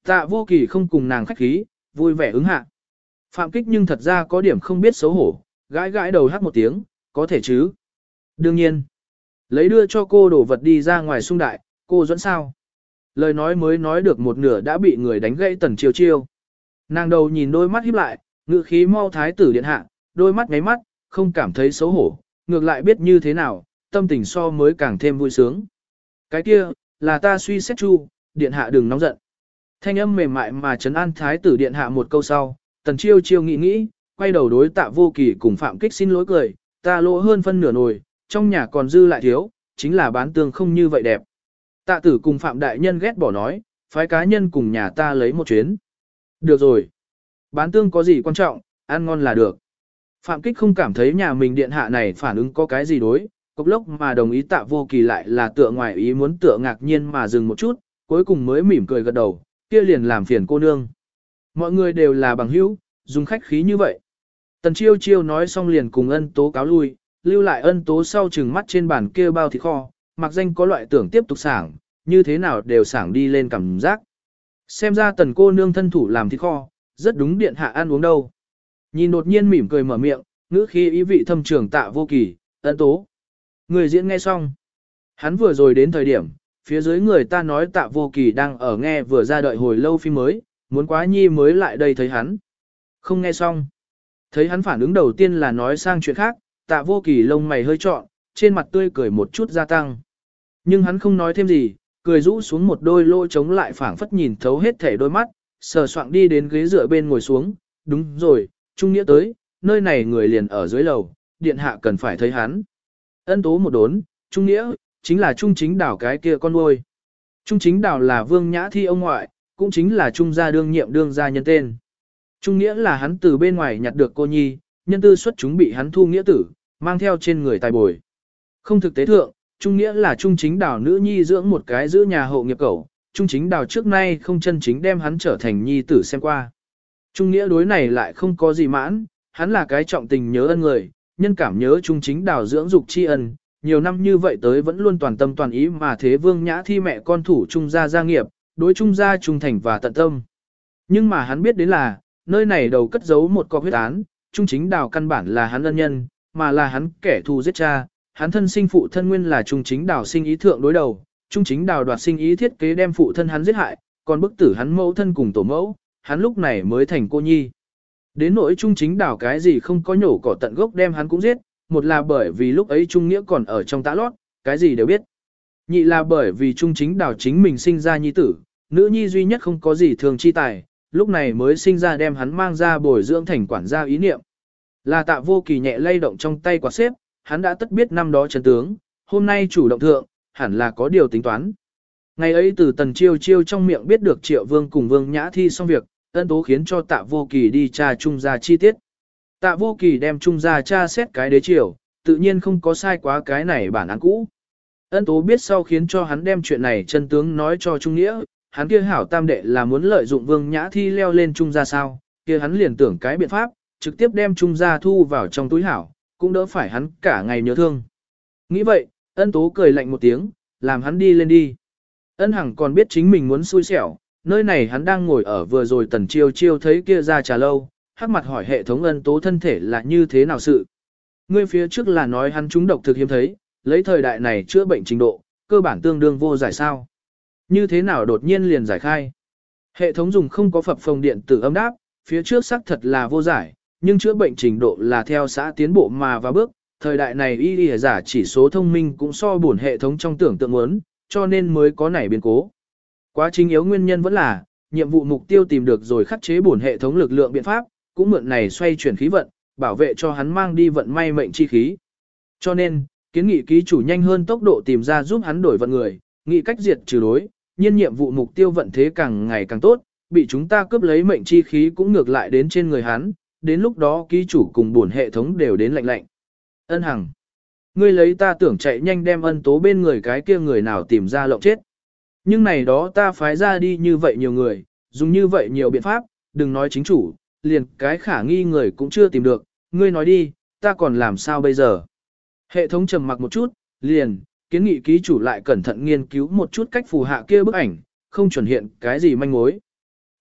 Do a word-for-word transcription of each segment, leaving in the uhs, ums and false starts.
Tạ Vô Kỳ không cùng nàng khách khí, vui vẻ ứng hạ. Phạm Kích nhưng thật ra có điểm không biết xấu hổ, gãi gãi đầu hát một tiếng, có thể chứ. Đương nhiên, lấy đưa cho cô đồ vật đi ra ngoài sung đại, cô dẫn sao. Lời nói mới nói được một nửa đã bị người đánh gãy Tần Chiêu Chiêu. Nàng đầu nhìn đôi mắt híp lại, ngự khí mau thái tử điện hạ, đôi mắt ngáy mắt, không cảm thấy xấu hổ, ngược lại biết như thế nào, tâm tình so mới càng thêm vui sướng. Cái kia, là ta suy xét chu, điện hạ đừng nóng giận. Thanh âm mềm mại mà trấn an thái tử điện hạ một câu sau, Tần Chiêu Chiêu nghĩ nghĩ, quay đầu đối Tạ Vô Kỳ cùng Phạm Kích xin lỗi cười, ta lỗ hơn phân nửa nồi, trong nhà còn dư lại thiếu, chính là bán tương không như vậy đẹp. Tạ tử cùng Phạm Đại Nhân ghét bỏ nói, phái cá nhân cùng nhà ta lấy một chuyến. Được rồi. Bán tương có gì quan trọng, ăn ngon là được. Phạm Kích không cảm thấy nhà mình điện hạ này phản ứng có cái gì đối, cốc lốc mà đồng ý Tạ Vô Kỳ lại là tựa ngoài ý muốn tựa ngạc nhiên mà dừng một chút, cuối cùng mới mỉm cười gật đầu, kia liền làm phiền cô nương. Mọi người đều là bằng hữu, dùng khách khí như vậy. Tần Chiêu Chiêu nói xong liền cùng Ân Tố cáo lui, lưu lại Ân Tố sau chừng mắt trên bàn kia bao thịt kho, mặc danh có loại tưởng tiếp tục sảng, như thế nào đều sảng đi lên cảm giác. Xem ra Tần cô nương thân thủ làm thịt kho, rất đúng điện hạ ăn uống đâu. Nhìn đột nhiên mỉm cười mở miệng, ngữ khí ý vị thâm trường Tạ Vô Kỳ, Ân Tố. Người diễn nghe xong. Hắn vừa rồi đến thời điểm, phía dưới người ta nói Tạ Vô Kỳ đang ở nghe vừa ra đợi hồi lâu phim mới, muốn quá nhi mới lại đây thấy hắn. Không nghe xong. Thấy hắn phản ứng đầu tiên là nói sang chuyện khác, Tạ Vô Kỳ lông mày hơi trọn, trên mặt tươi cười một chút gia tăng. Nhưng hắn không nói thêm gì, cười rũ xuống một đôi lỗ trống lại phảng phất nhìn thấu hết thể đôi mắt, sờ soạng đi đến ghế dựa bên ngồi xuống, đúng rồi, Trung Nghĩa tới, nơi này người liền ở dưới lầu, điện hạ cần phải thấy hắn. Ân Tố một đốn, Trung Nghĩa, chính là Trung Chính Đảo cái kia con nuôi. Trung Chính Đảo là Vương Nhã Thi ông ngoại, cũng chính là Trung gia đương nhiệm đương gia nhân tên. Trung Nghĩa là hắn từ bên ngoài nhặt được cô nhi, nhân tư xuất chúng bị hắn thu nghĩa tử, mang theo trên người tài bồi. Không thực tế thượng, Trung Nghĩa là Trung Chính Đảo nữ nhi dưỡng một cái giữ nhà hộ nghiệp cẩu, Trung Chính Đảo trước nay không chân chính đem hắn trở thành nhi tử xem qua. Trung Nghĩa đối này lại không có gì mãn, hắn là cái trọng tình nhớ ân người, nhân cảm nhớ Trung Chính Đảo dưỡng dục tri ân, nhiều năm như vậy tới vẫn luôn toàn tâm toàn ý mà thế Vương Nhã Thi mẹ con thủ Trung gia gia nghiệp, đối Trung gia trung thành và tận tâm. Nhưng mà hắn biết đến là, nơi này đầu cất giấu một cọc huyết án, Trung Chính Đào căn bản là hắn ân nhân, mà là hắn kẻ thù giết cha, hắn thân sinh phụ thân nguyên là Trung Chính Đào sinh ý thượng đối đầu, Trung Chính Đào đoạt sinh ý thiết kế đem phụ thân hắn giết hại, còn bức tử hắn mẫu thân cùng tổ mẫu, hắn lúc này mới thành cô nhi. Đến nỗi Trung Chính Đào cái gì không có nhổ cỏ tận gốc đem hắn cũng giết, một là bởi vì lúc ấy Trung Nghĩa còn ở trong tã lót, cái gì đều biết. Nhị là bởi vì Trung Chính Đào chính mình sinh ra nhi tử, nữ nhi duy nhất không có gì thường chi tài, lúc này mới sinh ra đem hắn mang ra bồi dưỡng thành quản gia ý niệm. Là Tạ Vô Kỳ nhẹ lay động trong tay quạt xếp, hắn đã tất biết năm đó chân tướng, hôm nay chủ động thượng, hẳn là có điều tính toán. Ngày ấy từ Tần Chiêu Chiêu trong miệng biết được Triệu Vương cùng Vương Nhã Thi xong việc, Ân Tố khiến cho Tạ Vô Kỳ đi tra Trung gia chi tiết. Tạ Vô Kỳ đem Trung gia tra xét cái đế triều, tự nhiên không có sai quá cái này bản án cũ. Ân Tố biết sau khiến cho hắn đem chuyện này chân tướng nói cho Trung Nghĩa, hắn kia hảo tam đệ là muốn lợi dụng Vương Nhã Thi leo lên Trung gia sao, kia hắn liền tưởng cái biện pháp, trực tiếp đem Trung gia thu vào trong túi hảo, cũng đỡ phải hắn cả ngày nhớ thương. Nghĩ vậy, Ân Tố cười lạnh một tiếng, làm hắn đi lên đi. Ân Hằng còn biết chính mình muốn xui xẻo, nơi này hắn đang ngồi ở vừa rồi Tần Chiêu Chiêu thấy kia ra trà lâu, hắc mặt hỏi hệ thống Ân Tố thân thể là như thế nào sự. Ngươi phía trước là nói hắn trúng độc thực hiếm thấy, lấy thời đại này chữa bệnh trình độ, cơ bản tương đương vô giải sao. Như thế nào đột nhiên liền giải khai. Hệ thống dùng không có phập phồng điện tử âm đáp, phía trước xác thật là vô giải, nhưng chữa bệnh trình độ là theo xã tiến bộ mà và bước, thời đại này y y giả chỉ số thông minh cũng so buồn hệ thống trong tưởng tượng muốn, cho nên mới có nảy biến cố. Quá trình yếu nguyên nhân vẫn là, nhiệm vụ mục tiêu tìm được rồi khắc chế buồn hệ thống lực lượng biện pháp, cũng mượn này xoay chuyển khí vận, bảo vệ cho hắn mang đi vận may mệnh chi khí. Cho nên, kiến nghị ký chủ nhanh hơn tốc độ tìm ra giúp hắn đổi vận người, nghị cách diệt trừ đối, nhiên nhiệm vụ mục tiêu vận thế càng ngày càng tốt, bị chúng ta cướp lấy mệnh chi khí cũng ngược lại đến trên người hắn, đến lúc đó ký chủ cùng buồn hệ thống đều đến lạnh lạnh. Ân Hằng, ngươi lấy ta tưởng chạy nhanh đem Ân Tố bên người cái kia người nào tìm ra lộng chết. Nhưng này đó ta phái ra đi như vậy nhiều người, dùng như vậy nhiều biện pháp, đừng nói chính chủ, liền cái khả nghi người cũng chưa tìm được, ngươi nói đi, ta còn làm sao bây giờ. Hệ thống trầm mặc một chút, liền, kiến nghị ký chủ lại cẩn thận nghiên cứu một chút cách phù hạ kia bức ảnh, không chuẩn hiện cái gì manh mối.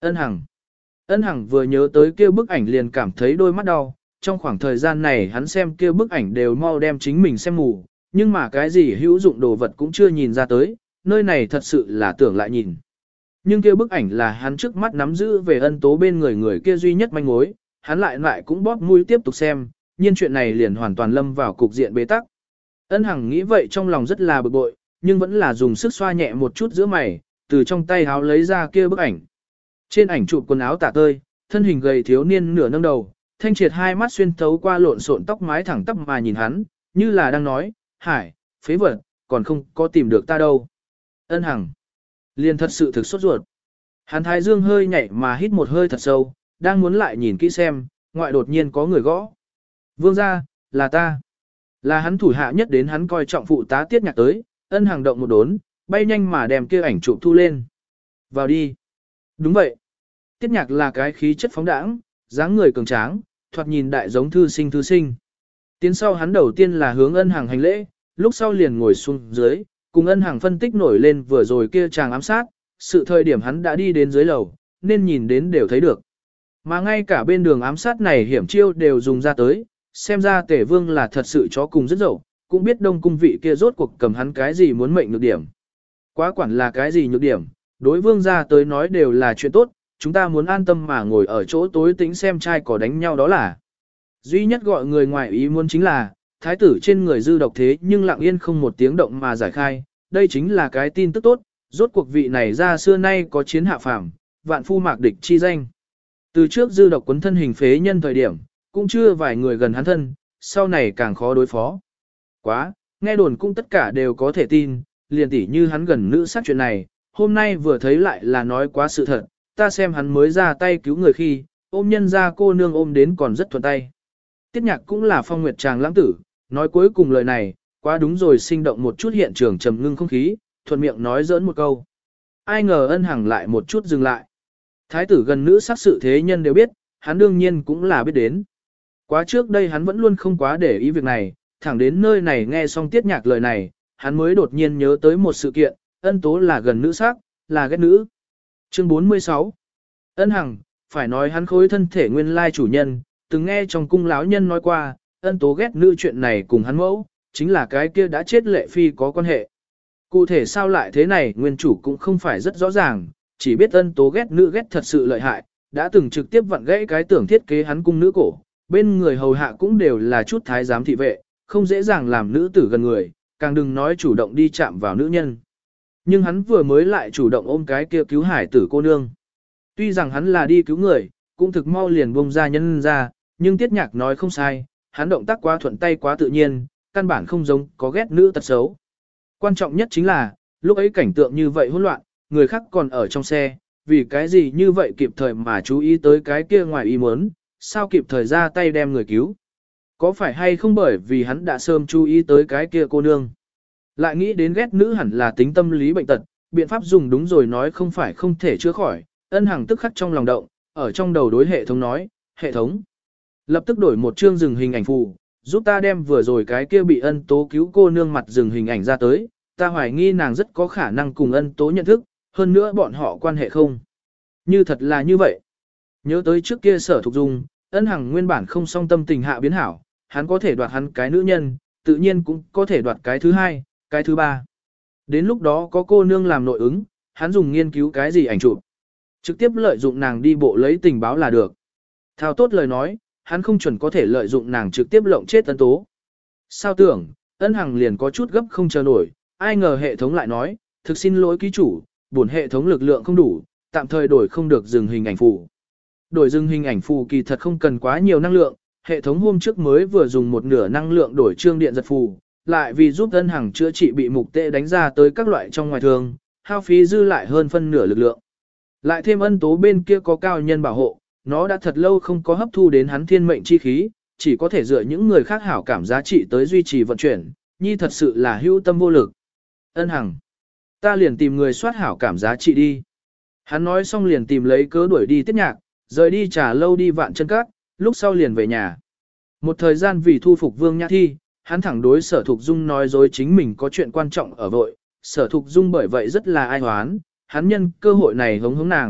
Ân Hằng. Ân Hằng vừa nhớ tới kia bức ảnh liền cảm thấy đôi mắt đau, trong khoảng thời gian này hắn xem kia bức ảnh đều mau đem chính mình xem mù, nhưng mà cái gì hữu dụng đồ vật cũng chưa nhìn ra tới, nơi này thật sự là tưởng lại nhìn. Nhưng kia bức ảnh là hắn trước mắt nắm giữ về ân tố bên người người kia duy nhất manh mối, hắn lại lại cũng bóp mũi tiếp tục xem, nhiên chuyện này liền hoàn toàn lâm vào cục diện bế tắc. Ân Hằng nghĩ vậy trong lòng rất là bực bội, nhưng vẫn là dùng sức xoa nhẹ một chút giữa mày, từ trong tay háo lấy ra kia bức ảnh. Trên ảnh chụp quần áo tả tơi, thân hình gầy thiếu niên nửa nâng đầu, thanh triệt hai mắt xuyên thấu qua lộn xộn tóc mái thẳng tắp mà nhìn hắn, như là đang nói, Hải, phế vật, còn không có tìm được ta đâu. Ân Hằng liền thật sự thực sốt ruột. Hắn thái dương hơi nhảy mà hít một hơi thật sâu, đang muốn lại nhìn kỹ xem, ngoại đột nhiên có người gõ. Vương gia, là ta. Là hắn thủ hạ nhất đến hắn coi trọng phụ tá Tiết Nhạc tới, Ân Hằng động một đốn, bay nhanh mà đem kia ảnh chụp thu lên. Vào đi. Đúng vậy. Tiết Nhạc là cái khí chất phóng đãng, dáng người cường tráng, thoạt nhìn đại giống thư sinh thư sinh. Tiến sau hắn đầu tiên là hướng Ân Hằng hành lễ, lúc sau liền ngồi xuống dưới, cùng Ân Hằng phân tích nổi lên vừa rồi kia chàng ám sát, sự thời điểm hắn đã đi đến dưới lầu, nên nhìn đến đều thấy được. Mà ngay cả bên đường ám sát này hiểm chiêu đều dùng ra tới, xem ra Tể Vương là thật sự chó cùng rất dậu, cũng biết Đông cung vị kia rốt cuộc cầm hắn cái gì muốn mệnh nhược điểm. Quá quản là cái gì nhược điểm, đối vương gia tới nói đều là chuyện tốt, chúng ta muốn an tâm mà ngồi ở chỗ tối tĩnh xem trai cỏ đánh nhau đó là. Duy nhất gọi người ngoài ý muốn chính là, thái tử trên người dư độc thế nhưng lặng yên không một tiếng động mà giải khai, đây chính là cái tin tức tốt, rốt cuộc vị này ra xưa nay có chiến hạ phàm, vạn phu mạc địch chi danh. Từ trước dư độc quấn thân hình phế nhân thời điểm, cũng chưa vài người gần hắn thân, sau này càng khó đối phó. Quá, nghe đồn cũng tất cả đều có thể tin, liền tỉ như hắn gần nữ sát chuyện này, hôm nay vừa thấy lại là nói quá sự thật, ta xem hắn mới ra tay cứu người khi, ôm nhân ra cô nương ôm đến còn rất thuận tay. Tiết Nhạc cũng là phong nguyệt tràng lãng tử, nói cuối cùng lời này, quá đúng rồi sinh động một chút hiện trường trầm ngưng không khí, thuận miệng nói giỡn một câu. Ai ngờ Ân Hằng lại một chút dừng lại. Thái tử gần nữ sát sự thế nhân đều biết, hắn đương nhiên cũng là biết đến. Quá trước đây hắn vẫn luôn không quá để ý việc này, thẳng đến nơi này nghe xong Tiết Nhạc lời này, hắn mới đột nhiên nhớ tới một sự kiện, Ân Tố là gần nữ sắc, là ghét nữ. Chương bốn mươi sáu. Ân Hằng, phải nói hắn khối thân thể nguyên lai chủ nhân, từng nghe trong cung lão nhân nói qua, Ân Tố ghét nữ chuyện này cùng hắn mẫu, chính là cái kia đã chết lệ phi có quan hệ. Cụ thể sao lại thế này nguyên chủ cũng không phải rất rõ ràng, chỉ biết Ân Tố ghét nữ ghét thật sự lợi hại, đã từng trực tiếp vặn gãy cái tưởng thiết kế hắn cung nữ cổ, bên người hầu hạ cũng đều là chút thái giám thị vệ, không dễ dàng làm nữ tử gần người, càng đừng nói chủ động đi chạm vào nữ nhân. Nhưng hắn vừa mới lại chủ động ôm cái kia cứu hải tử cô nương. Tuy rằng hắn là đi cứu người, cũng thực mau liền bông ra nhân ra, nhưng Tiết Nhạc nói không sai, hắn động tác quá thuận tay quá tự nhiên, căn bản không giống có ghét nữ tật xấu. Quan trọng nhất chính là, lúc ấy cảnh tượng như vậy hỗn loạn, người khác còn ở trong xe, vì cái gì như vậy kịp thời mà chú ý tới cái kia ngoài ý muốn, sao kịp thời ra tay đem người cứu. Có phải hay không bởi vì hắn đã sớm chú ý tới cái kia cô nương. Lại nghĩ đến ghét nữ hẳn là tính tâm lý bệnh tật, biện pháp dùng đúng rồi nói không phải không thể chữa khỏi, Ân Hằng tức khắc trong lòng động, ở trong đầu đối hệ thống nói, hệ thống. Lập tức đổi một chương dừng hình ảnh phù, giúp ta đem vừa rồi cái kia bị Ân Tố cứu cô nương mặt dừng hình ảnh ra tới, ta hoài nghi nàng rất có khả năng cùng Ân Tố nhận thức, hơn nữa bọn họ quan hệ không. Như thật là như vậy. Nhớ tới trước kia Sở Thục Dung, Ân Hằng nguyên bản không song tâm tình hạ biến hảo, hắn có thể đoạt hắn cái nữ nhân, tự nhiên cũng có thể đoạt cái thứ hai, cái thứ ba. Đến lúc đó có cô nương làm nội ứng, hắn dùng nghiên cứu cái gì ảnh chụp. Trực tiếp lợi dụng nàng đi bộ lấy tình báo là được. Thao tốt lời nói, hắn không chuẩn có thể lợi dụng nàng trực tiếp lộng chết Ân Tố. Sao tưởng, Ân Hằng liền có chút gấp không chờ nổi, ai ngờ hệ thống lại nói, thực xin lỗi ký chủ, bổn hệ thống lực lượng không đủ, tạm thời đổi không được dừng hình ảnh phù. Đổi dừng hình ảnh phù kỳ thật không cần quá nhiều năng lượng, hệ thống hôm trước mới vừa dùng một nửa năng lượng đổi trương điện giật phù, lại vì giúp Ân Hằng chữa trị bị mục tệ đánh ra tới các loại trong ngoài thường, hao phí dư lại hơn phân nửa lực lượng. Lại thêm Ân Tố bên kia có cao nhân bảo hộ, nó đã thật lâu không có hấp thu đến hắn thiên mệnh chi khí, chỉ có thể dựa những người khác hảo cảm giá trị tới duy trì vận chuyển, nhi thật sự là hữu tâm vô lực. Ân Hằng, ta liền tìm người soát hảo cảm giá trị đi. Hắn nói xong liền tìm lấy cớ đuổi đi Tiết Nhạc, rời đi Trà Lâu đi Vạn Chân Các, lúc sau liền về nhà. Một thời gian vì thu phục Vương Nhã Thi, hắn thẳng đối Sở Thục Dung nói dối chính mình có chuyện quan trọng ở vội, Sở Thục Dung bởi vậy rất là ai hoán, hắn nhân cơ hội này hống hống nàng,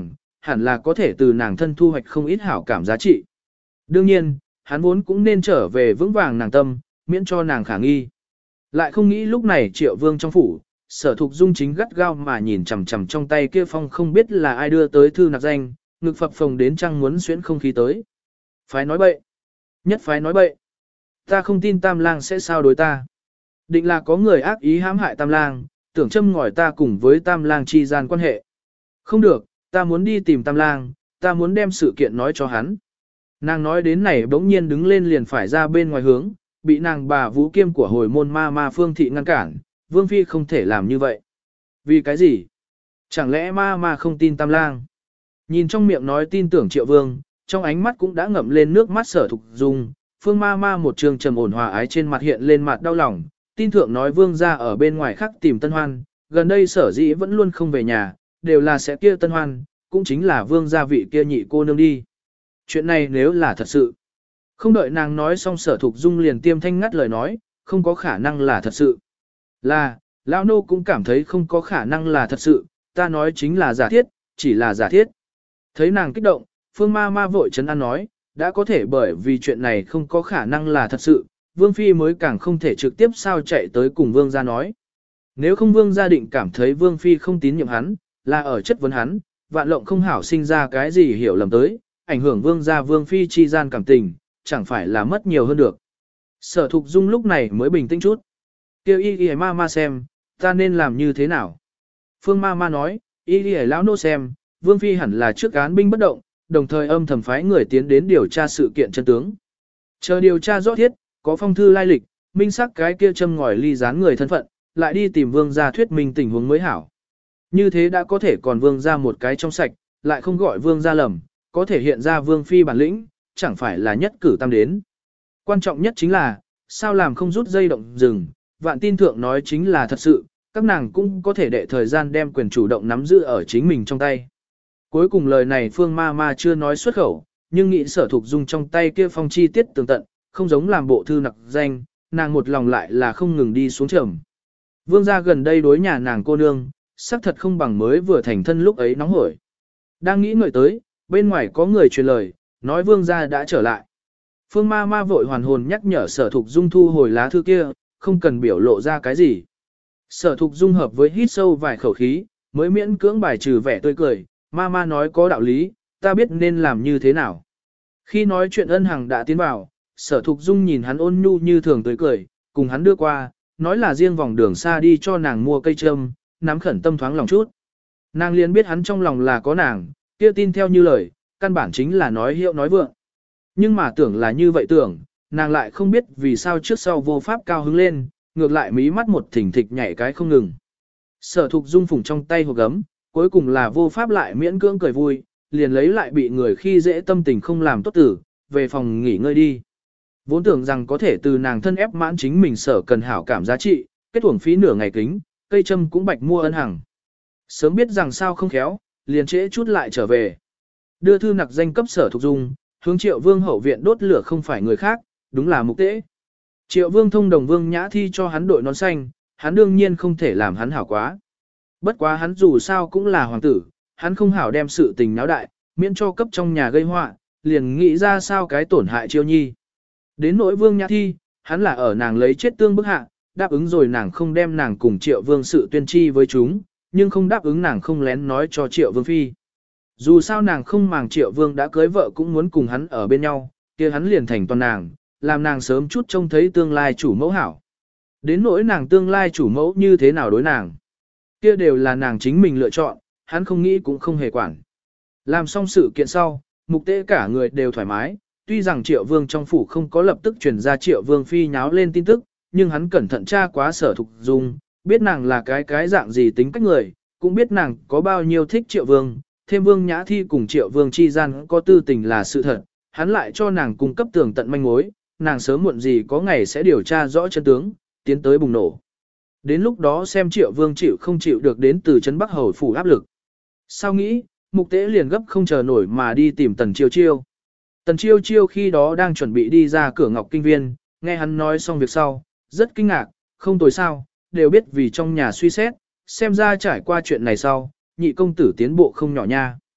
hẳn là có thể từ nàng thân thu hoạch không ít hảo cảm giá trị. Đương nhiên, hắn vốn cũng nên trở về vững vàng nàng tâm, miễn cho nàng khả nghi. Lại không nghĩ lúc này Triệu Vương trong phủ, Sở Thục Dung chính gắt gao mà nhìn chằm chằm trong tay kia phong không biết là ai đưa tới thư nạp danh, ngực phập phồng đến chăng muốn xuyễn không khí tới. Phái nói bậy. Nhất phái nói bậy. Ta không tin Tam Lang sẽ sao đối ta. Định là có người ác ý hãm hại Tam Lang, tưởng châm ngòi ta cùng với Tam Lang chi gian quan hệ. Không được, ta muốn đi tìm Tam Lang, ta muốn đem sự kiện nói cho hắn. Nàng nói đến này bỗng nhiên đứng lên liền phải ra bên ngoài hướng, bị nàng bà Vũ Kiêm của hồi môn ma ma Phương Thị ngăn cản, Vương Phi không thể làm như vậy. Vì cái gì? Chẳng lẽ ma ma không tin Tam Lang? Nhìn trong miệng nói tin tưởng Triệu Vương, trong ánh mắt cũng đã ngậm lên nước mắt Sở Thục Dung, Phương ma ma một trường trầm ổn hòa ái trên mặt hiện lên mặt đau lòng, tin thượng nói Vương ra ở bên ngoài khắc tìm Tân Hoan, gần đây Sở Dĩ vẫn luôn không về nhà, đều là sẽ kia Tân Hoan, cũng chính là Vương gia vị kia nhị cô nương đi. Chuyện này nếu là thật sự, không đợi nàng nói xong Sở Thục Dung liền tiêm thanh ngắt lời nói, không có khả năng là thật sự. Là, lão nô cũng cảm thấy không có khả năng là thật sự, ta nói chính là giả thiết, chỉ là giả thiết. Thấy nàng kích động, Phương ma ma vội trấn an nói, đã có thể bởi vì chuyện này không có khả năng là thật sự, Vương Phi mới càng không thể trực tiếp sao chạy tới cùng Vương gia nói. Nếu không Vương gia định cảm thấy Vương Phi không tín nhiệm hắn, là ở chất vấn hắn, vạn lộng không hảo sinh ra cái gì hiểu lầm tới, ảnh hưởng Vương gia Vương Phi chi gian cảm tình, chẳng phải là mất nhiều hơn được. Sở Thục Dung lúc này mới bình tĩnh chút. Kêu y y ma ma xem, ta nên làm như thế nào? Phương ma ma nói, y y lão nô xem, Vương Phi hẳn là trước án binh bất động, đồng thời âm thầm phái người tiến đến điều tra sự kiện chân tướng. Chờ điều tra rõ thiết, có phong thư lai lịch, minh xác cái kia châm ngòi ly gián người thân phận, lại đi tìm Vương gia thuyết minh tình huống mới hảo. Như thế đã có thể còn Vương gia một cái trong sạch, lại không gọi Vương gia lầm, có thể hiện ra Vương Phi bản lĩnh, chẳng phải là nhất cử tam đến. Quan trọng nhất chính là, sao làm không rút dây động rừng, vạn tin thượng nói chính là thật sự, các nàng cũng có thể đệ thời gian đem quyền chủ động nắm giữ ở chính mình trong tay. Cuối cùng lời này Phương ma ma chưa nói xuất khẩu, nhưng nghĩ Sở Thục Dung trong tay kia phong chi tiết tường tận, không giống làm bộ thư nặc danh, nàng một lòng lại là không ngừng đi xuống trầm. Vương gia gần đây đối nhà nàng cô nương, xác thật không bằng mới vừa thành thân lúc ấy nóng hổi. Đang nghĩ ngợi tới, bên ngoài có người truyền lời, nói Vương gia đã trở lại. Phương ma ma vội hoàn hồn nhắc nhở Sở Thục Dung thu hồi lá thư kia, không cần biểu lộ ra cái gì. Sở Thục Dung hợp với hít sâu vài khẩu khí, mới miễn cưỡng bài trừ vẻ tươi cười, ma ma nói có đạo lý, ta biết nên làm như thế nào. Khi nói chuyện ân hằng đã tiến vào, Sở Thục Dung nhìn hắn ôn nhu như thường tươi cười, cùng hắn đưa qua, nói là riêng vòng đường xa đi cho nàng mua cây trâm, nắm khẩn tâm thoáng lòng chút. Nàng liền biết hắn trong lòng là có nàng, kia tin theo như lời, căn bản chính là nói hiệu nói vượng. Nhưng mà tưởng là như vậy tưởng, nàng lại không biết vì sao trước sau vô pháp cao hứng lên, ngược lại mí mắt một thỉnh thịch nhảy cái không ngừng. Sở Thục Dung phủng trong tay hộp gấm, cuối cùng là vô pháp lại miễn cưỡng cười vui, liền lấy lại bị người khi dễ tâm tình không làm tốt tử, về phòng nghỉ ngơi đi. Vốn tưởng rằng có thể từ nàng thân ép mãn chính mình sở cần hảo cảm giá trị, kết uổng phí nửa ngày kính, cây châm cũng bạch mua ân hằng. Sớm biết rằng sao không khéo, liền trễ chút lại trở về. Đưa thư nặc danh cấp Sở Thục Dung, hướng Triệu Vương hậu viện đốt lửa không phải người khác, đúng là Mục Tế. Triệu Vương thông đồng Vương Nhã Thi cho hắn đội nón xanh, hắn đương nhiên không thể làm hắn hảo quá. Bất quá hắn dù sao cũng là hoàng tử, hắn không hảo đem sự tình náo đại, miễn cho cấp trong nhà gây họa, liền nghĩ ra sao cái tổn hại Chiêu Nhi. Đến nỗi Vương Nhã Thi, hắn là ở nàng lấy chết tương bức hạ, đáp ứng rồi nàng không đem nàng cùng Triệu Vương sự tuyên chi với chúng, nhưng không đáp ứng nàng không lén nói cho Triệu Vương phi. Dù sao nàng không màng Triệu Vương đã cưới vợ cũng muốn cùng hắn ở bên nhau, kia hắn liền thành toàn nàng, làm nàng sớm chút trông thấy tương lai chủ mẫu hảo. Đến nỗi nàng tương lai chủ mẫu như thế nào đối nàng, kia đều là nàng chính mình lựa chọn, hắn không nghĩ cũng không hề quản. Làm xong sự kiện sau, Mục Tế cả người đều thoải mái, tuy rằng Triệu Vương trong phủ không có lập tức truyền ra Triệu Vương phi nháo lên tin tức, nhưng hắn cẩn thận tra quá Sở Thục Dung, biết nàng là cái cái dạng gì tính cách người, cũng biết nàng có bao nhiêu thích Triệu Vương, thêm Vương Nhã Thi cùng Triệu Vương chi gian có tư tình là sự thật, hắn lại cho nàng cung cấp tường tận manh mối, nàng sớm muộn gì có ngày sẽ điều tra rõ chân tướng, tiến tới bùng nổ. Đến lúc đó xem Triệu Vương chịu không chịu được đến từ trấn Bắc Hầu phủ áp lực. Sao nghĩ, Mục Tế liền gấp không chờ nổi mà đi tìm Tần Chiêu Chiêu. Tần Chiêu Chiêu khi đó đang chuẩn bị đi ra cửa Ngọc Kinh Viên, nghe hắn nói xong việc sau, rất kinh ngạc, không tồi sao, đều biết vì trong nhà suy xét, xem ra trải qua chuyện này sau, nhị công tử tiến bộ không nhỏ nha.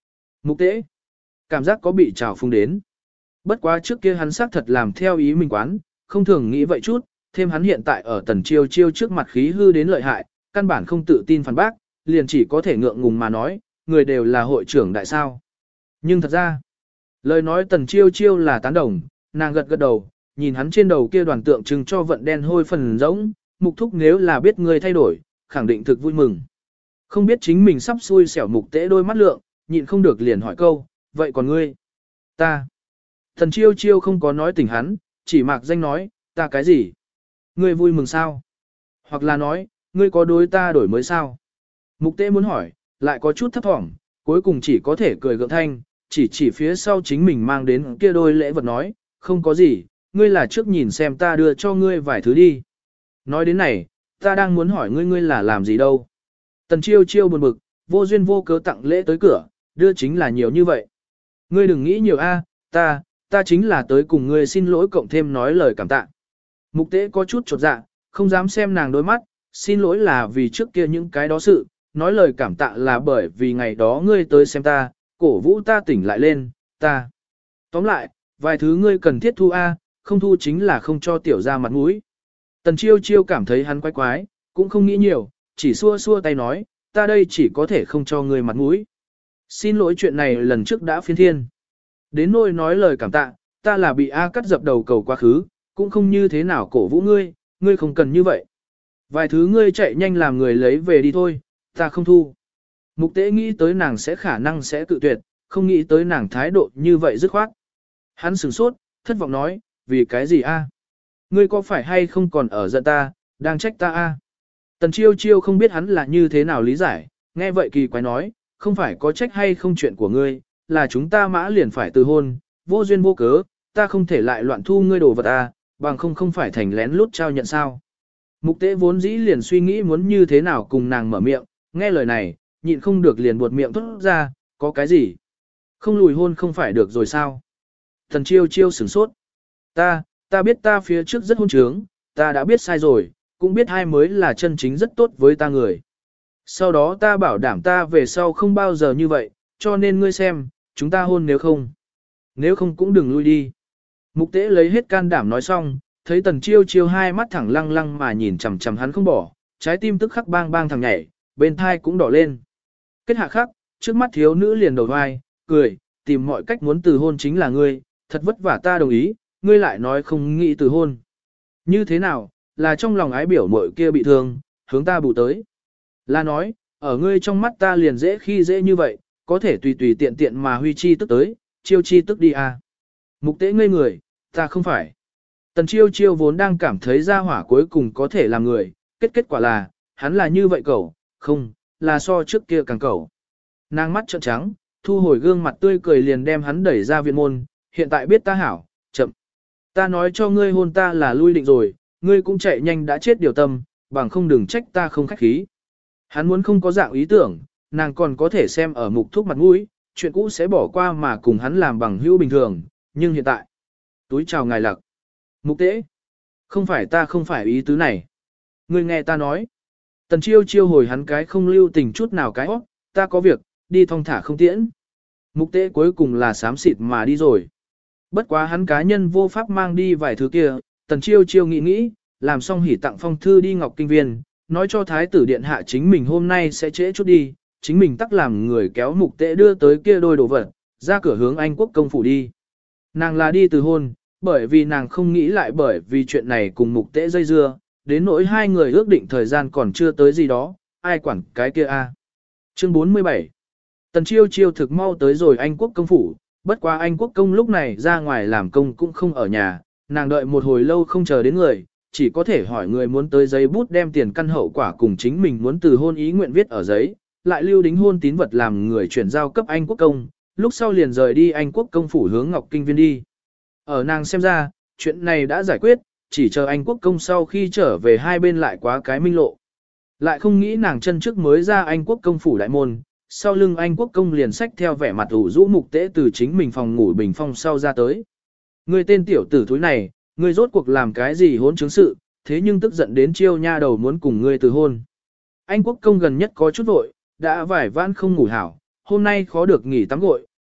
Mục tế. Cảm giác có bị trào phung đến. Bất quá trước kia hắn xác thật làm theo ý mình quán, không thường nghĩ vậy chút, thêm hắn hiện tại ở tần chiêu chiêu trước mặt khí hư đến lợi hại, căn bản không tự tin phản bác, liền chỉ có thể ngượng ngùng mà nói, người đều là hội trưởng đại sao. Nhưng thật ra, lời nói tần chiêu chiêu là tán đồng, nàng gật gật đầu, nhìn hắn trên đầu kia đoàn tượng trưng cho vận đen hôi phần rỗng, mục thúc nếu là biết người thay đổi, khẳng định thực vui mừng. Không biết chính mình sắp xui xẻo mục tế đôi mắt lượng, nhịn không được liền hỏi câu, vậy còn ngươi? Ta. Thần chiêu chiêu không có nói tỉnh hắn, chỉ mạc danh nói, ta cái gì? Ngươi vui mừng sao? Hoặc là nói, ngươi có đối ta đổi mới sao? Mục tế muốn hỏi, lại có chút thấp thỏm, cuối cùng chỉ có thể cười gượng thanh, chỉ chỉ phía sau chính mình mang đến kia đôi lễ vật nói, không có gì, ngươi là trước nhìn xem ta đưa cho ngươi vài thứ đi. Nói đến này, ta đang muốn hỏi ngươi ngươi là làm gì đâu. Tần chiêu chiêu buồn bực, vô duyên vô cớ tặng lễ tới cửa, đưa chính là nhiều như vậy. Ngươi đừng nghĩ nhiều a, ta, ta chính là tới cùng ngươi xin lỗi cộng thêm nói lời cảm tạ. Mục tế có chút chột dạ, không dám xem nàng đôi mắt, xin lỗi là vì trước kia những cái đó sự, nói lời cảm tạ là bởi vì ngày đó ngươi tới xem ta, cổ vũ ta tỉnh lại lên, ta. Tóm lại, vài thứ ngươi cần thiết thu a, không thu chính là không cho tiểu ra mặt mũi. Tần chiêu chiêu cảm thấy hắn quái quái, cũng không nghĩ nhiều, chỉ xua xua tay nói, ta đây chỉ có thể không cho ngươi mặt mũi. Xin lỗi chuyện này lần trước đã phiên thiên. Đến nỗi nói lời cảm tạ, ta là bị A cắt dập đầu cầu quá khứ, cũng không như thế nào cổ vũ ngươi, ngươi không cần như vậy. Vài thứ ngươi chạy nhanh làm người lấy về đi thôi, ta không thu. Mục tế nghĩ tới nàng sẽ khả năng sẽ tự tuyệt, không nghĩ tới nàng thái độ như vậy dứt khoát. Hắn sửng sốt, thất vọng nói, vì cái gì a? Ngươi có phải hay không còn ở giận ta, đang trách ta a? Tần chiêu chiêu không biết hắn là như thế nào lý giải, nghe vậy kỳ quái nói, không phải có trách hay không chuyện của ngươi, là chúng ta mã liền phải từ hôn, vô duyên vô cớ, ta không thể lại loạn thu ngươi đồ vật a, bằng không không phải thành lén lút trao nhận sao. Mục tế vốn dĩ liền suy nghĩ muốn như thế nào cùng nàng mở miệng, nghe lời này, nhịn không được liền buột miệng thốt ra, có cái gì? Không lùi hôn không phải được rồi sao? Thần chiêu chiêu sửng sốt. Ta, ta biết ta phía trước rất hôn trướng, ta đã biết sai rồi, cũng biết hai mới là chân chính rất tốt với ta người. Sau đó ta bảo đảm ta về sau không bao giờ như vậy, cho nên ngươi xem, chúng ta hôn nếu không. Nếu không cũng đừng lui đi. Mục tế lấy hết can đảm nói xong, thấy tần chiêu chiêu hai mắt thẳng lăng lăng mà nhìn chằm chằm hắn không bỏ, trái tim tức khắc bang bang thằng nhảy, bên thai cũng đỏ lên. Kết hạ khắc, trước mắt thiếu nữ liền đầu vai, cười, tìm mọi cách muốn từ hôn chính là ngươi, thật vất vả ta đồng ý, ngươi lại nói không nghĩ từ hôn. Như thế nào, là trong lòng ái biểu mội kia bị thương, hướng ta bù tới. Là nói, ở ngươi trong mắt ta liền dễ khi dễ như vậy, có thể tùy tùy tiện tiện mà huy chi tức tới, chiêu chi tức đi à. Mục tế ngây người, ta không phải. Tần chiêu chiêu vốn đang cảm thấy ra hỏa cuối cùng có thể làm người, kết kết quả là, hắn là như vậy cậu, không, là so trước kia càng cậu. Nàng mắt trợn trắng, thu hồi gương mặt tươi cười liền đem hắn đẩy ra viện môn, hiện tại biết ta hảo, chậm. Ta nói cho ngươi hôn ta là lui định rồi, ngươi cũng chạy nhanh đã chết điều tâm, bằng không đừng trách ta không khách khí. Hắn muốn không có dạng ý tưởng, nàng còn có thể xem ở mục thúc mặt mũi, chuyện cũ sẽ bỏ qua mà cùng hắn làm bằng hữu bình thường, nhưng hiện tại, túi chào ngài lặc. Mục tế, không phải ta không phải ý tứ này. Ngươi nghe ta nói. Tần chiêu chiêu hồi hắn cái không lưu tình chút nào cái óc, ta có việc, đi thong thả không tiễn. Mục tế cuối cùng là xám xịt mà đi rồi. Bất quá hắn cá nhân vô pháp mang đi vài thứ kia, tần chiêu chiêu nghĩ nghĩ, làm xong hỉ tặng phong thư đi Ngọc Kinh Viên, nói cho thái tử điện hạ chính mình hôm nay sẽ trễ chút đi, chính mình tắc làm người kéo mục tế đưa tới kia đôi đồ vật, ra cửa hướng Anh quốc công phủ đi. Nàng là đi từ hôn, bởi vì nàng không nghĩ lại bởi vì chuyện này cùng mục tế dây dưa, đến nỗi hai người ước định thời gian còn chưa tới gì đó, ai quản cái kia a. Chương bốn mươi bảy. Tần chiêu chiêu thực mau tới rồi Anh quốc công phủ, bất quá Anh quốc công lúc này ra ngoài làm công cũng không ở nhà, nàng đợi một hồi lâu không chờ đến người, chỉ có thể hỏi người muốn tới giấy bút đem tiền căn hậu quả cùng chính mình muốn từ hôn ý nguyện viết ở giấy, lại lưu đính hôn tín vật làm người chuyển giao cấp Anh quốc công, lúc sau liền rời đi Anh quốc công phủ hướng Ngọc Kinh Viên đi. Ở nàng xem ra, chuyện này đã giải quyết, chỉ chờ Anh quốc công sau khi trở về hai bên lại quá cái minh lộ. Lại không nghĩ nàng chân trước mới ra Anh quốc công phủ đại môn, sau lưng Anh quốc công liền xách theo vẻ mặt ủ rũ mục tế từ chính mình phòng ngủ bình phong sau ra tới. Ngươi tên tiểu tử thúi này, ngươi rốt cuộc làm cái gì hỗn chứng sự, thế nhưng tức giận đến chiêu nha đầu muốn cùng ngươi từ hôn. Anh quốc công gần nhất có chút vội, đã vài vãn không ngủ hảo, hôm nay khó được nghỉ tắm gội,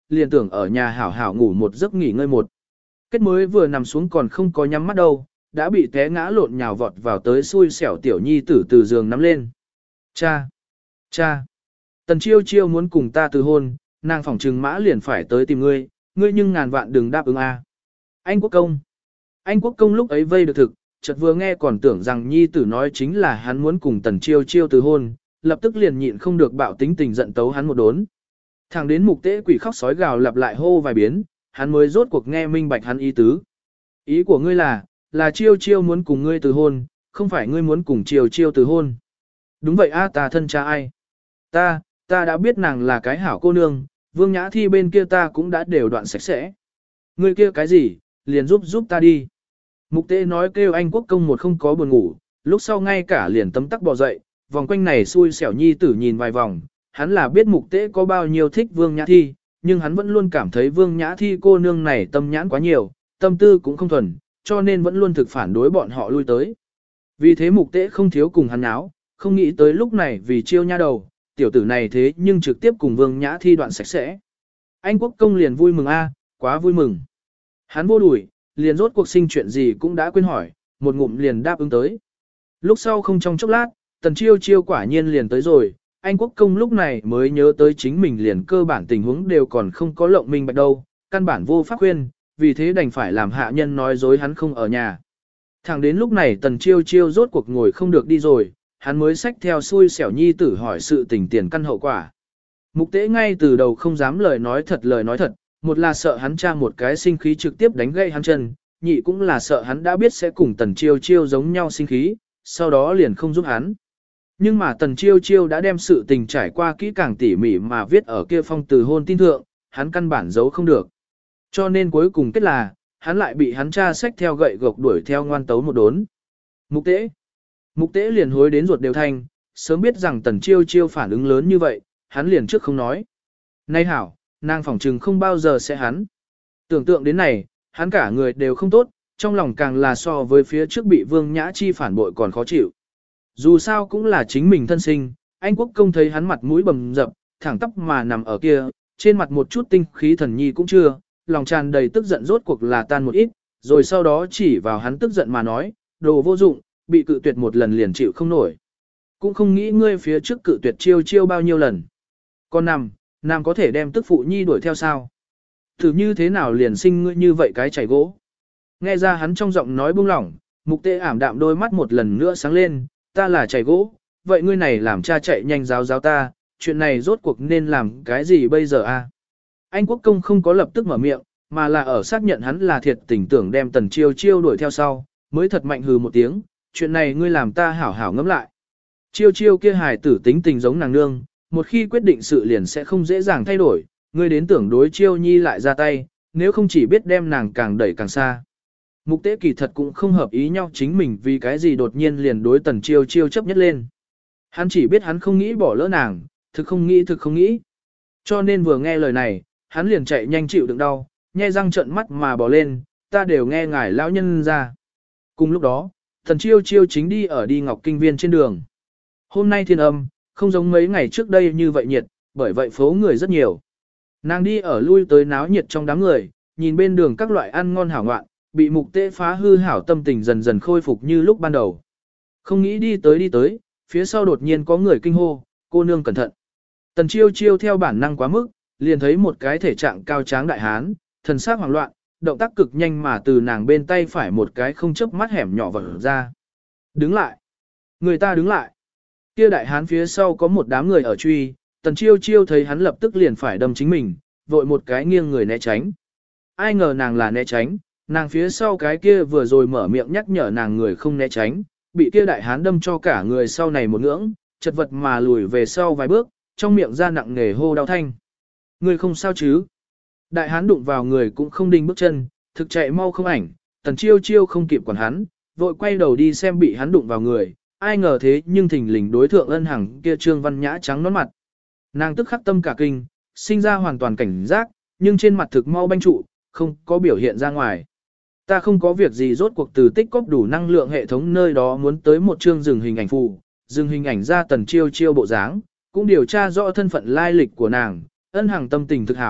liền tưởng ở nhà hảo hảo ngủ một giấc nghỉ ngơi một. Kết mới vừa nằm xuống còn không có nhắm mắt đâu, đã bị té ngã lộn nhào vọt vào tới xui xẻo tiểu nhi tử từ giường nắm lên. Cha! Cha! Tần chiêu chiêu muốn cùng ta từ hôn, nàng phỏng trừng mã liền phải tới tìm ngươi, ngươi nhưng ngàn vạn đừng đáp ứng a. Anh Quốc Công! Anh Quốc Công lúc ấy vây được thực, chợt vừa nghe còn tưởng rằng nhi tử nói chính là hắn muốn cùng tần chiêu chiêu từ hôn, lập tức liền nhịn không được bạo tính tình giận tấu hắn một đốn. Thẳng đến mục tế quỷ khóc sói gào lặp lại hô vài biến, hắn mới rốt cuộc nghe minh bạch hắn ý tứ. Ý của ngươi là, là chiêu chiêu muốn cùng ngươi từ hôn, không phải ngươi muốn cùng chiêu chiêu từ hôn. Đúng vậy a, ta thân cha ai? Ta, ta đã biết nàng là cái hảo cô nương, Vương Nhã Thi bên kia ta cũng đã đều đoạn sạch sẽ. Ngươi kia cái gì, liền giúp giúp ta đi. Mục tế nói kêu anh Quốc Công một không có buồn ngủ, lúc sau ngay cả liền tấm tắc bò dậy, vòng quanh này xui xẻo nhi tử nhìn vài vòng, hắn là biết mục tế có bao nhiêu thích Vương Nhã Thi, nhưng hắn vẫn luôn cảm thấy Vương Nhã Thi cô nương này tâm nhãn quá nhiều, tâm tư cũng không thuần, cho nên vẫn luôn thực phản đối bọn họ lui tới. Vì thế mục tế không thiếu cùng hắn áo, không nghĩ tới lúc này vì chiêu nha đầu, tiểu tử này thế nhưng trực tiếp cùng Vương Nhã Thi đoạn sạch sẽ. Anh Quốc Công liền vui mừng a, quá vui mừng. Hắn vô đuổi, liền rốt cuộc sinh chuyện gì cũng đã quên hỏi, một ngụm liền đáp ứng tới. Lúc sau không trong chốc lát, tần chiêu chiêu quả nhiên liền tới rồi, anh Quốc Công lúc này mới nhớ tới chính mình liền cơ bản tình huống đều còn không có lộng minh bạch đâu, căn bản vô pháp khuyên, vì thế đành phải làm hạ nhân nói dối hắn không ở nhà. Thẳng đến lúc này tần chiêu chiêu rốt cuộc ngồi không được đi rồi, hắn mới xách theo xui xẻo nhi tử hỏi sự tình tiền căn hậu quả. Mục tế ngay từ đầu không dám lời nói thật lời nói thật, một là sợ hắn cha một cái sinh khí trực tiếp đánh gãy hắn chân, nhị cũng là sợ hắn đã biết sẽ cùng tần chiêu chiêu giống nhau sinh khí, sau đó liền không giúp hắn. Nhưng mà tần chiêu chiêu đã đem sự tình trải qua kỹ càng tỉ mỉ mà viết ở kia phong từ hôn tin thượng, hắn căn bản giấu không được. Cho nên cuối cùng kết là, hắn lại bị hắn cha xách theo gậy gộc đuổi theo ngoan tấu một đốn. Mục tế. Mục tế liền hối đến ruột đều thanh, sớm biết rằng tần chiêu chiêu phản ứng lớn như vậy, hắn liền trước không nói. Nay hảo, nàng phỏng trừng không bao giờ sẽ hắn. Tưởng tượng đến này, hắn cả người đều không tốt, trong lòng càng là so với phía trước bị Vương Nhã Chi phản bội còn khó chịu. Dù sao cũng là chính mình thân sinh, anh Quốc Công thấy hắn mặt mũi bầm dập, thẳng tóc mà nằm ở kia, trên mặt một chút tinh khí thần nhi cũng chưa, lòng tràn đầy tức giận rốt cuộc là tan một ít, rồi sau đó chỉ vào hắn tức giận mà nói, đồ vô dụng, bị cự tuyệt một lần liền chịu không nổi. Cũng không nghĩ ngươi phía trước cự tuyệt chiêu chiêu bao nhiêu lần. Con nằm, nằm có thể đem tức phụ nhi đuổi theo sao? Thử như thế nào liền sinh ngươi như vậy cái chảy gỗ? Nghe ra hắn trong giọng nói buông lỏng, mục tế ảm đạm đôi mắt một lần nữa sáng lên, ta là chảy gỗ, vậy ngươi này làm cha chạy nhanh giáo giáo ta, chuyện này rốt cuộc nên làm cái gì bây giờ a? Anh Quốc Công không có lập tức mở miệng, mà là ở xác nhận hắn là thiệt tình tưởng đem tần chiêu chiêu đuổi theo sau, mới thật mạnh hừ một tiếng, chuyện này ngươi làm ta hảo hảo ngẫm lại. Chiêu chiêu kia hài tử tính tình giống nàng nương, một khi quyết định sự liền sẽ không dễ dàng thay đổi, ngươi đến tưởng đối chiêu nhi lại ra tay, nếu không chỉ biết đem nàng càng đẩy càng xa. Mục tế kỳ thật cũng không hợp ý nhau chính mình vì cái gì đột nhiên liền đối tần chiêu chiêu chấp nhất lên. Hắn chỉ biết hắn không nghĩ bỏ lỡ nàng, thực không nghĩ thực không nghĩ. Cho nên vừa nghe lời này, hắn liền chạy nhanh chịu đựng đau, nhe răng trợn mắt mà bỏ lên, ta đều nghe ngài lão nhân ra. Cùng lúc đó, tần chiêu chiêu chính đi ở đi Ngọc Kinh Viên trên đường. Hôm nay thiên âm, không giống mấy ngày trước đây như vậy nhiệt, bởi vậy phố người rất nhiều. Nàng đi ở lui tới náo nhiệt trong đám người, nhìn bên đường các loại ăn ngon hảo ngoạn, bị mục tế phá hư hảo tâm tình dần dần khôi phục như lúc ban đầu. Không nghĩ đi tới đi tới, phía sau đột nhiên có người kinh hô, cô nương cẩn thận. Tần chiêu chiêu theo bản năng quá mức, liền thấy một cái thể trạng cao tráng đại hán, thần sắc hoảng loạn, động tác cực nhanh mà từ nàng bên tay phải một cái không chớp mắt hẻm nhỏ vỡ ra. Đứng lại. Người ta đứng lại. Kia đại hán phía sau có một đám người ở truy, tần chiêu chiêu thấy hắn lập tức liền phải đâm chính mình, vội một cái nghiêng người né tránh. Ai ngờ nàng là né tránh, nàng phía sau cái kia vừa rồi mở miệng nhắc nhở nàng người không né tránh, bị kia đại hán đâm cho cả người sau này một ngưỡng, chật vật mà lùi về sau vài bước, trong miệng ra nặng nề hô đau thanh. Người không sao chứ? Đại hán đụng vào người cũng không đinh bước chân, thực chạy mau không ảnh, tần chiêu chiêu không kịp quản hắn, vội quay đầu đi xem bị hắn đụng vào người, ai ngờ thế nhưng thình lình đối thượng ân hằng kia trương văn nhã trắng nón mặt. Nàng tức khắc tâm cả kinh, sinh ra hoàn toàn cảnh giác, nhưng trên mặt thực mau banh trụ, không có biểu hiện ra ngoài. Ta không có việc gì rốt cuộc từ tích cóp đủ năng lượng hệ thống nơi đó muốn tới một chương dừng hình ảnh phù, dừng hình ảnh ra tần chiêu chiêu bộ dáng, cũng điều tra rõ thân phận lai lịch của nàng, ân hằng tâm tình thực hảo,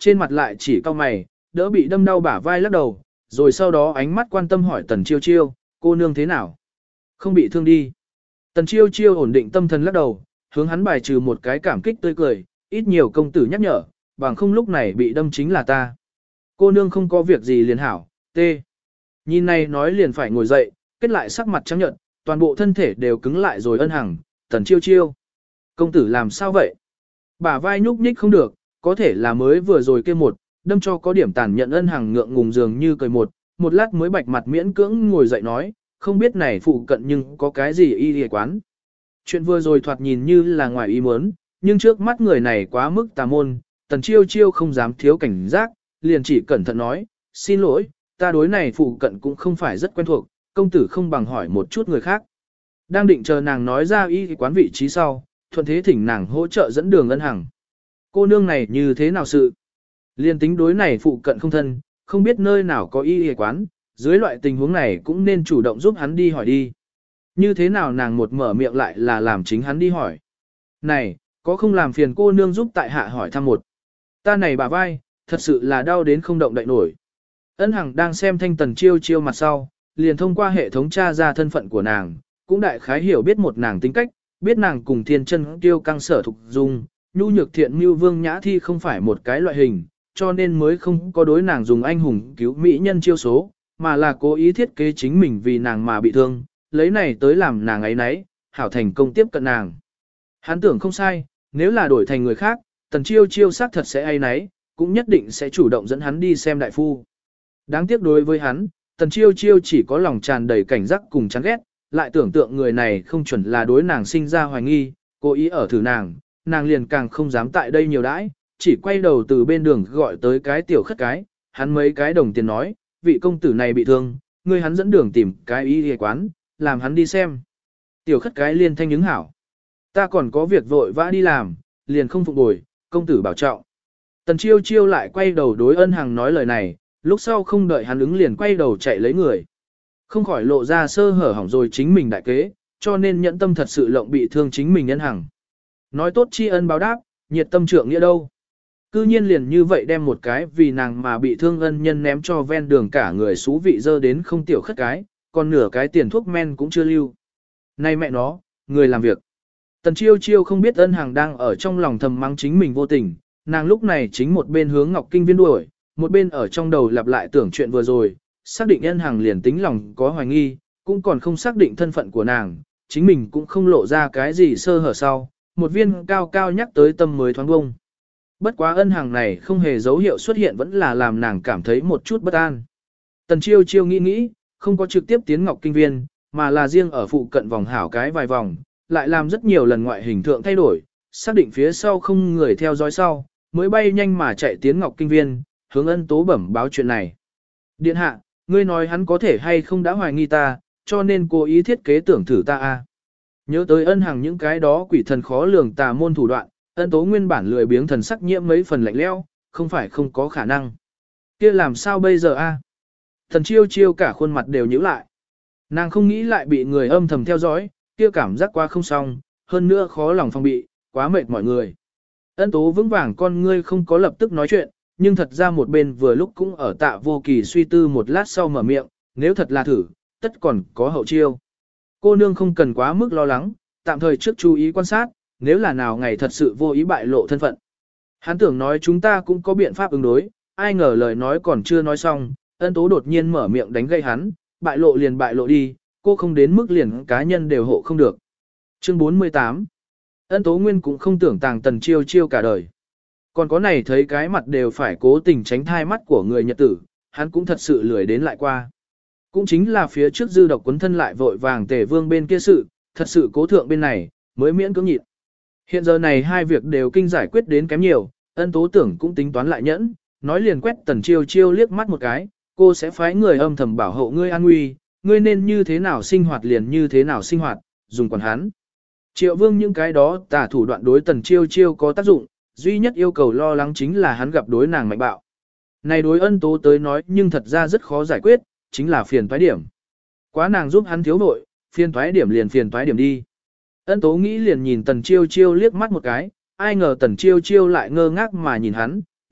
trên mặt lại chỉ cau mày, đỡ bị đâm đau bả vai lắc đầu, rồi sau đó ánh mắt quan tâm hỏi Tần Chiêu Chiêu, cô nương thế nào? Không bị thương đi. Tần Chiêu Chiêu ổn định tâm thần lắc đầu, hướng hắn bài trừ một cái cảm kích tươi cười, ít nhiều công tử nhắc nhở, bằng không lúc này bị đâm chính là ta. Cô nương không có việc gì liền hảo, tê. Nhìn này nói liền phải ngồi dậy, kết lại sắc mặt trắng nhợt, toàn bộ thân thể đều cứng lại rồi ân hằng, Tần Chiêu Chiêu. Công tử làm sao vậy? Bả vai nhúc nhích không được, có thể là mới vừa rồi kia một, đâm cho có điểm tàn nhận ân hằng ngượng ngùng dường như cười một, một lát mới bạch mặt miễn cưỡng ngồi dậy nói, không biết này phụ cận nhưng có cái gì y y quán. Chuyện vừa rồi thoạt nhìn như là ngoài ý muốn, nhưng trước mắt người này quá mức tà môn, Tần Chiêu Chiêu không dám thiếu cảnh giác, liền chỉ cẩn thận nói, xin lỗi, ta đối này phụ cận cũng không phải rất quen thuộc, công tử không bằng hỏi một chút người khác. Đang định chờ nàng nói ra y quán vị trí sau, thuận thế thỉnh nàng hỗ trợ dẫn đường ân hằng. Cô nương này như thế nào sự? Liên tính đối này phụ cận không thân, không biết nơi nào có y y quán, dưới loại tình huống này cũng nên chủ động giúp hắn đi hỏi đi. Như thế nào nàng một mở miệng lại là làm chính hắn đi hỏi. Này, có không làm phiền cô nương giúp tại hạ hỏi thăm một. Ta này bà vai, thật sự là đau đến không động đậy nổi. Ân Hằng đang xem Thanh Tần Chiêu Chiêu mặt sau, liền thông qua hệ thống tra ra thân phận của nàng, cũng đại khái hiểu biết một nàng tính cách, biết nàng cùng Thiên Chân Tiêu căng sở thục dung, nhu nhược thiện mưu vương nhã thi không phải một cái loại hình, cho nên mới không có đối nàng dùng anh hùng cứu mỹ nhân chiêu số, mà là cố ý thiết kế chính mình vì nàng mà bị thương, lấy này tới làm nàng ấy nấy, hảo thành công tiếp cận nàng. Hắn tưởng không sai, nếu là đổi thành người khác, Tần Chiêu Chiêu xác thật sẽ ấy nấy, cũng nhất định sẽ chủ động dẫn hắn đi xem đại phu. Đáng tiếc đối với hắn, Tần Chiêu Chiêu chỉ có lòng tràn đầy cảnh giác cùng chán ghét, lại tưởng tượng người này không chuẩn là đối nàng sinh ra hoài nghi, cố ý ở thử nàng, nàng liền càng không dám tại đây nhiều đãi, chỉ quay đầu từ bên đường gọi tới cái tiểu khất cái, hắn mấy cái đồng tiền nói, vị công tử này bị thương, người hắn dẫn đường tìm cái y y quán, làm hắn đi xem. Tiểu khất cái liên thanh ứng hảo. Ta còn có việc vội vã đi làm, liền không phục bồi, công tử bảo trọng. Tần Chiêu Chiêu lại quay đầu đối Ân Hằng nói lời này, lúc sau không đợi hắn ứng liền quay đầu chạy lấy người. Không khỏi lộ ra sơ hở hỏng rồi chính mình đại kế, cho nên nhẫn tâm thật sự lộng bị thương chính mình Ân Hằng. Nói tốt tri ân báo đáp, nhiệt tâm trượng nghĩa đâu. Cư nhiên liền như vậy đem một cái vì nàng mà bị thương ân nhân ném cho ven đường cả người xú vị dơ đến không tiểu khất cái, còn nửa cái tiền thuốc men cũng chưa lưu. Này mẹ nó, người làm việc. Tần Chiêu Chiêu không biết Ân Hằng đang ở trong lòng thầm mắng chính mình vô tình, nàng lúc này chính một bên hướng Ngọc Kinh Viên đuổi, một bên ở trong đầu lặp lại tưởng chuyện vừa rồi, xác định Ân Hằng liền tính lòng có hoài nghi, cũng còn không xác định thân phận của nàng, chính mình cũng không lộ ra cái gì sơ hở sau, một viên cao cao nhắc tới tâm mới thoáng bông. Bất quá Ân Hằng này không hề dấu hiệu xuất hiện vẫn là làm nàng cảm thấy một chút bất an. Tần Chiêu Chiêu nghĩ nghĩ, không có trực tiếp tiến Ngọc Kinh Viên, mà là riêng ở phụ cận vòng hảo cái vài vòng, lại làm rất nhiều lần ngoại hình thượng thay đổi, xác định phía sau không người theo dõi sau, mới bay nhanh mà chạy tiến Ngọc Kinh Viên, hướng Ân Tố bẩm báo chuyện này. Điện hạ, ngươi nói hắn có thể hay không đã hoài nghi ta, cho nên cố ý thiết kế tưởng thử ta a. Nhớ tới Ân Hằng những cái đó quỷ thần khó lường tà môn thủ đoạn, Ân Tố nguyên bản lười biếng thần sắc nhiễm mấy phần lạnh lẽo, không phải không có khả năng. Kia làm sao bây giờ a? Thần Chiêu Chiêu cả khuôn mặt đều nhíu lại. Nàng không nghĩ lại bị người âm thầm theo dõi, kia cảm giác quá không xong, hơn nữa khó lòng phòng bị, quá mệt mọi người. Ân Tố vững vàng con ngươi không có lập tức nói chuyện, nhưng thật ra một bên vừa lúc cũng ở Tạ Vô Kỳ suy tư một lát sau mở miệng, nếu thật là thử, tất còn có hậu chiêu. Cô nương không cần quá mức lo lắng, tạm thời trước chú ý quan sát, nếu là nào ngày thật sự vô ý bại lộ thân phận. Hắn tưởng nói chúng ta cũng có biện pháp ứng đối, ai ngờ lời nói còn chưa nói xong, Ân Tố đột nhiên mở miệng đánh gây hắn, bại lộ liền bại lộ đi, cô không đến mức liền cá nhân đều hộ không được. Chương bốn mươi tám. Ân Tố Nguyên cũng không tưởng Tàng Tần Chiêu Chiêu cả đời. Còn có này thấy cái mặt đều phải cố tình tránh thai mắt của người Nhật tử, hắn cũng thật sự lười đến lại qua. Cũng chính là phía trước dư độc quấn thân lại vội vàng Tề Vương bên kia sự, thật sự cố thượng bên này, mới miễn cưỡng nhịn. Hiện giờ này hai việc đều kinh giải quyết đến kém nhiều, Ân Tố tưởng cũng tính toán lại nhẫn, nói liền quét Tần Chiêu Chiêu liếc mắt một cái, cô sẽ phái người âm thầm bảo hộ ngươi an nguy, ngươi nên như thế nào sinh hoạt liền như thế nào sinh hoạt, dùng quản hắn. Triệu Vương những cái đó tả thủ đoạn đối Tần Chiêu Chiêu có tác dụng, duy nhất yêu cầu lo lắng chính là hắn gặp đối nàng mạnh bạo. Này đối Ân Tố tới nói nhưng thật ra rất khó giải quyết, chính là phiền toái điểm. Quá nàng giúp hắn thiếu vội, phiền toái điểm liền phiền toái điểm đi. Ân Tố nghĩ liền nhìn Tần Chiêu Chiêu liếc mắt một cái, ai ngờ Tần Chiêu Chiêu lại ngơ ngác mà nhìn hắn,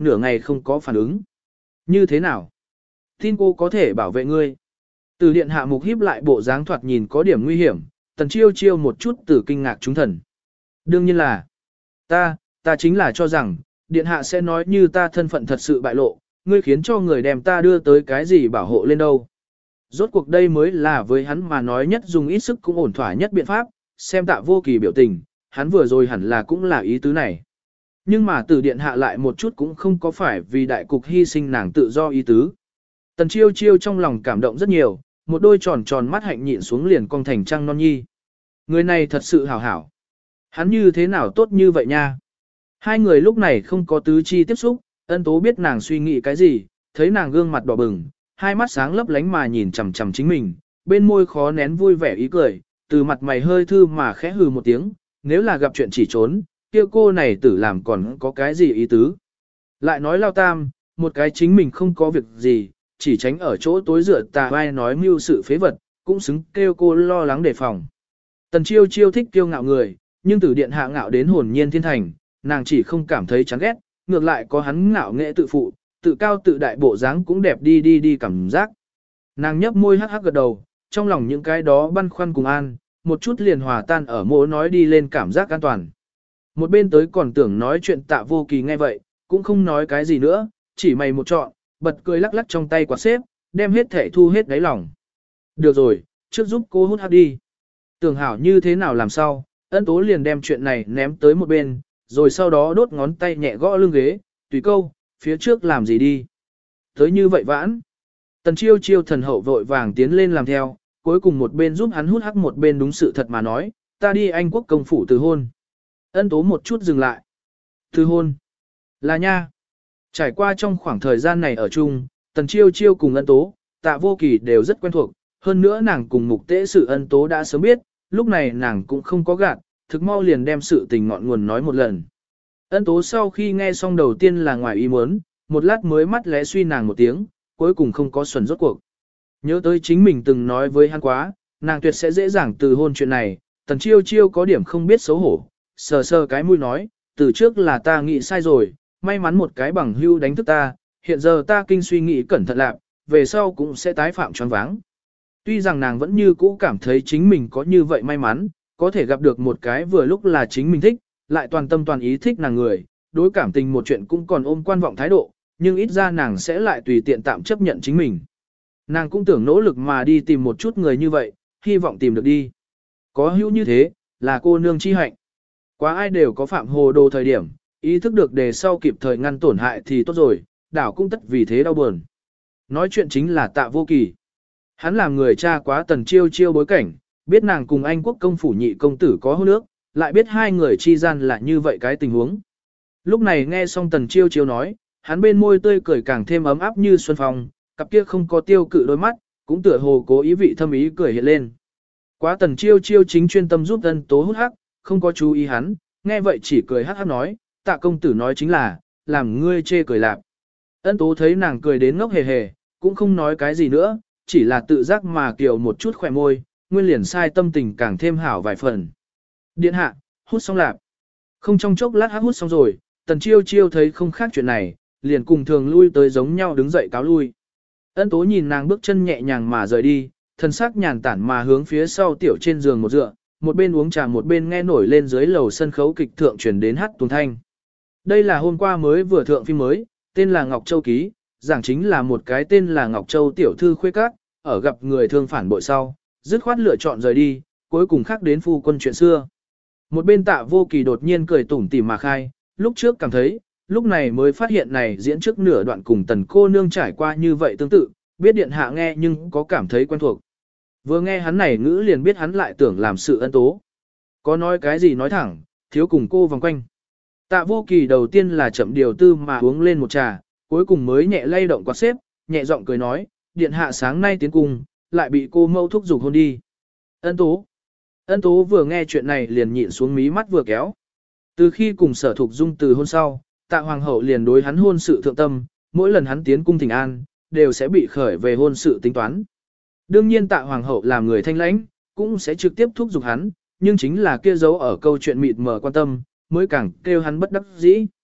nửa ngày không có phản ứng. Như thế nào? Tin cô có thể bảo vệ ngươi. Từ điện hạ mục híp lại bộ dáng thoạt nhìn có điểm nguy hiểm, tần chiêu chiêu một chút từ kinh ngạc chúng thần. Đương nhiên là, ta, ta chính là cho rằng, điện hạ sẽ nói như ta thân phận thật sự bại lộ, ngươi khiến cho người đem ta đưa tới cái gì bảo hộ lên đâu. Rốt cuộc đây mới là với hắn mà nói nhất dùng ít sức cũng ổn thỏa nhất biện pháp, xem Tạ Vô Kỳ biểu tình, hắn vừa rồi hẳn là cũng là ý tứ này. Nhưng mà từ điện hạ lại một chút cũng không có phải vì đại cục hy sinh nàng tự do ý tứ. Tần chiêu chiêu trong lòng cảm động rất nhiều, một đôi tròn tròn mắt hạnh nhịn xuống liền cong thành trăng non nhi. Người này thật sự hảo hảo. Hắn như thế nào tốt như vậy nha. Hai người lúc này không có tứ chi tiếp xúc, Ân Tố biết nàng suy nghĩ cái gì, thấy nàng gương mặt đỏ bừng, hai mắt sáng lấp lánh mà nhìn chằm chằm chính mình, bên môi khó nén vui vẻ ý cười, từ mặt mày hơi thư mà khẽ hừ một tiếng, nếu là gặp chuyện chỉ trốn, kia cô này tử làm còn có cái gì ý tứ. Lại nói lao tam, một cái chính mình không có việc gì, chỉ tránh ở chỗ tối rửa tà vai nói mưu sự phế vật, cũng xứng kêu cô lo lắng đề phòng. Tần chiêu chiêu thích kiêu ngạo người, nhưng từ điện hạ ngạo đến hồn nhiên thiên thành, nàng chỉ không cảm thấy chán ghét, ngược lại có hắn ngạo nghệ tự phụ, tự cao tự đại bộ dáng cũng đẹp đi đi đi cảm giác. Nàng nhấp môi hắc hắc gật đầu, trong lòng những cái đó băn khoăn cùng an, một chút liền hòa tan ở mỗ nói đi lên cảm giác an toàn. Một bên tới còn tưởng nói chuyện Tạ Vô Kỳ nghe vậy, cũng không nói cái gì nữa, chỉ mày một trọn, bật cười lắc lắc trong tay quạt xếp, đem hết thể thu hết đáy lòng. Được rồi, trước giúp cô hút hắc đi. Tưởng hảo như thế nào làm sao, Ân Tố liền đem chuyện này ném tới một bên, rồi sau đó đốt ngón tay nhẹ gõ lưng ghế, tùy câu, phía trước làm gì đi. Tới như vậy vãn. Tần chiêu chiêu thần hậu vội vàng tiến lên làm theo, cuối cùng một bên giúp hắn hút hắc một bên đúng sự thật mà nói, ta đi Anh quốc công phủ từ hôn. Ân Tố một chút dừng lại. Từ hôn. Là nha. Trải qua trong khoảng thời gian này ở chung, Tần chiêu chiêu cùng Ân Tố, Tạ Vô Kỳ đều rất quen thuộc, hơn nữa nàng cùng mục tế sự Ân Tố đã sớm biết, lúc này nàng cũng không có gạt, thực mau liền đem sự tình ngọn nguồn nói một lần. Ân Tố sau khi nghe xong đầu tiên là ngoài ý muốn, một lát mới mắt lẽ suy nàng một tiếng, cuối cùng không có xuẩn rốt cuộc. Nhớ tới chính mình từng nói với hắn quá, nàng tuyệt sẽ dễ dàng từ hôn chuyện này, Tần chiêu chiêu có điểm không biết xấu hổ, sờ sờ cái mũi nói, từ trước là ta nghĩ sai rồi, may mắn một cái bằng hưu đánh thức ta, hiện giờ ta kinh suy nghĩ cẩn thận lạc, về sau cũng sẽ tái phạm choáng váng. Tuy rằng nàng vẫn như cũ cảm thấy chính mình có như vậy may mắn, có thể gặp được một cái vừa lúc là chính mình thích, lại toàn tâm toàn ý thích nàng người, đối cảm tình một chuyện cũng còn ôm quan vọng thái độ, nhưng ít ra nàng sẽ lại tùy tiện tạm chấp nhận chính mình. Nàng cũng tưởng nỗ lực mà đi tìm một chút người như vậy, hy vọng tìm được đi. Có hữu như thế, là cô nương chi hạnh. Quá ai đều có phạm hồ đồ thời điểm, ý thức được đề sau kịp thời ngăn tổn hại thì tốt rồi, đảo cũng tất vì thế đau buồn. Nói chuyện chính là Tạ Vô Kỳ. Hắn làm người cha quá Tần chiêu chiêu bối cảnh, biết nàng cùng Anh quốc công phủ nhị công tử có hôn ước, lại biết hai người chi gian là như vậy cái tình huống. Lúc này nghe xong Tần chiêu chiêu nói, hắn bên môi tươi cười càng thêm ấm áp như xuân phong, cặp kia không có tiêu cự đôi mắt, cũng tựa hồ cố ý vị thâm ý cười hiện lên. Quá Tần chiêu chiêu chính chuyên tâm giúp Ân Tố hút hắc, không có chú ý hắn, nghe vậy chỉ cười hắc hắc nói, Tạ công tử nói chính là, làm ngươi chê cười lạp. Ân Tố thấy nàng cười đến ngốc hề hề, cũng không nói cái gì nữa, chỉ là tự giác mà kiều một chút khỏe môi, nguyên liền sai tâm tình càng thêm hảo vài phần. Điện hạ, hút xong lạp. Không trong chốc lát hút xong rồi, Tần chiêu chiêu thấy không khác chuyện này, liền cùng thường lui tới giống nhau đứng dậy cáo lui. Ân Tố nhìn nàng bước chân nhẹ nhàng mà rời đi, thân sắc nhàn tản mà hướng phía sau tiểu trên giường một dựa, một bên uống trà một bên nghe nổi lên dưới lầu sân khấu kịch thượng truyền đến hát tuồng thanh. Đây là hôm qua mới vừa thượng phim mới, tên là Ngọc Châu Ký, giảng chính là một cái tên là Ngọc Châu tiểu thư khuê các, ở gặp người thương phản bội sau, dứt khoát lựa chọn rời đi, cuối cùng khác đến phu quân chuyện xưa. Một bên Tạ Vô Kỳ đột nhiên cười tủm tỉm mà khai, lúc trước cảm thấy, lúc này mới phát hiện này diễn trước nửa đoạn cùng Tần cô nương trải qua như vậy tương tự, biết điện hạ nghe nhưng có cảm thấy quen thuộc. Vừa nghe hắn này ngữ liền biết hắn lại tưởng làm sự Ân Tố. Có nói cái gì nói thẳng, thiếu cùng cô vòng quanh. Tạ Vô Kỳ đầu tiên là chậm điều tư mà uống lên một trà, cuối cùng mới nhẹ lay động quạt xếp, nhẹ giọng cười nói, điện hạ sáng nay tiến cung, lại bị cô mâu thúc giục hôn đi. Ân Tố. Ân Tố vừa nghe chuyện này liền nhịn xuống mí mắt vừa kéo. Từ khi cùng Sở Thục Dung từ hôn sau, Tạ Hoàng hậu liền đối hắn hôn sự thượng tâm, mỗi lần hắn tiến cung thỉnh an, đều sẽ bị khởi về hôn sự tính toán. Đương nhiên Tạ Hoàng hậu làm người thanh lãnh, cũng sẽ trực tiếp thúc giục hắn, nhưng chính là kia dấu ở câu chuyện mịt mờ quan tâm, mới càng kêu hắn bất đắc dĩ.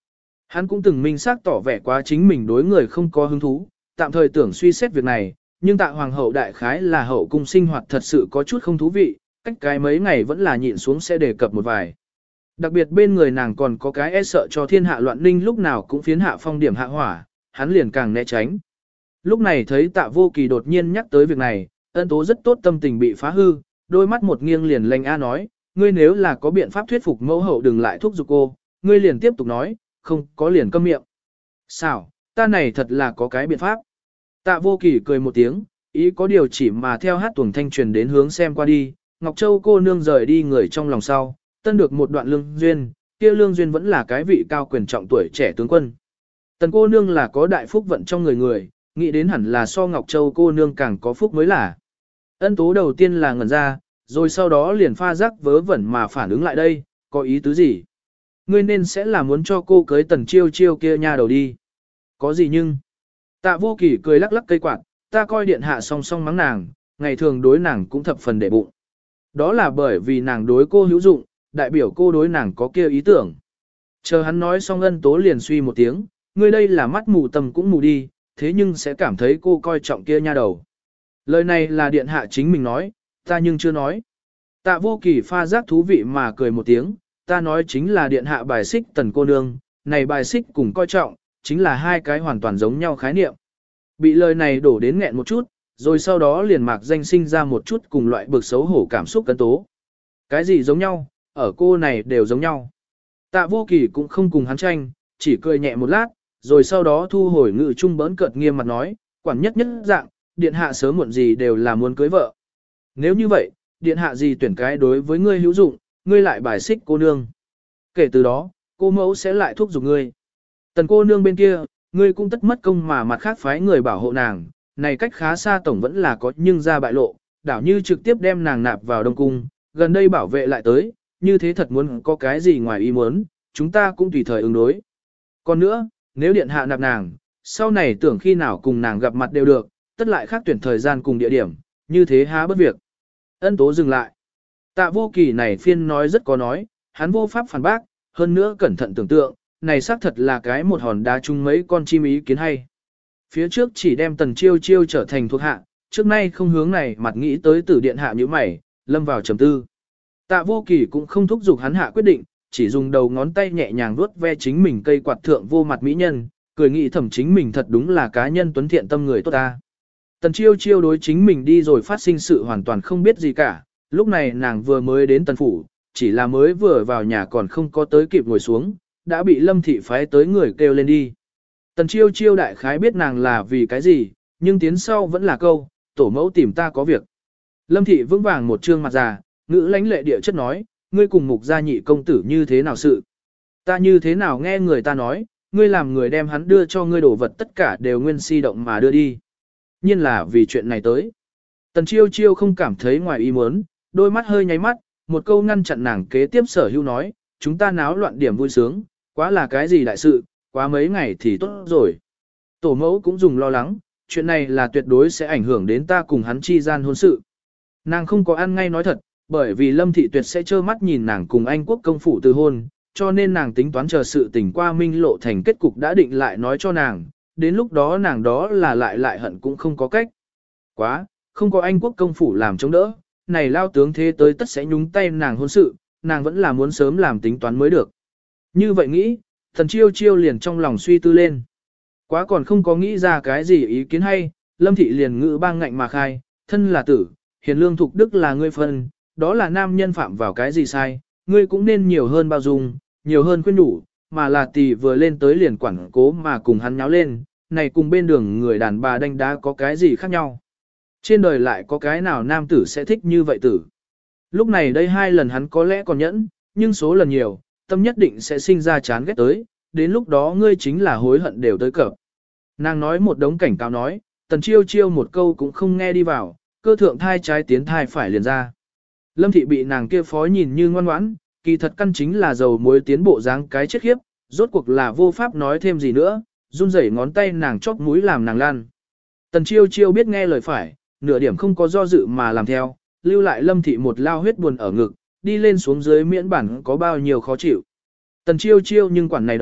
Hắn cũng từng minh xác tỏ vẻ quá chính mình đối người không có hứng thú, tạm thời tưởng suy xét việc này, nhưng tạ hoàng hậu đại khái là hậu cung sinh hoạt thật sự có chút không thú vị, cách cái mấy ngày vẫn là nhịn xuống sẽ đề cập một vài. Đặc biệt bên người nàng còn có cái e sợ cho thiên hạ loạn ninh lúc nào cũng phiến hạ phong điểm hạ hỏa, hắn liền càng né tránh. Lúc này thấy tạ vô kỳ đột nhiên nhắc tới việc này, ân tố rất tốt tâm tình bị phá hư, đôi mắt một nghiêng liền lệnh A nói, ngươi nếu là có biện pháp thuyết phục mẫu hậu đừng lại thúc giục cô, ngươi liền tiếp tục nói, không có liền câm miệng. Sao, ta này thật là có cái biện pháp. Tạ vô kỳ cười một tiếng, ý có điều chỉ mà theo hát tuồng thanh truyền đến hướng xem qua đi, Ngọc Châu cô nương rời đi người trong lòng sau, tân được một đoạn lương duyên, kia lương duyên vẫn là cái vị cao quyền trọng tuổi trẻ tướng quân. Tần cô nương là có đại phúc vận trong người người, nghĩ đến hẳn là so Ngọc Châu cô nương càng có phúc mới là. Ân tố đầu tiên là ngẩn ra, rồi sau đó liền pha rắc vớ vẩn mà phản ứng lại đây, có ý tứ gì? Ngươi nên sẽ là muốn cho cô cưới tần chiêu chiêu kia nha đầu đi. Có gì nhưng? Tạ vô kỳ cười lắc lắc cây quạt, ta coi điện hạ song song mắng nàng, ngày thường đối nàng cũng thập phần để bụng. Đó là bởi vì nàng đối cô hữu dụng, đại biểu cô đối nàng có kia ý tưởng. Chờ hắn nói xong ân tố liền suy một tiếng, ngươi đây là mắt mù tầm cũng mù đi, thế nhưng sẽ cảm thấy cô coi trọng kia nha đầu. Lời này là điện hạ chính mình nói, ta nhưng chưa nói. Tạ vô kỳ pha giác thú vị mà cười một tiếng, ta nói chính là điện hạ bài xích tần cô nương, này bài xích cùng coi trọng, chính là hai cái hoàn toàn giống nhau khái niệm. Bị lời này đổ đến nghẹn một chút, rồi sau đó liền mạc danh sinh ra một chút cùng loại bực xấu hổ cảm xúc cân tố. Cái gì giống nhau, ở cô này đều giống nhau. Tạ vô kỳ cũng không cùng hắn tranh, chỉ cười nhẹ một lát, rồi sau đó thu hồi ngự trung bỡn cợt nghiêm mặt nói, quản nhất nhất dạng, điện hạ sớm muộn gì đều là muốn cưới vợ. Nếu như vậy, điện hạ gì tuyển cái đối với ngươi hữu dụng, ngươi lại bài xích cô nương. Kể từ đó, cô mẫu sẽ lại thúc giục ngươi. Tần cô nương bên kia, ngươi cũng tất mất công mà mặt khác phái người bảo hộ nàng, này cách khá xa tổng vẫn là có nhưng ra bại lộ, đảo như trực tiếp đem nàng nạp vào đông cung, gần đây bảo vệ lại tới, như thế thật muốn có cái gì ngoài ý muốn, chúng ta cũng tùy thời ứng đối. Còn nữa, nếu điện hạ nạp nàng, sau này tưởng khi nào cùng nàng gặp mặt đều được, tất lại khác tuyển thời gian cùng địa điểm, như thế há bất việc. Ân tố dừng lại. Tạ vô kỳ này phiên nói rất có nói, hắn vô pháp phản bác, hơn nữa cẩn thận tưởng tượng, này xác thật là cái một hòn đá chung mấy con chim ý kiến hay. Phía trước chỉ đem tần chiêu chiêu trở thành thuộc hạ, trước nay không hướng này mặt nghĩ tới tử điện hạ như mày, lâm vào trầm tư. Tạ vô kỳ cũng không thúc giục hắn hạ quyết định, chỉ dùng đầu ngón tay nhẹ nhàng vuốt ve chính mình cây quạt thượng vô mặt mỹ nhân, cười nghĩ thầm chính mình thật đúng là cá nhân tuấn thiện tâm người tốt ta. Tần chiêu chiêu đối chính mình đi rồi phát sinh sự hoàn toàn không biết gì cả, lúc này nàng vừa mới đến tần phủ, chỉ là mới vừa vào nhà còn không có tới kịp ngồi xuống, đã bị lâm thị phái tới người kêu lên đi. Tần chiêu chiêu đại khái biết nàng là vì cái gì, nhưng tiến sau vẫn là câu, tổ mẫu tìm ta có việc. Lâm thị vững vàng một trương mặt già, ngữ lãnh lệ địa chất nói, ngươi cùng mục gia nhị công tử như thế nào sự. Ta như thế nào nghe người ta nói, ngươi làm người đem hắn đưa cho ngươi đồ vật tất cả đều nguyên si động mà đưa đi. Nhiên là vì chuyện này tới. Tần chiêu chiêu không cảm thấy ngoài ý muốn, đôi mắt hơi nháy mắt, một câu ngăn chặn nàng kế tiếp sở hữu nói, chúng ta náo loạn điểm vui sướng, quá là cái gì đại sự, quá mấy ngày thì tốt rồi. Tổ mẫu cũng dùng lo lắng, chuyện này là tuyệt đối sẽ ảnh hưởng đến ta cùng hắn chi gian hôn sự. Nàng không có ăn ngay nói thật, bởi vì Lâm Thị Tuyệt sẽ trơ mắt nhìn nàng cùng Anh quốc công phủ từ hôn, cho nên nàng tính toán chờ sự tình qua minh lộ thành kết cục đã định lại nói cho nàng, đến lúc đó nàng đó là lại lại hận cũng không có cách. Quá, không có Anh quốc công phủ làm chống đỡ, này lao tướng thế tới tất sẽ nhúng tay nàng hôn sự, nàng vẫn là muốn sớm làm tính toán mới được. Như vậy nghĩ, thần chiêu chiêu liền trong lòng suy tư lên. Quá còn không có nghĩ ra cái gì ý kiến hay, Lâm Thị liền ngữ bang ngạnh mà khai, thân là tử, hiền lương thục đức là ngươi phân, đó là nam nhân phạm vào cái gì sai, ngươi cũng nên nhiều hơn bao dung, nhiều hơn khuyên đủ, mà là tỷ vừa lên tới liền quản cố mà cùng hắn nháo lên, này cùng bên đường người đàn bà đánh đá có cái gì khác nhau. Trên đời lại có cái nào nam tử sẽ thích như vậy tử. Lúc này đây hai lần hắn có lẽ còn nhẫn, nhưng số lần nhiều, tâm nhất định sẽ sinh ra chán ghét tới, đến lúc đó ngươi chính là hối hận đều tới cập. Nàng nói một đống cảnh cáo nói, tần chiêu chiêu một câu cũng không nghe đi vào, cơ thượng thai trái tiến thai phải liền ra. Lâm thị bị nàng kia phó nhìn như ngoan ngoãn, kỳ thật căn chính là dầu muối tiến bộ dáng cái chết khiếp, rốt cuộc là vô pháp nói thêm gì nữa, run rẩy ngón tay nàng chóp mũi làm nàng lan. Tần chiêu chiêu biết nghe lời phải, nửa điểm không có do dự mà làm theo, lưu lại Lâm thị một lao huyết buồn ở ngực, đi lên xuống dưới miễn bản có bao nhiêu khó chịu. Tần chiêu chiêu nhưng quản này đó,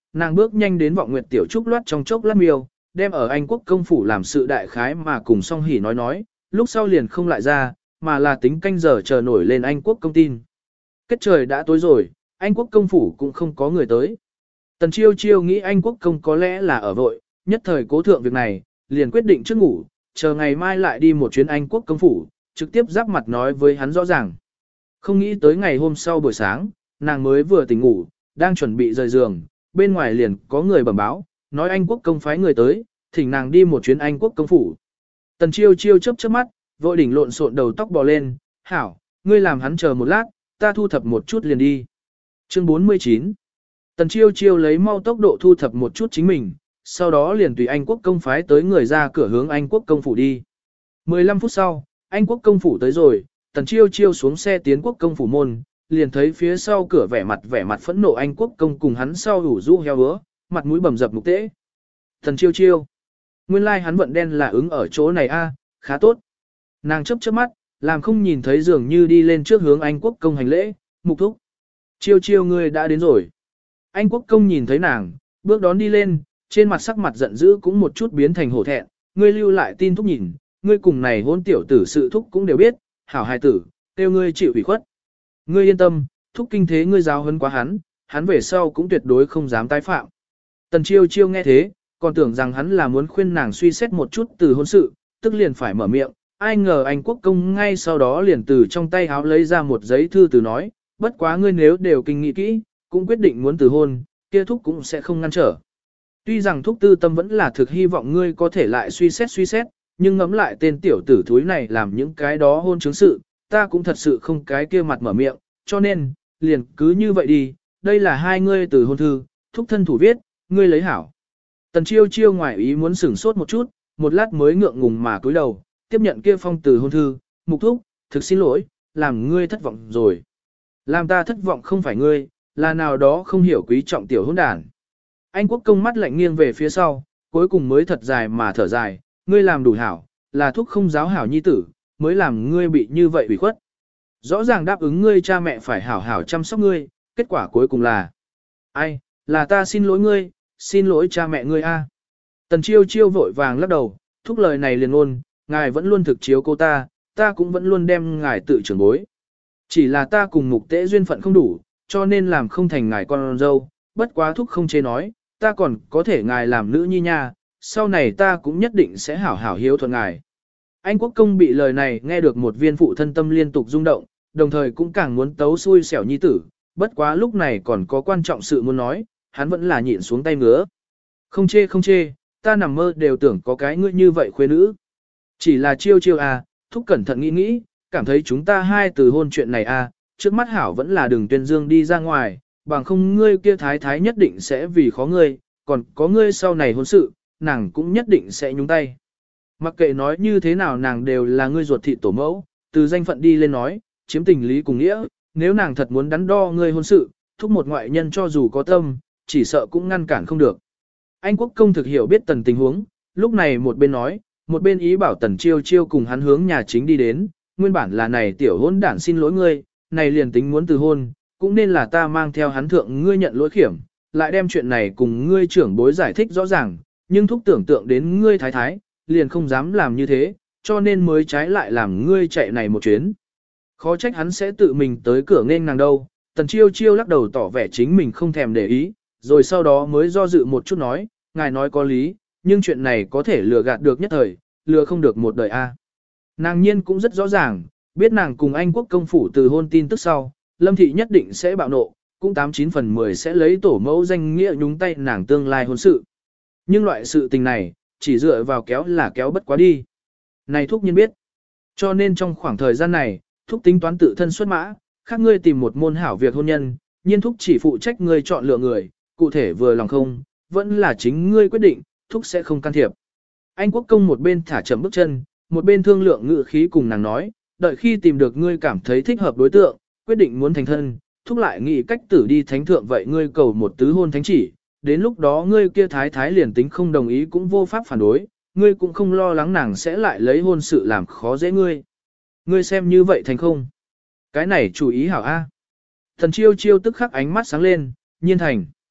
nàng bước nhanh đến Vọng Nguyệt Tiểu Trúc loát trong chốc lát miêu, đem ở Anh Quốc công phủ làm sự đại khái mà cùng Song Hỷ nói nói, lúc sau liền không lại ra, mà là tính canh giờ chờ nổi lên Anh Quốc công tin. Kết trời đã tối rồi, Anh Quốc công phủ cũng không có người tới. Tần Chiêu Chiêu nghĩ Anh Quốc công có lẽ là ở vội, nhất thời cố thượng việc này, liền quyết định trước ngủ, chờ ngày mai lại đi một chuyến Anh Quốc công phủ, trực tiếp giáp mặt nói với hắn rõ ràng. Không nghĩ tới ngày hôm sau buổi sáng, nàng mới vừa tỉnh ngủ, đang chuẩn bị rời giường, bên ngoài liền có người bẩm báo, nói Anh Quốc công phái người tới, thỉnh nàng đi một chuyến Anh Quốc công phủ. Tần Chiêu Chiêu chớp chớp mắt, vội đỉnh lộn xộn đầu tóc bò lên, hảo, ngươi làm hắn chờ một lát, ta thu thập một chút liền đi. Chương bốn mươi chín. Tần Chiêu Chiêu lấy mau tốc độ thu thập một chút chính mình, sau đó liền tùy Anh Quốc công phái tới người ra cửa hướng Anh Quốc công phủ đi. mười lăm phút sau, Anh Quốc công phủ tới rồi, Tần Chiêu Chiêu xuống xe tiến Quốc công phủ môn, liền thấy phía sau cửa vẻ mặt vẻ mặt phẫn nộ Anh Quốc công cùng hắn sau ủ rũ heo hứa, mặt mũi bầm dập mục tễ. Tần Chiêu Chiêu, nguyên lai like hắn vận đen là ứng ở chỗ này a, khá tốt. Nàng chớp chớp mắt, làm không nhìn thấy dường như đi lên trước hướng Anh Quốc công hành lễ, mục thúc. Chiêu Chiêu ngươi đã đến rồi. Anh Quốc công nhìn thấy nàng, bước đón đi lên, trên mặt sắc mặt giận dữ cũng một chút biến thành hổ thẹn, ngươi lưu lại tin thúc nhìn, ngươi cùng này hôn tiểu tử sự thúc cũng đều biết, hảo hài tử, tiêu ngươi chịu ủy khuất. Ngươi yên tâm, thúc kinh thế ngươi giáo huấn quá hắn, hắn về sau cũng tuyệt đối không dám tái phạm. Tần Chiêu Chiêu nghe thế, còn tưởng rằng hắn là muốn khuyên nàng suy xét một chút từ hôn sự, tức liền phải mở miệng, ai ngờ anh quốc công ngay sau đó liền từ trong tay háo lấy ra một giấy thư từ nói, bất quá ngươi nếu đều kinh nghị kỹ, cũng quyết định muốn từ hôn, kia thúc cũng sẽ không ngăn trở. Tuy rằng thúc tư tâm vẫn là thực hy vọng ngươi có thể lại suy xét suy xét, nhưng ngẫm lại tên tiểu tử thúi này làm những cái đó hôn chứng sự, ta cũng thật sự không cái kia mặt mở miệng, cho nên, liền cứ như vậy đi, đây là hai ngươi từ hôn thư, thúc thân thủ viết, ngươi lấy hảo. Tần Chiêu Chiêu ngoài ý muốn sửng sốt một chút, một lát mới ngượng ngùng mà cúi đầu, tiếp nhận kia phong từ hôn thư, mục thúc, thực xin lỗi, làm ngươi thất vọng rồi. Làm ta thất vọng không phải ngươi, là nào đó không hiểu quý trọng tiểu hôn đàn. Anh quốc công mắt lạnh nghiêng về phía sau, cuối cùng mới thật dài mà thở dài, ngươi làm đủ hảo, là thúc không giáo hảo nhi tử, mới làm ngươi bị như vậy ủy khuất. Rõ ràng đáp ứng ngươi cha mẹ phải hảo hảo chăm sóc ngươi, kết quả cuối cùng là ai, là ta xin lỗi ngươi, xin lỗi cha mẹ ngươi a. Tần Chiêu Chiêu vội vàng lắc đầu, thúc lời này liền ôn, ngài vẫn luôn thực chiếu cô ta, ta cũng vẫn luôn đem ngài tự trưởng bối. Chỉ là ta cùng mục tế duyên phận không đủ, cho nên làm không thành ngài con dâu, bất quá thúc không chê nói, ta còn có thể ngài làm nữ nhi nha, sau này ta cũng nhất định sẽ hảo hảo hiếu thuận ngài. Anh quốc công bị lời này nghe được một viên phụ thân tâm liên tục rung động, đồng thời cũng càng muốn tấu xui xẻo nhi tử, bất quá lúc này còn có quan trọng sự muốn nói, hắn vẫn là nhịn xuống tay ngứa. Không chê không chê, ta nằm mơ đều tưởng có cái ngươi như vậy khuê nữ. Chỉ là Chiêu Chiêu à, thúc cẩn thận nghĩ nghĩ, cảm thấy chúng ta hai từ hôn chuyện này à, trước mắt hảo vẫn là đừng tuyên dương đi ra ngoài, bằng không ngươi kia thái thái nhất định sẽ vì khó ngươi, còn có ngươi sau này hôn sự, nàng cũng nhất định sẽ nhúng tay. Mặc kệ nói như thế nào nàng đều là ngươi ruột thịt tổ mẫu, từ danh phận đi lên nói, chiếm tình lý cùng nghĩa, nếu nàng thật muốn đắn đo ngươi hôn sự, thúc một ngoại nhân cho dù có tâm, chỉ sợ cũng ngăn cản không được. Anh quốc công thực hiểu biết tần tình huống, lúc này một bên nói, một bên ý bảo tần Chiêu Chiêu cùng hắn hướng nhà chính đi đến, nguyên bản là này tiểu hôn đản xin lỗi ngươi, này liền tính muốn từ hôn, cũng nên là ta mang theo hắn thượng ngươi nhận lỗi khiểm, lại đem chuyện này cùng ngươi trưởng bối giải thích rõ ràng, nhưng thúc tưởng tượng đến ngươi thái thái, liền không dám làm như thế, cho nên mới trái lại làm ngươi chạy này một chuyến. Khó trách hắn sẽ tự mình tới cửa nghênh nàng đâu, tần Chiêu Chiêu lắc đầu tỏ vẻ chính mình không thèm để ý, rồi sau đó mới do dự một chút nói, ngài nói có lý, nhưng chuyện này có thể lừa gạt được nhất thời, lừa không được một đời a. Nàng nhiên cũng rất rõ ràng, biết nàng cùng anh quốc công phủ từ hôn tin tức sau, Lâm Thị nhất định sẽ bạo nộ, cũng tám chín phần mười sẽ lấy tổ mẫu danh nghĩa nhúng tay nàng tương lai hôn sự. Nhưng loại sự tình này, chỉ dựa vào kéo là kéo bất quá đi. Này thúc nhiên biết. Cho nên trong khoảng thời gian này, thúc tính toán tự thân xuất mã, khác ngươi tìm một môn hảo việc hôn nhân, nhiên thúc chỉ phụ trách ngươi chọn lựa người, cụ thể vừa lòng không, vẫn là chính ngươi quyết định, thúc sẽ không can thiệp. Anh quốc công một bên thả chậm bước chân, một bên thương lượng ngự khí cùng nàng nói, đợi khi tìm được ngươi cảm thấy thích hợp đối tượng, quyết định muốn thành thân, thúc lại nghĩ cách tử đi thánh thượng vậy ngươi cầu một tứ hôn thánh chỉ, đến lúc đó ngươi kia thái thái liền tính không đồng ý cũng vô pháp phản đối, ngươi cũng không lo lắng nàng sẽ lại lấy hôn sự làm khó dễ ngươi. Ngươi xem như vậy thành không? Cái này chủ ý hảo A. Thần Chiêu Chiêu tức khắc ánh mắt sáng lên, nhiên thành.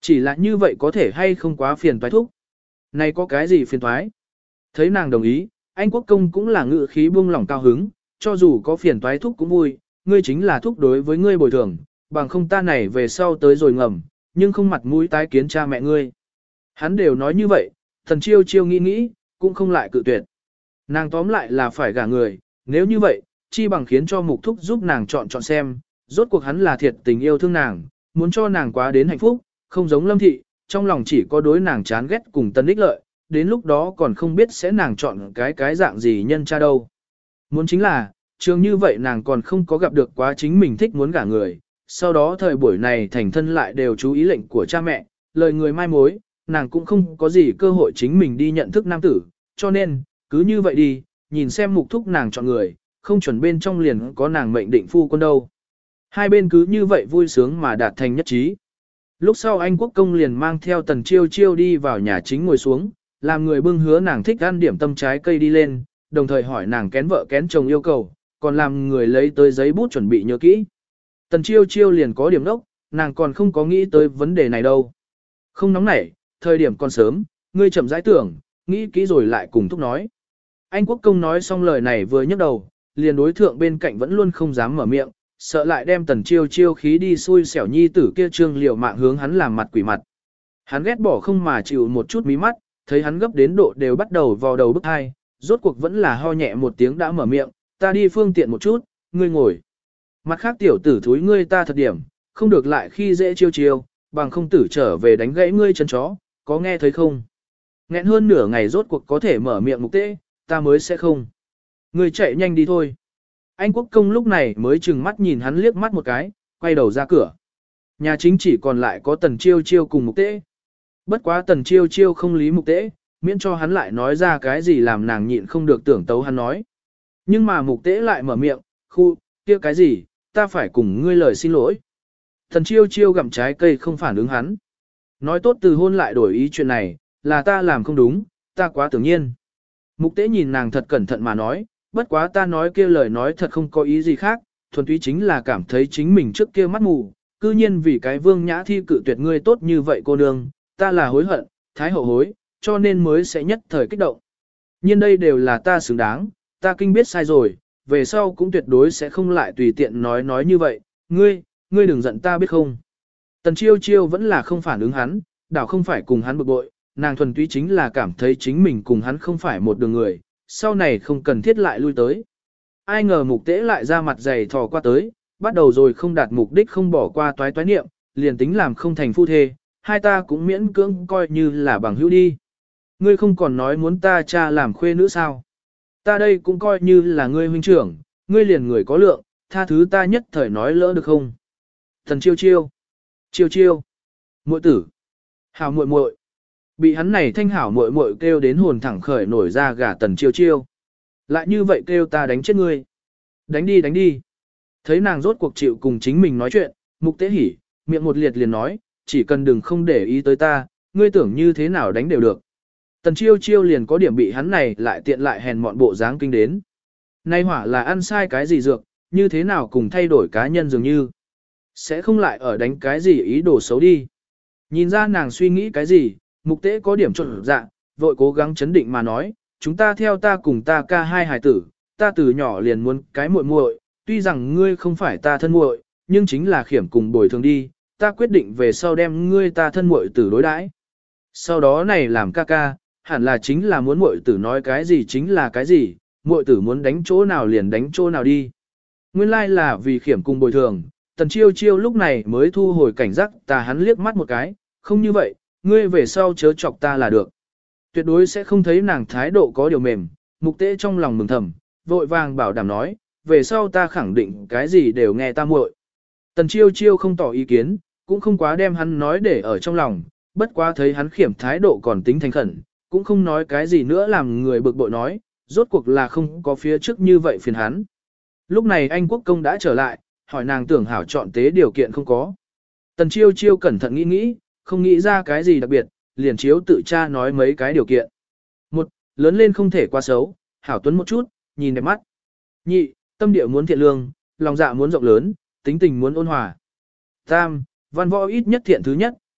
Chỉ là như vậy có thể hay không quá phiền toái thúc. Này có cái gì phiền toái? Thấy nàng đồng ý, anh quốc công cũng là ngự khí buông lỏng cao hứng, cho dù có phiền toái thúc cũng vui, ngươi chính là thúc đối với ngươi bồi thường, bằng không ta này về sau tới rồi ngầm, nhưng không mặt mũi tái kiến cha mẹ ngươi. Hắn đều nói như vậy, thần chiêu chiêu nghĩ nghĩ, cũng không lại cự tuyệt. Nàng tóm lại là phải gả người, nếu như vậy, chi bằng khiến cho mục thúc giúp nàng chọn chọn xem, rốt cuộc hắn là thiệt tình yêu thương nàng, muốn cho nàng quá đến hạnh phúc, không giống lâm thị, trong lòng chỉ có đối nàng chán ghét cùng tân ích lợi, đến lúc đó còn không biết sẽ nàng chọn cái cái dạng gì nhân cha đâu. Muốn chính là, trường như vậy nàng còn không có gặp được quá chính mình thích muốn gả người, sau đó thời buổi này thành thân lại đều chú ý lệnh của cha mẹ, lời người mai mối, nàng cũng không có gì cơ hội chính mình đi nhận thức nam tử, cho nên, cứ như vậy đi, nhìn xem mục thúc nàng chọn người, không chuẩn bên trong liền có nàng mệnh định phu quân đâu. Hai bên cứ như vậy vui sướng mà đạt thành nhất trí. Lúc sau anh quốc công liền mang theo tần chiêu chiêu đi vào nhà chính ngồi xuống, làm người bưng hứa nàng thích ăn điểm tâm trái cây đi lên, đồng thời hỏi nàng kén vợ kén chồng yêu cầu, còn làm người lấy tới giấy bút chuẩn bị nhớ kỹ. Tần chiêu chiêu liền có điểm đốc, nàng còn không có nghĩ tới vấn đề này đâu. Không nóng nảy, thời điểm còn sớm, ngươi chậm rãi tưởng, nghĩ kỹ rồi lại cùng thúc nói. Anh quốc công nói xong lời này vừa nhấc đầu, liền đối thượng bên cạnh vẫn luôn không dám mở miệng, sợ lại đem tần chiêu chiêu khí đi xui xẻo nhi tử kia trương liều mạng hướng hắn làm mặt quỷ mặt. Hắn ghét bỏ không mà chịu một chút mí mắt, thấy hắn gấp đến độ đều bắt đầu vào đầu bức hai, rốt cuộc vẫn là ho nhẹ một tiếng đã mở miệng, ta đi phương tiện một chút, ngươi ngồi. Mặt khác tiểu tử thúi ngươi ta thật điểm, không được lại khi dễ chiêu chiêu, bằng không tử trở về đánh gãy ngươi chân chó, có nghe thấy không? Nghẹn hơn nửa ngày rốt cuộc có thể mở miệng mục tế, ta mới sẽ không. Ngươi chạy nhanh đi thôi. Anh quốc công lúc này mới chừng mắt nhìn hắn liếc mắt một cái, quay đầu ra cửa. Nhà chính chỉ còn lại có tần chiêu chiêu cùng mục tế. Bất quá tần chiêu chiêu không lý mục tế, miễn cho hắn lại nói ra cái gì làm nàng nhịn không được tưởng tấu hắn nói. Nhưng mà mục tế lại mở miệng, khu, kia cái gì, ta phải cùng ngươi lời xin lỗi. Tần chiêu chiêu gặm trái cây không phản ứng hắn. Nói tốt từ hôn lại đổi ý chuyện này, là ta làm không đúng, ta quá tưởng nhiên. Mục tế nhìn nàng thật cẩn thận mà nói, bất quá ta nói kia lời nói thật không có ý gì khác, thuần túy chính là cảm thấy chính mình trước kia mắt mù, cư nhiên vì cái vương nhã thi cự tuyệt ngươi tốt như vậy cô nương, ta là hối hận, thái hậu hối, cho nên mới sẽ nhất thời kích động. Nhưng đây đều là ta xứng đáng, ta kinh biết sai rồi, về sau cũng tuyệt đối sẽ không lại tùy tiện nói nói như vậy, ngươi, ngươi đừng giận ta biết không. Tần chiêu chiêu vẫn là không phản ứng hắn, đảo không phải cùng hắn bực bội, nàng thuần túy chính là cảm thấy chính mình cùng hắn không phải một đường người, sau này không cần thiết lại lui tới. Ai ngờ mục tế lại ra mặt dày thò qua tới, bắt đầu rồi không đạt mục đích không bỏ qua toái toái niệm, liền tính làm không thành phu thê, hai ta cũng miễn cưỡng coi như là bằng hữu đi. Ngươi không còn nói muốn ta cha làm khuê nữ sao? Ta đây cũng coi như là ngươi huynh trưởng, ngươi liền người có lượng, tha thứ ta nhất thời nói lỡ được không? Thần chiêu chiêu, chiêu chiêu, muội tử, hảo muội muội. Bị hắn này thanh hảo muội muội kêu đến hồn thẳng khởi nổi ra gà tần chiêu chiêu. Lại như vậy kêu ta đánh chết ngươi. Đánh đi đánh đi. Thấy nàng rốt cuộc chịu cùng chính mình nói chuyện, mục tế hỉ, miệng một liệt liền nói, chỉ cần đừng không để ý tới ta, ngươi tưởng như thế nào đánh đều được. Tần chiêu chiêu liền có điểm bị hắn này lại tiện lại hèn mọn bộ dáng kinh đến. Nay hỏa là ăn sai cái gì dược, như thế nào cùng thay đổi cá nhân dường như. Sẽ không lại ở đánh cái gì ý đồ xấu đi. Nhìn ra nàng suy nghĩ cái gì, mục tế có điểm trộn dạ, vội cố gắng chấn định mà nói, chúng ta theo ta cùng ta ca hai hài tử, ta từ nhỏ liền muốn cái muội muội, tuy rằng ngươi không phải ta thân muội, nhưng chính là khiểm cùng bồi thường đi, ta quyết định về sau đem ngươi ta thân muội tử đối đãi. Sau đó này làm ca ca, hẳn là chính là muốn muội tử nói cái gì chính là cái gì, muội tử muốn đánh chỗ nào liền đánh chỗ nào đi. Nguyên lai like là vì khiểm cùng bồi thường, tần chiêu chiêu lúc này mới thu hồi cảnh giác ta hắn liếc mắt một cái, không như vậy, ngươi về sau chớ chọc ta là được. Tuyệt đối sẽ không thấy nàng thái độ có điều mềm, mục tế trong lòng mừng thầm, vội vàng bảo đảm nói, về sau ta khẳng định cái gì đều nghe ta muội. Tần chiêu chiêu không tỏ ý kiến, cũng không quá đem hắn nói để ở trong lòng, bất quá thấy hắn khiểm thái độ còn tính thành khẩn, cũng không nói cái gì nữa làm người bực bội nói, rốt cuộc là không có phía trước như vậy phiền hắn. Lúc này anh quốc công đã trở lại, hỏi nàng tưởng hảo chọn tế điều kiện không có. Tần chiêu chiêu cẩn thận nghĩ nghĩ, không nghĩ ra cái gì đặc biệt, liền chiếu tự cha nói mấy cái điều kiện. Một, lớn lên không thể quá xấu, hảo tuấn một chút, nhìn đẹp mắt. Nhị, tâm địa muốn thiện lương, lòng dạ muốn rộng lớn, tính tình muốn ôn hòa. Tam, văn võ ít nhất thiện thứ nhất,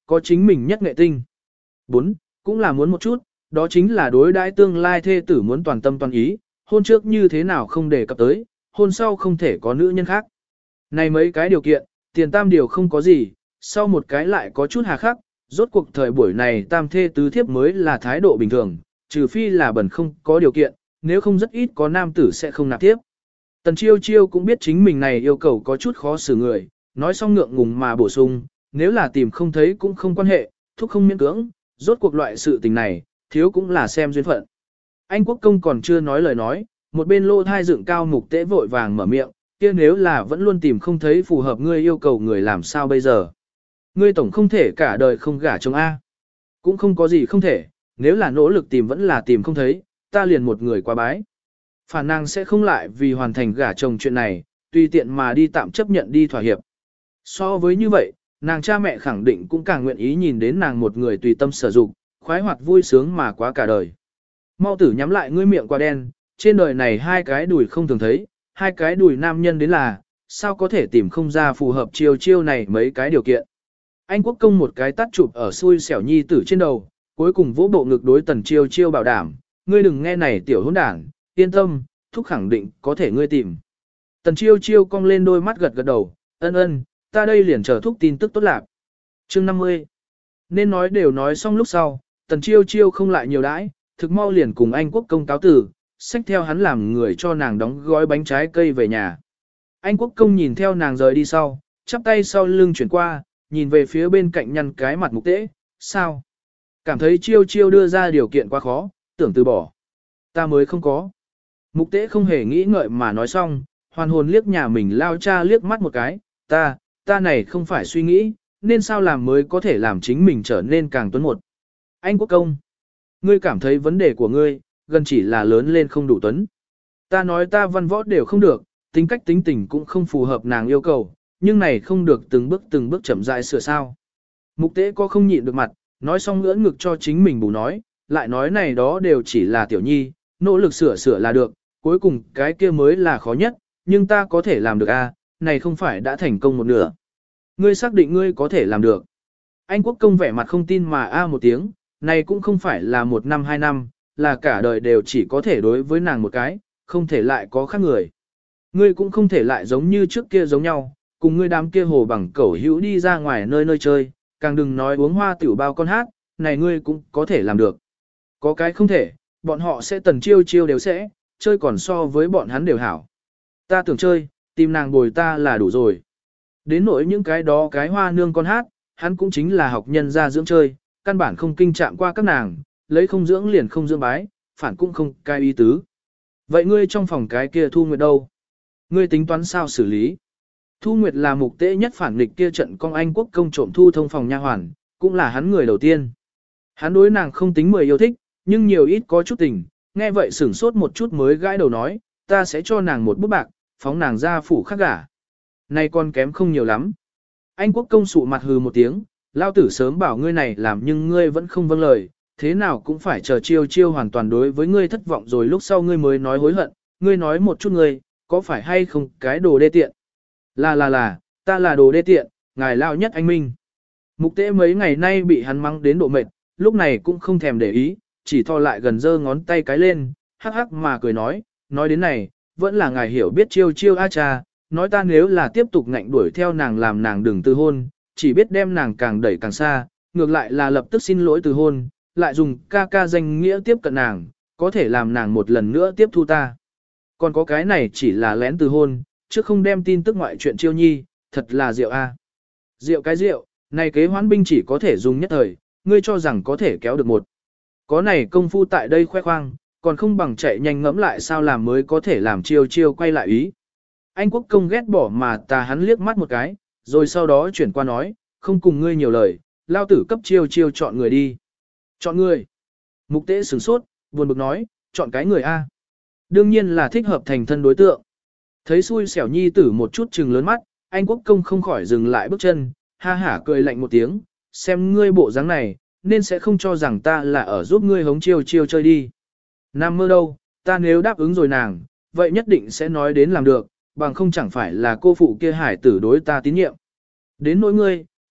có chính mình nhất nghệ tinh. bốn. Cũng là muốn một chút, đó chính là đối đãi tương lai thê tử muốn toàn tâm toàn ý, hôn trước như thế nào không đề cập tới, hôn sau không thể có nữ nhân khác. Này mấy cái điều kiện, tiền tam điều không có gì, sau một cái lại có chút hà khắc, rốt cuộc thời buổi này tam thê tứ thiếp mới là thái độ bình thường, trừ phi là bẩn không có điều kiện, nếu không rất ít có nam tử sẽ không nạp tiếp. Tần Chiêu Chiêu cũng biết chính mình này yêu cầu có chút khó xử người, nói xong ngượng ngùng mà bổ sung, nếu là tìm không thấy cũng không quan hệ, thúc không miễn cưỡng, rốt cuộc loại sự tình này, thiếu cũng là xem duyên phận. Anh Quốc Công còn chưa nói lời nói, một bên lô thai dựng cao Mục Tế vội vàng mở miệng, kia nếu là vẫn luôn tìm không thấy phù hợp ngươi yêu cầu người làm sao bây giờ. Ngươi tổng không thể cả đời không gả chồng A. Cũng không có gì không thể, nếu là nỗ lực tìm vẫn là tìm không thấy, ta liền một người quá bái. Phản nàng sẽ không lại vì hoàn thành gả chồng chuyện này, tùy tiện mà đi tạm chấp nhận đi thỏa hiệp. So với như vậy, nàng cha mẹ khẳng định cũng càng nguyện ý nhìn đến nàng một người tùy tâm sở dụng, khoái hoạt vui sướng mà quá cả đời. Mau tử nhắm lại ngươi miệng quá đen, trên đời này hai cái đùi không thường thấy, hai cái đùi nam nhân đến là, sao có thể tìm không ra phù hợp chiêu chiêu này mấy cái điều kiện. Anh Quốc Công một cái tắt chụp ở xui xẻo nhi tử trên đầu, cuối cùng vỗ bộ ngực đối Tần Chiêu Chiêu bảo đảm, ngươi đừng nghe này tiểu hỗn đảng, yên tâm, thúc khẳng định có thể ngươi tìm. Tần Chiêu Chiêu cong lên đôi mắt gật gật đầu, ân ân, ta đây liền chờ thúc tin tức tốt lạc. Chương năm mươi. Nên nói đều nói xong lúc sau, Tần Chiêu Chiêu không lại nhiều đãi, thực mau liền cùng Anh Quốc Công cáo tử, xách theo hắn làm người cho nàng đóng gói bánh trái cây về nhà. Anh Quốc Công nhìn theo nàng rời đi sau, chắp tay sau lưng chuyển qua, nhìn về phía bên cạnh nhăn cái mặt Mục Tế, sao? Cảm thấy Chiêu Chiêu đưa ra điều kiện quá khó, tưởng từ bỏ. Ta mới không có. Mục Tế không hề nghĩ ngợi mà nói xong, hoàn hồn liếc nhà mình lao cha liếc mắt một cái, ta, ta này không phải suy nghĩ, nên sao làm mới có thể làm chính mình trở nên càng tuấn một. Anh Quốc Công, ngươi cảm thấy vấn đề của ngươi, gần chỉ là lớn lên không đủ tuấn. Ta nói ta văn võ đều không được, tính cách tính tình cũng không phù hợp nàng yêu cầu, nhưng này không được từng bước từng bước chậm rãi sửa sao. Mục Tế có không nhịn được mặt, nói xong ngưỡng ngực cho chính mình bù nói, lại nói này đó đều chỉ là tiểu nhi, nỗ lực sửa sửa là được, cuối cùng cái kia mới là khó nhất, nhưng ta có thể làm được a, này không phải đã thành công một nửa. Ngươi xác định ngươi có thể làm được. Anh Quốc Công vẻ mặt không tin mà a một tiếng, này cũng không phải là một năm hai năm, là cả đời đều chỉ có thể đối với nàng một cái, không thể lại có khác người. Ngươi cũng không thể lại giống như trước kia giống nhau, cùng ngươi đám kia hồ bằng cẩu hữu đi ra ngoài nơi nơi chơi, càng đừng nói uống hoa tiểu bao con hát, này ngươi cũng có thể làm được. Có cái không thể, bọn họ sẽ Tần Chiêu Chiêu đều sẽ, chơi còn so với bọn hắn đều hảo. Ta tưởng chơi, tìm nàng bồi ta là đủ rồi. Đến nỗi những cái đó cái hoa nương con hát, hắn cũng chính là học nhân ra dưỡng chơi, căn bản không kinh chạm qua các nàng, lấy không dưỡng liền không dưỡng bái, phản cũng không cai ý tứ. Vậy ngươi trong phòng cái kia Thu Nguyệt đâu? Ngươi tính toán sao xử lý? Thu Nguyệt là Mục Tế nhất phản nghịch kia trận con Anh Quốc Công trộm thu thông phòng nha hoàn, cũng là hắn người đầu tiên. Hắn đối nàng không tính mười yêu thích, nhưng nhiều ít có chút tình, nghe vậy sửng sốt một chút mới gãi đầu nói, ta sẽ cho nàng một bút bạc, phóng nàng ra phủ khác gả. Này con kém không nhiều lắm. Anh Quốc Công sụ mặt hừ một tiếng, lao tử sớm bảo ngươi này làm nhưng ngươi vẫn không vâng lời, thế nào cũng phải chờ Chiêu Chiêu hoàn toàn đối với ngươi thất vọng rồi lúc sau ngươi mới nói hối hận, ngươi nói một chút ngươi, có phải hay không cái đồ đê tiện. Là là là, ta là đồ đê tiện, ngài lao nhất anh minh. Mục Tế mấy ngày nay bị hắn mắng đến độ mệt, lúc này cũng không thèm để ý, chỉ thò lại gần giơ ngón tay cái lên, hắc hắc mà cười nói, nói đến này, vẫn là ngài hiểu biết Chiêu Chiêu a cha, nói ta nếu là tiếp tục ngạnh đuổi theo nàng làm nàng đừng từ hôn, chỉ biết đem nàng càng đẩy càng xa, ngược lại là lập tức xin lỗi từ hôn, lại dùng ca ca danh nghĩa tiếp cận nàng, có thể làm nàng một lần nữa tiếp thu ta. Còn có cái này chỉ là lén từ hôn, chứ không đem tin tức ngoại chuyện Chiêu Nhi, thật là rượu a. Rượu cái rượu, này kế hoán binh chỉ có thể dùng nhất thời, ngươi cho rằng có thể kéo được một. Có này công phu tại đây khoe khoang, còn không bằng chạy nhanh ngẫm lại sao làm mới có thể làm Chiêu Chiêu quay lại ý. Anh Quốc Công ghét bỏ mà tà hắn liếc mắt một cái, rồi sau đó chuyển qua nói, không cùng ngươi nhiều lời, lao tử cấp Chiêu Chiêu chọn người đi. Chọn người. Mục Tế sửng sốt, buồn bực nói, chọn cái người A. Đương nhiên là thích hợp thành thân đối tượng. Thấy xui xẻo nhi tử một chút trừng lớn mắt, anh Quốc Công không khỏi dừng lại bước chân, ha hả cười lạnh một tiếng, xem ngươi bộ dáng này, nên sẽ không cho rằng ta là ở giúp ngươi hống Chiêu Chiêu chơi đi. Nam mơ đâu, ta nếu đáp ứng rồi nàng, vậy nhất định sẽ nói đến làm được, bằng không chẳng phải là cô phụ kia hải tử đối ta tín nhiệm. Đến nỗi ngươi,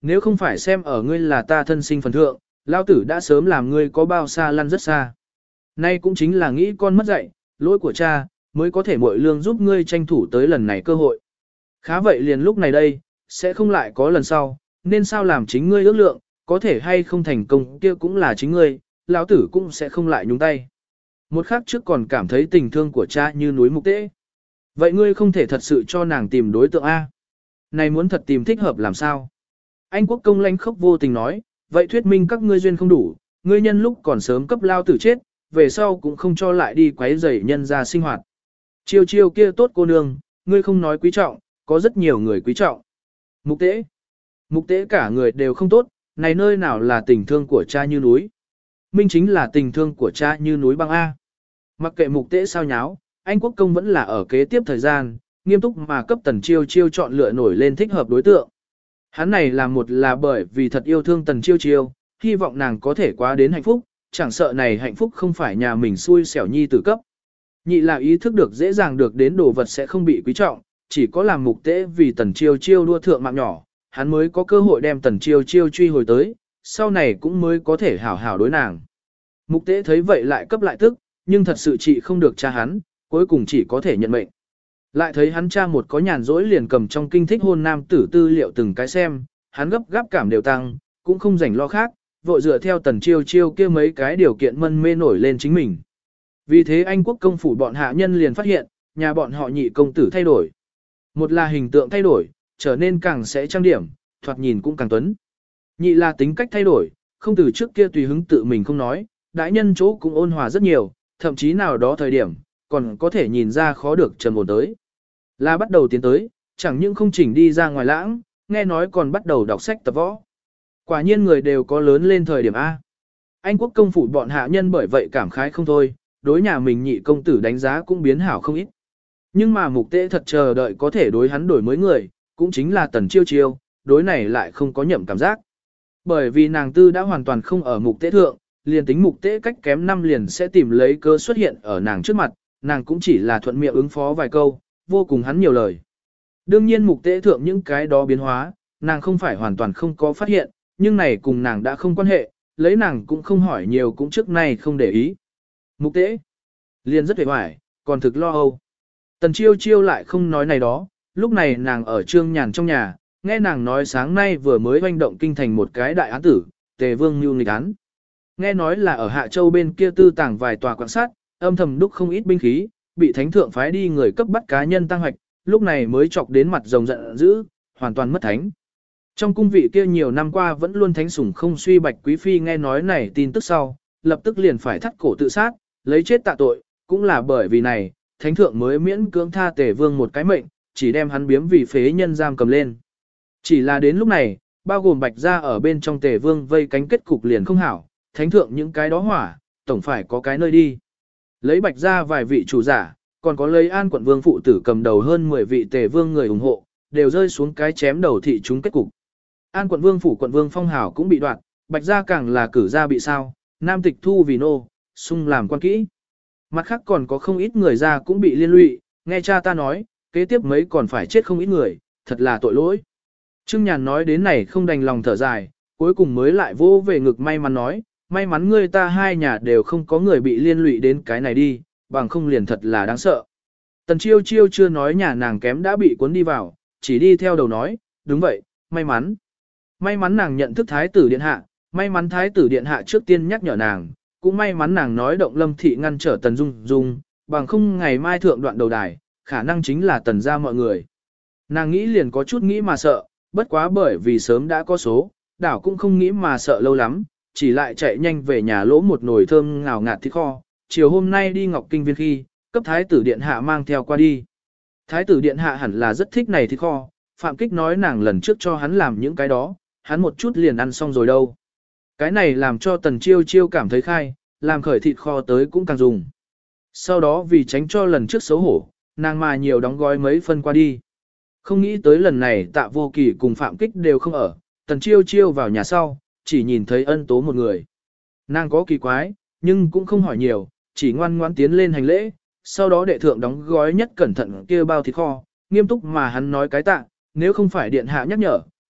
Nếu không phải xem ở ngươi là ta thân sinh phần thượng, lao tử đã sớm làm ngươi có bao xa lăn rất xa. Nay cũng chính là nghĩ con mất dạy, lỗi của cha, mới có thể muội lương giúp ngươi tranh thủ tới lần này cơ hội. Khá vậy liền lúc này đây, sẽ không lại có lần sau, nên sao làm chính ngươi ước lượng, có thể hay không thành công kia cũng là chính ngươi, lão tử cũng sẽ không lại nhúng tay. Một khắc trước còn cảm thấy tình thương của cha như núi Mục Tế. Vậy ngươi không thể thật sự cho nàng tìm đối tượng A. Này muốn thật tìm thích hợp làm sao? Anh Quốc Công lanh khốc vô tình nói, vậy thuyết minh các ngươi duyên không đủ, ngươi nhân lúc còn sớm cấp lao tử chết, về sau cũng không cho lại đi quấy rầy nhân ra sinh hoạt. Chiêu chiêu kia tốt cô nương, ngươi không nói quý trọng, có rất nhiều người quý trọng. Mục Tế, Mục Tế cả người đều không tốt, này nơi nào là tình thương của cha như núi. Minh chính là tình thương của cha như núi băng A. Mặc kệ Mục Tế sao nháo, anh Quốc Công vẫn là ở kế tiếp thời gian, nghiêm túc mà cấp Tần Chiêu Chiêu chọn lựa nổi lên thích hợp đối tượng. Hắn này là một là bởi vì thật yêu thương Tần Chiêu Chiêu, hy vọng nàng có thể quá đến hạnh phúc, chẳng sợ này hạnh phúc không phải nhà mình xui xẻo nhi tử cấp. Nhị là ý thức được dễ dàng được đến đồ vật sẽ không bị quý trọng, chỉ có làm Mục Tế vì Tần Chiêu Chiêu đua thượng mạng nhỏ, hắn mới có cơ hội đem Tần Chiêu Chiêu truy hồi tới, sau này cũng mới có thể hảo hảo đối nàng. Mục Tế thấy vậy lại cấp lại tức, nhưng thật sự trị không được cha hắn, cuối cùng chỉ có thể nhận mệnh. Lại thấy hắn cha một có nhàn rỗi liền cầm trong kinh thích hôn nam tử tư liệu từng cái xem, hắn gấp gáp cảm đều tăng, cũng không rảnh lo khác, vội dựa theo Tần Chiêu Chiêu kia mấy cái điều kiện mân mê nổi lên chính mình. Vì thế Anh Quốc Công phủ bọn hạ nhân liền phát hiện, nhà bọn họ nhị công tử thay đổi. Một là hình tượng thay đổi, trở nên càng sẽ trang điểm, thoạt nhìn cũng càng tuấn. Nhị là tính cách thay đổi, không từ trước kia tùy hứng tự mình không nói, đại nhân chỗ cũng ôn hòa rất nhiều, thậm chí nào đó thời điểm, còn có thể nhìn ra khó được trầm ổn tới. Là bắt đầu tiến tới, chẳng những không chỉnh đi ra ngoài lãng, nghe nói còn bắt đầu đọc sách tập võ. Quả nhiên người đều có lớn lên thời điểm A. Anh Quốc Công phủ bọn hạ nhân bởi vậy cảm khái không thôi, đối nhà mình nhị công tử đánh giá cũng biến hảo không ít. Nhưng mà Mục Tế thật chờ đợi có thể đối hắn đổi mới người, cũng chính là Tần Chiêu Chiêu, đối này lại không có nhậm cảm giác. Bởi vì nàng tư đã hoàn toàn không ở Mục Tế thượng, liền tính Mục Tế cách kém năm liền sẽ tìm lấy cơ xuất hiện ở nàng trước mặt, nàng cũng chỉ là thuận miệng ứng phó vài câu, vô cùng hắn nhiều lời. Đương nhiên Mục Tế thượng những cái đó biến hóa, nàng không phải hoàn toàn không có phát hiện, nhưng này cùng nàng đã không quan hệ, lấy nàng cũng không hỏi nhiều cũng trước nay không để ý. Mục Tế liền rất vẻ vải, còn thực lo âu. Tần Chiêu Chiêu lại không nói này đó, lúc này nàng ở Trương Nhàn trong nhà, nghe nàng nói sáng nay vừa mới hoành động kinh thành một cái đại án tử, Tề Vương mưu nghịch án. Nghe nói là ở Hạ Châu bên kia tư tàng vài tòa quan sát, âm thầm đúc không ít binh khí, bị thánh thượng phái đi người cấp bắt cá nhân tăng hoạch, lúc này mới chọc đến mặt rồng giận dữ, hoàn toàn mất thánh. Trong cung vị kia nhiều năm qua vẫn luôn thánh sủng không suy Bạch Quý Phi nghe nói này tin tức sau, lập tức liền phải thắt cổ tự sát, lấy chết tạ tội, cũng là bởi vì này, thánh thượng mới miễn cưỡng tha Tề Vương một cái mệnh, chỉ đem hắn biếm vì phế nhân giam cầm lên. Chỉ là đến lúc này, bao gồm Bạch gia ở bên trong Tề Vương vây cánh kết cục liền không hảo, thánh thượng những cái đó hỏa, tổng phải có cái nơi đi. Lấy Bạch gia vài vị chủ giả, còn có lấy An quận vương phụ tử cầm đầu hơn mười vị Tề Vương người ủng hộ, đều rơi xuống cái chém đầu thị chúng kết cục. An quận vương phủ quận vương phong hào cũng bị đoạt, Bạch gia càng là cử gia bị sao, nam tịch thu vì nô, sung làm quan kỹ. Mặt khác còn có không ít người ra cũng bị liên lụy, nghe cha ta nói, kế tiếp mấy còn phải chết không ít người, thật là tội lỗi. Trương Nhàn nói đến này không đành lòng thở dài, cuối cùng mới lại vô về ngực may mắn nói, may mắn ngươi ta hai nhà đều không có người bị liên lụy đến cái này đi, bằng không liền thật là đáng sợ. Tần Chiêu Chiêu chưa nói nhà nàng kém đã bị cuốn đi vào, chỉ đi theo đầu nói, đúng vậy, may mắn. May mắn nàng nhận thức thái tử điện hạ, may mắn thái tử điện hạ trước tiên nhắc nhở nàng, cũng may mắn nàng nói động lâm thị ngăn trở Tần Dung Dung, bằng không ngày mai thượng đoạn đầu đài, khả năng chính là Tần gia mọi người. Nàng nghĩ liền có chút nghĩ mà sợ, bất quá bởi vì sớm đã có số, đảo cũng không nghĩ mà sợ lâu lắm, chỉ lại chạy nhanh về nhà lỗ một nồi thơm ngào ngạt thịt kho, chiều hôm nay đi Ngọc Kinh Viên khi, cấp thái tử điện hạ mang theo qua đi. Thái tử điện hạ hẳn là rất thích này thịt kho, Phạm Kích nói nàng lần trước cho hắn làm những cái đó, hắn một chút liền ăn xong rồi đâu. Cái này làm cho Tần Chiêu Chiêu cảm thấy khai, làm khởi thịt kho tới cũng càng dùng. Sau đó vì tránh cho lần trước xấu hổ, nàng mà nhiều đóng gói mấy phân qua đi. Không nghĩ tới lần này Tạ Vô Kỳ cùng Phạm Kích đều không ở, Tần Chiêu Chiêu vào nhà sau, chỉ nhìn thấy Ân Tố một người. Nàng có kỳ quái, nhưng cũng không hỏi nhiều, chỉ ngoan ngoãn tiến lên hành lễ, sau đó đệ thượng đóng gói nhất cẩn thận kia bao thịt kho, nghiêm túc mà hắn nói cái tạ, nếu không phải điện hạ nhắc nhở,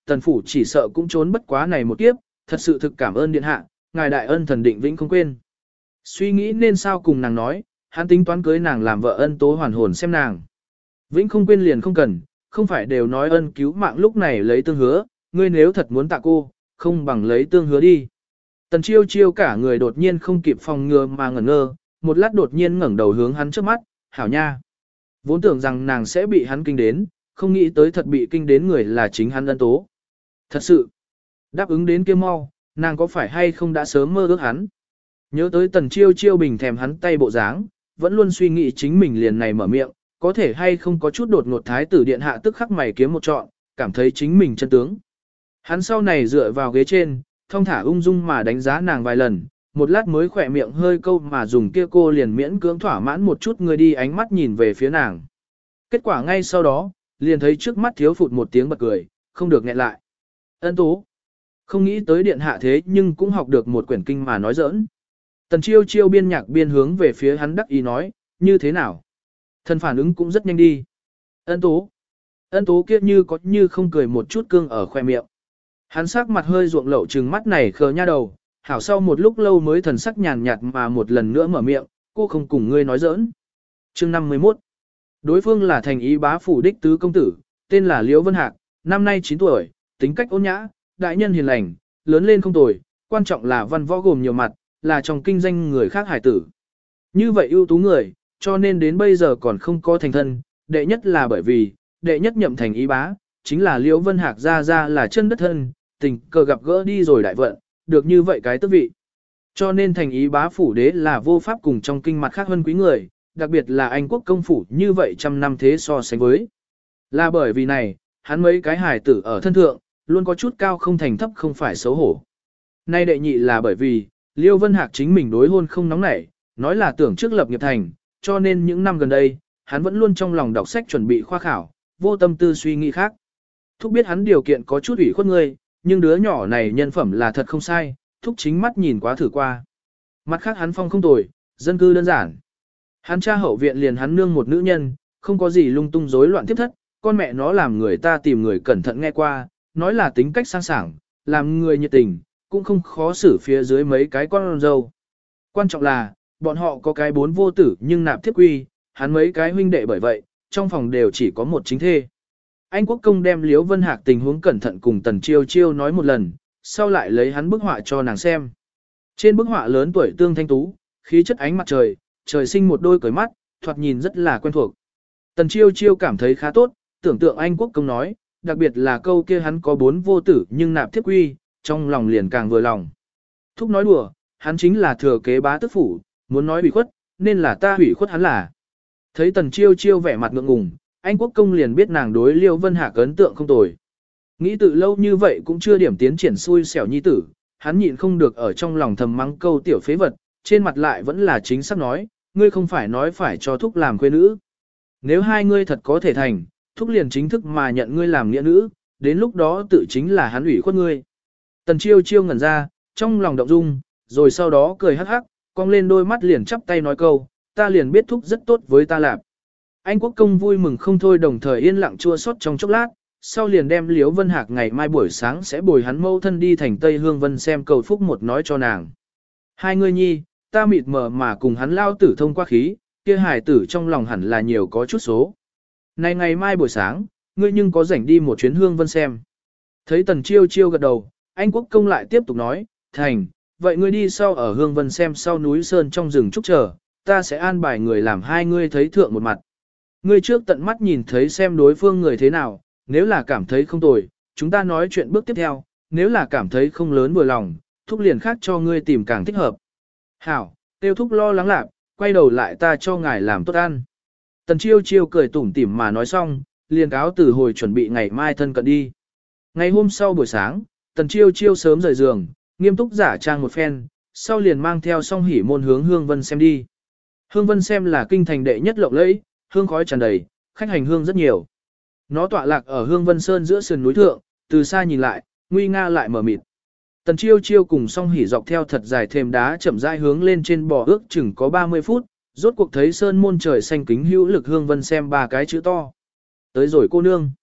tần phủ chỉ sợ cũng trốn bất quá này một kiếp, thật sự thực cảm ơn điện hạ, ngài đại ân thần định vĩnh không quên. Suy nghĩ nên sao cùng nàng nói, hắn tính toán cưới nàng làm vợ ân tố hoàn hồn xem nàng. Vĩnh không quên liền không cần, không phải đều nói ân cứu mạng lúc này lấy tương hứa, ngươi nếu thật muốn tạ cô, không bằng lấy tương hứa đi. Tần chiêu chiêu cả người đột nhiên không kịp phòng ngừa mà ngẩn ngơ, một lát đột nhiên ngẩng đầu hướng hắn trước mắt, hảo nha. Vốn tưởng rằng nàng sẽ bị hắn kinh đến, không nghĩ tới thật bị kinh đến người là chính hắn ân tố. Thật sự, đáp ứng đến kia mau, nàng có phải hay không đã sớm mơ ước hắn. Nhớ tới tần chiêu chiêu bình thèm hắn tay bộ dáng, vẫn luôn suy nghĩ chính mình liền này mở miệng, có thể hay không có chút đột ngột thái tử điện hạ tức khắc mày kiếm một trọn, cảm thấy chính mình chân tướng. Hắn sau này dựa vào ghế trên, thong thả ung dung mà đánh giá nàng vài lần, một lát mới khỏe miệng hơi câu mà dùng kia cô liền miễn cưỡng thỏa mãn một chút người đi ánh mắt nhìn về phía nàng. Kết quả ngay sau đó, liền thấy trước mắt thiếu phụt một tiếng bật cười, không được nghẹn lại. Ân tố. Không nghĩ tới điện hạ thế nhưng cũng học được một quyển kinh mà nói giỡn. Tần chiêu chiêu biên nhạc biên hướng về phía hắn đắc ý nói, như thế nào? Thần phản ứng cũng rất nhanh đi. Ân tố. Ân tố kia như có như không cười một chút cương ở khoe miệng. Hắn sắc mặt hơi ruộng lậu trừng mắt này khờ nha đầu, hảo sau một lúc lâu mới thần sắc nhàn nhạt mà một lần nữa mở miệng, cô không cùng ngươi nói giỡn. Chương năm mươi mốt. Đối phương là thành ý bá phủ đích tứ công tử, tên là Liễu Vân Hạc, năm nay chín tuổi, tính cách ôn nhã, đại nhân hiền lành, lớn lên không tồi, quan trọng là văn võ gồm nhiều mặt, là trong kinh danh người khác hải tử. Như vậy ưu tú người, cho nên đến bây giờ còn không có thành thân, đệ nhất là bởi vì, đệ nhất nhậm thành ý bá, chính là Liễu Vân Hạc ra ra là chân đất thân, tình cờ gặp gỡ đi rồi đại vận, được như vậy cái tước vị. Cho nên thành ý bá phủ đế là vô pháp cùng trong kinh mặt khác hơn quý người, đặc biệt là Anh quốc công phủ như vậy trăm năm thế so sánh với. Là bởi vì này, hắn mấy cái hài tử ở thân thượng, luôn có chút cao không thành thấp không phải xấu hổ. Nay đệ nhị là bởi vì, Liêu Vân Hạc chính mình đối hôn không nóng nảy, nói là tưởng trước lập nghiệp thành, cho nên những năm gần đây, hắn vẫn luôn trong lòng đọc sách chuẩn bị khoa khảo, vô tâm tư suy nghĩ khác. Thúc biết hắn điều kiện có chút ủy khuất ngươi, nhưng đứa nhỏ này nhân phẩm là thật không sai, thúc chính mắt nhìn quá thử qua. Mặt khác hắn phong không tồi, dân cư đơn giản. Hắn cha hậu viện liền hắn nương một nữ nhân, không có gì lung tung rối loạn tiếp thất, con mẹ nó làm người ta tìm người cẩn thận nghe qua, nói là tính cách sang sảng, làm người nhiệt tình, cũng không khó xử phía dưới mấy cái con dâu. Quan trọng là, bọn họ có cái bốn vô tử nhưng nạp thiết quy, hắn mấy cái huynh đệ bởi vậy, trong phòng đều chỉ có một chính thê. Anh quốc công đem Liễu Vân Hạc tình huống cẩn thận cùng Tần Chiêu Chiêu nói một lần, sau lại lấy hắn bức họa cho nàng xem. Trên bức họa lớn tuổi tương thanh tú, khí chất ánh mặt trời, trời sinh một đôi cởi mắt, thoạt nhìn rất là quen thuộc. Tần Chiêu Chiêu cảm thấy khá tốt, tưởng tượng Anh quốc công nói, đặc biệt là câu kia hắn có bốn vô tử nhưng nạp thiết quy, trong lòng liền càng vừa lòng. Thúc nói đùa, hắn chính là thừa kế bá tước phủ, muốn nói bị khuất, nên là ta hủy khuất hắn là. Thấy Tần Chiêu Chiêu vẻ mặt ngượng ngùng, Anh quốc công liền biết nàng đối Liêu Vân Hạc ấn tượng không tồi. Nghĩ tự lâu như vậy cũng chưa điểm tiến triển xui xẻo nhi tử, hắn nhịn không được ở trong lòng thầm mắng câu tiểu phế vật, trên mặt lại vẫn là chính xác nói, ngươi không phải nói phải cho thúc làm khuê nữ. Nếu hai ngươi thật có thể thành, thúc liền chính thức mà nhận ngươi làm nghĩa nữ, đến lúc đó tự chính là hắn ủy khuất ngươi. Tần Chiêu Chiêu ngẩn ra, trong lòng động dung, rồi sau đó cười hắc hắc, cong lên đôi mắt liền chắp tay nói câu, ta liền biết thúc rất tốt với ta lạp. Anh quốc công vui mừng không thôi đồng thời yên lặng chua xót trong chốc lát, sau liền đem Liễu Vân Hạc ngày mai buổi sáng sẽ bồi hắn mâu thân đi thành Tây Hương Vân xem cầu phúc một nói cho nàng. Hai người nhi, ta mịt mờ mà cùng hắn lao tử thông qua khí, kia hài tử trong lòng hẳn là nhiều có chút số. Này ngày mai buổi sáng, ngươi nhưng có rảnh đi một chuyến Hương Vân xem. Thấy Tần Chiêu Chiêu gật đầu, anh quốc công lại tiếp tục nói, thành, vậy ngươi đi sau ở Hương Vân xem sau núi Sơn trong rừng trúc chờ, ta sẽ an bài người làm hai ngươi thấy thượng một mặt. Ngươi trước tận mắt nhìn thấy xem đối phương người thế nào, nếu là cảm thấy không tồi, chúng ta nói chuyện bước tiếp theo, nếu là cảm thấy không lớn vừa lòng, thúc liền khác cho ngươi tìm càng thích hợp. Hảo, tiêu thúc lo lắng lạc, quay đầu lại ta cho ngài làm tốt ăn. Tần Chiêu Chiêu cười tủm tỉm mà nói xong, liền cáo từ hồi chuẩn bị ngày mai thân cận đi. Ngày hôm sau buổi sáng, Tần Chiêu Chiêu sớm rời giường, nghiêm túc giả trang một phen, sau liền mang theo song hỉ môn hướng Hương Vân xem đi. Hương Vân xem là kinh thành đệ nhất lộng lẫy, hương khói tràn đầy, khách hành hương rất nhiều. Nó tọa lạc ở Hương Vân Sơn giữa sườn núi thượng, từ xa nhìn lại, nguy nga lại mờ mịt. Tần Chiêu Chiêu cùng song hỉ dọc theo thật dài thềm đá chậm rãi hướng lên trên bò ước chừng có ba mươi phút, rốt cuộc thấy sơn môn trời xanh kính hữu lực Hương Vân xem ba cái chữ to. Tới rồi cô nương.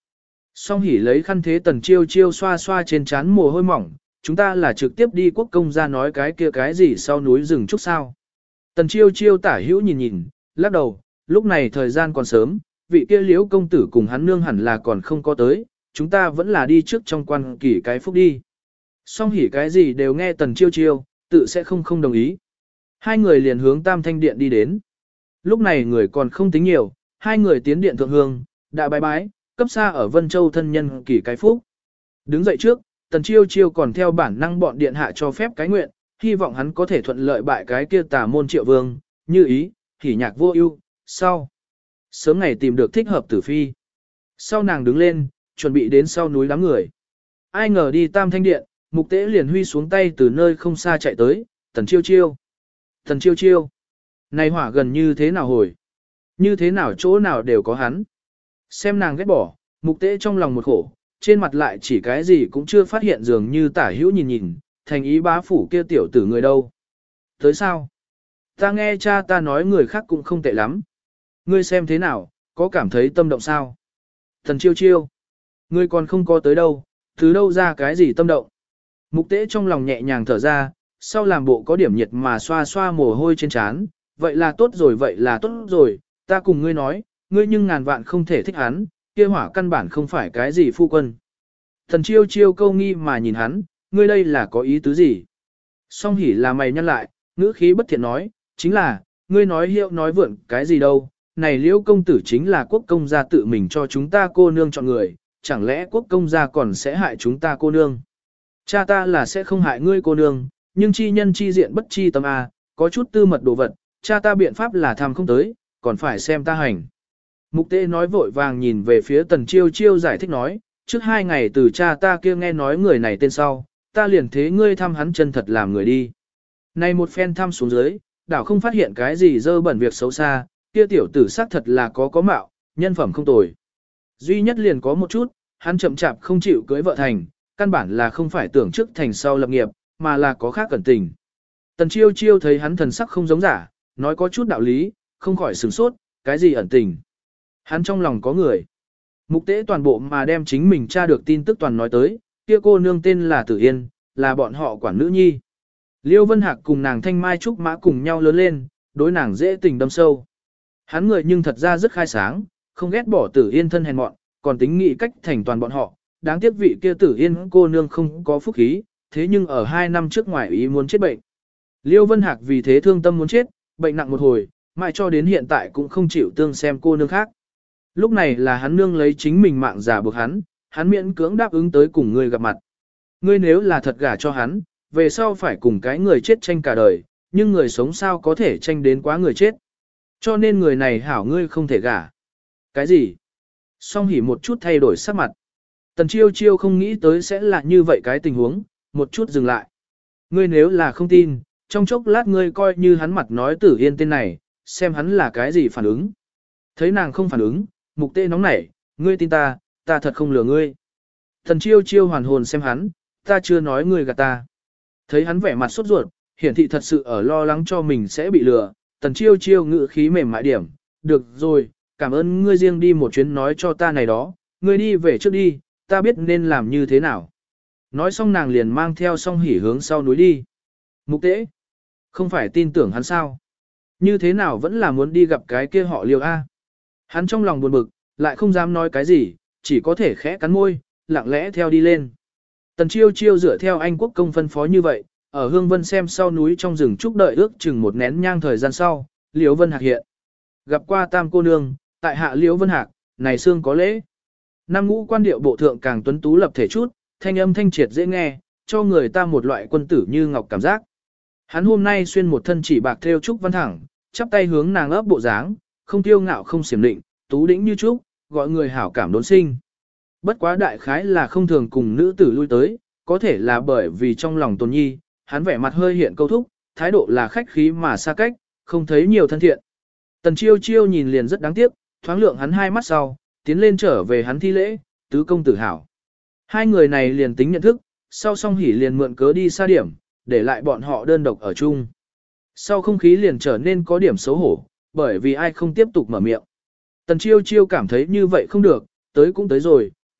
Song hỉ lấy khăn thế Tần Chiêu Chiêu xoa xoa trên trán mồ hôi mỏng, chúng ta là trực tiếp đi quốc công ra nói cái kia cái gì sau núi rừng trúc sao. Tần Chiêu Chiêu tả hữu nhìn nhìn, lắc đầu, lúc này thời gian còn sớm, vị kia liễu công tử cùng hắn nương hẳn là còn không có tới, chúng ta vẫn là đi trước trong quan kỷ cái phúc đi. Song hỉ cái gì đều nghe Tần Chiêu Chiêu, tự sẽ không không đồng ý. Hai người liền hướng Tam Thanh Điện đi đến. Lúc này người còn không tính nhiều, hai người tiến điện thượng hương, đã bái bái, cấp xa ở Vân Châu thân nhân kỷ cái phúc. Đứng dậy trước, Tần Chiêu Chiêu còn theo bản năng bọn điện hạ cho phép cái nguyện, hy vọng hắn có thể thuận lợi bại cái kia tà môn Triệu Vương, như ý, hỉ nhạc vô ưu. Sau sớm ngày tìm được thích hợp tử phi. Sau nàng đứng lên, chuẩn bị đến sau núi đám người. Ai ngờ đi Tam Thanh Điện, Mục Tế liền huy xuống tay từ nơi không xa chạy tới, Tần Chiêu Chiêu. Tần Chiêu Chiêu. Này hỏa gần như thế nào hồi? Như thế nào chỗ nào đều có hắn. Xem nàng ghét bỏ, Mục Tế trong lòng một khổ, trên mặt lại chỉ cái gì cũng chưa phát hiện dường như tả hữu nhìn nhìn, thành ý bá phủ kia tiểu tử người đâu. Tới sao? Ta nghe cha ta nói người khác cũng không tệ lắm. Ngươi xem thế nào, có cảm thấy tâm động sao? Tần Chiêu Chiêu. Ngươi còn không có tới đâu, từ đâu ra cái gì tâm động? Mục Tế trong lòng nhẹ nhàng thở ra, sau làm bộ có điểm nhiệt mà xoa xoa mồ hôi trên trán. Vậy là tốt rồi, vậy là tốt rồi, ta cùng ngươi nói, ngươi nhưng ngàn vạn không thể thích hắn, kia hỏa căn bản không phải cái gì phu quân. Thần Chiêu Chiêu câu nghi mà nhìn hắn, ngươi đây là có ý tứ gì? Song hỉ là mày nhăn lại, ngữ khí bất thiện nói, chính là, ngươi nói hiệu nói vượn cái gì đâu, này liễu công tử chính là quốc công gia tự mình cho chúng ta cô nương chọn người, chẳng lẽ quốc công gia còn sẽ hại chúng ta cô nương? Cha ta là sẽ không hại ngươi cô nương, nhưng chi nhân chi diện bất chi tâm a, có chút tư mật đồ vật, cha ta biện pháp là tham không tới, còn phải xem ta hành. Mục Tế nói vội vàng nhìn về phía Tần Chiêu Chiêu giải thích nói, trước hai ngày từ cha ta kia nghe nói người này tên sau, ta liền thế ngươi thăm hắn chân thật làm người đi. Này một phen thăm xuống dưới, đảo không phát hiện cái gì dơ bẩn việc xấu xa, kia tiểu tử xác thật là có có mạo, nhân phẩm không tồi. Duy nhất liền có một chút, hắn chậm chạp không chịu cưới vợ thành, căn bản là không phải tưởng trước thành sau lập nghiệp, mà là có khác cẩn tình. Tần Chiêu Chiêu thấy hắn thần sắc không giống giả, nói có chút đạo lý, không khỏi sửng sốt, cái gì ẩn tình. Hắn trong lòng có người. Mục Tế toàn bộ mà đem chính mình tra được tin tức toàn nói tới, kia cô nương tên là Tử Yên, là bọn họ quản nữ nhi. Liêu Vân Hạc cùng nàng Thanh Mai Trúc Mã cùng nhau lớn lên, đối nàng dễ tình đâm sâu. Hắn người nhưng thật ra rất khai sáng, không ghét bỏ Tử Yên thân hèn mọn, còn tính nghị cách thành toàn bọn họ. Đáng tiếc vị kia Tử Yên cô nương không có phúc khí, thế nhưng ở hai năm trước ngoài ý muốn chết bệnh. Liêu Vân Hạc vì thế thương tâm muốn chết, bệnh nặng một hồi, mãi cho đến hiện tại cũng không chịu tương xem cô nương khác. Lúc này là hắn nương lấy chính mình mạng giả buộc hắn, hắn miễn cưỡng đáp ứng tới cùng ngươi gặp mặt. Ngươi nếu là thật gả cho hắn, về sau phải cùng cái người chết tranh cả đời, nhưng người sống sao có thể tranh đến quá người chết. Cho nên người này hảo ngươi không thể gả. Cái gì? Song hỉ một chút thay đổi sắc mặt. Tần Chiêu Chiêu không nghĩ tới sẽ là như vậy cái tình huống, một chút dừng lại. Ngươi nếu là không tin, trong chốc lát ngươi coi như hắn mặt nói Tử Yên tên này, xem hắn là cái gì phản ứng. Thấy nàng không phản ứng, Mục Tế nóng nảy, ngươi tin ta, ta thật không lừa ngươi. Tần Chiêu Chiêu hoàn hồn xem hắn, ta chưa nói ngươi gạt ta. Thấy hắn vẻ mặt sốt ruột, hiển thị thật sự ở lo lắng cho mình sẽ bị lừa. Tần Chiêu Chiêu ngữ khí mềm mại điểm, được rồi, cảm ơn ngươi riêng đi một chuyến nói cho ta này đó, ngươi đi về trước đi, ta biết nên làm như thế nào. Nói xong nàng liền mang theo song hỉ hướng sau núi đi. Mục Tế, không phải tin tưởng hắn sao? Như thế nào vẫn là muốn đi gặp cái kia họ Liêu A. Hắn trong lòng buồn bực, lại không dám nói cái gì, chỉ có thể khẽ cắn môi, lặng lẽ theo đi lên. Tần Chiêu Chiêu dựa theo Anh quốc công phân phó như vậy, ở Hương Vân xem sau núi trong rừng trúc đợi ước chừng một nén nhang thời gian sau, Liễu Vân Hạc hiện. Gặp qua Tam cô nương, tại hạ Liễu Vân Hạc, này xương có lễ. Nam ngũ quan điệu bộ thượng càng tuấn tú lập thể chút, thanh âm thanh triệt dễ nghe, cho người ta một loại quân tử như ngọc cảm giác. Hắn hôm nay xuyên một thân chỉ bạc thêu trúc văn thẳng, chắp tay hướng nàng ấp bộ dáng, không tiêu ngạo không xiểm định, tú đĩnh như trúc, gọi người hảo cảm đốn sinh. Bất quá đại khái là không thường cùng nữ tử lui tới, có thể là bởi vì trong lòng Tôn Nhi, hắn vẻ mặt hơi hiện câu thúc, thái độ là khách khí mà xa cách, không thấy nhiều thân thiện. Tần Chiêu Chiêu nhìn liền rất đáng tiếc, thoáng lượng hắn hai mắt sau, tiến lên trở về hắn thi lễ, tứ công tử hảo. Hai người này liền tính nhận thức, sau song hỉ liền mượn cớ đi xa điểm, để lại bọn họ đơn độc ở chung. Sau không khí liền trở nên có điểm xấu hổ, bởi vì ai không tiếp tục mở miệng. Tần Chiêu Chiêu cảm thấy như vậy không được, tới cũng tới rồi,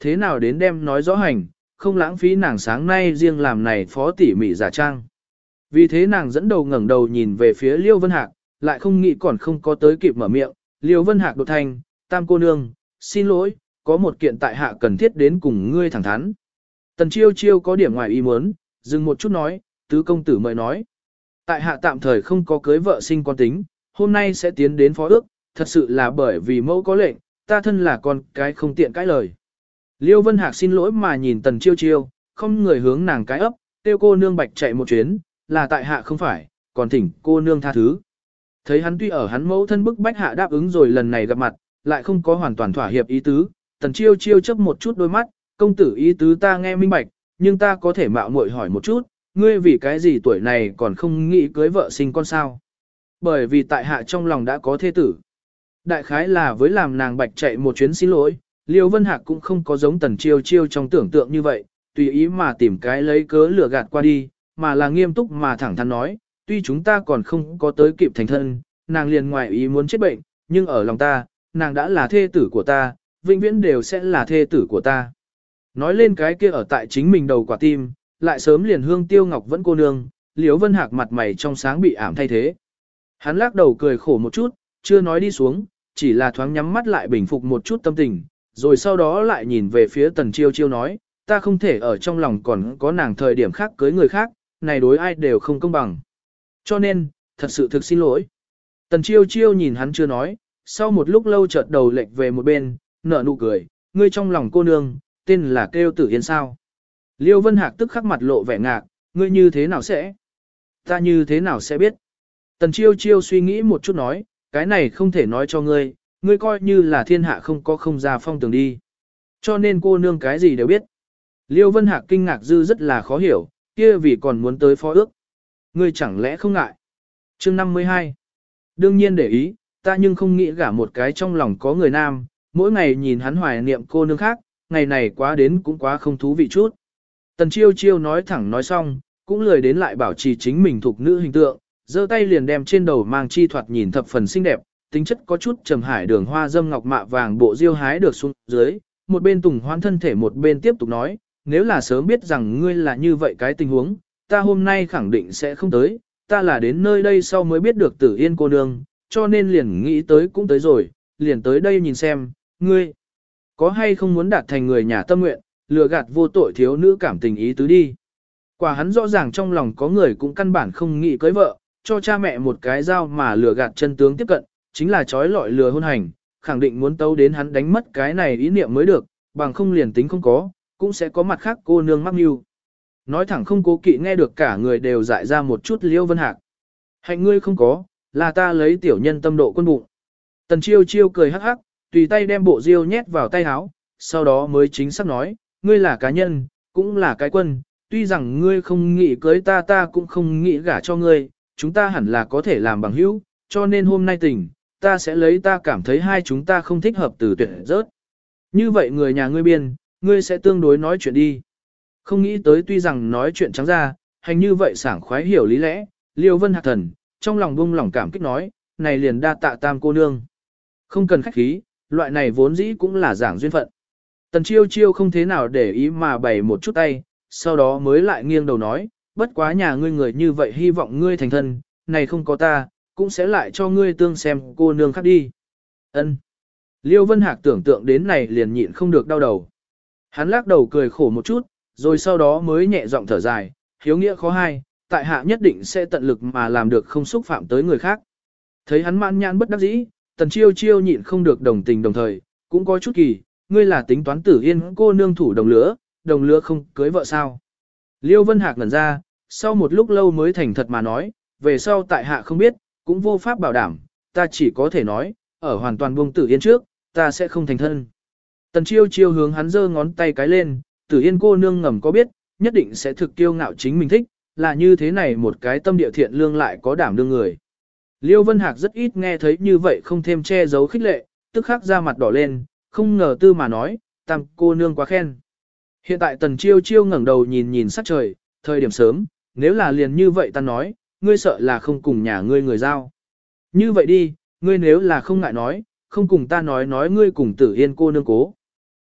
thế nào đến đem nói rõ hành, không lãng phí nàng sáng nay riêng làm này phó tỉ mỉ giả trang. Vì thế nàng dẫn đầu ngẩng đầu nhìn về phía Liêu Vân Hạc, lại không nghĩ còn không có tới kịp mở miệng, Liêu Vân Hạc đột thành, tam cô nương, xin lỗi, có một kiện tại hạ cần thiết đến cùng ngươi thẳng thắn. Tần chiêu chiêu có điểm ngoài ý muốn, dừng một chút nói, tứ công tử mời nói. Tại hạ tạm thời không có cưới vợ sinh con tính, hôm nay sẽ tiến đến phó ước, thật sự là bởi vì mẫu có lệnh, ta thân là con cái không tiện cãi lời. Liêu Vân Hạc xin lỗi mà nhìn tần chiêu chiêu, không người hướng nàng cái ấp, tiêu cô nương bạch chạy một chuyến, là tại hạ không phải, còn thỉnh cô nương tha thứ. Thấy hắn tuy ở hắn mẫu thân bức bách hạ đáp ứng rồi lần này gặp mặt, lại không có hoàn toàn thỏa hiệp ý tứ, tần chiêu chiêu chấp một chút đôi mắt, công tử ý tứ ta nghe minh bạch, nhưng ta có thể mạo muội hỏi một chút, ngươi vì cái gì tuổi này còn không nghĩ cưới vợ sinh con sao? Bởi vì tại hạ trong lòng đã có thê tử. Đại khái là với làm nàng bạch chạy một chuyến xin lỗi, Liêu Vân Hạc cũng không có giống tần chiêu chiêu trong tưởng tượng như vậy, tùy ý mà tìm cái lấy cớ lừa gạt qua đi, mà là nghiêm túc mà thẳng thắn nói, tuy chúng ta còn không có tới kịp thành thân, nàng liền ngoài ý muốn chết bệnh, nhưng ở lòng ta, nàng đã là thê tử của ta, vĩnh viễn đều sẽ là thê tử của ta. Nói lên cái kia ở tại chính mình đầu quả tim, lại sớm liền hương tiêu ngọc vẫn cô nương, Liễu Vân Hạc mặt mày trong sáng bị ảm thay thế. Hắn lắc đầu cười khổ một chút, chưa nói đi xuống, chỉ là thoáng nhắm mắt lại bình phục một chút tâm tình, rồi sau đó lại nhìn về phía tần chiêu chiêu nói, ta không thể ở trong lòng còn có nàng thời điểm khác cưới người khác, này đối ai đều không công bằng. Cho nên, thật sự thực xin lỗi. Tần chiêu chiêu nhìn hắn chưa nói, sau một lúc lâu chợt đầu lệch về một bên, nở nụ cười, ngươi trong lòng cô nương, tên là kêu Tử Yên sao. Liêu Vân Hạc tức khắc mặt lộ vẻ ngạc, ngươi như thế nào sẽ? Ta như thế nào sẽ biết? Tần chiêu chiêu suy nghĩ một chút nói, cái này không thể nói cho ngươi, ngươi coi như là thiên hạ không có không ra phong tường đi. Cho nên cô nương cái gì đều biết. Liêu Vân Hạc kinh ngạc dư rất là khó hiểu, kia vì còn muốn tới phó ước. Ngươi chẳng lẽ không ngại? Chương năm mươi hai. Đương nhiên để ý, ta nhưng không nghĩ gả một cái trong lòng có người nam, mỗi ngày nhìn hắn hoài niệm cô nương khác, ngày này quá đến cũng quá không thú vị chút. Tần chiêu chiêu nói thẳng nói xong, cũng lười đến lại bảo trì chính mình thuộc nữ hình tượng, giơ tay liền đem trên đầu mang chi thoạt nhìn thập phần xinh đẹp, tính chất có chút trầm hải đường hoa dâm ngọc mạ vàng bộ diêu hái được xuống dưới, một bên tùng hoan thân thể một bên tiếp tục nói, nếu là sớm biết rằng ngươi là như vậy cái tình huống, ta hôm nay khẳng định sẽ không tới, ta là đến nơi đây sau mới biết được Tử Yên cô nương, cho nên liền nghĩ tới cũng tới rồi, liền tới đây nhìn xem, ngươi có hay không muốn đạt thành người nhà tâm nguyện, lừa gạt vô tội thiếu nữ cảm tình ý tứ đi. Quả hắn rõ ràng trong lòng có người cũng căn bản không nghĩ cưới vợ, cho cha mẹ một cái dao mà lừa gạt chân tướng tiếp cận, chính là trói lọi lừa hôn hành, khẳng định muốn tấu đến hắn đánh mất cái này ý niệm mới được, bằng không liền tính không có, cũng sẽ có mặt khác cô nương mắc mưu. Nói thẳng không cố kỵ nghe được cả người đều dại ra một chút Liêu Vân Hạc. Hạnh ngươi không có, là ta lấy tiểu nhân tâm độ quân bụng. Tần chiêu chiêu cười hắc hắc, tùy tay đem bộ diêu nhét vào tay áo, sau đó mới chính xác nói, ngươi là cá nhân, cũng là cái quân, tuy rằng ngươi không nghĩ cưới ta ta cũng không nghĩ gả cho ngươi, chúng ta hẳn là có thể làm bằng hữu, cho nên hôm nay tình, ta sẽ lấy ta cảm thấy hai chúng ta không thích hợp từ tuyệt rớt. Như vậy người nhà ngươi biên, ngươi sẽ tương đối nói chuyện đi. Không nghĩ tới tuy rằng nói chuyện trắng ra, hành như vậy sảng khoái hiểu lý lẽ, Liêu Vân Hạc thần, trong lòng bông lòng cảm kích nói, này liền đa tạ tam cô nương. Không cần khách khí, loại này vốn dĩ cũng là giảng duyên phận. Tần chiêu chiêu không thế nào để ý mà bày một chút tay, sau đó mới lại nghiêng đầu nói, bất quá nhà ngươi người như vậy hy vọng ngươi thành thân, này không có ta, cũng sẽ lại cho ngươi tương xem cô nương khác đi. Ân. Liêu Vân Hạc tưởng tượng đến này liền nhịn không được đau đầu. Hắn lắc đầu cười khổ một chút, rồi sau đó mới nhẹ giọng thở dài, hiếu nghĩa khó hai, tại hạ nhất định sẽ tận lực mà làm được không xúc phạm tới người khác. Thấy hắn mãn nhãn bất đắc dĩ, tần chiêu chiêu nhịn không được đồng tình đồng thời, cũng có chút kỳ, ngươi là tính toán Tử Yên cô nương thủ đồng lứa, đồng lứa không cưới vợ sao. Liêu Vân Hạc ngẩn ra, sau một lúc lâu mới thành thật mà nói, về sau tại hạ không biết, cũng vô pháp bảo đảm, ta chỉ có thể nói, ở hoàn toàn buông Tử Yên trước, ta sẽ không thành thân. Tần chiêu chiêu hướng hắn giơ ngón tay cái lên, Tử Yên cô nương ngầm có biết, nhất định sẽ thực kiêu ngạo chính mình thích, là như thế này một cái tâm địa thiện lương lại có đảm đương người. Liêu Vân Hạc rất ít nghe thấy như vậy không thêm che giấu khích lệ, tức khắc ra mặt đỏ lên, không ngờ tư mà nói, tam cô nương quá khen. Hiện tại tần chiêu chiêu ngẩng đầu nhìn nhìn sắc trời, thời điểm sớm, nếu là liền như vậy ta nói, ngươi sợ là không cùng nhà ngươi người giao. Như vậy đi, ngươi nếu là không ngại nói, không cùng ta nói nói ngươi cùng Tử Yên cô nương cố.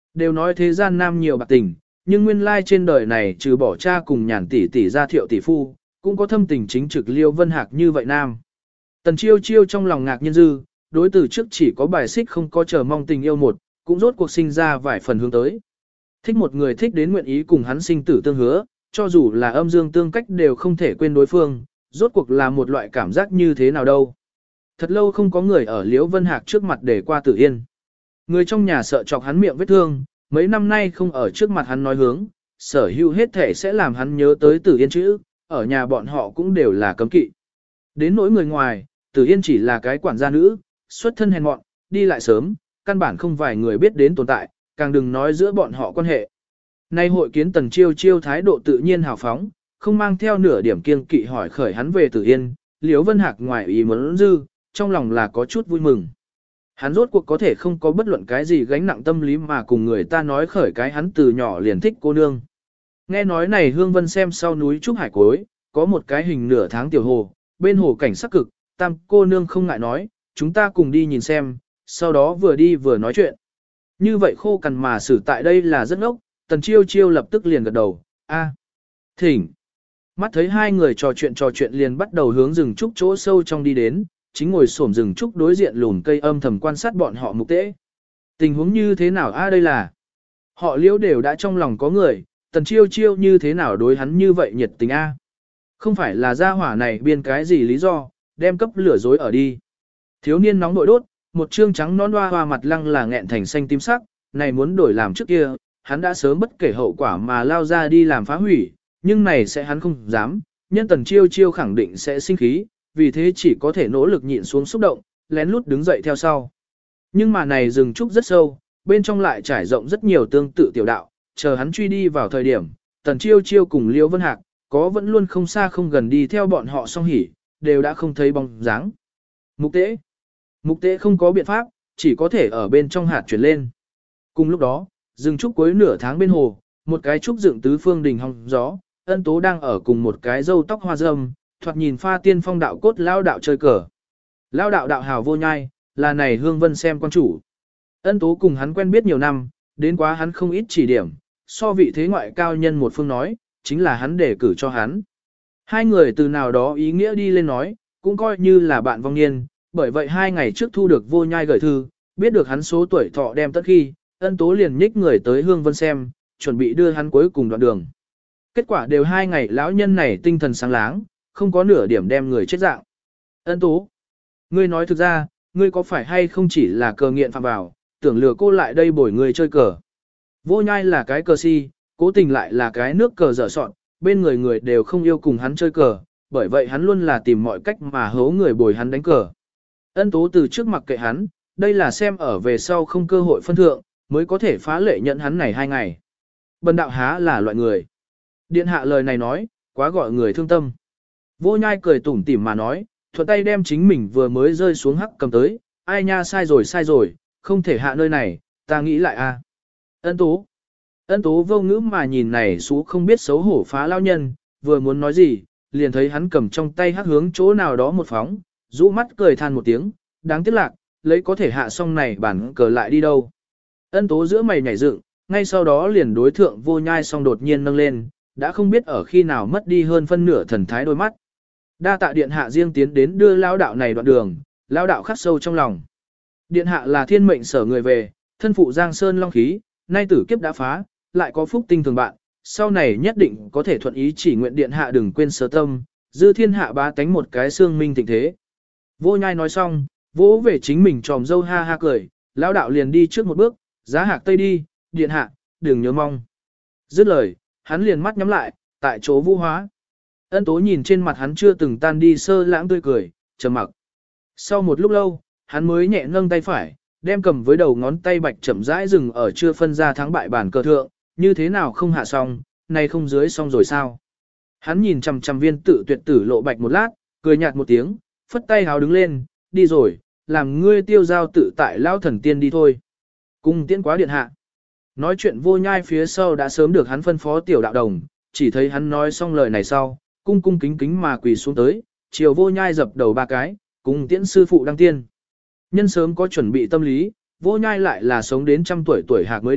Đều nói thế gian nam nhiều bạc tình, nhưng nguyên lai trên đời này trừ bỏ cha cùng nhàn tỷ tỷ ra thiệu tỷ phu, cũng có thâm tình chính trực Liêu Vân Hạc như vậy nam. Tần chiêu chiêu trong lòng ngạc nhiên dư, đối từ trước chỉ có bài xích không có chờ mong tình yêu một, cũng rốt cuộc sinh ra vài phần hướng tới. Thích một người thích đến nguyện ý cùng hắn sinh tử tương hứa, cho dù là âm dương tương cách đều không thể quên đối phương, rốt cuộc là một loại cảm giác như thế nào đâu. Thật lâu không có người ở Liễu Vân Hạc trước mặt để qua Tử Yên. Người trong nhà sợ chọc hắn miệng vết thương, mấy năm nay không ở trước mặt hắn nói hướng, sở hữu hết thể sẽ làm hắn nhớ tới Tử Yên chữ, ở nhà bọn họ cũng đều là cấm kỵ. Đến nỗi người ngoài, Tử Yên chỉ là cái quản gia nữ, xuất thân hèn mọn, đi lại sớm, căn bản không vài người biết đến tồn tại, càng đừng nói giữa bọn họ quan hệ. Nay hội kiến Tần Chiêu Chiêu thái độ tự nhiên hào phóng, không mang theo nửa điểm kiêng kỵ hỏi khởi hắn về Tử Yên, Liễu Vân Hạc ngoài ý muốn dư, trong lòng là có chút vui mừng. Hắn rốt cuộc có thể không có bất luận cái gì gánh nặng tâm lý mà cùng người ta nói khởi cái hắn từ nhỏ liền thích cô nương. Nghe nói này Hương Vân xem sau núi Trúc Hải Cối, có một cái hình nửa tháng tiểu hồ, bên hồ cảnh sắc cực, tam cô nương không ngại nói, chúng ta cùng đi nhìn xem, sau đó vừa đi vừa nói chuyện. Như vậy khô cằn mà xử tại đây là rất ngốc, Tần Chiêu Chiêu lập tức liền gật đầu, a, thỉnh. Mắt thấy hai người trò chuyện trò chuyện liền bắt đầu hướng rừng trúc chỗ sâu trong đi đến, chính ngồi xổm rừng trúc đối diện lùn cây âm thầm quan sát bọn họ mục tế. Tình huống như thế nào a đây là? Họ Liễu đều đã trong lòng có người, Tần Chiêu Chiêu như thế nào đối hắn như vậy nhiệt tình a? Không phải là gia hỏa này biên cái gì lý do, đem cấp lửa dối ở đi. Thiếu niên nóng nội đốt, một trương trắng non hoa hoa mặt lăng là nghẹn thành xanh tím sắc, này muốn đổi làm trước kia, hắn đã sớm bất kể hậu quả mà lao ra đi làm phá hủy, nhưng này sẽ hắn không dám, nhân Tần Chiêu Chiêu khẳng định sẽ sinh khí, vì thế chỉ có thể nỗ lực nhịn xuống xúc động, lén lút đứng dậy theo sau. Nhưng mà này rừng trúc rất sâu, bên trong lại trải rộng rất nhiều tương tự tiểu đạo, chờ hắn truy đi vào thời điểm, Tần Chiêu Chiêu cùng Liễu Vân Hạc, có vẫn luôn không xa không gần đi theo bọn họ song hỉ, đều đã không thấy bóng dáng. Mục tế. Mục tế không có biện pháp, chỉ có thể ở bên trong hạt chuyển lên. Cùng lúc đó, rừng trúc cuối nửa tháng bên hồ, một cái trúc dựng tứ phương đình hong gió, Ân Tố đang ở cùng một cái râu tóc hoa râm, thoạt nhìn pha tiên phong đạo cốt lao đạo chơi cờ. Lao đạo đạo hào vô nhai, là này Hương Vân xem quan chủ. Ân Tố cùng hắn quen biết nhiều năm, đến quá hắn không ít chỉ điểm, so vị thế ngoại cao nhân một phương nói, chính là hắn để cử cho hắn. Hai người từ nào đó ý nghĩa đi lên nói, cũng coi như là bạn vong niên, bởi vậy hai ngày trước thu được vô nhai gửi thư, biết được hắn số tuổi thọ đem tất khi, Ân Tố liền nhích người tới Hương Vân xem, chuẩn bị đưa hắn cuối cùng đoạn đường. Kết quả đều hai ngày lão nhân này tinh thần sáng láng, không có nửa điểm đem người chết dạng. Ân Tố, ngươi nói thực ra, ngươi có phải hay không chỉ là cờ nghiện phạm vào, tưởng lừa cô lại đây bồi ngươi chơi cờ. Vô nhai là cái cờ si, cố tình lại là cái nước cờ dở soạn, bên người người đều không yêu cùng hắn chơi cờ, bởi vậy hắn luôn là tìm mọi cách mà hấu người bồi hắn đánh cờ. Ân Tố từ trước mặc kệ hắn, đây là xem ở về sau không cơ hội phân thượng, mới có thể phá lệ nhận hắn này hai ngày. Bần đạo há là loại người. Điện hạ lời này nói, quá gọi người thương tâm. Vô nhai cười tủm tỉm mà nói, thuận tay đem chính mình vừa mới rơi xuống hắc cầm tới, ai nha sai rồi sai rồi, không thể hạ nơi này, ta nghĩ lại a. Ân Tố. Ân Tố vô ngữ mà nhìn này xú không biết xấu hổ phá lao nhân, vừa muốn nói gì, liền thấy hắn cầm trong tay hắc hướng chỗ nào đó một phóng, rũ mắt cười than một tiếng, đáng tiếc lạc, lấy có thể hạ xong này bản cờ lại đi đâu. Ân Tố giữa mày nhảy dựng, ngay sau đó liền đối thượng vô nhai xong đột nhiên nâng lên, đã không biết ở khi nào mất đi hơn phân nửa thần thái đôi mắt. Đa tạ điện hạ riêng tiến đến đưa lao đạo này đoạn đường, lao đạo khắc sâu trong lòng. Điện hạ là thiên mệnh sở người về, thân phụ Giang Sơn Long khí, nay tử kiếp đã phá, lại có phúc tinh thường bạn, sau này nhất định có thể thuận ý chỉ nguyện điện hạ đừng quên sơ tâm, dư thiên hạ bá tánh một cái xương minh thịnh thế. Vô nhai nói xong, vỗ về chính mình tròm dâu ha ha cười, lao đạo liền đi trước một bước, giá hạc tây đi, điện hạ, đừng nhớ mong. Dứt lời, hắn liền mắt nhắm lại, tại chỗ vũ hóa. Ân Tố nhìn trên mặt hắn chưa từng tan đi sơ lãng tươi cười, trầm mặc. Sau một lúc lâu, hắn mới nhẹ nâng tay phải, đem cầm với đầu ngón tay bạch chậm rãi dừng ở chưa phân ra thắng bại bản cờ thượng, như thế nào không hạ xong, này không dưới xong rồi sao. Hắn nhìn chằm chằm viên tự tuyệt tử lộ bạch một lát, cười nhạt một tiếng, phất tay háo đứng lên, đi rồi, làm ngươi tiêu giao tự tại lao thần tiên đi thôi. Cung tiễn quá điện hạ. Nói chuyện vô nhai phía sau đã sớm được hắn phân phó tiểu đạo đồng, chỉ thấy hắn nói xong lời này sau, cung cung kính kính mà quỳ xuống tới, chiều vô nhai dập đầu ba cái, cung tiễn sư phụ đăng tiên. Nhân sớm có chuẩn bị tâm lý, vô nhai lại là sống đến trăm tuổi tuổi hạc mới đi,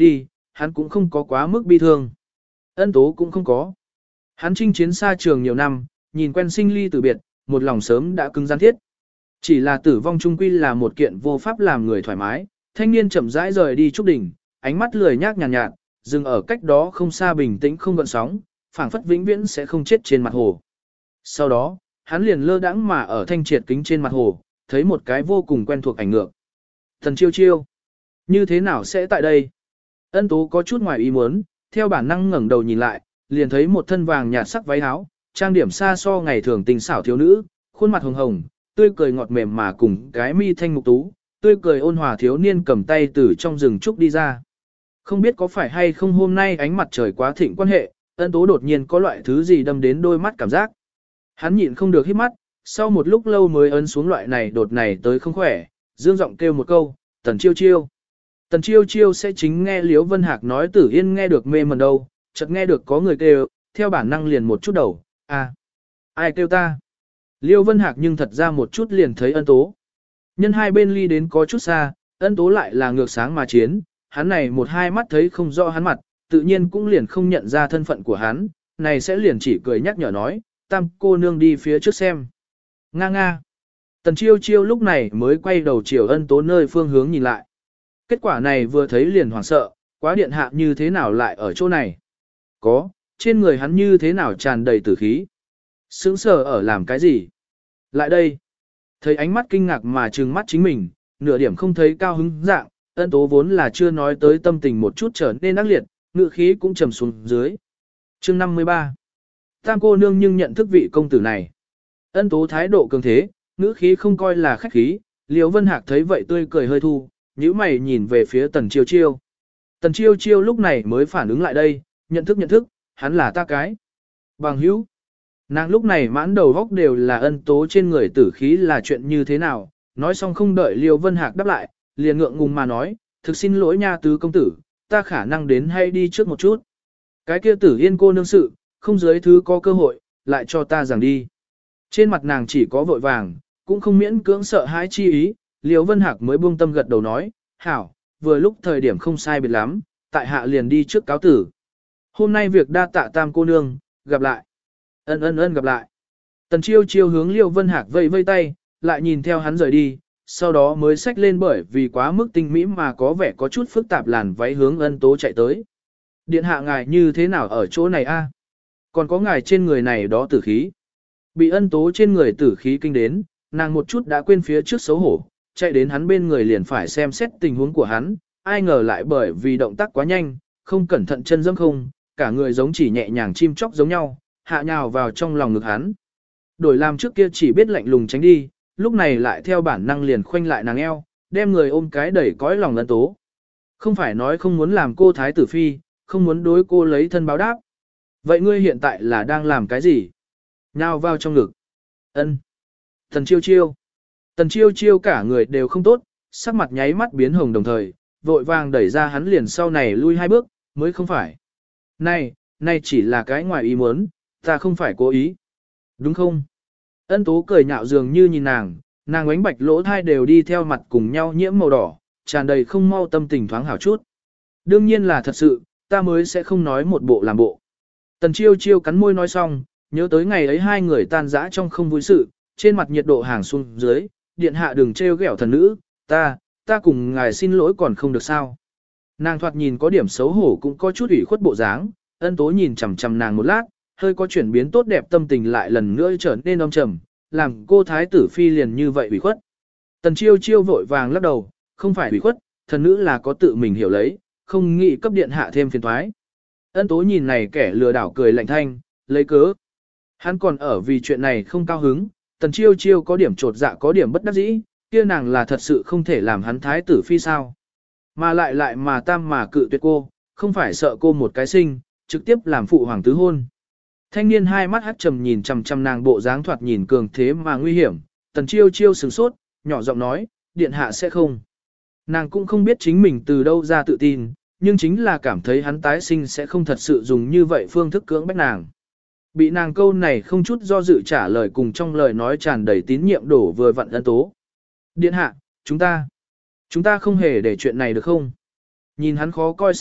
hắn cũng không có quá mức bi thương. Ân tố cũng không có. Hắn chinh chiến xa trường nhiều năm, nhìn quen sinh ly tử biệt, một lòng sớm đã cứng rắn thiết. Chỉ là tử vong trung quy là một kiện vô pháp làm người thoải mái, thanh niên chậm rãi rời đi trúc đỉnh, ánh mắt lười nhác nhàn nhạt, nhạt, dừng ở cách đó không xa bình tĩnh không gợn sóng, phảng phất vĩnh viễn sẽ không chết trên mặt hồ. Sau đó, hắn liền lơ đãng mà ở thanh triệt kính trên mặt hồ, thấy một cái vô cùng quen thuộc ảnh ngược. Thần Chiêu Chiêu, như thế nào sẽ tại đây? Ân tố có chút ngoài ý muốn, theo bản năng ngẩng đầu nhìn lại, liền thấy một thân vàng nhạt sắc váy áo, trang điểm xa so ngày thường tình xảo thiếu nữ, khuôn mặt hồng hồng, tươi cười ngọt mềm mà cùng cái mi thanh mục tú, tươi cười ôn hòa thiếu niên cầm tay từ trong rừng trúc đi ra. Không biết có phải hay không hôm nay ánh mặt trời quá thịnh quan hệ, ân tố đột nhiên có loại thứ gì đâm đến đôi mắt cảm giác. Hắn nhịn không được hít mắt, sau một lúc lâu mới ấn xuống loại này đột này tới không khỏe, dương giọng kêu một câu, Tần Chiêu Chiêu. Tần Chiêu Chiêu sẽ chính nghe Liễu Vân Hạc nói Tử Yên nghe được mê mẩn đâu, chợt nghe được có người kêu, theo bản năng liền một chút đầu, à, ai kêu ta? Liễu Vân Hạc nhưng thật ra một chút liền thấy ân tố. Nhân hai bên ly đến có chút xa, ân tố lại là ngược sáng mà chiến, hắn này một hai mắt thấy không rõ hắn mặt, tự nhiên cũng liền không nhận ra thân phận của hắn, này sẽ liền chỉ cười nhắc nhở nói, tam cô nương đi phía trước xem. Nga nga. Tần Chiêu Chiêu lúc này mới quay đầu chiều ân tố nơi phương hướng nhìn lại. Kết quả này vừa thấy liền hoảng sợ, quá điện hạ như thế nào lại ở chỗ này? Có, trên người hắn như thế nào tràn đầy tử khí? Sướng sở ở làm cái gì? Lại đây. Thấy ánh mắt kinh ngạc mà trừng mắt chính mình, nửa điểm không thấy cao hứng dạng, ân tố vốn là chưa nói tới tâm tình một chút trở nên ác liệt, ngự khí cũng trầm xuống dưới. Chương năm mươi ba. Tam cô nương nhưng nhận thức vị công tử này. Ân tố thái độ cường thế, ngữ khí không coi là khách khí, Liễu Vân Hạc thấy vậy tươi cười hơi thu, nhíu mày nhìn về phía Tần Chiêu Chiêu. Tần Chiêu Chiêu lúc này mới phản ứng lại đây, nhận thức nhận thức, hắn là ta cái. Bằng hữu. Nàng lúc này mãn đầu góc đều là ân tố trên người tử khí là chuyện như thế nào, nói xong không đợi Liễu Vân Hạc đáp lại, liền ngượng ngùng mà nói, thực xin lỗi nha tứ công tử, ta khả năng đến hay đi trước một chút. Cái kia Tử Yên cô nương sự, không dưới thứ có cơ hội, lại cho ta rằng đi. Trên mặt nàng chỉ có vội vàng, cũng không miễn cưỡng sợ hãi chi ý, Liễu Vân Hạc mới buông tâm gật đầu nói, hảo, vừa lúc thời điểm không sai biệt lắm, tại hạ liền đi trước cáo tử. Hôm nay việc đa tạ tam cô nương, gặp lại. Ân ân ân gặp lại. Tần Chiêu Chiêu hướng Liễu Vân Hạc vây vây tay, lại nhìn theo hắn rời đi, sau đó mới xách lên bởi vì quá mức tinh mỹ mà có vẻ có chút phức tạp làn váy hướng ân tố chạy tới. Điện hạ ngài như thế nào ở chỗ này a? Còn có ngài trên người này đó tử khí. Bị ân tố trên người tử khí kinh đến, nàng một chút đã quên phía trước xấu hổ, chạy đến hắn bên người liền phải xem xét tình huống của hắn, ai ngờ lại bởi vì động tác quá nhanh, không cẩn thận chân dẫm không, cả người giống chỉ nhẹ nhàng chim chóc giống nhau, hạ nhào vào trong lòng ngực hắn. Đổi làm trước kia chỉ biết lạnh lùng tránh đi, lúc này lại theo bản năng liền khoanh lại nàng eo, đem người ôm cái đẩy cõi lòng ân tố. Không phải nói không muốn làm cô thái tử phi, không muốn đối cô lấy thân báo đáp. Vậy ngươi hiện tại là đang làm cái gì? Nhào vào trong ngực. Ân. Tần Chiêu Chiêu. Tần Chiêu Chiêu cả người đều không tốt, sắc mặt nháy mắt biến hồng đồng thời, vội vàng đẩy ra hắn liền sau này lui hai bước, mới không phải. Này, này chỉ là cái ngoài ý muốn, ta không phải cố ý. Đúng không? Ân tố cười nhạo dường như nhìn nàng, nàng ánh bạch lỗ thai đều đi theo mặt cùng nhau nhiễm màu đỏ, tràn đầy không mau tâm tình thoáng hảo chút. Đương nhiên là thật sự, ta mới sẽ không nói một bộ làm bộ. Tần Chiêu Chiêu cắn môi nói xong, nhớ tới ngày ấy hai người tan rã trong không vui sự, trên mặt nhiệt độ hàng xuống dưới, điện hạ đừng trêu ghẹo thần nữ, ta, ta cùng ngài xin lỗi còn không được sao. Nàng thoạt nhìn có điểm xấu hổ cũng có chút ủy khuất bộ dáng, ân tố nhìn chằm chằm nàng một lát, hơi có chuyển biến tốt đẹp tâm tình lại lần nữa trở nên âm trầm, làm cô thái tử phi liền như vậy ủy khuất. Tần Chiêu Chiêu vội vàng lắc đầu, không phải ủy khuất, thần nữ là có tự mình hiểu lấy, không nghĩ cấp điện hạ thêm phiền toái. Ân tố nhìn này kẻ lừa đảo cười lạnh thanh, lấy cớ. Hắn còn ở vì chuyện này không cao hứng, Tần Chiêu Chiêu có điểm trột dạ có điểm bất đắc dĩ, kia nàng là thật sự không thể làm hắn thái tử phi sao. Mà lại lại mà tam mà cự tuyệt cô, không phải sợ cô một cái sinh, trực tiếp làm phụ hoàng tứ hôn. Thanh niên hai mắt hắt trầm nhìn chằm chằm nàng bộ dáng thoạt nhìn cường thế mà nguy hiểm, Tần Chiêu Chiêu sửng sốt, nhỏ giọng nói, điện hạ sẽ không. Nàng cũng không biết chính mình từ đâu ra tự tin, nhưng chính là cảm thấy hắn tái sinh sẽ không thật sự dùng như vậy phương thức cưỡng bách nàng. Bị nàng câu này không chút do dự trả lời cùng trong lời nói tràn đầy tín nhiệm đổ vừa vặn ân tố. Điện hạ, chúng ta, chúng ta không hề để chuyện này được không? Nhìn hắn khó coi sắc mặt,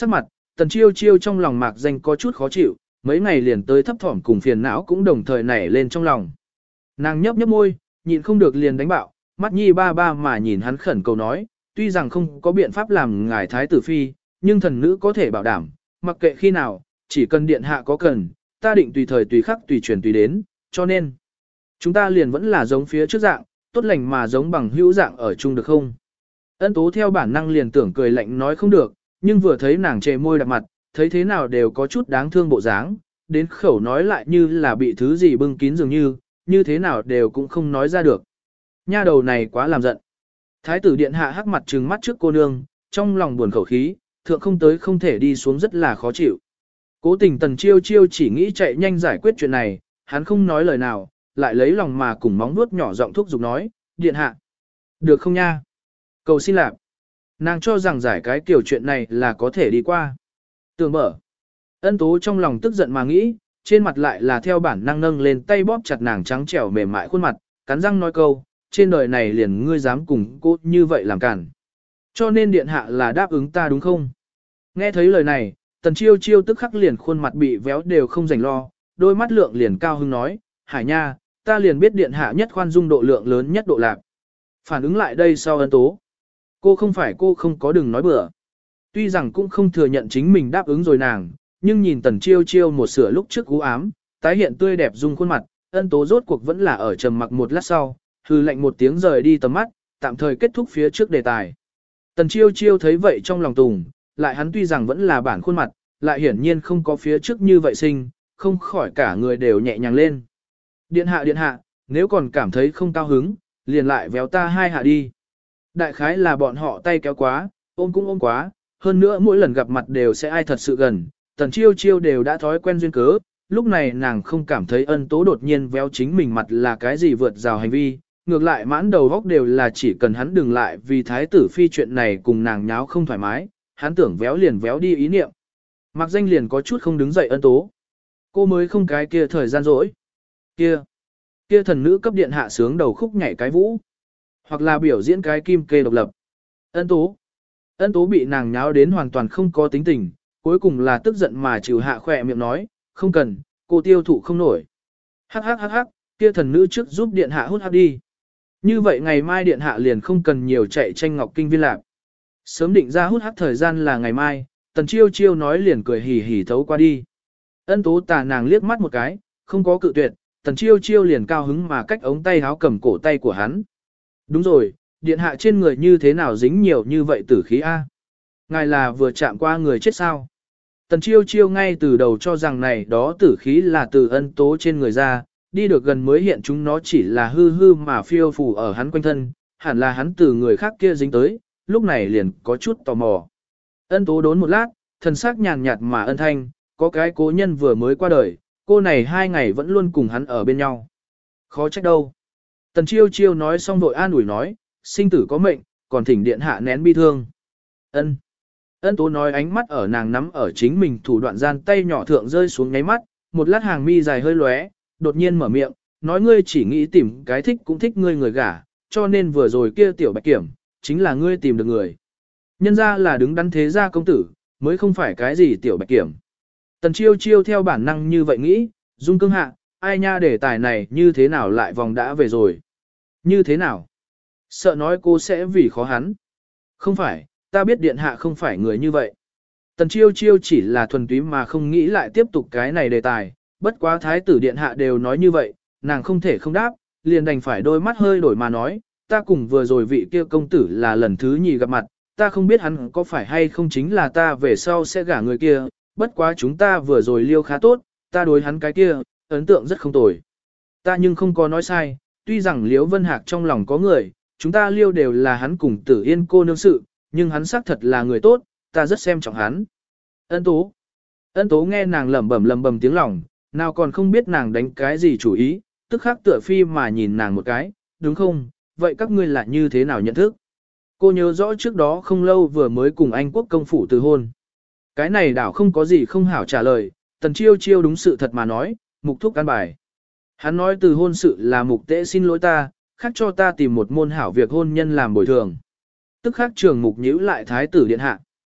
Tần Chiêu Chiêu trong lòng mạc danh có chút khó chịu, mấy ngày liền tới thấp thỏm cùng phiền não cũng đồng thời nảy lên trong lòng. Nàng nhấp nhấp môi, nhịn không được liền đánh bạo, mắt nhi ba ba mà nhìn hắn khẩn cầu nói, tuy rằng không có biện pháp làm ngài thái tử phi, nhưng thần nữ có thể bảo đảm, mặc kệ khi nào, chỉ cần điện hạ có cần, ta định tùy thời tùy khắc tùy truyền tùy đến, cho nên, chúng ta liền vẫn là giống phía trước dạng, tốt lành mà giống bằng hữu dạng ở chung được không? Ân Tố theo bản năng liền tưởng cười lạnh nói không được, nhưng vừa thấy nàng trề môi đặt mặt, thấy thế nào đều có chút đáng thương bộ dáng, đến khẩu nói lại như là bị thứ gì bưng kín dường như, như thế nào đều cũng không nói ra được. Nha đầu này quá làm giận. Thái tử điện hạ hắc mặt trừng mắt trước cô nương, trong lòng buồn khẩu khí, thượng không tới không thể đi xuống rất là khó chịu. Cố tình Tần Chiêu Chiêu chỉ nghĩ chạy nhanh giải quyết chuyện này, hắn không nói lời nào, lại lấy lòng mà cùng móng vuốt nhỏ giọng thúc giục nói, điện hạ. Được không nha? Cầu xin lạp. Nàng cho rằng giải cái kiểu chuyện này là có thể đi qua. Tường mở. Ân Tố trong lòng tức giận mà nghĩ, trên mặt lại là theo bản năng nâng lên tay bóp chặt nàng trắng trẻo mềm mại khuôn mặt, cắn răng nói câu, trên đời này liền ngươi dám cùng cô như vậy làm cản. Cho nên điện hạ là đáp ứng ta đúng không? Nghe thấy lời này, Tần Chiêu Chiêu tức khắc liền khuôn mặt bị véo đều không rảnh lo, đôi mắt lượng liền cao hưng nói, Hải nha, ta liền biết điện hạ nhất khoan dung độ lượng lớn nhất độ lạc. Phản ứng lại đây sau Ân Tố. Cô không phải cô không có đừng nói bừa. Tuy rằng cũng không thừa nhận chính mình đáp ứng rồi nàng, nhưng nhìn Tần Chiêu Chiêu một sửa lúc trước cú ám, tái hiện tươi đẹp dung khuôn mặt, Ân Tố rốt cuộc vẫn là ở trầm mặc một lát sau, hư lạnh một tiếng rời đi tầm mắt, tạm thời kết thúc phía trước đề tài. Tần Chiêu Chiêu thấy vậy trong lòng tùng, lại hắn tuy rằng vẫn là bản khuôn mặt, lại hiển nhiên không có phía trước như vậy sinh, không khỏi cả người đều nhẹ nhàng lên. Điện hạ điện hạ, nếu còn cảm thấy không cao hứng, liền lại véo ta hai hạ đi. Đại khái là bọn họ tay kéo quá, ôm cũng ôm quá, hơn nữa mỗi lần gặp mặt đều sẽ ai thật sự gần, Tần Chiêu Chiêu đều đã thói quen duyên cớ, lúc này nàng không cảm thấy Ân Tố đột nhiên véo chính mình mặt là cái gì vượt rào hành vi, ngược lại mãn đầu góc đều là chỉ cần hắn đừng lại vì thái tử phi chuyện này cùng nàng nháo không thoải mái, hắn tưởng véo liền véo đi ý niệm. Mặc danh liền có chút không đứng dậy Ân Tố. Cô mới không cái kia thời gian rỗi. Kia, kia thần nữ cấp điện hạ sướng đầu khúc nhảy cái vũ, hoặc là biểu diễn cái kim kê độc lập. Ân Tố. Ân Tố bị nàng nháo đến hoàn toàn không có tính tình, cuối cùng là tức giận mà chịu hạ khỏe miệng nói, không cần, cô tiêu thụ không nổi. Hắc hắc hắc hắc, kia thần nữ trước giúp điện hạ hút hắc đi. Như vậy ngày mai điện hạ liền không cần nhiều chạy tranh ngọc kinh viên lạc. Sớm định ra hút hắc thời gian là ngày mai, Tần Chiêu Chiêu nói liền cười hì hì thấu qua đi. Ân Tố tà nàng liếc mắt một cái, không có cự tuyệt, Tần Chiêu Chiêu liền cao hứng mà cách ống tay háo cầm cổ tay của hắn. Đúng rồi, điện hạ trên người như thế nào dính nhiều như vậy tử khí A. Ngài là vừa chạm qua người chết sao. Tần Chiêu Chiêu ngay từ đầu cho rằng này đó tử khí là từ Ân Tố trên người ra, đi được gần mới hiện chúng nó chỉ là hư hư mà phiêu phù ở hắn quanh thân, hẳn là hắn từ người khác kia dính tới, lúc này liền có chút tò mò. Ân Tố đốn một lát, thần sắc nhàn nhạt mà ân thanh, có cái cố nhân vừa mới qua đời, cô này hai ngày vẫn luôn cùng hắn ở bên nhau. Khó trách đâu. Tần Chiêu Chiêu nói xong vội an ủi nói, sinh tử có mệnh, còn thỉnh điện hạ nén bi thương. Ân. Ân Tố nói ánh mắt ở nàng nắm ở chính mình thủ đoạn gian tay nhỏ thượng rơi xuống nháy mắt, một lát hàng mi dài hơi lóe, đột nhiên mở miệng, nói ngươi chỉ nghĩ tìm cái thích cũng thích ngươi người gả, cho nên vừa rồi kia tiểu bạch kiểm, chính là ngươi tìm được người. Nhân ra là đứng đắn thế gia công tử, mới không phải cái gì tiểu bạch kiểm. Tần Chiêu Chiêu theo bản năng như vậy nghĩ, dung cương hạ, ai nha đề tài này như thế nào lại vòng đã về rồi. Như thế nào? Sợ nói cô sẽ vì khó hắn. Không phải, ta biết điện hạ không phải người như vậy. Tần Chiêu Chiêu chỉ là thuần túy mà không nghĩ lại tiếp tục cái này đề tài, bất quá thái tử điện hạ đều nói như vậy, nàng không thể không đáp, liền đành phải đôi mắt hơi đổi mà nói, ta cùng vừa rồi vị kia công tử là lần thứ nhì gặp mặt, ta không biết hắn có phải hay không chính là ta về sau sẽ gả người kia, bất quá chúng ta vừa rồi liêu khá tốt, ta đối hắn cái kia, ấn tượng rất không tồi. Ta nhưng không có nói sai, tuy rằng Liễu Vân Hạc trong lòng có người, chúng ta liêu đều là hắn cùng Tử Yên cô nương sự, nhưng hắn xác thật là người tốt, ta rất xem trọng hắn. Ân Tố. Ân Tố nghe nàng lẩm bẩm lẩm bẩm tiếng lòng, nào còn không biết nàng đánh cái gì chủ ý, tức khắc tựa phi mà nhìn nàng một cái, đúng không, vậy các ngươi là như thế nào nhận thức? Cô nhớ rõ trước đó không lâu vừa mới cùng Anh quốc công phủ từ hôn. Cái này đảo không có gì không hảo trả lời, Tần Chiêu Chiêu đúng sự thật mà nói, mục thúc căn bài. Hắn nói từ hôn sự là mục tế xin lỗi ta, khác cho ta tìm một môn hảo việc hôn nhân làm bồi thường. Tức khắc trường mục nhíu lại thái tử điện hạ.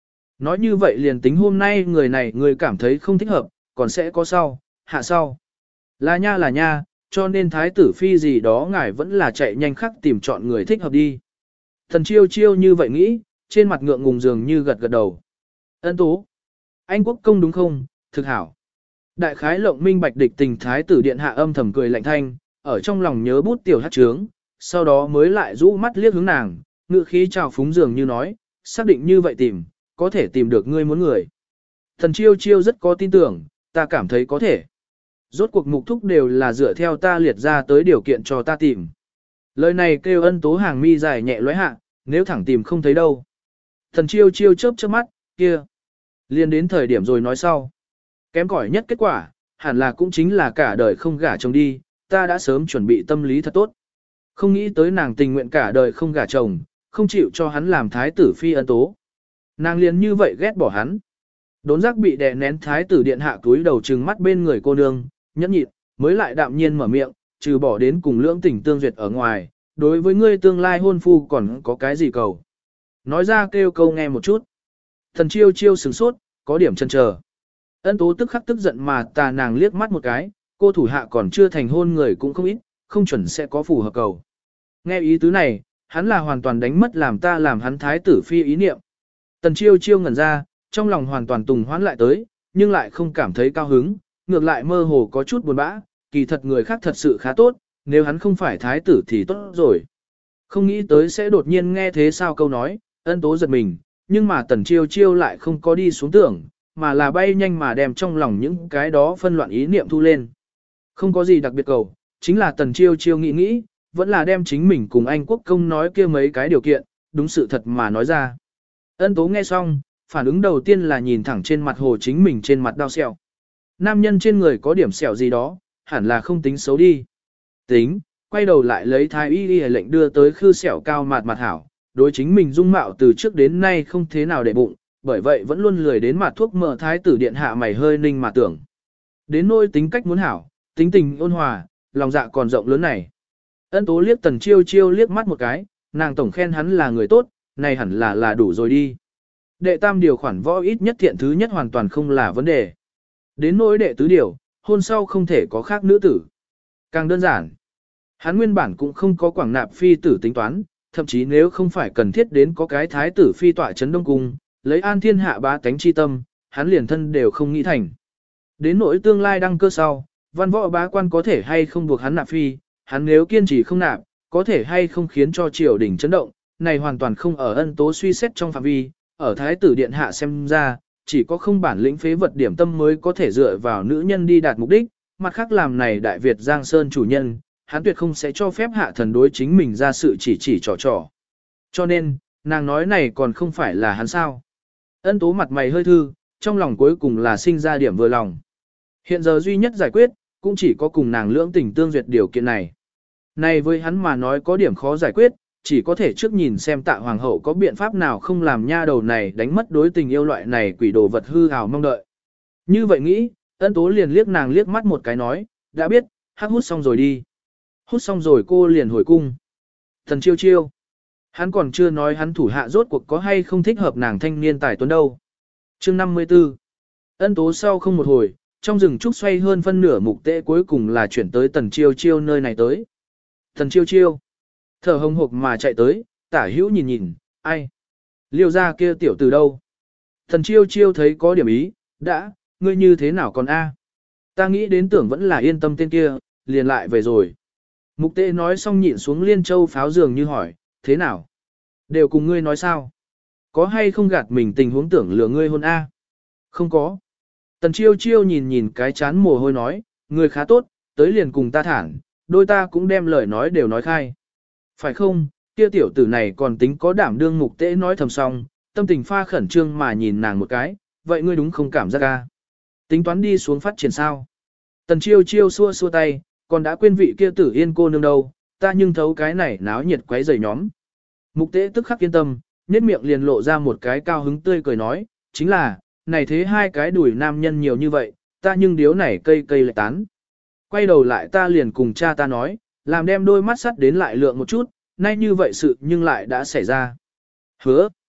Nói như vậy liền tính hôm nay người này người cảm thấy không thích hợp, còn sẽ có sau, hạ sau. Là nha là nha, cho nên thái tử phi gì đó ngài vẫn là chạy nhanh khắc tìm chọn người thích hợp đi. Thần chiêu chiêu như vậy nghĩ, trên mặt ngượng ngùng dường như gật gật đầu. Ân tố. Anh quốc công đúng không, thực hảo. Đại khái lộng minh bạch địch tình thái tử điện hạ âm thầm cười lạnh thanh, ở trong lòng nhớ bút tiểu hát trướng, sau đó mới lại rũ mắt liếc hướng nàng, ngự khí trào phúng dường như nói, xác định như vậy tìm, có thể tìm được ngươi muốn người. Thần chiêu chiêu rất có tin tưởng, ta cảm thấy có thể. Rốt cuộc mục thúc đều là dựa theo ta liệt ra tới điều kiện cho ta tìm. Lời này kêu ân tố hàng mi dài nhẹ lóe hạ, nếu thẳng tìm không thấy đâu. Thần chiêu chiêu chớp chớp mắt, kia. Liên đến thời điểm rồi nói sau. Kém cỏi nhất kết quả, hẳn là cũng chính là cả đời không gả chồng đi, ta đã sớm chuẩn bị tâm lý thật tốt. Không nghĩ tới nàng tình nguyện cả đời không gả chồng, không chịu cho hắn làm thái tử phi ân tố. Nàng liền như vậy ghét bỏ hắn. Đốn giác bị đè nén thái tử điện hạ túi đầu trừng mắt bên người cô nương, nhẫn nhịn, mới lại đạm nhiên mở miệng, trừ bỏ đến cùng lưỡng tình tương duyệt ở ngoài, đối với ngươi tương lai hôn phu còn có cái gì cầu. Nói ra kêu câu nghe một chút. Thần chiêu chiêu sửng sốt, có điểm chần chờ. Ân tố tức khắc tức giận mà tà nàng liếc mắt một cái, cô thủ hạ còn chưa thành hôn người cũng không ít, không chuẩn sẽ có phù hợp cầu. Nghe ý tứ này, hắn là hoàn toàn đánh mất làm ta làm hắn thái tử phi ý niệm. Tần chiêu chiêu ngẩn ra, trong lòng hoàn toàn tùng hoán lại tới, nhưng lại không cảm thấy cao hứng, ngược lại mơ hồ có chút buồn bã, kỳ thật người khác thật sự khá tốt, nếu hắn không phải thái tử thì tốt rồi. Không nghĩ tới sẽ đột nhiên nghe thế sao câu nói, ân tố giật mình, nhưng mà tần chiêu chiêu lại không có đi xuống tưởng, mà là bay nhanh mà đem trong lòng những cái đó phân loạn ý niệm thu lên. Không có gì đặc biệt cầu, chính là tần chiêu chiêu nghĩ nghĩ, vẫn là đem chính mình cùng anh quốc công nói kia mấy cái điều kiện, đúng sự thật mà nói ra. Ân tố nghe xong, phản ứng đầu tiên là nhìn thẳng trên mặt hồ chính mình trên mặt đau sẹo. Nam nhân trên người có điểm sẹo gì đó, hẳn là không tính xấu đi. Tính, quay đầu lại lấy thái y y lệnh đưa tới khư sẹo cao mặt mặt hảo, đối chính mình dung mạo từ trước đến nay không thế nào để bụng, bởi vậy vẫn luôn lười đến mặt thuốc mỡ thái tử điện hạ mày hơi ninh mà tưởng. Đến nỗi tính cách muốn hảo, tính tình ôn hòa, lòng dạ còn rộng lớn này. Ân tố liếc tần chiêu chiêu liếc mắt một cái, nàng tổng khen hắn là người tốt, này hẳn là là đủ rồi đi. Đệ tam điều khoản võ ít nhất thiện thứ nhất hoàn toàn không là vấn đề. Đến nỗi đệ tứ điều, hôn sau không thể có khác nữ tử. Càng đơn giản, hắn nguyên bản cũng không có quảng nạp phi tử tính toán, thậm chí nếu không phải cần thiết đến có cái thái tử phi tọa chấn đông cung, lấy an thiên hạ bá tánh chi tâm, hắn liền thân đều không nghĩ thành. Đến nỗi tương lai đăng cơ sau, văn võ bá quan có thể hay không buộc hắn nạp phi, hắn nếu kiên trì không nạp, có thể hay không khiến cho triều đình chấn động, này hoàn toàn không ở ân tố suy xét trong phạm vi, ở thái tử điện hạ xem ra, chỉ có không bản lĩnh phế vật điểm tâm mới có thể dựa vào nữ nhân đi đạt mục đích, mặt khác làm này Đại Việt Giang Sơn chủ nhân, hắn tuyệt không sẽ cho phép hạ thần đối chính mình ra sự chỉ chỉ trò trò. Cho nên, nàng nói này còn không phải là hắn sao. Ân tố mặt mày hơi thư, trong lòng cuối cùng là sinh ra điểm vừa lòng. Hiện giờ duy nhất giải quyết, cũng chỉ có cùng nàng lưỡng tình tương duyệt điều kiện này. Này với hắn mà nói có điểm khó giải quyết, chỉ có thể trước nhìn xem tạ hoàng hậu có biện pháp nào không làm nha đầu này đánh mất đối tình yêu loại này quỷ đồ vật hư hào mong đợi. Như vậy nghĩ, ân tố liền liếc nàng liếc mắt một cái nói, đã biết, hắc hút xong rồi đi. Hút xong rồi cô liền hồi cung. Thần chiêu chiêu. Hắn còn chưa nói hắn thủ hạ rốt cuộc có hay không thích hợp nàng thanh niên tài tuấn đâu. Chương năm mươi tư. Ân tố sau không một hồi, trong rừng trúc xoay hơn phân nửa mục tệ cuối cùng là chuyển tới tần chiêu chiêu nơi này tới. Tần chiêu chiêu. Thở hồng hộc mà chạy tới, tả hữu nhìn nhìn, ai? Liêu ra kia tiểu từ đâu? Thần chiêu chiêu thấy có điểm ý, đã, ngươi như thế nào còn a? Ta nghĩ đến tưởng vẫn là yên tâm tên kia, liền lại về rồi. Mục tệ nói xong nhịn xuống liên châu pháo giường như hỏi, thế nào? Đều cùng ngươi nói sao? Có hay không gạt mình tình huống tưởng lừa ngươi hôn a? Không có. Tần chiêu chiêu nhìn nhìn cái chán mồ hôi nói, người khá tốt, tới liền cùng ta thẳng, đôi ta cũng đem lời nói đều nói khai. Phải không, kia tiểu tử này còn tính có đảm đương mục tễ nói thầm xong, tâm tình pha khẩn trương mà nhìn nàng một cái, vậy ngươi đúng không cảm giác ca? Tính toán đi xuống phát triển sao? Tần chiêu chiêu xua xua tay, còn đã quên vị kia tử yên cô nương đâu, ta nhưng thấu cái này náo nhiệt quấy rầy nhóm. Mục tễ tức khắc yên tâm, nhếch miệng liền lộ ra một cái cao hứng tươi cười nói, chính là, này thế hai cái đuổi nam nhân nhiều như vậy, ta nhưng điếu này cây cây lại tán. Quay đầu lại ta liền cùng cha ta nói, làm đem đôi mắt sắt đến lại lượng một chút, nay như vậy sự nhưng lại đã xảy ra. Hứa.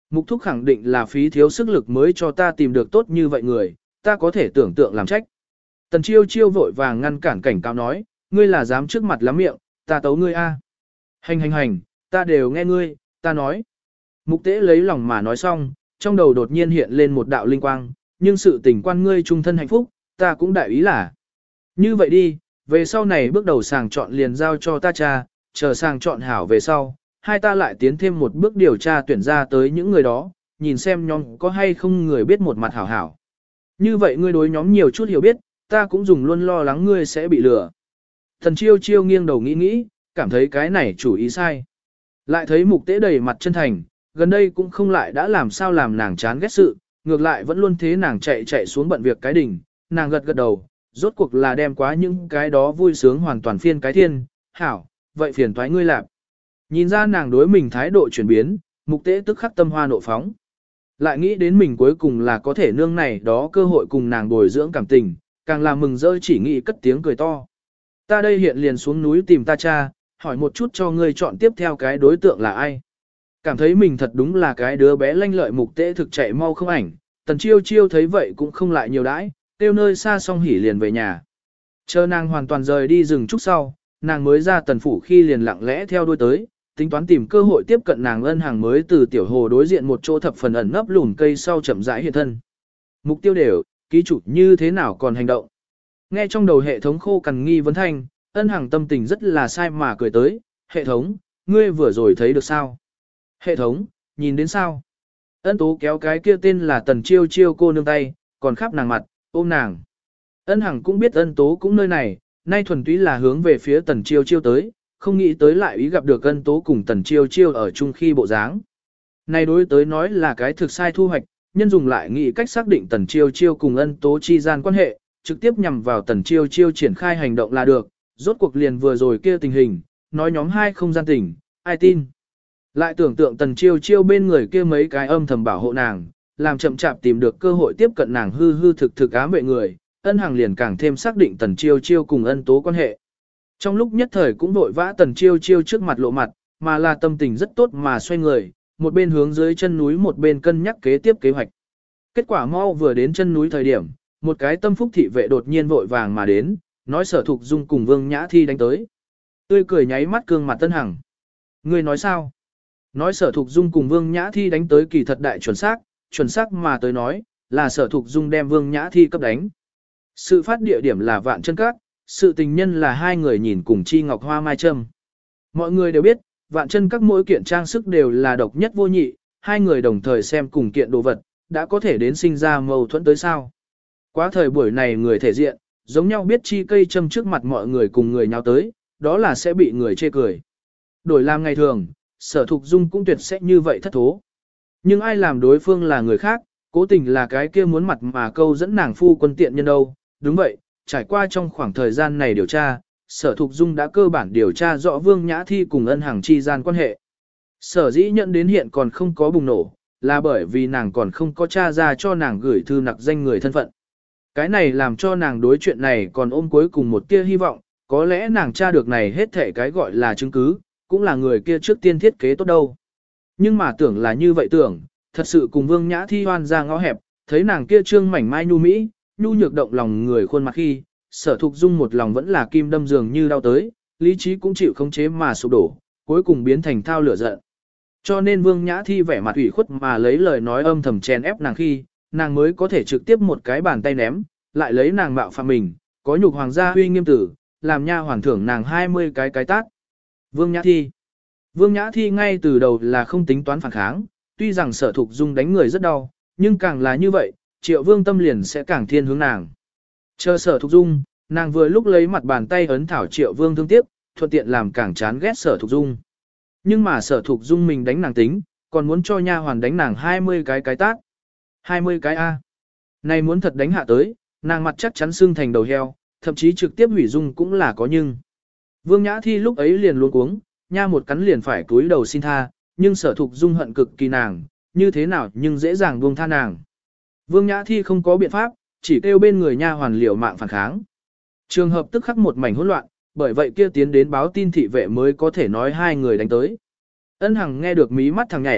Mục thúc khẳng định là phí thiếu sức lực mới cho ta tìm được tốt như vậy người, ta có thể tưởng tượng làm trách. Tần chiêu chiêu vội vàng ngăn cản cảnh cáo nói, ngươi là dám trước mặt lắm miệng, ta tấu ngươi a. Hành hành hành, ta đều nghe ngươi, ta nói. Mục tế lấy lòng mà nói xong, trong đầu đột nhiên hiện lên một đạo linh quang, nhưng sự tình quan ngươi trung thân hạnh phúc, ta cũng đại ý là. Như vậy đi, về sau này bước đầu sàng chọn liền giao cho ta cha, chờ sàng chọn hảo về sau, hai ta lại tiến thêm một bước điều tra tuyển ra tới những người đó, nhìn xem nhóm có hay không người biết một mặt hảo hảo. Như vậy ngươi đối nhóm nhiều chút hiểu biết, ta cũng dùng luôn lo lắng ngươi sẽ bị lừa. Thần chiêu chiêu nghiêng đầu nghĩ nghĩ, cảm thấy cái này chủ ý sai. Lại thấy mục tế đầy mặt chân thành, gần đây cũng không lại đã làm sao làm nàng chán ghét sự, ngược lại vẫn luôn thế nàng chạy chạy xuống bận việc cái đỉnh, nàng gật gật đầu, rốt cuộc là đem quá những cái đó vui sướng hoàn toàn phiên cái thiên, hảo, vậy phiền toái ngươi làm. Nhìn ra nàng đối mình thái độ chuyển biến, mục tế tức khắc tâm hoa nộ phóng. Lại nghĩ đến mình cuối cùng là có thể nương này đó cơ hội cùng nàng bồi dưỡng cảm tình, càng là mừng rỡ chỉ nghĩ cất tiếng cười to. Ta đây hiện liền xuống núi tìm ta cha, hỏi một chút cho ngươi chọn tiếp theo cái đối tượng là ai. Cảm thấy mình thật đúng là cái đứa bé lanh lợi mục tế thực chạy mau không ảnh, tần chiêu chiêu thấy vậy cũng không lại nhiều đãi, tiêu nơi xa xong hỉ liền về nhà. Chờ nàng hoàn toàn rời đi rừng trúc sau, nàng mới ra tần phủ khi liền lặng lẽ theo đuôi tới, tính toán tìm cơ hội tiếp cận nàng ân hàng mới từ tiểu hồ đối diện một chỗ thập phần ẩn nấp lùn cây sau chậm rãi hiện thân. Mục tiêu đều, ký chủ như thế nào còn hành động. Nghe trong đầu hệ thống khô cằn nghi vấn thanh, ân hàng tâm tình rất là sai mà cười tới, hệ thống, ngươi vừa rồi thấy được sao? Hệ thống, nhìn đến sao? Ân tố kéo cái kia tên là tần chiêu chiêu cô nương tay, còn khắp nàng mặt, ôm nàng. Ân hằng cũng biết ân tố cũng nơi này, nay thuần túy là hướng về phía tần chiêu chiêu tới, không nghĩ tới lại ý gặp được ân tố cùng tần chiêu chiêu ở chung khi bộ dáng. Này đối tới nói là cái thực sai thu hoạch, nhân dùng lại nghĩ cách xác định tần chiêu chiêu cùng ân tố chi gian quan hệ, trực tiếp nhằm vào tần chiêu chiêu triển khai hành động là được, rốt cuộc liền vừa rồi kia tình hình, nói nhóm hai không gian tình, ai tin. Lại tưởng tượng tần chiêu chiêu bên người kia mấy cái âm thầm bảo hộ nàng, làm chậm chạp tìm được cơ hội tiếp cận nàng hư hư thực thực ám vệ người, ân hằng liền càng thêm xác định tần chiêu chiêu cùng ân tố quan hệ. Trong lúc nhất thời cũng vội vã tần chiêu chiêu trước mặt lộ mặt, mà là tâm tình rất tốt mà xoay người, một bên hướng dưới chân núi một bên cân nhắc kế tiếp kế hoạch. Kết quả mau vừa đến chân núi thời điểm, một cái tâm phúc thị vệ đột nhiên vội vàng mà đến, nói Sở Thục Dung cùng Vương Nhã Thi đánh tới. Tươi cười nháy mắt cương mặt Tân Hằng. Ngươi nói sao? Nói Sở Thục Dung cùng Vương Nhã Thi đánh tới kỳ thật đại chuẩn xác, chuẩn xác mà tới nói, là Sở Thục Dung đem Vương Nhã Thi cấp đánh. Sự phát địa điểm là Vạn Chân Các, sự tình nhân là hai người nhìn cùng chi ngọc hoa mai trâm. Mọi người đều biết, Vạn Chân Các mỗi kiện trang sức đều là độc nhất vô nhị, hai người đồng thời xem cùng kiện đồ vật, đã có thể đến sinh ra mâu thuẫn tới sao. Quá thời buổi này người thể diện, giống nhau biết chi cây châm trước mặt mọi người cùng người nháo tới, đó là sẽ bị người chê cười. Đổi làm ngày thường, Sở Thục Dung cũng tuyệt sẽ như vậy thất thố. Nhưng ai làm đối phương là người khác, cố tình là cái kia muốn mặt mà câu dẫn nàng phu quân tiện nhân đâu. Đúng vậy, trải qua trong khoảng thời gian này điều tra, Sở Thục Dung đã cơ bản điều tra rõ Vương Nhã Thi cùng Ân Hằng chi gian quan hệ. Sở dĩ nhận đến hiện còn không có bùng nổ, là bởi vì nàng còn không có tra ra cho nàng gửi thư nặc danh người thân phận. Cái này làm cho nàng đối chuyện này còn ôm cuối cùng một tia hy vọng, có lẽ nàng tra được này hết thể cái gọi là chứng cứ, cũng là người kia trước tiên thiết kế tốt đâu. Nhưng mà tưởng là như vậy tưởng, thật sự cùng Vương Nhã Thi hoan ra ngõ hẹp, thấy nàng kia trương mảnh mai nhu mỹ, nhu nhược động lòng người khuôn mặt khi, Sở Thục Dung một lòng vẫn là kim đâm dường như đau tới, lý trí cũng chịu khống chế mà sụp đổ, cuối cùng biến thành thao lửa giận. Cho nên Vương Nhã Thi vẻ mặt ủy khuất mà lấy lời nói âm thầm chèn ép nàng khi, nàng mới có thể trực tiếp một cái bàn tay ném, lại lấy nàng mạo phạm mình, có nhục hoàng gia huy nghiêm tử, làm nha hoàn thưởng nàng hai mươi cái cái tát. Vương Nhã Thi Vương Nhã Thi ngay từ đầu là không tính toán phản kháng, tuy rằng Sở Thục Dung đánh người rất đau, nhưng càng là như vậy, Triệu Vương tâm liền sẽ càng thiên hướng nàng. Chờ Sở Thục Dung, nàng vừa lúc lấy mặt bàn tay ấn thảo Triệu Vương thương tiếc, thuận tiện làm càng chán ghét Sở Thục Dung. Nhưng mà Sở Thục Dung mình đánh nàng tính, còn muốn cho nha hoàn đánh nàng hai mươi cái cái tát. hai mươi cái A. Này muốn thật đánh hạ tới, nàng mặt chắc chắn xương thành đầu heo, thậm chí trực tiếp hủy dung cũng là có nhưng. Vương Nhã Thi lúc ấy liền luống cuống, nha một cắn liền phải cúi đầu xin tha, nhưng Sở Thục Dung hận cực kỳ nàng, như thế nào nhưng dễ dàng buông tha nàng. Vương Nhã Thi không có biện pháp, chỉ kêu bên người nha hoàn liều mạng phản kháng. Trường hợp tức khắc một mảnh hỗn loạn, bởi vậy kia tiến đến báo tin thị vệ mới có thể nói hai người đánh tới. Ân Hằng nghe được mí mắt thằng nhảy,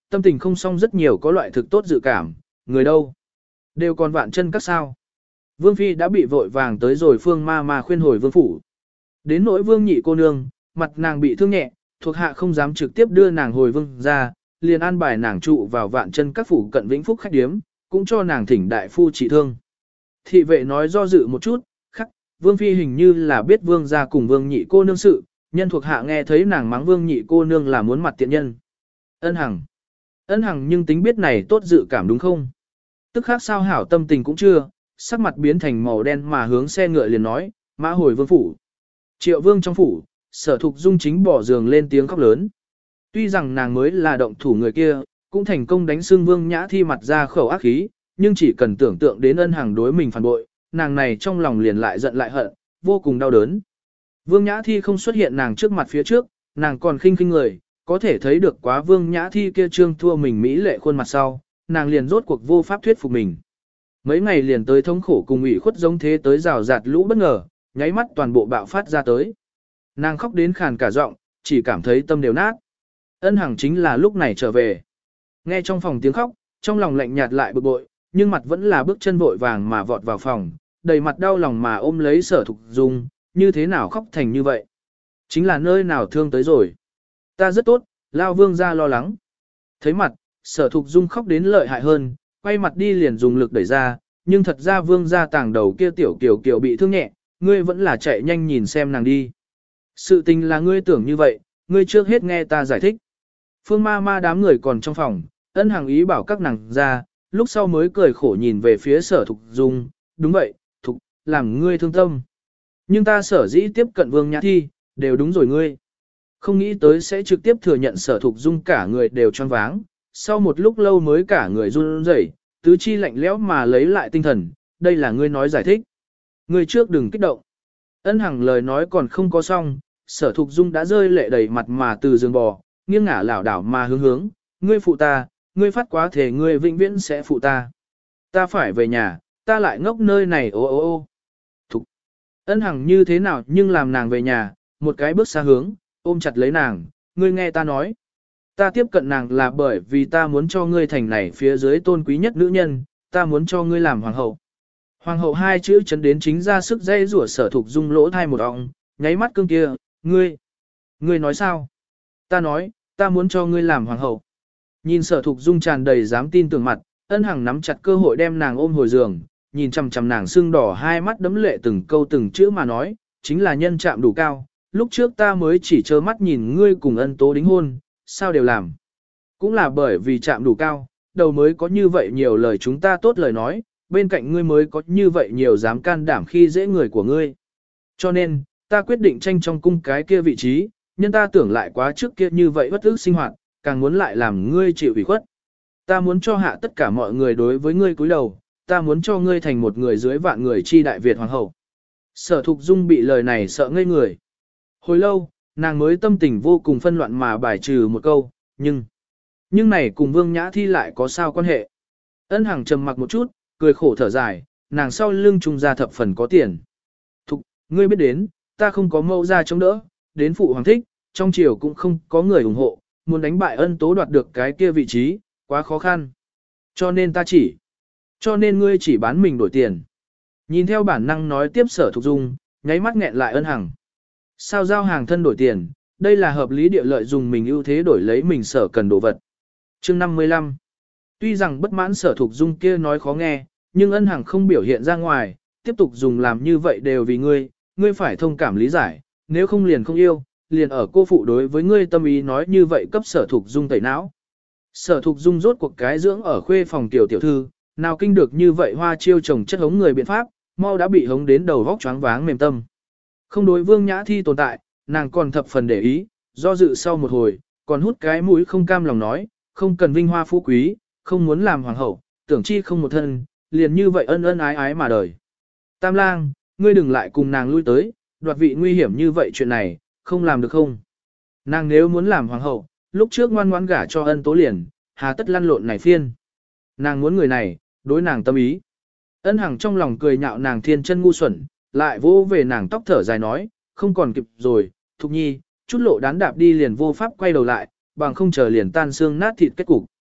tâm tình không xong rất nhiều có loại thực tốt dự cảm, người đâu? Đều còn vạn chân các sao. Vương Phi đã bị vội vàng tới rồi Phương ma ma khuyên hồi vương phủ. Đến nỗi vương nhị cô nương, mặt nàng bị thương nhẹ, thuộc hạ không dám trực tiếp đưa nàng hồi vương ra, liền an bài nàng trụ vào vạn chân các phủ cận Vĩnh Phúc khách điếm, cũng cho nàng thỉnh đại phu trị thương. Thị vệ nói do dự một chút, khắc, vương phi hình như là biết vương gia cùng vương nhị cô nương sự, nhân thuộc hạ nghe thấy nàng mắng vương nhị cô nương là muốn mặt tiện nhân. Ân Hằng. Ân Hằng nhưng tính biết này tốt dự cảm đúng không? Tức khác sao hảo tâm tình cũng chưa, sắc mặt biến thành màu đen mà hướng xe ngựa liền nói, mã hồi vương phủ. Triệu vương trong phủ, Sở Thục Dung chính bỏ giường lên tiếng khóc lớn. Tuy rằng nàng mới là động thủ người kia, cũng thành công đánh xương Vương Nhã Thi mặt ra khẩu ác khí, nhưng chỉ cần tưởng tượng đến Ân Hằng đối mình phản bội, nàng này trong lòng liền lại giận lại hận, vô cùng đau đớn. Vương Nhã Thi không xuất hiện nàng trước mặt phía trước, nàng còn khinh khinh người, có thể thấy được quá Vương Nhã Thi kia trương thua mình mỹ lệ khuôn mặt sau, nàng liền rốt cuộc vô pháp thuyết phục mình. Mấy ngày liền tới thống khổ cùng ủy khuất giống thế tới rào rạt lũ bất ngờ, nháy mắt toàn bộ bạo phát ra tới. Nàng khóc đến khàn cả giọng, chỉ cảm thấy tâm đều nát. Ân Hằng chính là lúc này trở về. Nghe trong phòng tiếng khóc, trong lòng lạnh nhạt lại bực bội, nhưng mặt vẫn là bước chân vội vàng mà vọt vào phòng, đầy mặt đau lòng mà ôm lấy Sở Thục Dung, như thế nào khóc thành như vậy. Chính là nơi nào thương tới rồi. Ta rất tốt, Lao Vương ra lo lắng. Thấy mặt, Sở Thục Dung khóc đến lợi hại hơn, quay mặt đi liền dùng lực đẩy ra, nhưng thật ra Vương ra tàng đầu kia tiểu kiều kiều bị thương nhẹ, ngươi vẫn là chạy nhanh nhìn xem nàng đi. Sự tình là ngươi tưởng như vậy, ngươi trước hết nghe ta giải thích. Phương ma ma đám người còn trong phòng, Ân Hằng ý bảo các nàng ra, lúc sau mới cười khổ nhìn về phía Sở Thục Dung, đúng vậy, Thục, làm ngươi thương tâm. Nhưng ta sở dĩ tiếp cận Vương Nhã Thi, đều đúng rồi ngươi. Không nghĩ tới sẽ trực tiếp thừa nhận Sở Thục Dung cả người đều choáng váng, sau một lúc lâu mới cả người run rẩy, tứ chi lạnh lẽo mà lấy lại tinh thần, đây là ngươi nói giải thích. Ngươi trước đừng kích động. Ân Hằng lời nói còn không có xong, Sở Thục Dung đã rơi lệ đầy mặt mà từ giường bò, nghiêng ngả lảo đảo mà hướng hướng, ngươi phụ ta, ngươi phát quá thể ngươi vĩnh viễn sẽ phụ ta. Ta phải về nhà, ta lại ngốc nơi này ô ô ô. Thục. Ân Hằng như thế nào nhưng làm nàng về nhà, một cái bước xa hướng, ôm chặt lấy nàng, ngươi nghe ta nói. Ta tiếp cận nàng là bởi vì ta muốn cho ngươi thành này phía dưới tôn quý nhất nữ nhân, ta muốn cho ngươi làm hoàng hậu. Hoàng hậu hai chữ chấn đến chính ra sức dây rủa Sở Thục Dung lỗ thai một ọng, nháy mắt cương kia, ngươi, ngươi nói sao? Ta nói, ta muốn cho ngươi làm hoàng hậu. Nhìn Sở Thục Dung tràn đầy dám tin tưởng mặt, Ân Hằng nắm chặt cơ hội đem nàng ôm hồi giường, nhìn chằm chằm nàng sưng đỏ hai mắt đấm lệ từng câu từng chữ mà nói, chính là nhân chạm đủ cao, lúc trước ta mới chỉ trơ mắt nhìn ngươi cùng Ân Tố đính hôn, sao đều làm. Cũng là bởi vì chạm đủ cao, đầu mới có như vậy nhiều lời chúng ta tốt lời nói, bên cạnh ngươi mới có như vậy nhiều dám can đảm khi dễ người của ngươi. Cho nên, ta quyết định tranh trong cung cái kia vị trí, nhân ta tưởng lại quá trước kia như vậy bất ức sinh hoạt, càng muốn lại làm ngươi chịu ủy khuất. Ta muốn cho hạ tất cả mọi người đối với ngươi cúi đầu, ta muốn cho ngươi thành một người dưới vạn người chi đại Việt hoàng hậu. Sở Thục Dung bị lời này sợ ngây người. Hồi lâu, nàng mới tâm tình vô cùng phân loạn mà bài trừ một câu, nhưng... Nhưng này cùng Vương Nhã Thi lại có sao quan hệ? Ân Hằng trầm mặc một chút, cười khổ thở dài, nàng sau lưng trung gia thập phần có tiền. Thục, ngươi biết đến, ta không có mẫu ra chống đỡ, đến phụ hoàng thích, trong triều cũng không có người ủng hộ, muốn đánh bại Ân Tố đoạt được cái kia vị trí, quá khó khăn. Cho nên ta chỉ, cho nên ngươi chỉ bán mình đổi tiền. Nhìn theo bản năng nói tiếp Sở Thục Dung, nháy mắt nghẹn lại Ân Hằng. Sao giao hàng thân đổi tiền, đây là hợp lý địa lợi dùng mình ưu thế đổi lấy mình sở cần đồ vật. Chương năm mươi lăm. Tuy rằng bất mãn Sở Thục Dung kia nói khó nghe, nhưng Ân Hằng không biểu hiện ra ngoài, tiếp tục dùng làm như vậy đều vì ngươi, ngươi phải thông cảm lý giải, nếu không liền không yêu, liền ở cô phụ đối với ngươi tâm ý nói như vậy cấp Sở Thục Dung tẩy não. Sở Thục Dung rốt cuộc cái dưỡng ở khuê phòng tiểu tiểu thư, nào kinh được như vậy hoa chiêu chồng chất hống người biện pháp, mau đã bị hống đến đầu vóc choáng váng mềm tâm. Không đối Vương Nhã Thi tồn tại, nàng còn thập phần để ý, do dự sau một hồi, còn hút cái mũi không cam lòng nói, không cần vinh hoa phú quý, không muốn làm hoàng hậu, tưởng chi không một thân, liền như vậy ân ân ái ái mà đời. Tam lang, ngươi đừng lại cùng nàng lui tới, đoạt vị nguy hiểm như vậy chuyện này, không làm được không? Nàng nếu muốn làm hoàng hậu, lúc trước ngoan ngoãn gả cho Ân Tố liền, hà tất lăn lộn này phiên. Nàng muốn người này, đối nàng tâm ý. Ân Hằng trong lòng cười nhạo nàng thiên chân ngu xuẩn, lại vỗ về nàng tóc thở dài nói, không còn kịp rồi, Thục Nhi, chút lộ đán đạp đi liền vô pháp quay đầu lại, bằng không chờ liền tan xương nát thịt kết cục.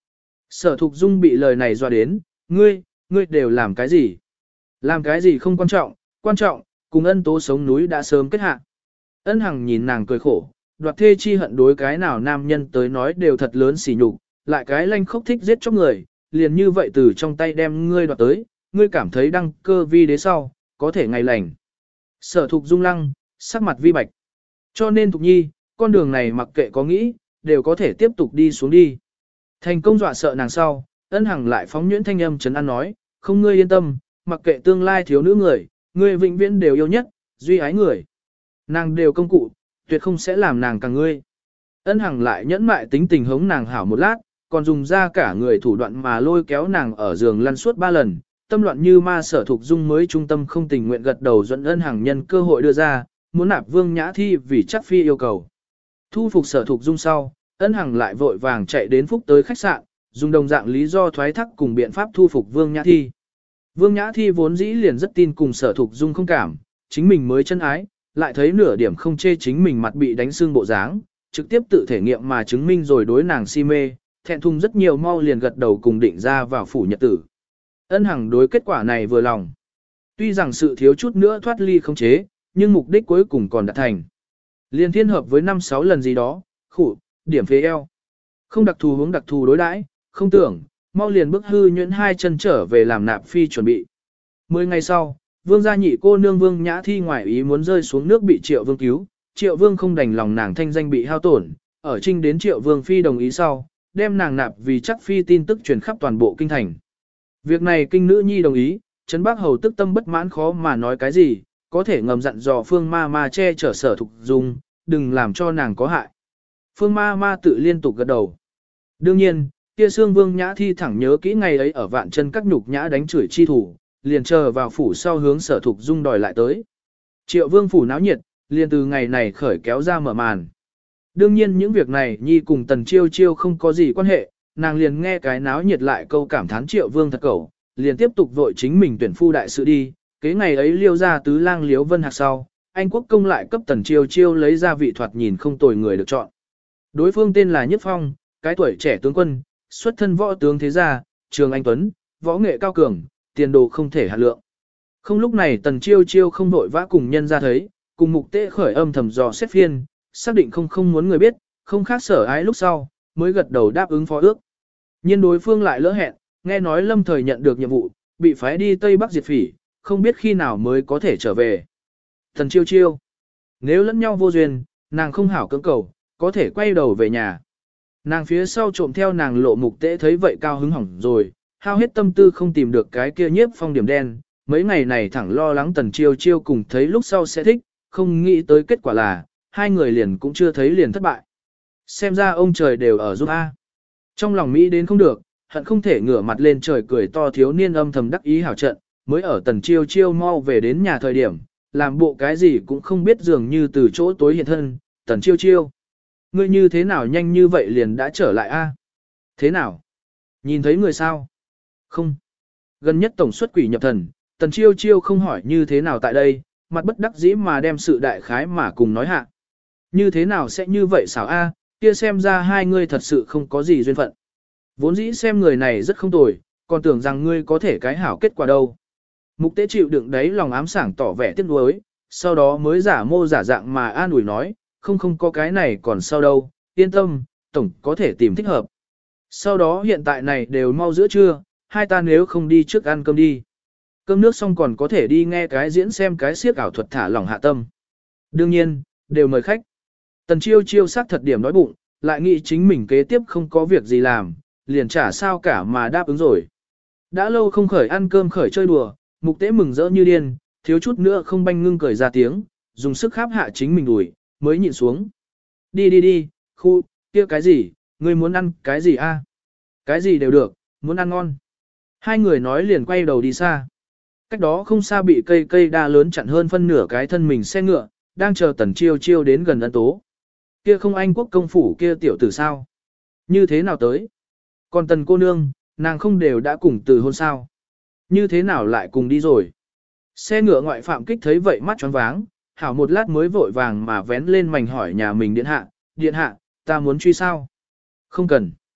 Sở Thục Dung bị lời này dọa đến, ngươi, ngươi đều làm cái gì? Làm cái gì không quan trọng, quan trọng, cùng ân tố sống núi đã sớm kết hạ. Ân Hằng nhìn nàng cười khổ, đoạt thê chi hận đối cái nào nam nhân tới nói đều thật lớn xỉ nhục, lại cái lanh khốc thích giết chóc người, liền như vậy từ trong tay đem ngươi đoạt tới, ngươi cảm thấy đăng cơ vi đế sau, có thể ngày lành. Sở Thục Dung lăng, sắc mặt vi bạch. Cho nên Thục Nhi, con đường này mặc kệ có nghĩ, đều có thể tiếp tục đi xuống đi. Thành công dọa sợ nàng sau, Ân Hằng lại phóng nhuyễn thanh âm trấn an nói, không ngươi yên tâm, mặc kệ tương lai thiếu nữ người, ngươi vĩnh viễn đều yêu nhất, duy ái người. Nàng đều công cụ, tuyệt không sẽ làm nàng càng ngươi. Ân Hằng lại nhẫn mại tính tình hống nàng hảo một lát, còn dùng ra cả người thủ đoạn mà lôi kéo nàng ở giường lăn suốt ba lần, tâm loạn như ma. Sở Thục Dung mới trung tâm không tình nguyện gật đầu dẫn Ân Hằng nhân cơ hội đưa ra, muốn nạp Vương Nhã Thi vì chắc phi yêu cầu. Thu phục Sở Thục Dung sau, Ân Hằng lại vội vàng chạy đến Phúc tới khách sạn, dùng đồng dạng lý do thoái thác cùng biện pháp thu phục Vương Nhã Thi. Vương Nhã Thi vốn dĩ liền rất tin cùng Sở Thục Dung không cảm, chính mình mới chân ái, lại thấy nửa điểm không chê chính mình mặt bị đánh xương bộ dáng, trực tiếp tự thể nghiệm mà chứng minh rồi đối nàng si mê, thẹn thùng rất nhiều mau liền gật đầu cùng định ra vào phủ nhật tử. Ân Hằng đối kết quả này vừa lòng. Tuy rằng sự thiếu chút nữa thoát ly không chế, nhưng mục đích cuối cùng còn đạt thành. Liên thiên hợp với năm sáu lần gì đó, khủ, điểm phế eo. Không đặc thù hướng đặc thù đối đãi, không tưởng, mau liền bước hư nhuyễn hai chân trở về làm nạp phi chuẩn bị. Mười ngày sau, Vương gia nhị cô nương Vương Nhã Thi ngoài ý muốn rơi xuống nước bị Triệu Vương cứu, Triệu Vương không đành lòng nàng thanh danh bị hao tổn, ở trinh đến Triệu Vương phi đồng ý sau, đem nàng nạp vì chắc phi tin tức truyền khắp toàn bộ kinh thành. Việc này kinh nữ nhi đồng ý, Trấn Bắc Hầu tức tâm bất mãn khó mà nói cái gì, có thể ngầm dặn dò Phương Ma Ma che chở Sở Thục Dung, đừng làm cho nàng có hại. Phương Ma Ma tự liên tục gật đầu. Đương nhiên, kia xương Vương Nhã Thi thẳng nhớ kỹ ngày ấy ở vạn chân các nhục nhã đánh chửi chi thủ, liền chờ vào phủ sau hướng Sở Thục Dung đòi lại tới. Triệu Vương phủ náo nhiệt, liền từ ngày này khởi kéo ra mở màn. Đương nhiên những việc này nhi cùng Tần Chiêu Chiêu không có gì quan hệ, nàng liền nghe cái náo nhiệt lại câu cảm thán Triệu Vương thật cẩu, liền tiếp tục vội chính mình tuyển phu đại sự đi, kế ngày ấy liêu ra tứ lang Liếu Vân Hạc sau, Anh quốc công lại cấp Tần Chiêu Chiêu lấy ra vị thoạt nhìn không tồi người được chọn. Đối phương tên là Nhất Phong, cái tuổi trẻ tướng quân, xuất thân võ tướng thế gia, Trường Anh Tuấn, võ nghệ cao cường, tiền đồ không thể hạt lượng. Không lúc này Tần Chiêu Chiêu không vội vã cùng nhân ra thấy, cùng mục tế khởi âm thầm dò xét phiên, xác định không không muốn người biết, không khác sở ái lúc sau, mới gật đầu đáp ứng phó ước. Nhưng đối phương lại lỡ hẹn, nghe nói lâm thời nhận được nhiệm vụ, bị phái đi Tây Bắc diệt phỉ, không biết khi nào mới có thể trở về. Tần Chiêu Chiêu, nếu lẫn nhau vô duyên, nàng không hảo cưỡng cầu, có thể quay đầu về nhà. Nàng phía sau trộm theo nàng lộ mục tế thấy vậy cao hứng hỏng rồi, hao hết tâm tư không tìm được cái kia Nhiếp Phong điểm đen, mấy ngày này thẳng lo lắng Tần Chiêu Chiêu cùng thấy lúc sau sẽ thích, không nghĩ tới kết quả là, hai người liền cũng chưa thấy liền thất bại. Xem ra ông trời đều ở giúp A. Trong lòng Mỹ đến không được, hận không thể ngửa mặt lên trời cười to thiếu niên âm thầm đắc ý hảo trận, mới ở Tần Chiêu Chiêu mau về đến nhà thời điểm, làm bộ cái gì cũng không biết dường như từ chỗ tối hiện thân, Tần Chiêu Chiêu. Ngươi như thế nào nhanh như vậy liền đã trở lại A? Thế nào? Nhìn thấy người sao? Không. Gần nhất tổng xuất quỷ nhập thần, Tần Chiêu Chiêu không hỏi như thế nào tại đây, mặt bất đắc dĩ mà đem sự đại khái mà cùng nói hạ. Như thế nào sẽ như vậy xảo A, kia xem ra hai ngươi thật sự không có gì duyên phận. Vốn dĩ xem người này rất không tồi, còn tưởng rằng ngươi có thể cái hảo kết quả đâu. Mục tế chịu đựng đấy lòng ám sảng tỏ vẻ tiếc nuối, sau đó mới giả mô giả dạng mà an ủi nói, không không có cái này còn sao đâu, yên tâm, tổng có thể tìm thích hợp. Sau đó hiện tại này đều mau giữa trưa, hai ta nếu không đi trước ăn cơm đi. Cơm nước xong còn có thể đi nghe cái diễn xem cái siếc ảo thuật thả lỏng hạ tâm. Đương nhiên, đều mời khách. Tần Chiêu Chiêu sắc thật điểm đói bụng, lại nghĩ chính mình kế tiếp không có việc gì làm, liền trả sao cả mà đáp ứng rồi. Đã lâu không khởi ăn cơm khởi chơi đùa, mục tế mừng rỡ như điên, thiếu chút nữa không banh ngưng cười ra tiếng, dùng sức kháp hạ chính mình đuổi, mới nhịn xuống. Đi đi đi, khu, kia cái gì, ngươi muốn ăn cái gì a? Cái gì đều được, muốn ăn ngon. Hai người nói liền quay đầu đi xa. Cách đó không xa bị cây cây đa lớn chặn hơn phân nửa cái thân mình xe ngựa, đang chờ Tần Chiêu Chiêu đến gần Ân Tố. Kia không Anh quốc công phủ kia tiểu tử sao? Như thế nào tới? Còn Tần cô nương, nàng không đều đã cùng từ hôn sao? Như thế nào lại cùng đi rồi? Xe ngựa ngoại Phạm Kích thấy vậy mắt choáng váng, hảo một lát mới vội vàng mà vén lên mảnh hỏi nhà mình điện hạ, điện hạ, ta muốn truy sao? Không cần.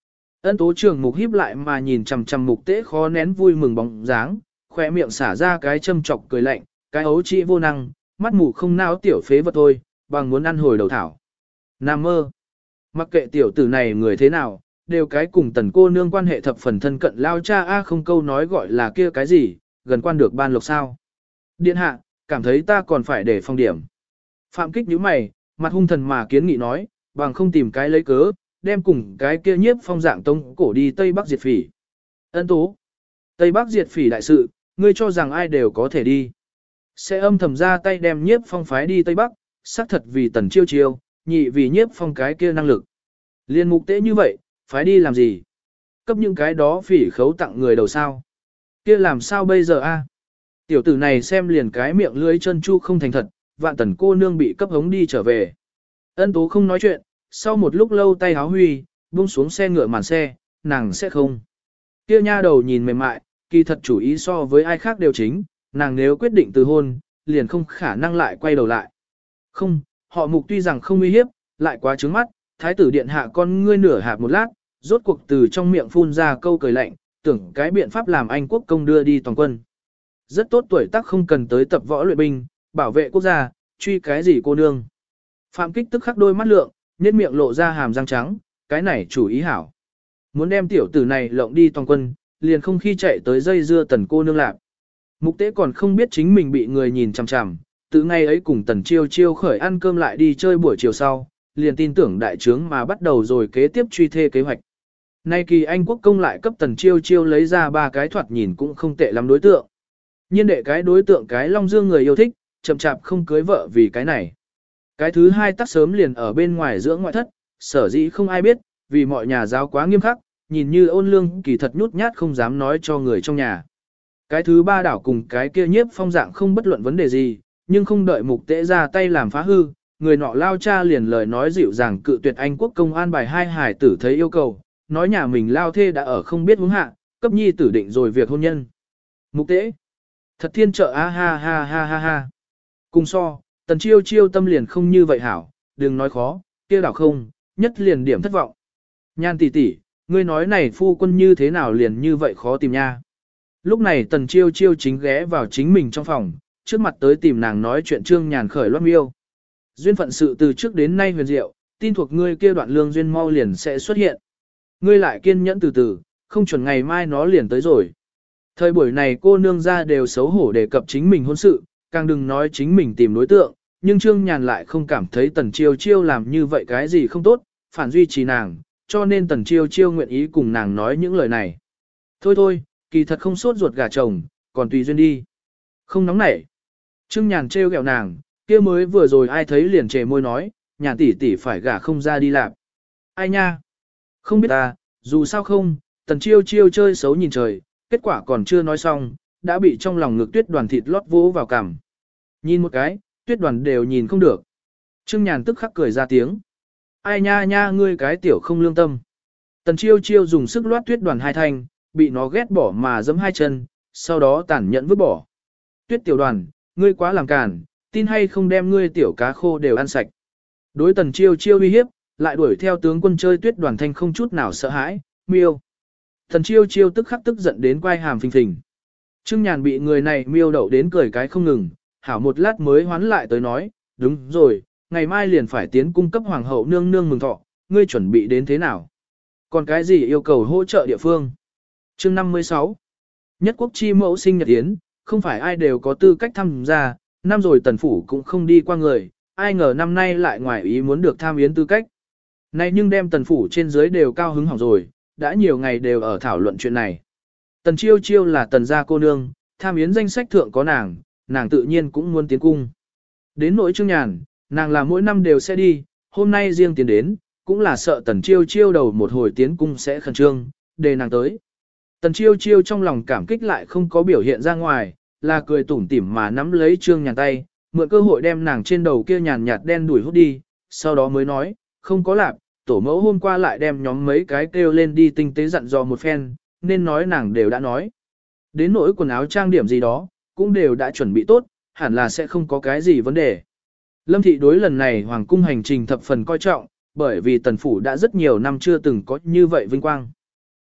Ân tố trường mục híp lại mà nhìn chằm chằm mục tế khó nén vui mừng bóng dáng, khỏe miệng xả ra cái châm chọc cười lạnh, cái ấu trĩ vô năng, mắt mù không nao tiểu phế vật thôi, bằng muốn ăn hồi đầu thảo. Nam mơ. Mặc kệ tiểu tử này người thế nào, đều cái cùng tần cô nương quan hệ thập phần thân cận lao cha a không câu nói gọi là kia cái gì, gần quan được ban lộc sao. Điện hạ, cảm thấy ta còn phải để phong điểm. Phạm kích nhíu mày, mặt hung thần mà kiến nghị nói, bằng không tìm cái lấy cớ, đem cùng cái kia nhiếp phong dạng tông cổ đi Tây Bắc diệt phỉ. Ân tố. Tây Bắc diệt phỉ đại sự, ngươi cho rằng ai đều có thể đi. Sẽ âm thầm ra tay đem nhiếp phong phái đi Tây Bắc, xác thật vì tần chiêu chiêu, nhị vì nhiếp phong cái kia năng lực. Liên mục tế như vậy, phái đi làm gì? Cấp những cái đó phỉ khấu tặng người đầu sao? Kia làm sao bây giờ a? Tiểu tử này xem liền cái miệng lưới chân chu không thành thật, vạn tần cô nương bị cấp hống đi trở về. Ân tố không nói chuyện, sau một lúc lâu tay háo huy, buông xuống xe ngựa màn xe, nàng sẽ không. Kia nha đầu nhìn mềm mại, kỳ thật chủ ý so với ai khác đều chính, nàng nếu quyết định từ hôn, liền không khả năng lại quay đầu lại. Không, họ mục tuy rằng không uy hiếp, lại quá trướng mắt, thái tử điện hạ con ngươi nửa hạp một lát, rốt cuộc từ trong miệng phun ra câu cười lạnh, tưởng cái biện pháp làm Anh quốc công đưa đi toàn quân. Rất tốt tuổi tác không cần tới tập võ luyện binh, bảo vệ quốc gia, truy cái gì cô nương. Phạm kích tức khắc đôi mắt lượng, nhếch miệng lộ ra hàm răng trắng, cái này chủ ý hảo. Muốn đem tiểu tử này lộng đi toàn quân, liền không khi chạy tới dây dưa tần cô nương lạc. Mục tế còn không biết chính mình bị người nhìn chằm chằm, từ ngày ấy cùng tần chiêu chiêu khởi ăn cơm lại đi chơi buổi chiều sau, liền tin tưởng đại trướng mà bắt đầu rồi kế tiếp truy thê kế hoạch. Nay kỳ Anh quốc công lại cấp tần chiêu chiêu lấy ra ba cái thoạt nhìn cũng không tệ lắm đối tượng. Nhiên đệ cái đối tượng cái Long Dương người yêu thích, chậm chạp không cưới vợ vì cái này. Cái thứ hai tắc sớm liền ở bên ngoài dưỡng ngoại thất, sở dĩ không ai biết, vì mọi nhà giáo quá nghiêm khắc, nhìn như ôn lương kỳ thật nhút nhát không dám nói cho người trong nhà. Cái thứ ba đảo cùng cái kia nhiếp phong dạng không bất luận vấn đề gì, nhưng không đợi mục tế ra tay làm phá hư, người nọ lao cha liền lời nói dịu dàng cự tuyệt Anh quốc công an bài hai hải tử thấy yêu cầu, nói nhà mình lao thê đã ở không biết hướng hạ, cấp nhi tử định rồi việc hôn nhân. Mục tế. Thật thiên trợ a ha ha ha ha ha. Cùng so, tần chiêu chiêu tâm liền không như vậy hảo, đừng nói khó, kia đảo không, nhất liền điểm thất vọng. Nhan tỷ tỷ, ngươi nói này phu quân như thế nào liền như vậy khó tìm nha. Lúc này tần chiêu chiêu chính ghé vào chính mình trong phòng, trước mặt tới tìm nàng nói chuyện trương nhàn khởi loát miêu. Duyên phận sự từ trước đến nay huyền diệu, tin thuộc ngươi kia đoạn lương duyên mau liền sẽ xuất hiện. Ngươi lại kiên nhẫn từ từ, không chuẩn ngày mai nó liền tới rồi. Thời buổi này cô nương ra đều xấu hổ đề cập chính mình hôn sự, càng đừng nói chính mình tìm đối tượng, nhưng Trương Nhàn lại không cảm thấy Tần Chiêu Chiêu làm như vậy cái gì không tốt, phản duy trì nàng, cho nên Tần Chiêu Chiêu nguyện ý cùng nàng nói những lời này. Thôi thôi, kỳ thật không sốt ruột gả chồng, còn tùy duyên đi. Không nóng nảy. Trương Nhàn trêu ghẹo nàng, kia mới vừa rồi ai thấy liền trề môi nói, Nhàn tỷ tỷ phải gả không ra đi làm. Ai nha? Không biết ta, dù sao không, Tần Chiêu Chiêu chơi xấu nhìn trời, kết quả còn chưa nói xong, đã bị trong lòng ngực tuyết đoàn thịt lót vỗ vào cằm. Nhìn một cái, tuyết đoàn đều nhìn không được. Trương Nhàn tức khắc cười ra tiếng. Ai nha nha ngươi cái tiểu không lương tâm. Tần Chiêu Chiêu dùng sức loát tuyết đoàn hai thanh, bị nó ghét bỏ mà giẫm hai chân, sau đó tàn nhẫn vứt bỏ. Tuyết tiểu đoàn, ngươi quá làm càn, tin hay không đem ngươi tiểu cá khô đều ăn sạch. Đối Tần Chiêu Chiêu uy hiếp, lại đuổi theo tướng quân chơi tuyết đoàn thanh không chút nào sợ hãi, miêu. Tần Chiêu Chiêu tức khắc tức giận đến quay hàm phình phình. Trương Nhàn bị người này miêu đậu đến cười cái không ngừng, hảo một lát mới hoán lại tới nói, đúng rồi, ngày mai liền phải tiến cung cấp hoàng hậu nương nương mừng thọ, ngươi chuẩn bị đến thế nào? Còn cái gì yêu cầu hỗ trợ địa phương? Chương năm mươi sáu. Nhất quốc chi mẫu sinh nhật yến, không phải ai đều có tư cách tham gia, năm rồi tần phủ cũng không đi qua người, ai ngờ năm nay lại ngoài ý muốn được tham yến tư cách. Này nhưng đem tần phủ trên dưới đều cao hứng hỏng rồi, đã nhiều ngày đều ở thảo luận chuyện này. Tần Chiêu Chiêu là tần gia cô nương, tham yến danh sách thượng có nàng, nàng tự nhiên cũng muốn tiến cung. Đến nỗi Trương Nhàn, nàng là mỗi năm đều sẽ đi, hôm nay riêng tiến đến, cũng là sợ Tần Chiêu Chiêu đầu một hồi tiến cung sẽ khẩn trương, để nàng tới. Tần Chiêu Chiêu trong lòng cảm kích lại không có biểu hiện ra ngoài, là cười tủm tỉm mà nắm lấy Trương Nhàn tay, mượn cơ hội đem nàng trên đầu kia nhàn nhạt đen đuổi hút đi, sau đó mới nói, không có lạp, tổ mẫu hôm qua lại đem nhóm mấy cái kêu lên đi tinh tế dặn dò một phen, nên nói nàng đều đã nói. Đến nỗi quần áo trang điểm gì đó, cũng đều đã chuẩn bị tốt, hẳn là sẽ không có cái gì vấn đề. Lâm thị đối lần này hoàng cung hành trình thập phần coi trọng, bởi vì tần phủ đã rất nhiều năm chưa từng có như vậy vinh quang.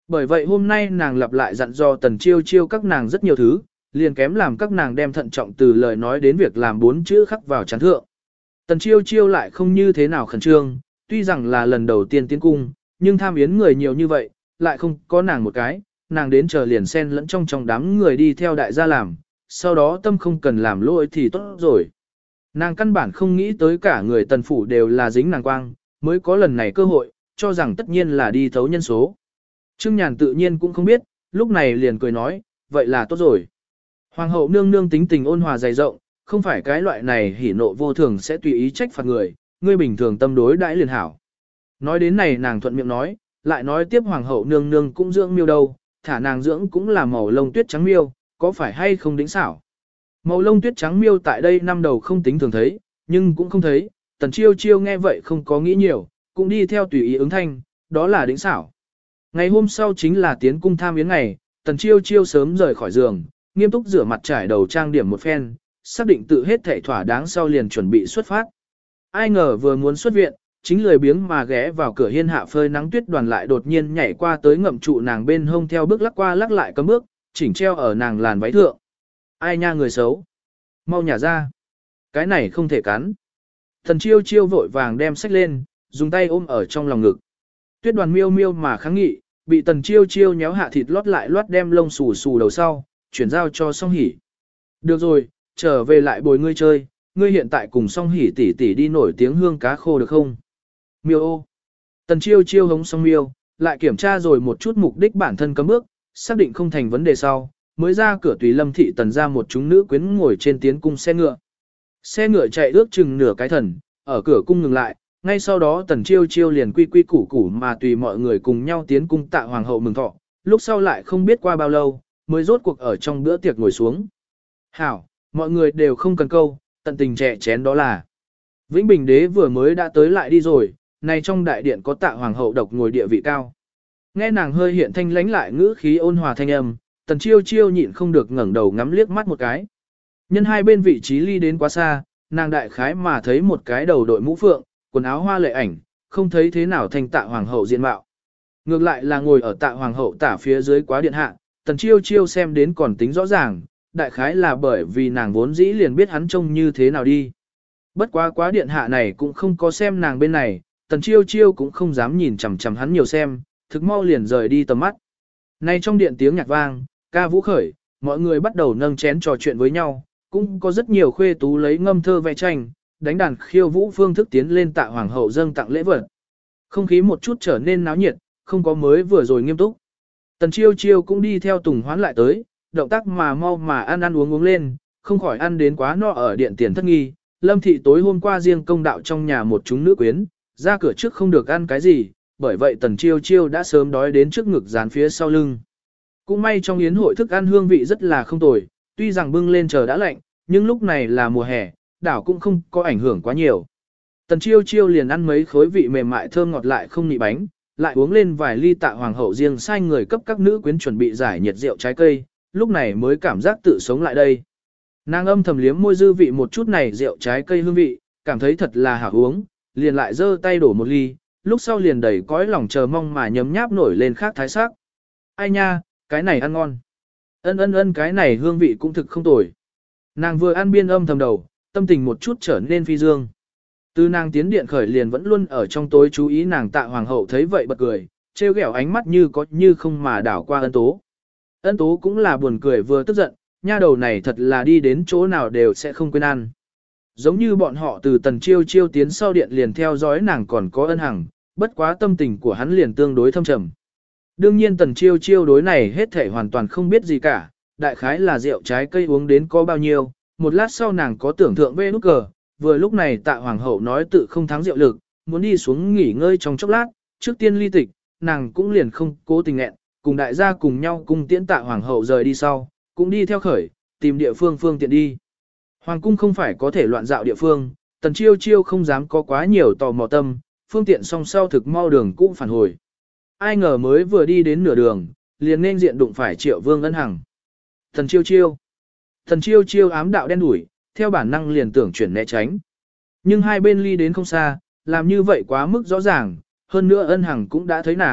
Bởi vậy hôm nay nàng lặp lại dặn dò Tần Chiêu Chiêu các nàng rất nhiều thứ, liền kém làm các nàng đem thận trọng từ lời nói đến việc làm bốn chữ khắc vào chán thượng. Tần Chiêu Chiêu lại không như thế nào khẩn trương, tuy rằng là lần đầu tiên tiến cung, nhưng tham yến người nhiều như vậy, lại không có nàng một cái, nàng đến chờ liền xen lẫn trong trong đám người đi theo đại gia làm, sau đó tâm không cần làm lỗi thì tốt rồi. Nàng căn bản không nghĩ tới cả người tần phủ đều là dính nàng quang, mới có lần này cơ hội, cho rằng tất nhiên là đi thấu nhân số. Trương Nhàn tự nhiên cũng không biết, lúc này liền cười nói, vậy là tốt rồi. Hoàng hậu nương nương tính tình ôn hòa dày rộng, không phải cái loại này hỉ nộ vô thường sẽ tùy ý trách phạt người, ngươi bình thường tâm đối đãi liền hảo. Nói đến này nàng thuận miệng nói, lại nói tiếp hoàng hậu nương nương cũng dưỡng miêu đâu, thả nàng dưỡng cũng là màu lông tuyết trắng miêu, có phải hay không đính xảo. Màu lông tuyết trắng miêu tại đây năm đầu không tính thường thấy, nhưng cũng không thấy, Tần Chiêu Chiêu nghe vậy không có nghĩ nhiều, cũng đi theo tùy ý ứng thanh, đó là đính xảo. Ngày hôm sau chính là tiến cung tham yến ngày, Tần Chiêu Chiêu sớm rời khỏi giường, nghiêm túc rửa mặt trải đầu trang điểm một phen, xác định tự hết thể thỏa đáng sau liền chuẩn bị xuất phát. Ai ngờ vừa muốn xuất viện, chính lười biếng mà ghé vào cửa hiên hạ phơi nắng tuyết đoàn lại đột nhiên nhảy qua tới ngậm trụ nàng bên hông theo bước lắc qua lắc lại cấm bước, chỉnh treo ở nàng làn váy thượng. Ai nha người xấu. Mau nhả ra. Cái này không thể cắn. Thần Chiêu Chiêu vội vàng đem sách lên, dùng tay ôm ở trong lòng ngực. Tuyết đoàn miêu miêu mà kháng nghị, bị Tần Chiêu Chiêu nhéo hạ thịt lót lại lót đem lông xù xù đầu sau, chuyển giao cho Song Hỉ. Được rồi, trở về lại bồi ngươi chơi, ngươi hiện tại cùng Song Hỉ tỷ tỷ đi nổi tiếng hương cá khô được không? Miêu ô. Tần Chiêu Chiêu hống xong miêu, lại kiểm tra rồi một chút mục đích bản thân cấm bước, xác định không thành vấn đề sau, mới ra cửa tùy Lâm thị Tần ra một chúng nữ quyến ngồi trên tiến cung xe ngựa. Xe ngựa chạy ước chừng nửa cái thần, ở cửa cung ngừng lại, ngay sau đó Tần Chiêu Chiêu liền quy quy củ củ mà tùy mọi người cùng nhau tiến cung tạ hoàng hậu mừng thọ, lúc sau lại không biết qua bao lâu, mới rốt cuộc ở trong bữa tiệc ngồi xuống. Hảo, mọi người đều không cần câu, tận tình trẻ chén đó là. Vĩnh Bình đế vừa mới đã tới lại đi rồi, này trong đại điện có tạ hoàng hậu độc ngồi địa vị cao. Nghe nàng hơi hiện thanh lánh lại ngữ khí ôn hòa thanh âm, Tần Chiêu Chiêu nhịn không được ngẩng đầu ngắm liếc mắt một cái. Nhân hai bên vị trí ly đến quá xa, nàng đại khái mà thấy một cái đầu đội mũ phượng, quần áo hoa lệ ảnh, không thấy thế nào thành tạ hoàng hậu diện mạo. Ngược lại là ngồi ở tạ hoàng hậu tả phía dưới quá điện hạ, Tần Chiêu Chiêu xem đến còn tính rõ ràng, đại khái là bởi vì nàng vốn dĩ liền biết hắn trông như thế nào đi. Bất quá quá điện hạ này cũng không có xem nàng bên này, Tần Chiêu Chiêu cũng không dám nhìn chằm chằm hắn nhiều xem, thực mau liền rời đi tầm mắt. Nay trong điện tiếng nhạc vang, ca vũ khởi, mọi người bắt đầu nâng chén trò chuyện với nhau, cũng có rất nhiều khuê tú lấy ngâm thơ vẽ tranh, đánh đàn khiêu vũ phương thức tiến lên tạ hoàng hậu dâng tặng lễ vật. Không khí một chút trở nên náo nhiệt, không có mới vừa rồi nghiêm túc. Tần Chiêu Chiêu cũng đi theo Tùng Hoán lại tới, động tác mà mau mà ăn ăn uống uống lên, không khỏi ăn đến quá no ở điện tiền thất nghi. Lâm thị tối hôm qua riêng công đạo trong nhà một chúng nữ quyến, ra cửa trước không được ăn cái gì, bởi vậy Tần Chiêu Chiêu đã sớm đói đến trước ngực dán phía sau lưng. Cũng may trong yến hội thức ăn hương vị rất là không tồi, tuy rằng bưng lên trời đã lạnh, nhưng lúc này là mùa hè, đảo cũng không có ảnh hưởng quá nhiều. Tần Chiêu Chiêu liền ăn mấy khối vị mềm mại thơm ngọt lại không nị bánh, lại uống lên vài ly tạ hoàng hậu riêng sai người cấp các nữ quyến chuẩn bị giải nhiệt rượu trái cây, lúc này mới cảm giác tự sống lại đây. Nàng âm thầm liếm môi dư vị một chút này rượu trái cây hương vị, cảm thấy thật là hảo uống, liền lại giơ tay đổ một ly, lúc sau liền đầy cõi lòng chờ mong mà nhấm nháp nổi lên khác thái sắc. Ai nha, cái này ăn ngon. Ân ân ân cái này hương vị cũng thực không tồi. Nàng vừa ăn biên âm thầm đầu, tâm tình một chút trở nên phi dương. Từ nàng tiến điện khởi liền vẫn luôn ở trong tối chú ý nàng tạ hoàng hậu thấy vậy bật cười, trêu ghẹo ánh mắt như có như không mà đảo qua ân tố. Ân tố cũng là buồn cười vừa tức giận, nha đầu này thật là đi đến chỗ nào đều sẽ không quên ăn. Giống như bọn họ từ Tần Chiêu Chiêu tiến sau điện liền theo dõi nàng còn có ân hằng, bất quá tâm tình của hắn liền tương đối thâm trầm. Đương nhiên Tần Chiêu Chiêu đối này hết thể hoàn toàn không biết gì cả, đại khái là rượu trái cây uống đến có bao nhiêu, một lát sau nàng có tưởng thượng về nút cờ, vừa lúc này tạ hoàng hậu nói tự không thắng rượu lực, muốn đi xuống nghỉ ngơi trong chốc lát, trước tiên ly tịch, nàng cũng liền không cố tình nghẹn, cùng đại gia cùng nhau cùng tiễn tạ hoàng hậu rời đi sau, cũng đi theo khởi, tìm địa phương phương tiện đi. Hoàng cung không phải có thể loạn dạo địa phương, Tần Chiêu Chiêu không dám có quá nhiều tò mò tâm, phương tiện song sau thực mau đường cũng phản hồi. Ai ngờ mới vừa đi đến nửa đường, liền nên diện đụng phải Triệu Vương Ân Hằng. Tần Chiêu Chiêu. Tần Chiêu Chiêu ám đạo đen đủi, theo bản năng liền tưởng chuyển né tránh. Nhưng hai bên ly đến không xa, làm như vậy quá mức rõ ràng, hơn nữa Ân Hằng cũng đã thấy nàng,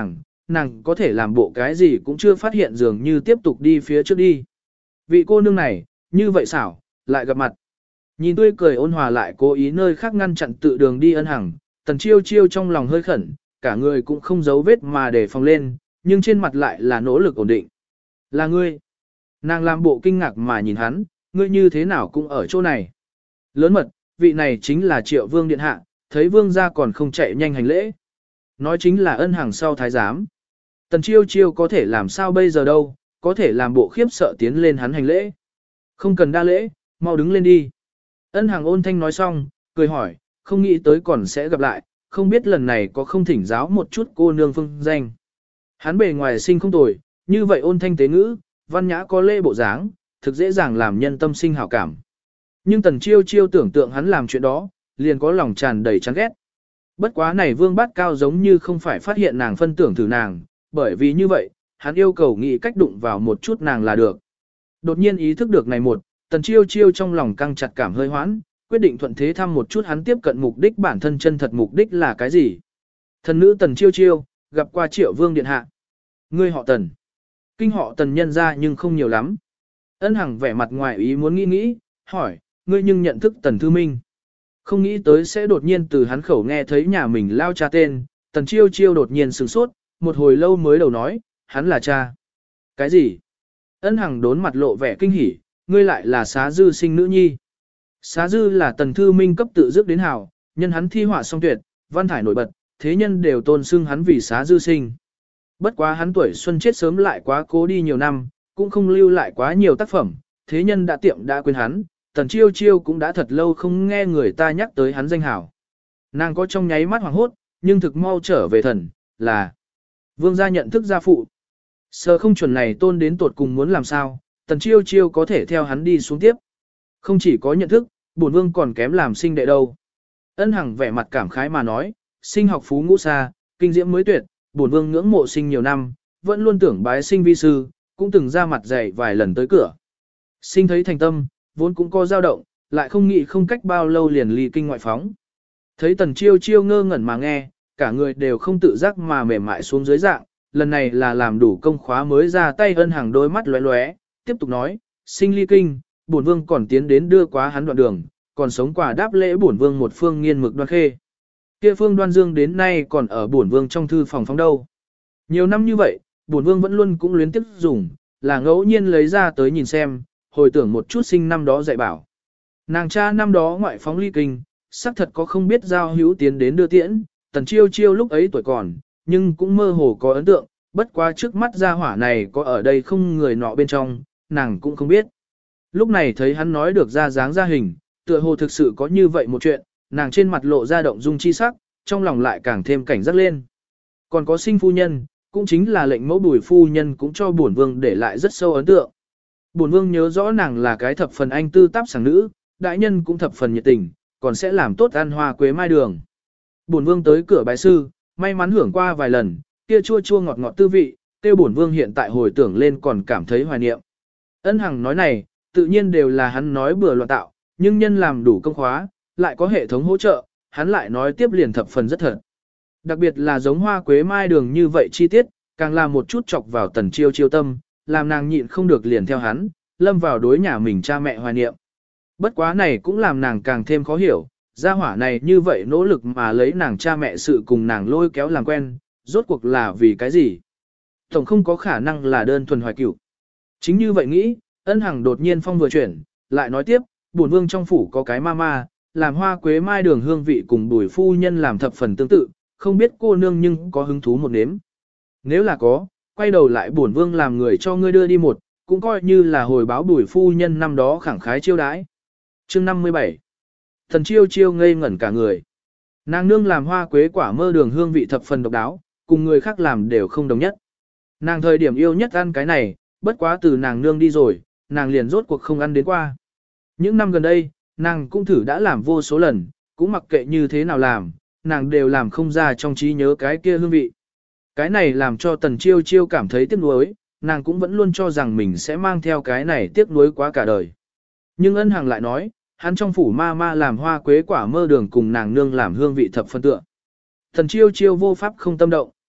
nàng có thể làm bộ cái gì cũng chưa phát hiện dường như tiếp tục đi phía trước đi. Vị cô nương này, như vậy xảo, lại gặp mặt. Nhìn tươi cười ôn hòa lại cố ý nơi khác ngăn chặn tự đường đi Ân Hằng, Tần Chiêu Chiêu trong lòng hơi khẩn, cả người cũng không giấu vết mà để phòng lên, nhưng trên mặt lại là nỗ lực ổn định. Là ngươi. Nàng làm bộ kinh ngạc mà nhìn hắn, ngươi như thế nào cũng ở chỗ này. Lớn mật, vị này chính là Triệu Vương Điện Hạ, thấy Vương gia còn không chạy nhanh hành lễ. Nói chính là Ân Hằng sau thái giám. Tần Chiêu Chiêu có thể làm sao bây giờ đâu, có thể làm bộ khiếp sợ tiến lên hắn hành lễ. Không cần đa lễ, mau đứng lên đi. Ân Hằng ôn thanh nói xong, cười hỏi, không nghĩ tới còn sẽ gặp lại, không biết lần này có không thỉnh giáo một chút cô nương phương danh. Hắn bề ngoài sinh không tồi, như vậy ôn thanh tế ngữ, văn nhã có lễ bộ dáng, thực dễ dàng làm nhân tâm sinh hảo cảm. Nhưng Tần Chiêu Chiêu tưởng tượng hắn làm chuyện đó, liền có lòng tràn đầy chán ghét. Bất quá này Vương Bát Cao giống như không phải phát hiện nàng phân tưởng thử nàng, bởi vì như vậy, hắn yêu cầu nghĩ cách đụng vào một chút nàng là được. Đột nhiên ý thức được này một, Tần Chiêu Chiêu trong lòng căng chặt cảm hơi hoãn, quyết định thuận thế thăm một chút hắn tiếp cận mục đích bản thân chân thật mục đích là cái gì. Thần nữ Tần Chiêu Chiêu, gặp qua Triệu Vương Điện Hạ. Ngươi họ Tần. Kinh họ Tần nhân ra nhưng không nhiều lắm. Ân Hằng vẻ mặt ngoài ý muốn nghĩ nghĩ, hỏi, ngươi nhưng nhận thức Tần Thư Minh. Không nghĩ tới sẽ đột nhiên từ hắn khẩu nghe thấy nhà mình lao cha tên, Tần Chiêu Chiêu đột nhiên sửng sốt, một hồi lâu mới đầu nói, hắn là cha. Cái gì? Ân Hằng đốn mặt lộ vẻ kinh hỉ, ngươi lại là Xá Dư sinh nữ nhi. Xá Dư là Tần Thư Minh cấp tự dước đến hảo, nhân hắn thi họa song tuyệt, văn thải nổi bật, thế nhân đều tôn xưng hắn vì Xá Dư sinh. Bất quá hắn tuổi xuân chết sớm lại quá cố đi nhiều năm, cũng không lưu lại quá nhiều tác phẩm, thế nhân đã tiệm đã quên hắn, Tần Chiêu Chiêu cũng đã thật lâu không nghe người ta nhắc tới hắn danh hảo. Nàng có trong nháy mắt hoảng hốt, nhưng thực mau trở về thần, là Vương gia nhận thức gia phụ. Sơ không chuẩn này tôn đến tột cùng muốn làm sao, Tần Chiêu Chiêu có thể theo hắn đi xuống tiếp. Không chỉ có nhận thức, bổn vương còn kém làm sinh đệ đâu. Ân Hằng vẻ mặt cảm khái mà nói, sinh học phú ngũ xa, kinh diễm mới tuyệt, bổn vương ngưỡng mộ sinh nhiều năm, vẫn luôn tưởng bái sinh vi sư, cũng từng ra mặt dạy vài lần tới cửa. Sinh thấy thành tâm, vốn cũng có dao động, lại không nghĩ không cách bao lâu liền ly kinh ngoại phóng. Thấy Tần Chiêu Chiêu ngơ ngẩn mà nghe, cả người đều không tự giác mà mềm mại xuống dưới dạng, lần này là làm đủ công khóa mới ra tay. Ân Hằng đôi mắt lóe lóe, tiếp tục nói, sinh ly kinh, bổn vương còn tiến đến đưa quá hắn đoạn đường, còn sống quả đáp lễ bổn vương một phương nghiên mực đoan khê. Kia phương Đoan Dương đến nay còn ở bổn vương trong thư phòng phóng đâu. Nhiều năm như vậy, bổn vương vẫn luôn cũng luyến tiếp dùng, là ngẫu nhiên lấy ra tới nhìn xem, hồi tưởng một chút sinh năm đó dạy bảo. Nàng cha năm đó ngoại phóng ly kinh, xác thật có không biết giao hữu tiến đến đưa tiễn, Tần Chiêu Chiêu lúc ấy tuổi còn, nhưng cũng mơ hồ có ấn tượng, bất quá trước mắt gia hỏa này có ở đây không người nọ bên trong, nàng cũng không biết. Lúc này thấy hắn nói được ra dáng ra hình, tựa hồ thực sự có như vậy một chuyện, nàng trên mặt lộ ra động dung chi sắc, trong lòng lại càng thêm cảnh giác lên. Còn có sinh phu nhân, cũng chính là lệnh mẫu Bùi phu nhân cũng cho bổn vương để lại rất sâu ấn tượng. Bổn vương nhớ rõ nàng là cái thập phần anh tư táp sảng nữ, đại nhân cũng thập phần nhiệt tình, còn sẽ làm tốt ăn hoa quế mai đường. Bổn vương tới cửa bái sư, may mắn hưởng qua vài lần, kia chua chua ngọt ngọt tư vị, tiêu bổn vương hiện tại hồi tưởng lên còn cảm thấy hoài niệm. Ân Hằng nói này, tự nhiên đều là hắn nói bừa loạn tạo, nhưng nhân làm đủ công khóa, lại có hệ thống hỗ trợ, hắn lại nói tiếp liền thập phần rất thật. Đặc biệt là giống hoa quế mai đường như vậy chi tiết, càng làm một chút chọc vào Tần Chiêu Chiêu tâm, làm nàng nhịn không được liền theo hắn, lâm vào đối nhà mình cha mẹ hoài niệm. Bất quá này cũng làm nàng càng thêm khó hiểu, gia hỏa này như vậy nỗ lực mà lấy nàng cha mẹ sự cùng nàng lôi kéo làm quen, rốt cuộc là vì cái gì? Tổng không có khả năng là đơn thuần hoài cửu. Chính như vậy nghĩ, Ân Hằng đột nhiên phong vừa chuyển, lại nói tiếp, bổn vương trong phủ có cái ma ma, làm hoa quế mai đường hương vị cùng Bùi phu nhân làm thập phần tương tự, không biết cô nương nhưng có hứng thú một nếm. Nếu là có, quay đầu lại bổn vương làm người cho ngươi đưa đi một, cũng coi như là hồi báo Bùi phu nhân năm đó khẳng khái chiêu đãi. Chương năm mươi bảy. Thần Chiêu Chiêu ngây ngẩn cả người. Nàng nương làm hoa quế quả mơ đường hương vị thập phần độc đáo, cùng người khác làm đều không đồng nhất. Nàng thời điểm yêu nhất ăn cái này, bất quá từ nàng nương đi rồi, nàng liền rốt cuộc không ăn đến qua. Những năm gần đây, nàng cũng thử đã làm vô số lần, cũng mặc kệ như thế nào làm, nàng đều làm không ra trong trí nhớ cái kia hương vị. Cái này làm cho Tần Chiêu Chiêu cảm thấy tiếc nuối, nàng cũng vẫn luôn cho rằng mình sẽ mang theo cái này tiếc nuối quá cả đời. Nhưng Ân Hằng lại nói, hắn trong phủ ma ma làm hoa quế quả mơ đường cùng nàng nương làm hương vị thập phân tựa. Tần Chiêu Chiêu vô pháp không tâm động.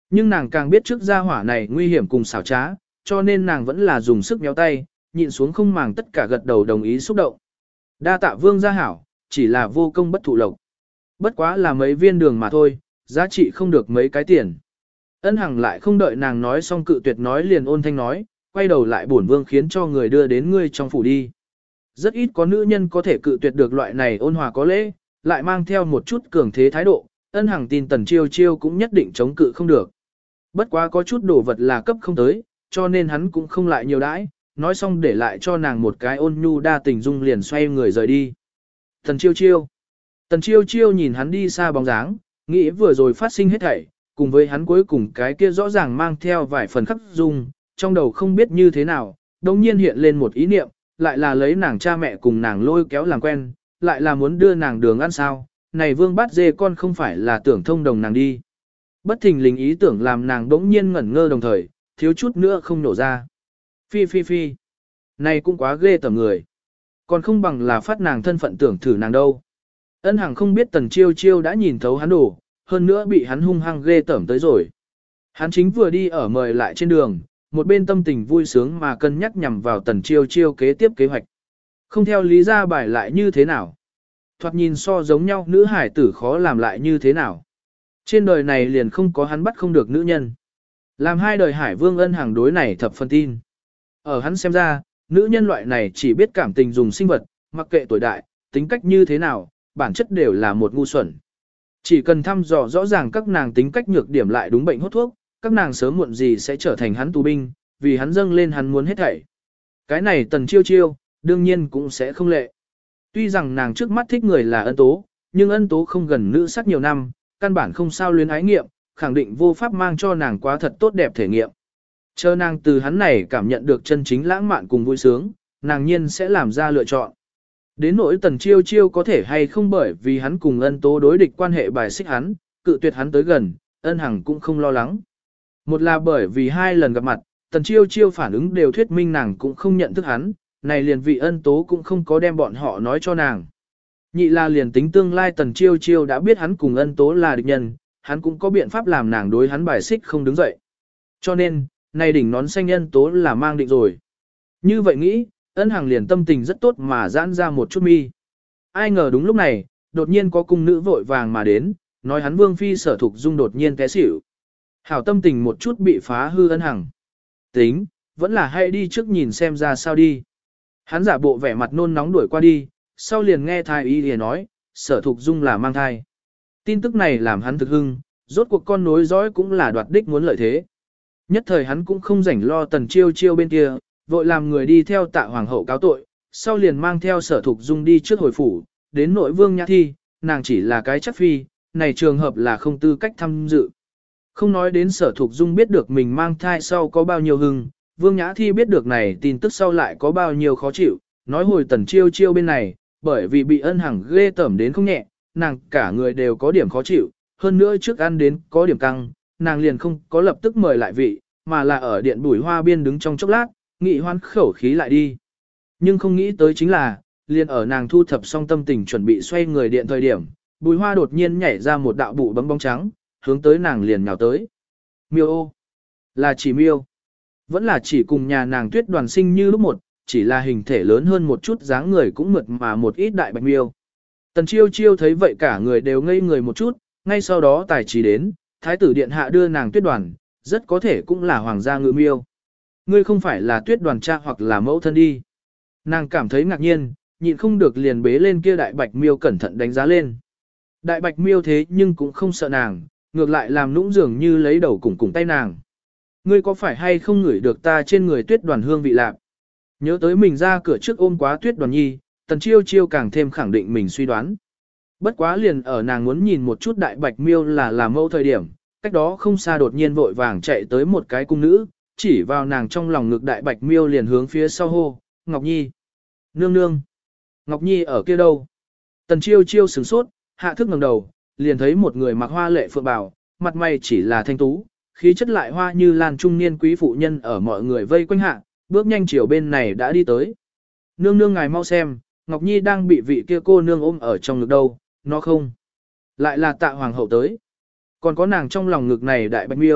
Nhưng nàng càng biết trước gia hỏa này nguy hiểm cùng xảo trá, cho nên nàng vẫn là dùng sức méo tay, nhịn xuống không màng tất cả gật đầu đồng ý xúc động. Đa tạ vương gia hảo, chỉ là vô công bất thụ lộc. Bất quá là mấy viên đường mà thôi, giá trị không được mấy cái tiền. Ân Hằng lại không đợi nàng nói xong cự tuyệt nói liền ôn thanh nói, quay đầu lại bổn vương khiến cho người đưa đến ngươi trong phủ đi. Rất ít có nữ nhân có thể cự tuyệt được loại này ôn hòa có lễ, lại mang theo một chút cường thế thái độ, Ân Hằng tin Tần Chiêu Chiêu cũng nhất định chống cự không được. Bất quá có chút đồ vật là cấp không tới, cho nên hắn cũng không lại nhiều đãi, nói xong để lại cho nàng một cái ôn nhu đa tình dung liền xoay người rời đi. Tần Chiêu Chiêu. Tần Chiêu Chiêu nhìn hắn đi xa bóng dáng, nghĩ vừa rồi phát sinh hết thảy, cùng với hắn cuối cùng cái kia rõ ràng mang theo vài phần khắc dung, trong đầu không biết như thế nào, đồng nhiên hiện lên một ý niệm, lại là lấy nàng cha mẹ cùng nàng lôi kéo làm quen, lại là muốn đưa nàng đường ăn sao, này vương bát dê con không phải là tưởng thông đồng nàng đi. Bất thình lình ý tưởng làm nàng đống nhiên ngẩn ngơ đồng thời, thiếu chút nữa không nổ ra. Phi phi phi, này cũng quá ghê tởm người. Còn không bằng là phát nàng thân phận tưởng thử nàng đâu. Ân Hằng không biết Tần Chiêu Chiêu đã nhìn thấu hắn đổ, hơn nữa bị hắn hung hăng ghê tởm tới rồi. Hắn chính vừa đi ở mời lại trên đường, một bên tâm tình vui sướng mà cân nhắc nhằm vào Tần Chiêu Chiêu kế tiếp kế hoạch. Không theo lý ra bài lại như thế nào. Thoạt nhìn so giống nhau nữ hải tử khó làm lại như thế nào. Trên đời này liền không có hắn bắt không được nữ nhân. Làm hai đời hải vương Ân Hằng đối này thập phân tin. Ở hắn xem ra, nữ nhân loại này chỉ biết cảm tình dùng sinh vật, mặc kệ tuổi đại, tính cách như thế nào, bản chất đều là một ngu xuẩn. Chỉ cần thăm dò rõ ràng các nàng tính cách nhược điểm lại đúng bệnh hốt thuốc, các nàng sớm muộn gì sẽ trở thành hắn tù binh, vì hắn dâng lên hắn muốn hết thảy. Cái này Tần Chiêu Chiêu, đương nhiên cũng sẽ không lệ. Tuy rằng nàng trước mắt thích người là Ân Tố, nhưng Ân Tố không gần nữ sắc nhiều năm, căn bản không sao luyến ái nghiệm, khẳng định vô pháp mang cho nàng quá thật tốt đẹp thể nghiệm. Chờ nàng từ hắn này cảm nhận được chân chính lãng mạn cùng vui sướng, nàng nhiên sẽ làm ra lựa chọn. Đến nỗi Tần Chiêu Chiêu có thể hay không bởi vì hắn cùng Ân Tố đối địch quan hệ bài xích hắn, cự tuyệt hắn tới gần, Ân Hằng cũng không lo lắng. Một là bởi vì hai lần gặp mặt, Tần Chiêu Chiêu phản ứng đều thuyết minh nàng cũng không nhận thức hắn, này liền vị Ân Tố cũng không có đem bọn họ nói cho nàng. Nhị là liền tính tương lai Tần Chiêu Chiêu đã biết hắn cùng Ân Tố là địch nhân, hắn cũng có biện pháp làm nàng đối hắn bài xích không đứng dậy. Cho nên, này đỉnh nón xanh Ân Tố là mang định rồi. Như vậy nghĩ, Ân Hằng liền tâm tình rất tốt mà giãn ra một chút mi. Ai ngờ đúng lúc này, đột nhiên có cung nữ vội vàng mà đến, nói hắn Vương Phi Sở Thục Dung đột nhiên té xỉu. Hảo tâm tình một chút bị phá hư Ân Hằng. Tính, vẫn là hay đi trước nhìn xem ra sao đi. Hắn giả bộ vẻ mặt nôn nóng đuổi qua đi, sau liền nghe thái y liền nói, Sở Thục Dung là mang thai. Tin tức này làm hắn thực hưng, rốt cuộc con nối dõi cũng là đoạt đích muốn lợi thế. Nhất thời hắn cũng không rảnh lo Tần Chiêu Chiêu bên kia, vội làm người đi theo Tạ hoàng hậu cáo tội, sau liền mang theo Sở Thục Dung đi trước hồi phủ, đến nội Vương Nhã Thi, nàng chỉ là cái chắc phi, này trường hợp là không tư cách tham dự. Không nói đến Sở Thục Dung biết được mình mang thai sau có bao nhiêu hưng, Vương Nhã Thi biết được này tin tức sau lại có bao nhiêu khó chịu, nói hồi Tần Chiêu Chiêu bên này, bởi vì bị Ân Hằng ghê tởm đến không nhẹ, nàng cả người đều có điểm khó chịu, hơn nữa trước ăn đến có điểm căng, nàng liền không có lập tức mời lại vị, mà là ở điện bùi hoa biên đứng trong chốc lát, nghị hoan khẩu khí lại đi. Nhưng không nghĩ tới chính là, liền ở nàng thu thập xong tâm tình chuẩn bị xoay người điện thời điểm, bùi hoa đột nhiên nhảy ra một đạo bụ bấm bóng trắng, hướng tới nàng liền nhào tới. Miêu ô! Là chỉ miêu. Vẫn là chỉ cùng nhà nàng Tuyết Đoàn sinh như lúc một, chỉ là hình thể lớn hơn một chút dáng người cũng mượt mà một ít đại bạch miêu. Tần Chiêu Chiêu thấy vậy cả người đều ngây người một chút, ngay sau đó tài trí đến, thái tử điện hạ đưa nàng Tuyết Đoàn, rất có thể cũng là hoàng gia ngự miêu. Ngươi không phải là Tuyết Đoàn cha hoặc là mẫu thân đi. Nàng cảm thấy ngạc nhiên, nhịn không được liền bế lên kia đại bạch miêu cẩn thận đánh giá lên. Đại bạch miêu thế nhưng cũng không sợ nàng, ngược lại làm nũng dường như lấy đầu cùng cùng tay nàng. Ngươi có phải hay không ngửi được ta trên người Tuyết Đoàn hương vị lạc? Nhớ tới mình ra cửa trước ôm quá Tuyết Đoàn nhi, Tần Chiêu Chiêu càng thêm khẳng định mình suy đoán. Bất quá liền ở nàng muốn nhìn một chút đại bạch miêu là làm mẫu thời điểm, cách đó không xa đột nhiên vội vàng chạy tới một cái cung nữ, chỉ vào nàng trong lòng ngực đại bạch miêu liền hướng phía sau hô, Ngọc Nhi. Nương nương. Ngọc Nhi ở kia đâu? Tần Chiêu Chiêu sửng sốt, hạ thức ngẩng đầu, liền thấy một người mặc hoa lệ phượng bào, mặt mày chỉ là thanh tú, khí chất lại hoa như lan trung niên quý phụ nhân ở mọi người vây quanh hạ, bước nhanh chiều bên này đã đi tới. Nương nương ngài mau xem, Ngọc Nhi đang bị vị kia cô nương ôm ở trong ngực đâu, nó không. Lại là Tạ hoàng hậu tới. Còn có nàng trong lòng ngực này đại bạch miêu,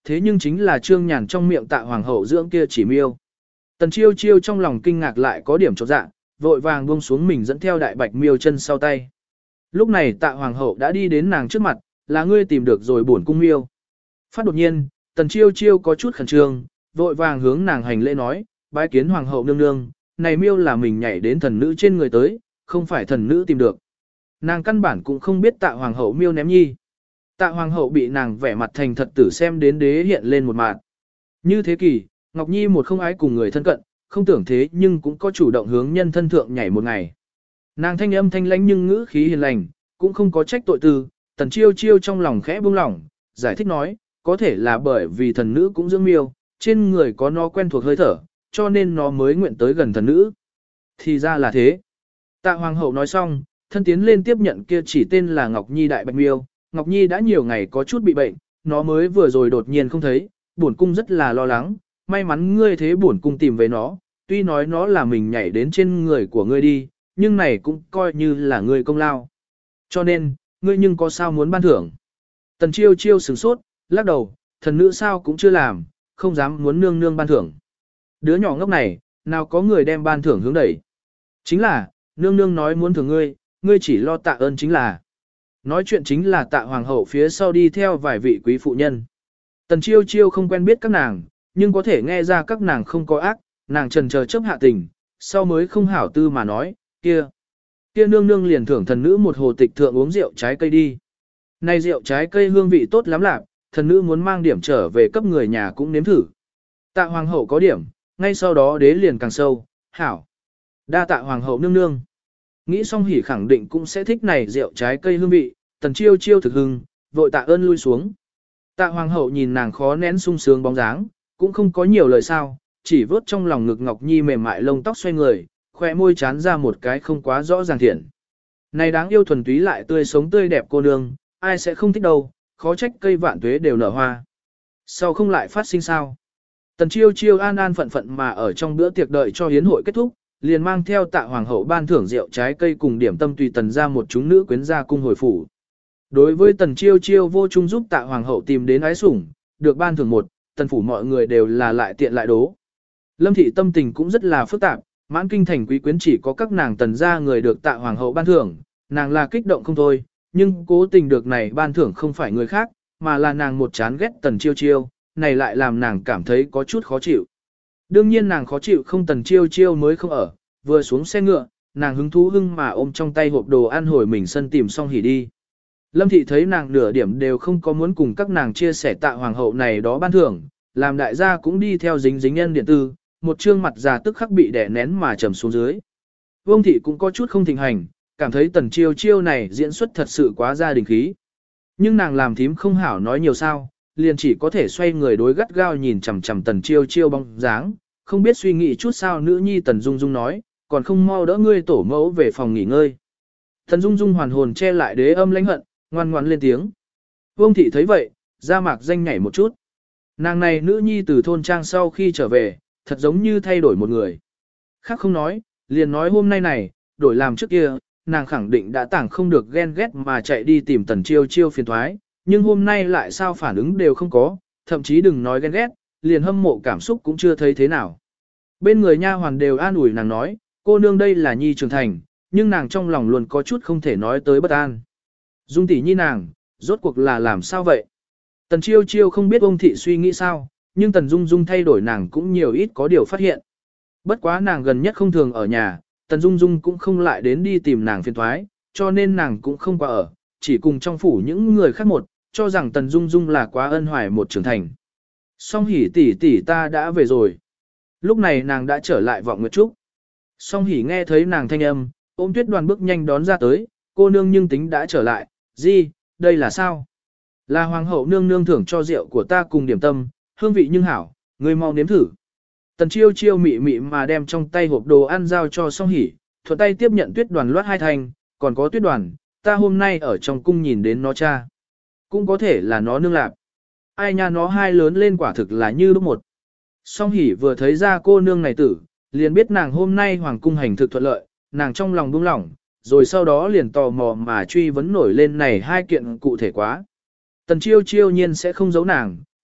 thế nhưng chính là Trương Nhàn trong miệng Tạ Hoàng hậu dưỡng kia chỉ miêu. Tần Chiêu Chiêu trong lòng kinh ngạc lại có điểm chột dạ, vội vàng buông xuống mình dẫn theo đại bạch miêu chân sau tay. Lúc này Tạ Hoàng hậu đã đi đến nàng trước mặt, là ngươi tìm được rồi bổn cung miêu. Phát đột nhiên, Tần Chiêu Chiêu có chút khẩn trương, vội vàng hướng nàng hành lễ nói, bái kiến Hoàng hậu nương nương, này miêu là mình nhảy đến thần nữ trên người tới, không phải thần nữ tìm được. Nàng căn bản cũng không biết Tạ Hoàng hậu miêu ném nhi. Tạ Hoàng hậu bị nàng vẻ mặt thành thật tử xem đến đế hiện lên một mặt. Như thế kỷ, Ngọc Nhi một không ái cùng người thân cận, không tưởng thế nhưng cũng có chủ động hướng nhân thân thượng nhảy một ngày. Nàng thanh âm thanh lãnh nhưng ngữ khí hiền lành, cũng không có trách tội tư, Tần Chiêu Chiêu trong lòng khẽ buông lỏng, giải thích nói, có thể là bởi vì thần nữ cũng dưỡng miêu, trên người có nó quen thuộc hơi thở, cho nên nó mới nguyện tới gần thần nữ. Thì ra là thế. Tạ Hoàng hậu nói xong, thân tiến lên tiếp nhận kia chỉ tên là Ngọc Nhi đại bạch miêu. Ngọc Nhi đã nhiều ngày có chút bị bệnh, nó mới vừa rồi đột nhiên không thấy, bổn cung rất là lo lắng, may mắn ngươi thế bổn cung tìm về nó, tuy nói nó là mình nhảy đến trên người của ngươi đi, nhưng này cũng coi như là ngươi công lao. Cho nên, ngươi nhưng có sao muốn ban thưởng. Tần Chiêu Chiêu sửng sốt, lắc đầu, thần nữ sao cũng chưa làm, không dám muốn nương nương ban thưởng. Đứa nhỏ ngốc này, nào có người đem ban thưởng hướng đẩy. Chính là, nương nương nói muốn thưởng ngươi, ngươi chỉ lo tạ ơn chính là. Nói chuyện chính là Tạ Hoàng hậu phía sau đi theo vài vị quý phụ nhân. Tần Chiêu Chiêu không quen biết các nàng, nhưng có thể nghe ra các nàng không có ác, nàng trần chờ chấp hạ tình, sau mới không hảo tư mà nói, kia. Kia nương nương liền thưởng thần nữ một hồ tịch thượng uống rượu trái cây đi. Này rượu trái cây hương vị tốt lắm lạc, thần nữ muốn mang điểm trở về cấp người nhà cũng nếm thử. Tạ Hoàng hậu có điểm, ngay sau đó đế liền càng sâu, hảo. Đa tạ Hoàng hậu nương nương. Nghĩ xong hỉ khẳng định cũng sẽ thích này rượu trái cây hương vị, Tần Chiêu Chiêu thực hưng, vội tạ ơn lui xuống. Tạ Hoàng hậu nhìn nàng khó nén sung sướng bóng dáng, cũng không có nhiều lời sao, chỉ vớt trong lòng ngực Ngọc Nhi mềm mại lông tóc xoay người, khoe môi chán ra một cái không quá rõ ràng thiện. Này đáng yêu thuần túy lại tươi sống tươi đẹp cô nương, ai sẽ không thích đâu, khó trách cây vạn tuế đều nở hoa. Sau không lại phát sinh sao? Tần Chiêu Chiêu an an phận phận mà ở trong bữa tiệc đợi cho hiến hội kết thúc, liền mang theo Tạ Hoàng hậu ban thưởng rượu trái cây cùng điểm tâm tùy tần ra một chúng nữ quyến ra cung hồi phủ. Đối với Tần Chiêu Chiêu vô chung giúp Tạ Hoàng hậu tìm đến ái sủng, được ban thưởng một, tần phủ mọi người đều là lại tiện lại đố. Lâm thị tâm tình cũng rất là phức tạp, mãn kinh thành quý quyến chỉ có các nàng tần gia người được Tạ Hoàng hậu ban thưởng, nàng là kích động không thôi, nhưng cố tình được này ban thưởng không phải người khác, mà là nàng một chán ghét Tần Chiêu Chiêu, này lại làm nàng cảm thấy có chút khó chịu. Đương nhiên nàng khó chịu không Tần Chiêu Chiêu mới không ở, vừa xuống xe ngựa, nàng hứng thú hưng mà ôm trong tay hộp đồ ăn hồi mình sân tìm xong hỉ đi. Lâm thị thấy nàng nửa điểm đều không có muốn cùng các nàng chia sẻ Tạ Hoàng hậu này đó ban thưởng, làm đại gia cũng đi theo dính dính nhân điện tư, một trương mặt già tức khắc bị đè nén mà trầm xuống dưới. Vương thị cũng có chút không thịnh hành, cảm thấy Tần Chiêu Chiêu này diễn xuất thật sự quá gia đình khí. Nhưng nàng làm thím không hảo nói nhiều sao, liền chỉ có thể xoay người đối gắt gao nhìn chằm chằm Tần Chiêu Chiêu bóng dáng, không biết suy nghĩ chút sao nữ nhi Tần Dung Dung nói, còn không mau đỡ ngươi tổ mẫu về phòng nghỉ ngơi. Tần Dung Dung hoàn hồn che lại đế âm lãnh hận, ngoan ngoãn lên tiếng. Vương thị thấy vậy, da mạc danh nhảy một chút. Nàng này nữ nhi từ thôn trang sau khi trở về, thật giống như thay đổi một người. Khác không nói, liền nói hôm nay này, đổi làm trước kia, nàng khẳng định đã tảng không được ghen ghét mà chạy đi tìm Tần Chiêu Chiêu phiền thoái, nhưng hôm nay lại sao phản ứng đều không có, thậm chí đừng nói ghen ghét, liền hâm mộ cảm xúc cũng chưa thấy thế nào. Bên người nha hoàn đều an ủi nàng nói, cô nương đây là nhi trưởng thành, nhưng nàng trong lòng luôn có chút không thể nói tới bất an. Dung tỷ nhi nàng, rốt cuộc là làm sao vậy? Tần Chiêu Chiêu không biết ông thị suy nghĩ sao, nhưng Tần Dung Dung thay đổi nàng cũng nhiều ít có điều phát hiện. Bất quá nàng gần nhất không thường ở nhà, Tần Dung Dung cũng không lại đến đi tìm nàng phiền thoái, cho nên nàng cũng không qua ở, chỉ cùng trong phủ những người khác một, cho rằng Tần Dung Dung là quá ân hoài một trưởng thành. Song hỉ tỷ tỷ ta đã về rồi. Lúc này nàng đã trở lại Vọng Nguyệt Trúc. Song hỉ nghe thấy nàng thanh âm, ôm Tuyết Đoàn bước nhanh đón ra tới, cô nương nhưng tính đã trở lại, gì, đây là sao? Là hoàng hậu nương nương thưởng cho rượu của ta cùng điểm tâm, hương vị nhưng hảo, ngươi mau nếm thử. Tần Chiêu Chiêu mị mị mà đem trong tay hộp đồ ăn giao cho Song hỉ, thuận tay tiếp nhận Tuyết Đoàn loát hai thành, còn có Tuyết Đoàn, ta hôm nay ở trong cung nhìn đến nó cha. Cũng có thể là nó nương lạp. Ai nha nó hai lớn lên quả thực là như lúc một. Song hỉ vừa thấy ra cô nương này tử, liền biết nàng hôm nay hoàng cung hành thực thuận lợi, nàng trong lòng buông lỏng, rồi sau đó liền tò mò mà truy vấn nổi lên này hai kiện cụ thể quá. Tần Chiêu Chiêu nhiên sẽ không giấu nàng,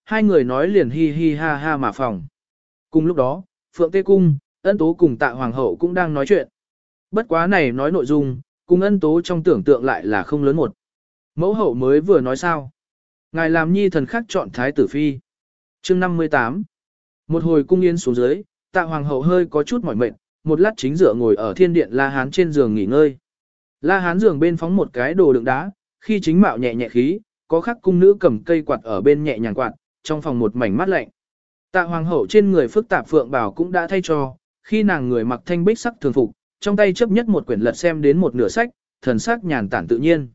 hai người nói liền hi hi ha ha mà phòng. Cùng lúc đó, Phượng Tê Cung, Ân Tố cùng Tạ Hoàng hậu cũng đang nói chuyện. Bất quá này nói nội dung, cùng Ân Tố trong tưởng tượng lại là không lớn một. Mẫu hậu mới vừa nói sao? Ngài làm nhi thần khác chọn thái tử phi. Chương năm mươi tám. Một hồi cung yên xuống dưới, Tạ Hoàng hậu hơi có chút mỏi mệt, một lát chính dựa ngồi ở thiên điện La Hán trên giường nghỉ ngơi. La Hán giường bên phóng một cái đồ đựng đá, khi chính mạo nhẹ nhẹ khí, có khắc cung nữ cầm cây quạt ở bên nhẹ nhàng quạt, trong phòng một mảnh mát lạnh. Tạ Hoàng hậu trên người phức tạp phượng bảo cũng đã thay cho, khi nàng người mặc thanh bích sắc thường phục, trong tay chấp nhất một quyển lật xem đến một nửa sách, thần sắc nhàn tản tự nhiên.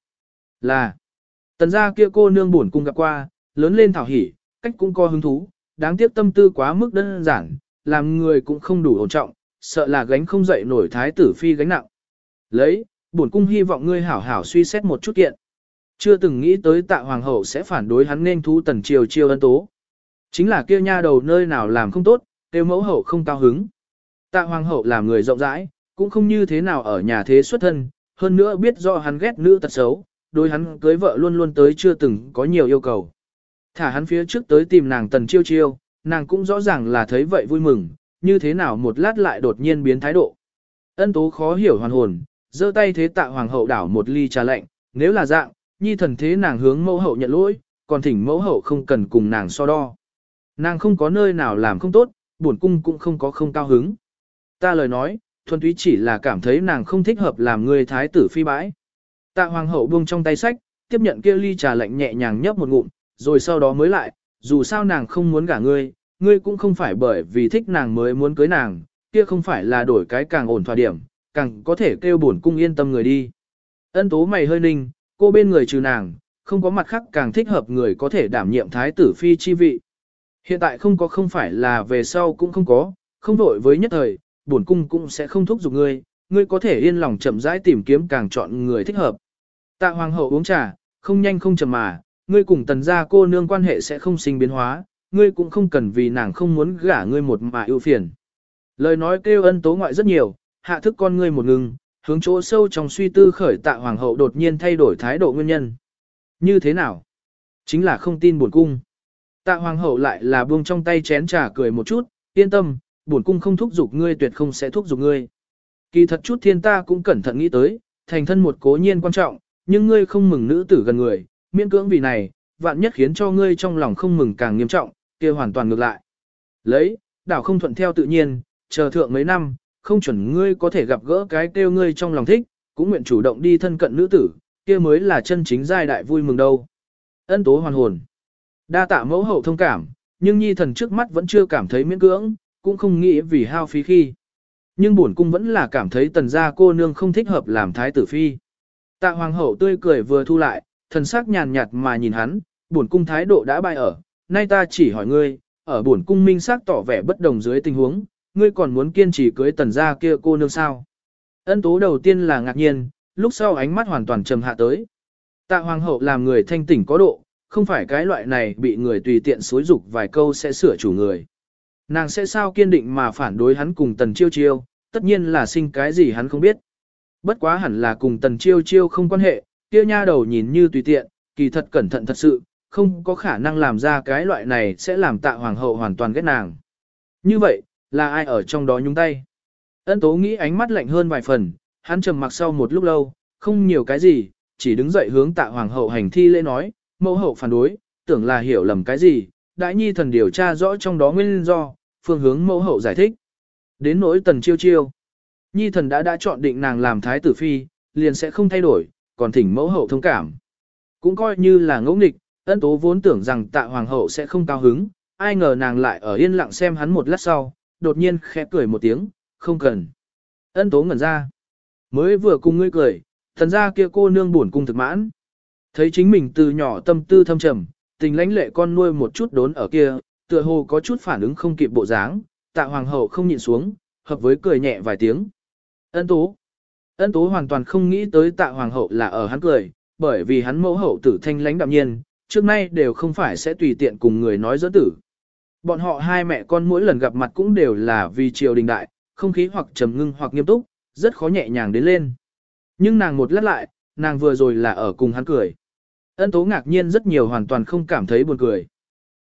Là tần gia kia cô nương buồn cung gặp qua, lớn lên thảo hỉ, cách cũng có hứng thú, đáng tiếc tâm tư quá mức đơn giản, làm người cũng không đủ ổn trọng, sợ là gánh không dậy nổi thái tử phi gánh nặng. Lấy, bổn cung hy vọng ngươi hảo hảo suy xét một chút kiện. Chưa từng nghĩ tới Tạ Hoàng hậu sẽ phản đối hắn nên thú tần triều chiêu Ân Tố. Chính là kia nha đầu nơi nào làm không tốt, tiêu mẫu hậu không cao hứng. Tạ Hoàng hậu làm người rộng rãi, cũng không như thế nào ở nhà thế xuất thân, hơn nữa biết rõ hắn ghét nữ tật xấu, đối hắn cưới vợ luôn luôn tới chưa từng có nhiều yêu cầu. Thả hắn phía trước tới tìm nàng tần chiêu chiêu, nàng cũng rõ ràng là thấy vậy vui mừng, như thế nào một lát lại đột nhiên biến thái độ. Ân Tố khó hiểu hoàn hồn, giơ tay thế Tạ Hoàng hậu đảo một ly trà lạnh, nếu là dạng, nhi thần thế nàng hướng mẫu hậu nhận lỗi, còn thỉnh mẫu hậu không cần cùng nàng so đo. Nàng không có nơi nào làm không tốt, bổn cung cũng không có không cao hứng. Ta lời nói, thuần túy chỉ là cảm thấy nàng không thích hợp làm người thái tử phi bãi. Tạ Hoàng hậu buông trong tay sách, tiếp nhận kia ly trà lạnh nhẹ nhàng nhấp một ngụm, rồi sau đó mới lại, dù sao nàng không muốn gả ngươi, ngươi cũng không phải bởi vì thích nàng mới muốn cưới nàng, kia không phải là đổi cái càng ổn thỏa điểm, càng có thể kêu bổn cung yên tâm người đi. Ân Tố mày hơi ninh, cô bên người trừ nàng, không có mặt khác càng thích hợp người có thể đảm nhiệm thái tử phi chi vị. Hiện tại không có không phải là về sau cũng không có, không đổi với nhất thời, bổn cung cũng sẽ không thúc giục ngươi, ngươi có thể yên lòng chậm rãi tìm kiếm càng chọn người thích hợp. Tạ Hoàng hậu uống trà, không nhanh không chậm mà, ngươi cùng tần gia cô nương quan hệ sẽ không sinh biến hóa, ngươi cũng không cần vì nàng không muốn gả ngươi một mà ưu phiền. Lời nói kêu Ân Tố ngoại rất nhiều, hạ thức con ngươi một ngừng, hướng chỗ sâu trong suy tư khởi Tạ Hoàng hậu đột nhiên thay đổi thái độ nguyên nhân. Như thế nào? Chính là không tin bổn cung. Tạ Hoàng hậu lại là buông trong tay chén trà cười một chút, yên tâm, bổn cung không thúc giục ngươi tuyệt không sẽ thúc giục ngươi. Kỳ thật chút thiên ta cũng cẩn thận nghĩ tới, thành thân một cố nhiên quan trọng, nhưng ngươi không mừng nữ tử gần người, miễn cưỡng vì này, vạn nhất khiến cho ngươi trong lòng không mừng càng nghiêm trọng, kia hoàn toàn ngược lại. Lấy, đảo không thuận theo tự nhiên, chờ thượng mấy năm, không chuẩn ngươi có thể gặp gỡ cái kêu ngươi trong lòng thích, cũng nguyện chủ động đi thân cận nữ tử, kia mới là chân chính giai đại vui mừng đâu. Ân Tố hoàn hồn. Đa tạ mẫu hậu thông cảm, nhưng nhi thần trước mắt vẫn chưa cảm thấy miễn cưỡng, cũng không nghĩ vì hao phí khi. Nhưng bổn cung vẫn là cảm thấy tần gia cô nương không thích hợp làm thái tử phi. Tạ Hoàng hậu tươi cười vừa thu lại, thần sắc nhàn nhạt mà nhìn hắn, bổn cung thái độ đã bại ở, nay ta chỉ hỏi ngươi, ở bổn cung minh xác tỏ vẻ bất đồng dưới tình huống, ngươi còn muốn kiên trì cưới tần gia kia cô nương sao? Ân Tố đầu tiên là ngạc nhiên, lúc sau ánh mắt hoàn toàn trầm hạ tới. Tạ Hoàng hậu làm người thanh tỉnh có độ, không phải cái loại này bị người tùy tiện xối dục vài câu sẽ sửa chủ người. Nàng sẽ sao kiên định mà phản đối hắn cùng tần chiêu chiêu, tất nhiên là sinh cái gì hắn không biết. Bất quá hẳn là cùng tần chiêu chiêu không quan hệ, kia nha đầu nhìn như tùy tiện, kỳ thật cẩn thận thật sự, không có khả năng làm ra cái loại này sẽ làm Tạ Hoàng hậu hoàn toàn ghét nàng. Như vậy, là ai ở trong đó nhúng tay? Ân Tố nghĩ ánh mắt lạnh hơn vài phần, hắn trầm mặc sau một lúc lâu, không nhiều cái gì, chỉ đứng dậy hướng Tạ Hoàng hậu hành thi lễ nói, mẫu hậu phản đối, tưởng là hiểu lầm cái gì, đại nhi thần điều tra rõ trong đó nguyên do, phương hướng mẫu hậu giải thích. Đến nỗi tần chiêu chiêu, nhi thần đã đã chọn định nàng làm thái tử phi, liền sẽ không thay đổi, còn thỉnh mẫu hậu thông cảm. Cũng coi như là ngẫu nghịch, Ân Tố vốn tưởng rằng Tạ Hoàng hậu sẽ không cao hứng, ai ngờ nàng lại ở yên lặng xem hắn một lát sau, đột nhiên khẽ cười một tiếng, không cần. Ân Tố ngẩn ra, mới vừa cùng ngươi cười, thần ra kia cô nương buồn cung thực mãn. Thấy chính mình từ nhỏ tâm tư thâm trầm, tình lãnh lệ con nuôi một chút đốn ở kia, tựa hồ có chút phản ứng không kịp bộ dáng, Tạ Hoàng hậu không nhịn xuống, hợp với cười nhẹ vài tiếng. Ân Tố. Ân Tố hoàn toàn không nghĩ tới Tạ Hoàng hậu là ở hắn cười, bởi vì hắn mẫu hậu tử thanh lãnh đạm nhiên, trước nay đều không phải sẽ tùy tiện cùng người nói giỡn tử. Bọn họ hai mẹ con mỗi lần gặp mặt cũng đều là vì triều đình đại, không khí hoặc trầm ngưng hoặc nghiêm túc, rất khó nhẹ nhàng đến lên. Nhưng nàng một lát lại, nàng vừa rồi là ở cùng hắn cười. Ân Tố ngạc nhiên rất nhiều hoàn toàn không cảm thấy buồn cười.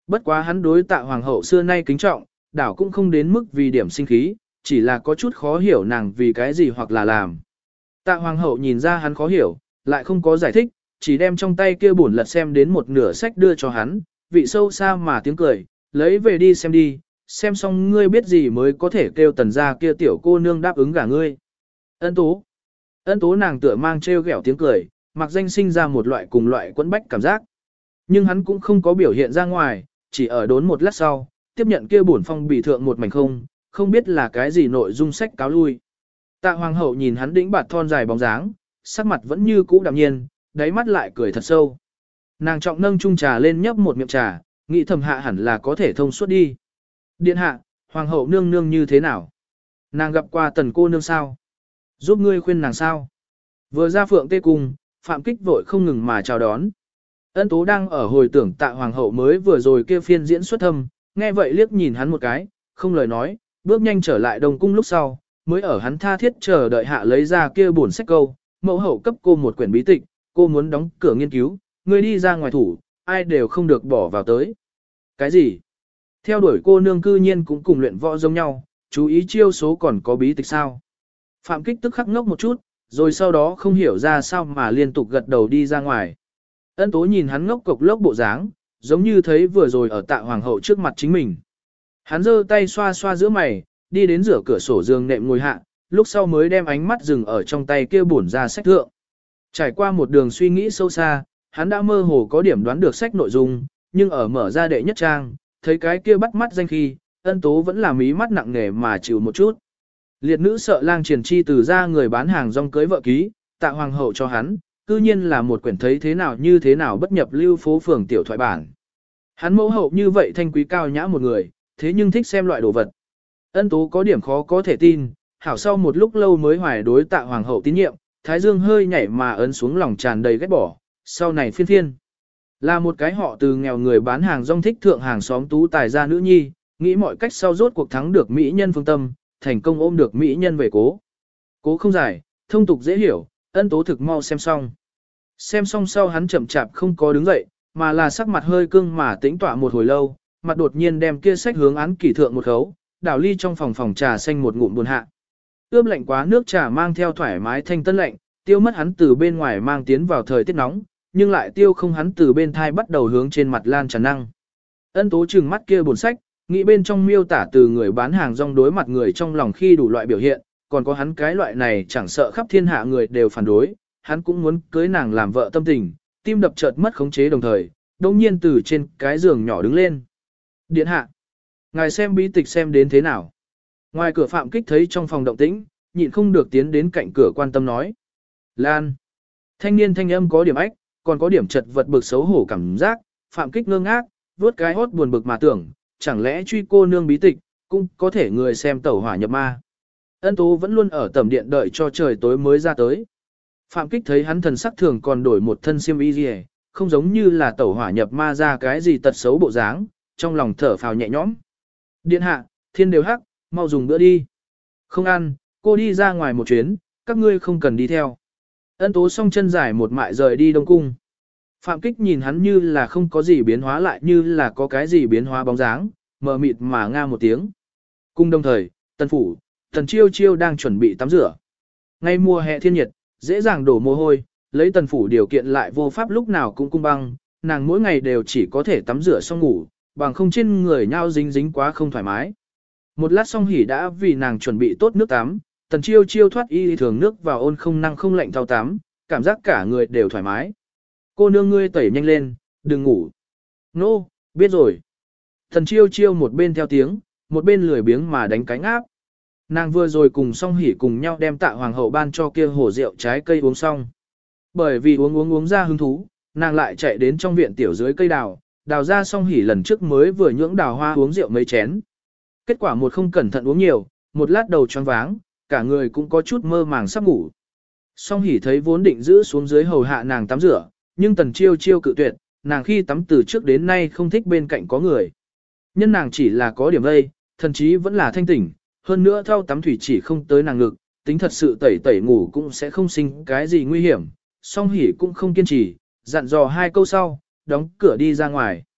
bất quá hắn đối tạ hoàng hậu xưa nay kính trọng, đảo cũng không đến mức vì điểm sinh khí, chỉ là có chút khó hiểu nàng vì cái gì hoặc là làm. Tạ hoàng hậu nhìn ra hắn khó hiểu, lại không có giải thích, chỉ đem trong tay kia bổn lật xem đến một nửa sách đưa cho hắn, vị sâu xa mà tiếng cười, lấy về đi xem đi, xem xong ngươi biết gì mới có thể kêu tần gia kia tiểu cô nương đáp ứng gả ngươi. Ân tố. Ân tố nàng tựa mang trêu ghẹo tiếng cười, mặc danh sinh ra một loại cùng loại quẫn bách cảm giác. Nhưng hắn cũng không có biểu hiện ra ngoài, chỉ ở đốn một lát sau, tiếp nhận kia bổn phong bì thượng một mảnh không, không biết là cái gì nội dung sách cáo lui. Tạ hoàng hậu nhìn hắn đĩnh bạt thon dài bóng dáng, sắc mặt vẫn như cũ đạm nhiên, đáy mắt lại cười thật sâu. Nàng trọng nâng chung trà lên nhấp một miệng trà, nghĩ thầm hạ hẳn là có thể thông suốt đi. Điện hạ, hoàng hậu nương nương như thế nào? Nàng gặp qua tần cô nương sao? Giúp ngươi khuyên nàng sao? Vừa ra phượng tê cung, Phạm Kích vội không ngừng mà chào đón. Ân tố đang ở hồi tưởng tạ hoàng hậu mới vừa rồi kia phiên diễn xuất thâm, nghe vậy liếc nhìn hắn một cái, không lời nói, bước nhanh trở lại đông cung lúc sau, mới ở hắn tha thiết chờ đợi hạ lấy ra kia bổn sách câu, mẫu hậu cấp cô một quyển bí tịch, cô muốn đóng cửa nghiên cứu, người đi ra ngoài thủ, ai đều không được bỏ vào tới. Cái gì? Theo đuổi cô nương cư nhiên cũng cùng luyện võ giống nhau, chú ý chiêu số còn có bí tịch sao? Phạm Kích tức khắc ngốc một chút, rồi sau đó không hiểu ra sao mà liên tục gật đầu đi ra ngoài. Ân tố nhìn hắn ngốc cục lốc bộ dáng, giống như thấy vừa rồi ở tạ hoàng hậu trước mặt chính mình. Hắn giơ tay xoa xoa giữa mày, đi đến rửa cửa sổ giường nệm ngồi hạ, lúc sau mới đem ánh mắt dừng ở trong tay kia bổn ra sách thượng. Trải qua một đường suy nghĩ sâu xa, hắn đã mơ hồ có điểm đoán được sách nội dung, nhưng ở mở ra đệ nhất trang, thấy cái kia bắt mắt danh khi, ân tố vẫn là mí mắt nặng nề mà chịu một chút. Liệt nữ sợ lang triển chi từ ra người bán hàng rong cưới vợ ký, tạ hoàng hậu cho hắn, cư nhiên là một quyển thấy thế nào như thế nào bất nhập lưu phố phường tiểu thoại bản. Hắn mẫu hậu như vậy thanh quý cao nhã một người, thế nhưng thích xem loại đồ vật. Ân tố có điểm khó có thể tin, hảo sau một lúc lâu mới hoài đối tạ hoàng hậu tín nhiệm, thái dương hơi nhảy mà ấn xuống lòng tràn đầy ghét bỏ, sau này phiên phiên. Là một cái họ từ nghèo người bán hàng rong thích thượng hàng xóm tú tài gia nữ nhi, nghĩ mọi cách sau rốt cuộc thắng được mỹ nhân phương tâm, thành công ôm được mỹ nhân về cố. Cố không dài, thông tục dễ hiểu, ân tố thực mau xem xong. Xem xong sau hắn chậm chạp không có đứng dậy, mà là sắc mặt hơi cương mà tĩnh tọa một hồi lâu, mặt đột nhiên đem kia sách hướng án kỷ thượng một khấu, đảo ly trong phòng phòng trà xanh một ngụm buồn hạ. Ướp lạnh quá nước trà mang theo thoải mái thanh tân lạnh, tiêu mất hắn từ bên ngoài mang tiến vào thời tiết nóng, nhưng lại tiêu không hắn từ bên thai bắt đầu hướng trên mặt lan tràn năng. Ân tố trừng mắt kia buồn sách, nghĩ bên trong miêu tả từ người bán hàng rong đối mặt người trong lòng khi đủ loại biểu hiện, còn có hắn cái loại này chẳng sợ khắp thiên hạ người đều phản đối, hắn cũng muốn cưới nàng làm vợ tâm tình, tim đập chợt mất khống chế đồng thời, đồng nhiên từ trên cái giường nhỏ đứng lên. Điện hạ, ngài xem bí tịch xem đến thế nào? Ngoài cửa Phạm Kích thấy trong phòng động tĩnh, nhịn không được tiến đến cạnh cửa quan tâm nói. Lan. Thanh niên thanh âm có điểm ách, còn có điểm chật vật bực xấu hổ cảm giác, Phạm Kích ngơ ngác, vuốt cái hốt buồn bực mà tưởng, chẳng lẽ truy cô nương bí tịch, cũng có thể người xem tẩu hỏa nhập ma. Ân tố vẫn luôn ở tầm điện đợi cho trời tối mới ra tới. Phạm Kích thấy hắn thần sắc thường còn đổi một thân xiêm y gì, không giống như là tẩu hỏa nhập ma ra cái gì tật xấu bộ dáng, trong lòng thở phào nhẹ nhõm. Điện hạ, thiên đều hắc, mau dùng bữa đi. Không ăn, cô đi ra ngoài một chuyến, các ngươi không cần đi theo. Ân tố song chân dài một mại rời đi Đông Cung. Phạm Kích nhìn hắn như là không có gì biến hóa lại như là có cái gì biến hóa bóng dáng, mờ mịt mà nga một tiếng. Cung đồng thời, Tần Phủ, Tần Chiêu Chiêu đang chuẩn bị tắm rửa. Ngay mùa hè thiên nhiệt, dễ dàng đổ mồ hôi, lấy Tần Phủ điều kiện lại vô pháp lúc nào cũng cung băng, nàng mỗi ngày đều chỉ có thể tắm rửa xong ngủ, bằng không trên người nhau dính dính quá không thoải mái. Một lát Song Hỉ đã vì nàng chuẩn bị tốt nước tắm, Tần Chiêu Chiêu thoát y thường nước vào ôn không năng không lạnh thao tắm, cảm giác cả người đều thoải mái. Cô nương ngươi tẩy nhanh lên, đừng ngủ. Nô, no, biết rồi. Tần Chiêu Chiêu một bên theo tiếng, một bên lười biếng mà đánh cánh áp. Nàng vừa rồi cùng Song Hỉ cùng nhau đem Tạ hoàng hậu ban cho kia hồ rượu trái cây uống xong. Bởi vì uống uống uống ra hứng thú, nàng lại chạy đến trong viện tiểu dưới cây đào, đào ra Song Hỉ lần trước mới vừa nhưỡng đào hoa uống rượu mấy chén. Kết quả một không cẩn thận uống nhiều, một lát đầu choáng váng, cả người cũng có chút mơ màng sắp ngủ. Song Hỉ thấy vốn định giữ xuống dưới hầu hạ nàng tắm rửa, nhưng Tần Chiêu Chiêu cự tuyệt, nàng khi tắm từ trước đến nay không thích bên cạnh có người. Nhân nàng chỉ là có điểm lây, thần chí vẫn là thanh tỉnh, hơn nữa thao tắm thủy chỉ không tới nàng ngực, tính thật sự tẩy tẩy ngủ cũng sẽ không sinh cái gì nguy hiểm. Song Hỉ cũng không kiên trì, dặn dò hai câu sau, đóng cửa đi ra ngoài.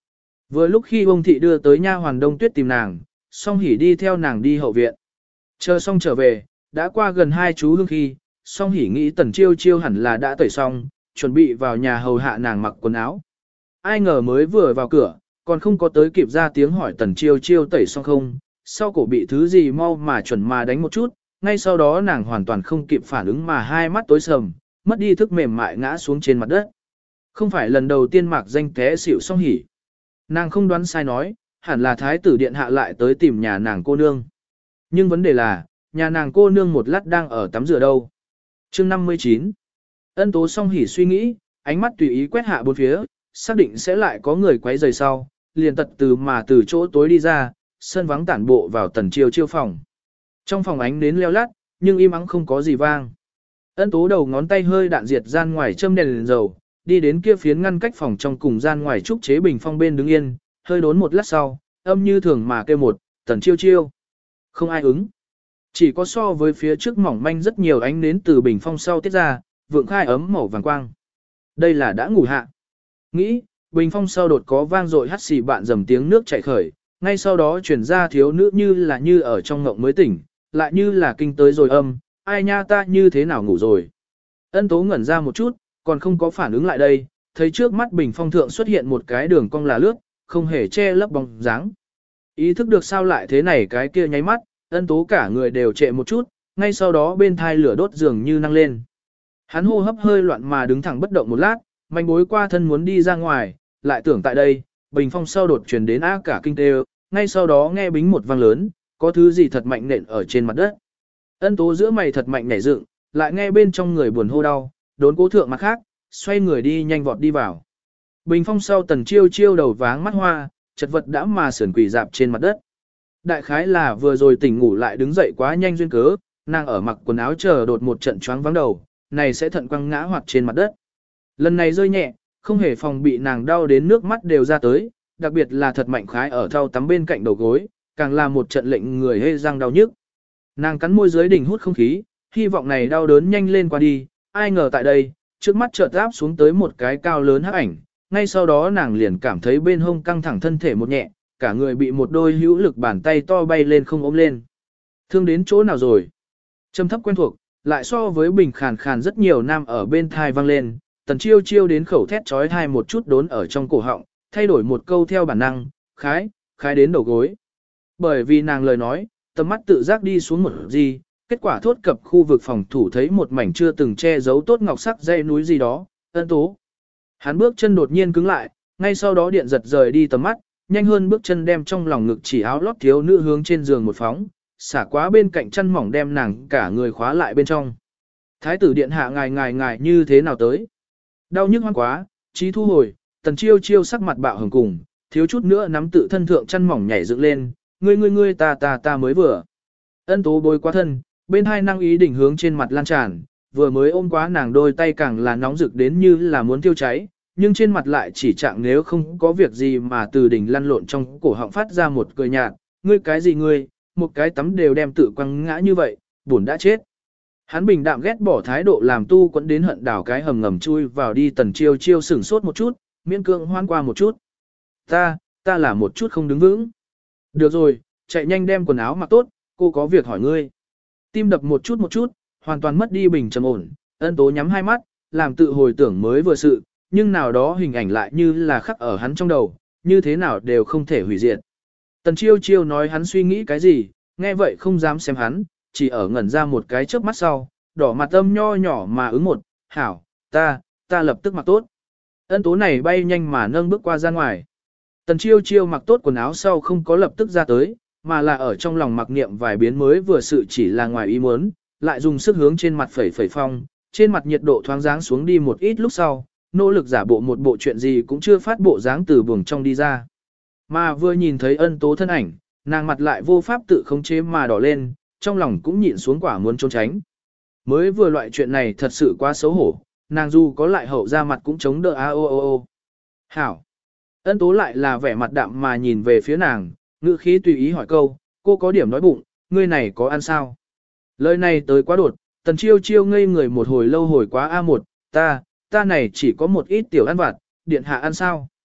Vừa lúc khi ông thị đưa tới nha hoàn Đông Tuyết tìm nàng, Song Hỷ đi theo nàng đi hậu viện. Chờ xong trở về, đã qua gần hai chú hương khi, Song Hỷ nghĩ Tần Chiêu Chiêu hẳn là đã tẩy xong, chuẩn bị vào nhà hầu hạ nàng mặc quần áo. Ai ngờ mới vừa vào cửa, còn không có tới kịp ra tiếng hỏi Tần Chiêu Chiêu tẩy xong không, sau cổ bị thứ gì mau mà chuẩn mà đánh một chút, ngay sau đó nàng hoàn toàn không kịp phản ứng mà hai mắt tối sầm, mất đi thức mềm mại ngã xuống trên mặt đất. Không phải lần đầu tiên Mạc Danh té xỉu Song Hỷ. Nàng không đoán sai nói, hẳn là thái tử điện hạ lại tới tìm nhà nàng cô nương. Nhưng vấn đề là, nhà nàng cô nương một lát đang ở tắm rửa đâu. Chương năm mươi chín. Ân Tố Song Hỷ suy nghĩ, ánh mắt tùy ý quét hạ bốn phía, xác định sẽ lại có người quấy rầy sau, liền tật từ mà từ chỗ tối đi ra, sân vắng tản bộ vào Tần Chiêu Chiêu phòng. Trong phòng ánh nến leo lát, nhưng im ắng không có gì vang. Ân Tố đầu ngón tay hơi đạn diệt gian ngoài châm đèn liền dầu, đi đến kia phiến ngăn cách phòng trong cùng gian ngoài trúc chế bình phong bên đứng yên, hơi đốn một lát sau, âm như thường mà kêu một, Tần Chiêu Chiêu. Không ai ứng. Chỉ có so với phía trước mỏng manh rất nhiều ánh nến từ bình phong sau tiết ra, vượng khai ấm màu vàng quang. Đây là đã ngủ hạ. Nghĩ, bình phong sau đột có vang dội hắt xì bạn dầm tiếng nước chảy khởi, ngay sau đó chuyển ra thiếu nữ như là như ở trong ngộng mới tỉnh, lại như là kinh tới rồi âm, ai nha ta như thế nào ngủ rồi. Ân Tố ngẩn ra một chút, còn không có phản ứng lại đây, thấy trước mắt bình phong thượng xuất hiện một cái đường cong là lướt, không hề che lấp bóng dáng. Ý thức được sao lại thế này cái kia nháy mắt, Ân Tố cả người đều trệ một chút, ngay sau đó bên thai lửa đốt dường như năng lên. Hắn hô hấp hơi loạn mà đứng thẳng bất động một lát, manh bối qua thân muốn đi ra ngoài, lại tưởng tại đây, bình phong sau đột truyền đến á cả kinh tê, ngay sau đó nghe bính một vang lớn, có thứ gì thật mạnh nện ở trên mặt đất. Ân Tố giữa mày thật mạnh nhảy dựng, lại nghe bên trong người buồn hô đau, đốn cố thượng mặt khác, xoay người đi nhanh vọt đi vào. Bình phong sau Tần Chiêu Chiêu đầu váng mắt hoa, chật vật đã mà sườn quỳ dạp trên mặt đất. Đại khái là vừa rồi tỉnh ngủ lại đứng dậy quá nhanh duyên cớ, nàng ở mặc quần áo chờ đột một trận choáng vắng đầu, này sẽ thận quăng ngã hoạt trên mặt đất. Lần này rơi nhẹ, không hề phòng bị nàng đau đến nước mắt đều ra tới, đặc biệt là thật mạnh khái ở thau tắm bên cạnh đầu gối, càng là một trận lệnh người hê răng đau nhức. Nàng cắn môi dưới đỉnh hút không khí, hy vọng này đau đớn nhanh lên qua đi, ai ngờ tại đây, trước mắt chợt áp xuống tới một cái cao lớn hắc ảnh, ngay sau đó nàng liền cảm thấy bên hông căng thẳng thân thể một nhẹ, cả người bị một đôi hữu lực bàn tay to bay lên không ôm lên. Thương đến chỗ nào rồi? Trầm thấp quen thuộc, lại so với bình khàn khàn rất nhiều nam ở bên thai vang lên, Tần Chiêu Chiêu đến khẩu thét trói thai một chút đốn ở trong cổ họng, thay đổi một câu theo bản năng, khái, khái đến đầu gối. Bởi vì nàng lời nói, tầm mắt tự giác đi xuống một gì, kết quả thốt cập khu vực phòng thủ thấy một mảnh chưa từng che giấu tốt ngọc sắc dây núi gì đó, Ân Tố. Hắn bước chân đột nhiên cứng lại, ngay sau đó điện giật rời đi tầm mắt, nhanh hơn bước chân đem trong lòng ngực chỉ áo lót thiếu nữ hướng trên giường một phóng, xả quá bên cạnh chân mỏng đem nàng cả người khóa lại bên trong. Thái tử điện hạ ngài ngài ngài như thế nào tới? Đau nhức hoang quá, trí thu hồi, Tần Chiêu Chiêu sắc mặt bạo hừng cùng, thiếu chút nữa nắm tự thân thượng chân mỏng nhảy dựng lên, ngươi ngươi ngươi ta ta ta mới vừa. Ân Tố bối quá thân, bên hai năng ý đỉnh hướng trên mặt lan tràn, vừa mới ôm quá nàng đôi tay càng là nóng rực đến như là muốn tiêu cháy, nhưng trên mặt lại chỉ trạng nếu không có việc gì mà từ đỉnh lăn lộn trong cổ họng phát ra một cười nhạt, ngươi cái gì ngươi, một cái tắm đều đem tự quăng ngã như vậy, buồn đã chết. Hắn bình đạm ghét bỏ thái độ làm tu quẫn đến hận đảo cái hầm ngầm chui vào đi. Tần Chiêu Chiêu sửng sốt một chút, miễn cưỡng hoan qua một chút. Ta, ta là một chút không đứng vững. Được rồi, chạy nhanh đem quần áo mặc tốt, cô có việc hỏi ngươi. Tim đập một chút một chút, hoàn toàn mất đi bình trầm ổn, Ân Tố nhắm hai mắt, làm tự hồi tưởng mới vừa sự, nhưng nào đó hình ảnh lại như là khắc ở hắn trong đầu, như thế nào đều không thể hủy diệt. Tần Chiêu Chiêu nói hắn suy nghĩ cái gì, nghe vậy không dám xem hắn, chỉ ở ngẩn ra một cái chớp mắt sau, đỏ mặt âm nho nhỏ mà ứng một, hảo, ta, ta lập tức mặc tốt. Ân Tố này bay nhanh mà nâng bước qua ra ngoài. Tần Chiêu Chiêu mặc tốt quần áo sau không có lập tức ra tới, mà là ở trong lòng mặc niệm vài biến mới vừa sự chỉ là ngoài ý muốn, lại dùng sức hướng trên mặt phẩy phẩy phong, trên mặt nhiệt độ thoáng dáng xuống đi một ít lúc sau, nỗ lực giả bộ một bộ chuyện gì cũng chưa phát bộ dáng từ buồng trong đi ra. Mà vừa nhìn thấy Ân Tố thân ảnh, nàng mặt lại vô pháp tự khống chế mà đỏ lên, trong lòng cũng nhịn xuống quả muốn trốn tránh. Mới vừa loại chuyện này thật sự quá xấu hổ, nàng dù có lại hậu ra mặt cũng chống đỡ a ô ô ô. Hảo. Ân Tố lại là vẻ mặt đạm mà nhìn về phía nàng, ngữ khí tùy ý hỏi câu, cô có điểm nói bụng, ngươi này có ăn sao? Lời này tới quá đột, Tần Chiêu Chiêu ngây người một hồi lâu hồi quá a một, ta, ta này chỉ có một ít tiểu ăn vặt, điện hạ ăn sao?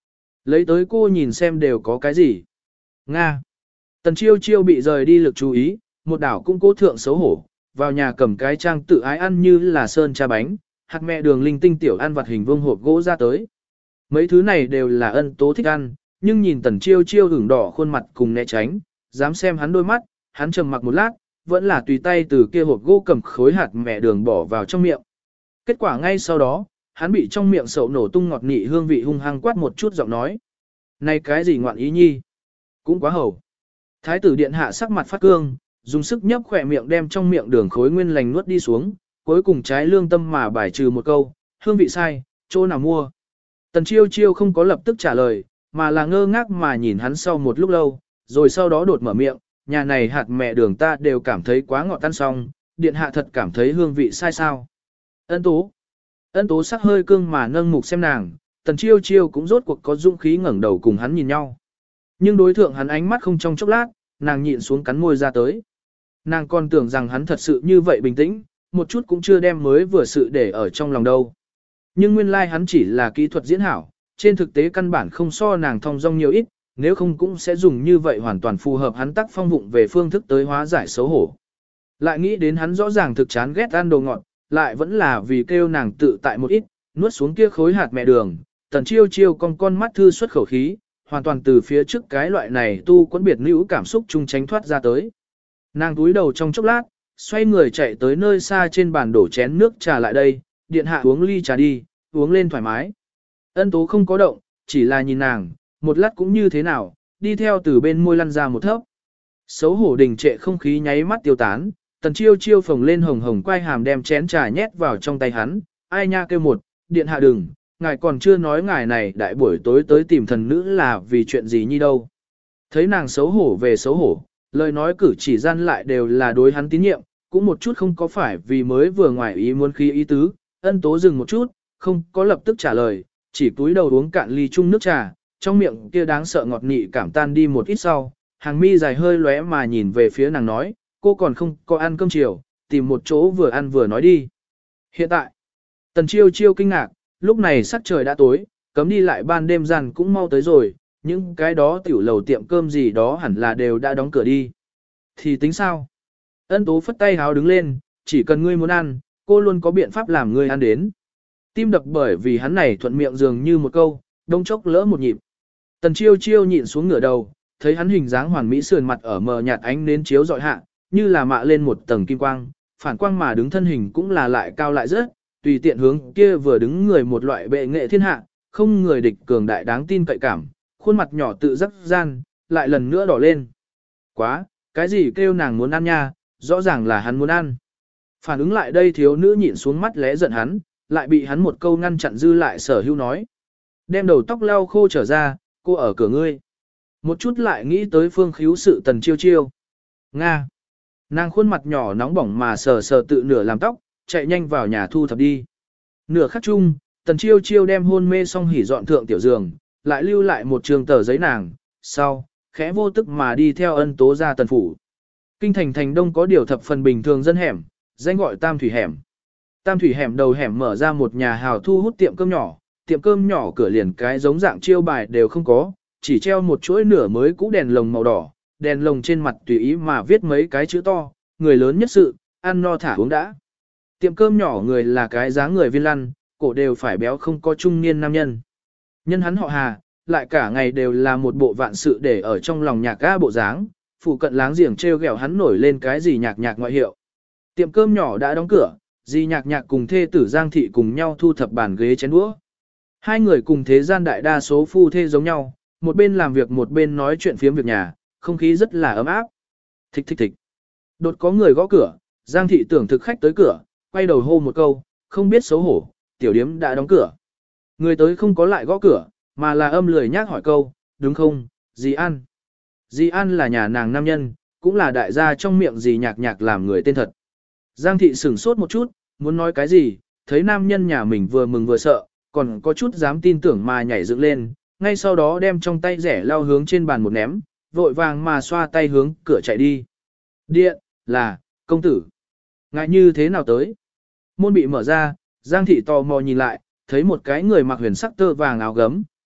Lấy tới cô nhìn xem đều có cái gì. Nga. Tần chiêu chiêu bị rời đi lực chú ý, một đảo cũng cố thượng xấu hổ, vào nhà cầm cái trang tự ái ăn như là sơn cha bánh, hạt mẹ đường linh tinh tiểu ăn vặt hình vuông hộp gỗ ra tới. Mấy thứ này đều là Ân Tố thích ăn, nhưng nhìn tần chiêu chiêu ửng đỏ khuôn mặt cùng né tránh, dám xem hắn đôi mắt, hắn trầm mặc một lát, vẫn là tùy tay từ kia hộp gỗ cầm khối hạt mẹ đường bỏ vào trong miệng. Kết quả ngay sau đó, hắn bị trong miệng sậu nổ tung ngọt nị hương vị hung hăng quát một chút giọng nói. Này cái gì ngoạn ý nhi? Cũng quá hầu. Thái tử điện hạ sắc mặt phát cương, dùng sức nhấp khỏe miệng đem trong miệng đường khối nguyên lành nuốt đi xuống, cuối cùng trái lương tâm mà bài trừ một câu, hương vị sai, chỗ nào mua. Tần chiêu chiêu không có lập tức trả lời, mà là ngơ ngác mà nhìn hắn sau một lúc lâu, rồi sau đó đột mở miệng, nhà này hạt mẹ đường ta đều cảm thấy quá ngọt tan xong, điện hạ thật cảm thấy hương vị sai sao. Ân Tố. Ân Tố sắc hơi cương mà nâng mục xem nàng, tần chiêu chiêu cũng rốt cuộc có dũng khí ngẩng đầu cùng hắn nhìn nhau. Nhưng đối thượng hắn ánh mắt không trong chốc lát, nàng nhịn xuống cắn môi ra tới. Nàng còn tưởng rằng hắn thật sự như vậy bình tĩnh, một chút cũng chưa đem mới vừa sự để ở trong lòng đâu. Nhưng nguyên lai like hắn chỉ là kỹ thuật diễn hảo, trên thực tế căn bản không so nàng thong dong nhiều ít, nếu không cũng sẽ dùng như vậy hoàn toàn phù hợp hắn tác phong vụng về phương thức tới hóa giải xấu hổ. Lại nghĩ đến hắn rõ ràng thực chán ghét ăn đồ ngọt, lại vẫn là vì kêu nàng tự tại một ít, nuốt xuống kia khối hạt mẹ đường, tần chiêu chiêu con con mắt thư xuất khẩu khí, hoàn toàn từ phía trước cái loại này tu quẫn biệt nữ cảm xúc chung tránh thoát ra tới. Nàng túi đầu trong chốc lát, xoay người chạy tới nơi xa trên bàn đổ chén nước trà lại đây, điện hạ uống ly trà đi, uống lên thoải mái. Ân Tố không có động, chỉ là nhìn nàng, một lát cũng như thế nào, đi theo từ bên môi lăn ra một thấp. Xấu hổ đình trệ không khí nháy mắt tiêu tán, tần chiêu chiêu phồng lên hồng hồng quay hàm đem chén trà nhét vào trong tay hắn, ai nha kêu một, điện hạ đừng, ngài còn chưa nói ngài này đại buổi tối tới tìm thần nữ là vì chuyện gì nhi đâu. Thấy nàng xấu hổ về xấu hổ, lời nói cử chỉ gian lại đều là đối hắn tín nhiệm, cũng một chút không có phải vì mới vừa ngoài ý muốn khí ý tứ, Ân Tố dừng một chút, không có lập tức trả lời, chỉ cúi đầu uống cạn ly chung nước trà, trong miệng kia đáng sợ ngọt nị cảm tan đi một ít sau, hàng mi dài hơi lóe mà nhìn về phía nàng nói, cô còn không có ăn cơm chiều, tìm một chỗ vừa ăn vừa nói đi. Hiện tại, tần chiêu chiêu kinh ngạc, lúc này sắc trời đã tối, cấm đi lại ban đêm gian cũng mau tới rồi, những cái đó tiểu lầu tiệm cơm gì đó hẳn là đều đã đóng cửa đi. Thì tính sao? Ân Tố phất tay háo đứng lên, chỉ cần ngươi muốn ăn, cô luôn có biện pháp làm ngươi ăn đến. Tim đập bởi vì hắn này thuận miệng dường như một câu, đông chốc lỡ một nhịp. Tần chiêu chiêu nhịn xuống ngửa đầu, thấy hắn hình dáng hoàn mỹ sườn mặt ở mờ nhạt ánh nến chiếu dọi hạ, như là mạ lên một tầng kim quang, phản quang mà đứng thân hình cũng là lại cao lại rất, tùy tiện hướng kia vừa đứng người một loại bệ nghệ thiên hạ, không người địch cường đại đáng tin cậy cảm, khuôn mặt nhỏ tự giác gian, lại lần nữa đỏ lên. Quá, cái gì kêu nàng muốn ăn nha, rõ ràng là hắn muốn ăn. Phản ứng lại đây thiếu nữ nhịn xuống mắt lẽ giận hắn, lại bị hắn một câu ngăn chặn dư lại sở hữu nói. Đem đầu tóc lau khô trở ra, cô ở cửa ngươi. Một chút lại nghĩ tới phương khíu sự tần chiêu chiêu. Nga. Nàng khuôn mặt nhỏ nóng bỏng mà sờ sờ tự nửa làm tóc, chạy nhanh vào nhà thu thập đi. Nửa khắc chung, tần chiêu chiêu đem hôn mê xong hỉ dọn thượng tiểu giường, lại lưu lại một trường tờ giấy nàng, sau, khẽ vô tức mà đi theo Ân Tố ra tần phủ. Kinh thành thành đông có điều thập phần bình thường dân hẻm, danh gọi Tam Thủy hẻm. Tam Thủy hẻm đầu hẻm mở ra một nhà hào thu hút tiệm cơm nhỏ, tiệm cơm nhỏ cửa liền cái giống dạng chiêu bài đều không có, chỉ treo một chuỗi nửa mới cũ đèn lồng màu đỏ, đèn lồng trên mặt tùy ý mà viết mấy cái chữ to, người lớn nhất sự, ăn no thả uống đã. Tiệm cơm nhỏ người là cái dáng người viên lăn, cổ đều phải béo không có trung niên nam nhân. Nhân hắn họ Hà, lại cả ngày đều là một bộ vạn sự để ở trong lòng nhạc ga bộ dáng, phụ cận láng giềng treo gẹo hắn nổi lên cái gì nhạc nhạc ngoại hiệu. Tiệm cơm nhỏ đã đóng cửa, dì nhạc nhạc cùng thê tử Giang Thị cùng nhau thu thập bàn ghế chén đũa. Hai người cùng thế gian đại đa số phu thê giống nhau, một bên làm việc một bên nói chuyện phiếm việc nhà, không khí rất là ấm áp. Thích thích thích. Đột có người gõ cửa, Giang Thị tưởng thực khách tới cửa, quay đầu hô một câu, không biết xấu hổ, tiểu điếm đã đóng cửa. Người tới không có lại gõ cửa, mà là âm lười nhác hỏi câu, đúng không, dì An. Dì An là nhà nàng nam nhân, cũng là đại gia trong miệng dì nhạc nhạc làm người tên thật. Giang Thị sửng sốt một chút, muốn nói cái gì, thấy nam nhân nhà mình vừa mừng vừa sợ, còn có chút dám tin tưởng mà nhảy dựng lên, ngay sau đó đem trong tay rẻ lao hướng trên bàn một ném, vội vàng mà xoa tay hướng cửa chạy đi. Điện, là, công tử. Ngại như thế nào tới? Môn bị mở ra, Giang Thị tò mò nhìn lại, thấy một cái người mặc huyền sắc tơ vàng áo gấm,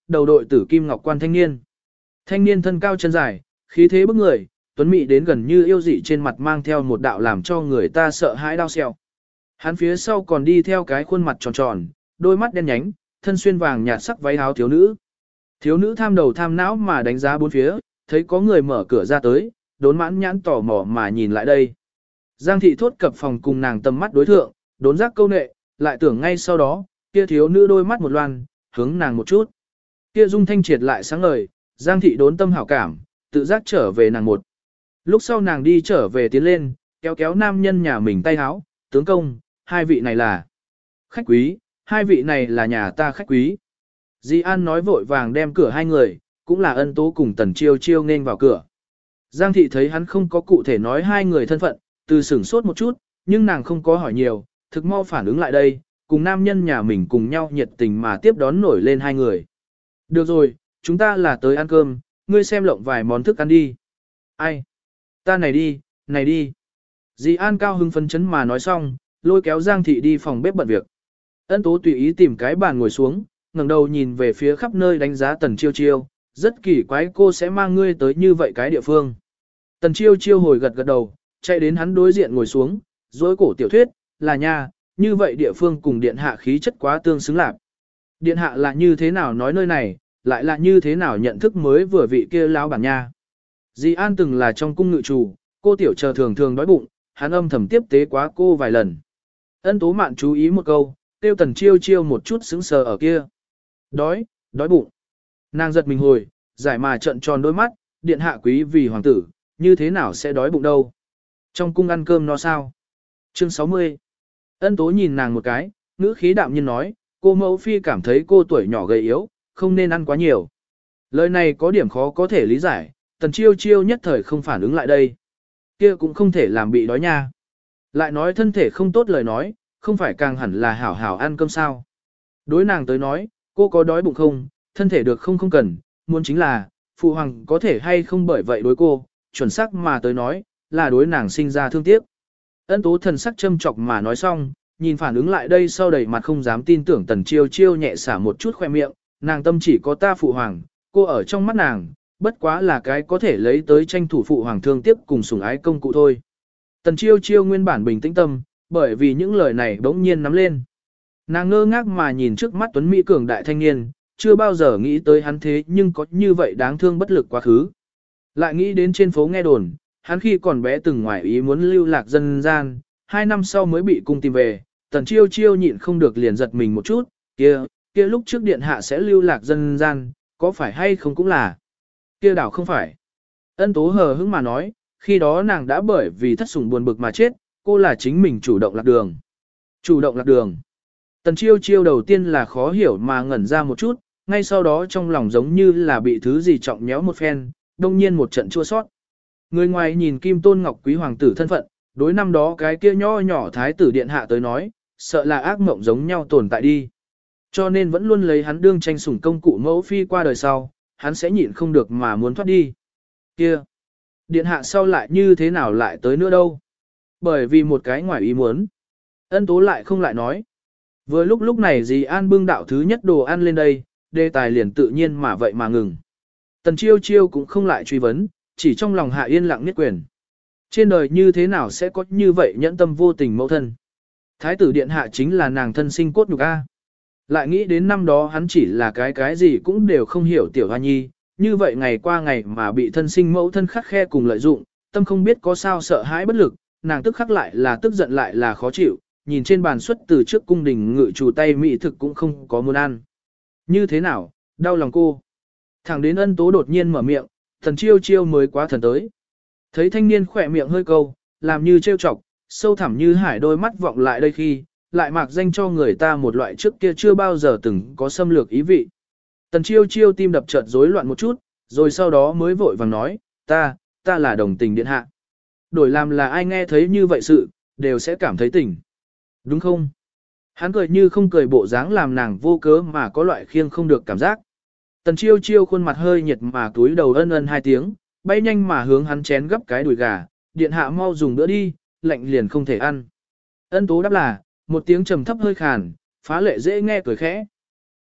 đầu đội tử kim ngọc quan thanh niên. Thanh niên thân cao chân dài, khí thế bức người, tuấn mỹ đến gần như yêu dị, trên mặt mang theo một đạo làm cho người ta sợ hãi đau xẹo. Hắn phía sau còn đi theo cái khuôn mặt tròn tròn, đôi mắt đen nhánh, thân xuyên vàng nhạt sắc váy áo thiếu nữ. Thiếu nữ tham đầu tham não mà đánh giá bốn phía, thấy có người mở cửa ra tới, đốn mãn nhãn tò mò mà nhìn lại đây. Giang thị thốt cập phòng cùng nàng tầm mắt đối thượng, đốn giác câu nệ, lại tưởng ngay sau đó, kia thiếu nữ đôi mắt một loan, hướng nàng một chút. Kia dung thanh triệt lại sáng ngời, Giang thị đốn tâm hảo cảm, tự giác trở về nàng một. Lúc sau nàng đi trở về tiến lên, kéo kéo nam nhân nhà mình tay háo, tướng công, hai vị này là khách quý, hai vị này là nhà ta khách quý. Di An nói vội vàng đem cửa hai người, cũng là Ân Tố cùng Tần Chiêu Chiêu nên vào cửa. Giang thị thấy hắn không có cụ thể nói hai người thân phận, từ sửng sốt một chút, nhưng nàng không có hỏi nhiều, thực mau phản ứng lại đây, cùng nam nhân nhà mình cùng nhau nhiệt tình mà tiếp đón nổi lên hai người. Được rồi, chúng ta là tới ăn cơm, ngươi xem lộng vài món thức ăn đi. Ai? Ta này đi, này đi. Dì An cao hưng phấn chấn mà nói xong, lôi kéo Giang thị đi phòng bếp bận việc. Ân Tố tùy ý tìm cái bàn ngồi xuống, ngẩng đầu nhìn về phía khắp nơi đánh giá Tần Chiêu Chiêu, rất kỳ quái cô sẽ mang ngươi tới như vậy cái địa phương. Tần Chiêu Chiêu hồi gật gật đầu, chạy đến hắn đối diện ngồi xuống, dối cổ tiểu thuyết, là nha, như vậy địa phương cùng điện hạ khí chất quá tương xứng lạc. Điện hạ là như thế nào nói nơi này, lại là như thế nào nhận thức mới vừa vị kia lão bản nha. Dì An từng là trong cung ngự chủ, cô tiểu chờ thường thường đói bụng, hắn âm thầm tiếp tế quá cô vài lần. Ân Tố Mạn chú ý một câu, tiêu Tần Chiêu Chiêu một chút sững sờ ở kia. Đói, đói bụng. Nàng giật mình hồi, giải mà trợn tròn đôi mắt, điện hạ quý vì hoàng tử, như thế nào sẽ đói bụng đâu. Trong cung ăn cơm no sao. Chương sáu mươi. Ân Tố nhìn nàng một cái, ngữ khí đạm nhiên nói, cô mẫu phi cảm thấy cô tuổi nhỏ gầy yếu, không nên ăn quá nhiều. Lời này có điểm khó có thể lý giải, Tần Chiêu Chiêu nhất thời không phản ứng lại đây. Kia cũng không thể làm bị đói nha. Lại nói thân thể không tốt lời nói, không phải càng hẳn là hảo hảo ăn cơm sao. Đối nàng tới nói, cô có đói bụng không, thân thể được không không cần, muốn chính là, phụ hoàng có thể hay không bởi vậy đối cô, chuẩn xác mà tới nói, là đối nàng sinh ra thương tiếc. Ân Tố thần sắc châm chọc mà nói xong, nhìn phản ứng lại đây sau đầy mặt không dám tin tưởng Tần Chiêu Chiêu nhẹ xả một chút khoe miệng, nàng tâm chỉ có ta phụ hoàng, cô ở trong mắt nàng, bất quá là cái có thể lấy tới tranh thủ phụ hoàng thương tiếc cùng sủng ái công cụ thôi. Tần Chiêu Chiêu nguyên bản bình tĩnh tâm, bởi vì những lời này bỗng nhiên nắm lên. Nàng ngơ ngác mà nhìn trước mắt tuấn mỹ cường đại thanh niên, chưa bao giờ nghĩ tới hắn thế nhưng có như vậy đáng thương bất lực quá khứ. Lại nghĩ đến trên phố nghe đồn, hắn khi còn bé từng ngoài ý muốn lưu lạc dân gian, hai năm sau mới bị cung tìm về, Tần Chiêu Chiêu nhịn không được liền giật mình một chút, kia, kia lúc trước điện hạ sẽ lưu lạc dân gian, có phải hay không cũng là. Kia đảo không phải. Ân Tố hờ hững mà nói, khi đó nàng đã bởi vì thất sủng buồn bực mà chết, cô là chính mình chủ động lạc đường. Chủ động lạc đường. Tần Chiêu Chiêu đầu tiên là khó hiểu mà ngẩn ra một chút, ngay sau đó trong lòng giống như là bị thứ gì trọng nhéo một phen, đông nhiên một trận chua sót. Người ngoài nhìn Kim Tôn Ngọc Quý hoàng tử thân phận, đối năm đó cái kia nho nhỏ thái tử điện hạ tới nói, sợ là ác mộng giống nhau tồn tại đi. Cho nên vẫn luôn lấy hắn đương tranh sủng công cụ mẫu phi qua đời sau, hắn sẽ nhịn không được mà muốn thoát đi. Kia, điện hạ sau lại như thế nào lại tới nữa đâu? Bởi vì một cái ngoài ý muốn. Ân Tố lại không lại nói. Vừa lúc lúc này dì An bưng đạo thứ nhất đồ ăn lên đây, đề tài liền tự nhiên mà vậy mà ngừng. Tần Chiêu Chiêu cũng không lại truy vấn, chỉ trong lòng hạ yên lặng niết quyền. Trên đời như thế nào sẽ có như vậy nhẫn tâm vô tình mẫu thân? Thái tử điện hạ chính là nàng thân sinh cốt nhục A. Lại nghĩ đến năm đó hắn chỉ là cái cái gì cũng đều không hiểu tiểu hoa nhi, như vậy ngày qua ngày mà bị thân sinh mẫu thân khắc khe cùng lợi dụng, tâm không biết có sao sợ hãi bất lực, nàng tức khắc lại là tức giận lại là khó chịu, nhìn trên bàn xuất từ trước cung đình ngự chủ tay mỹ thực cũng không có muốn ăn. Như thế nào, đau lòng cô. Thẳng đến Ân Tố đột nhiên mở miệng, Thần Chiêu Chiêu mới quá thần tới. Thấy thanh niên khỏe miệng hơi câu, làm như trêu chọc, sâu thẳm như hải đôi mắt vọng lại đây khi, lại mạc danh cho người ta một loại trước kia chưa bao giờ từng có xâm lược ý vị. Tần Chiêu Chiêu tim đập chợt rối loạn một chút, rồi sau đó mới vội vàng nói, ta, ta là đồng tình điện hạ. Đổi làm là ai nghe thấy như vậy sự, đều sẽ cảm thấy tỉnh. Đúng không? Hắn cười như không cười bộ dáng làm nàng vô cớ mà có loại khiêng không được cảm giác. Tần Chiêu Chiêu khuôn mặt hơi nhiệt mà túi đầu ân ân hai tiếng, bay nhanh mà hướng hắn chén gấp cái đùi gà, điện hạ mau dùng bữa đi, lạnh liền không thể ăn. Ân Tố đáp là, một tiếng trầm thấp hơi khàn, phá lệ dễ nghe cười khẽ.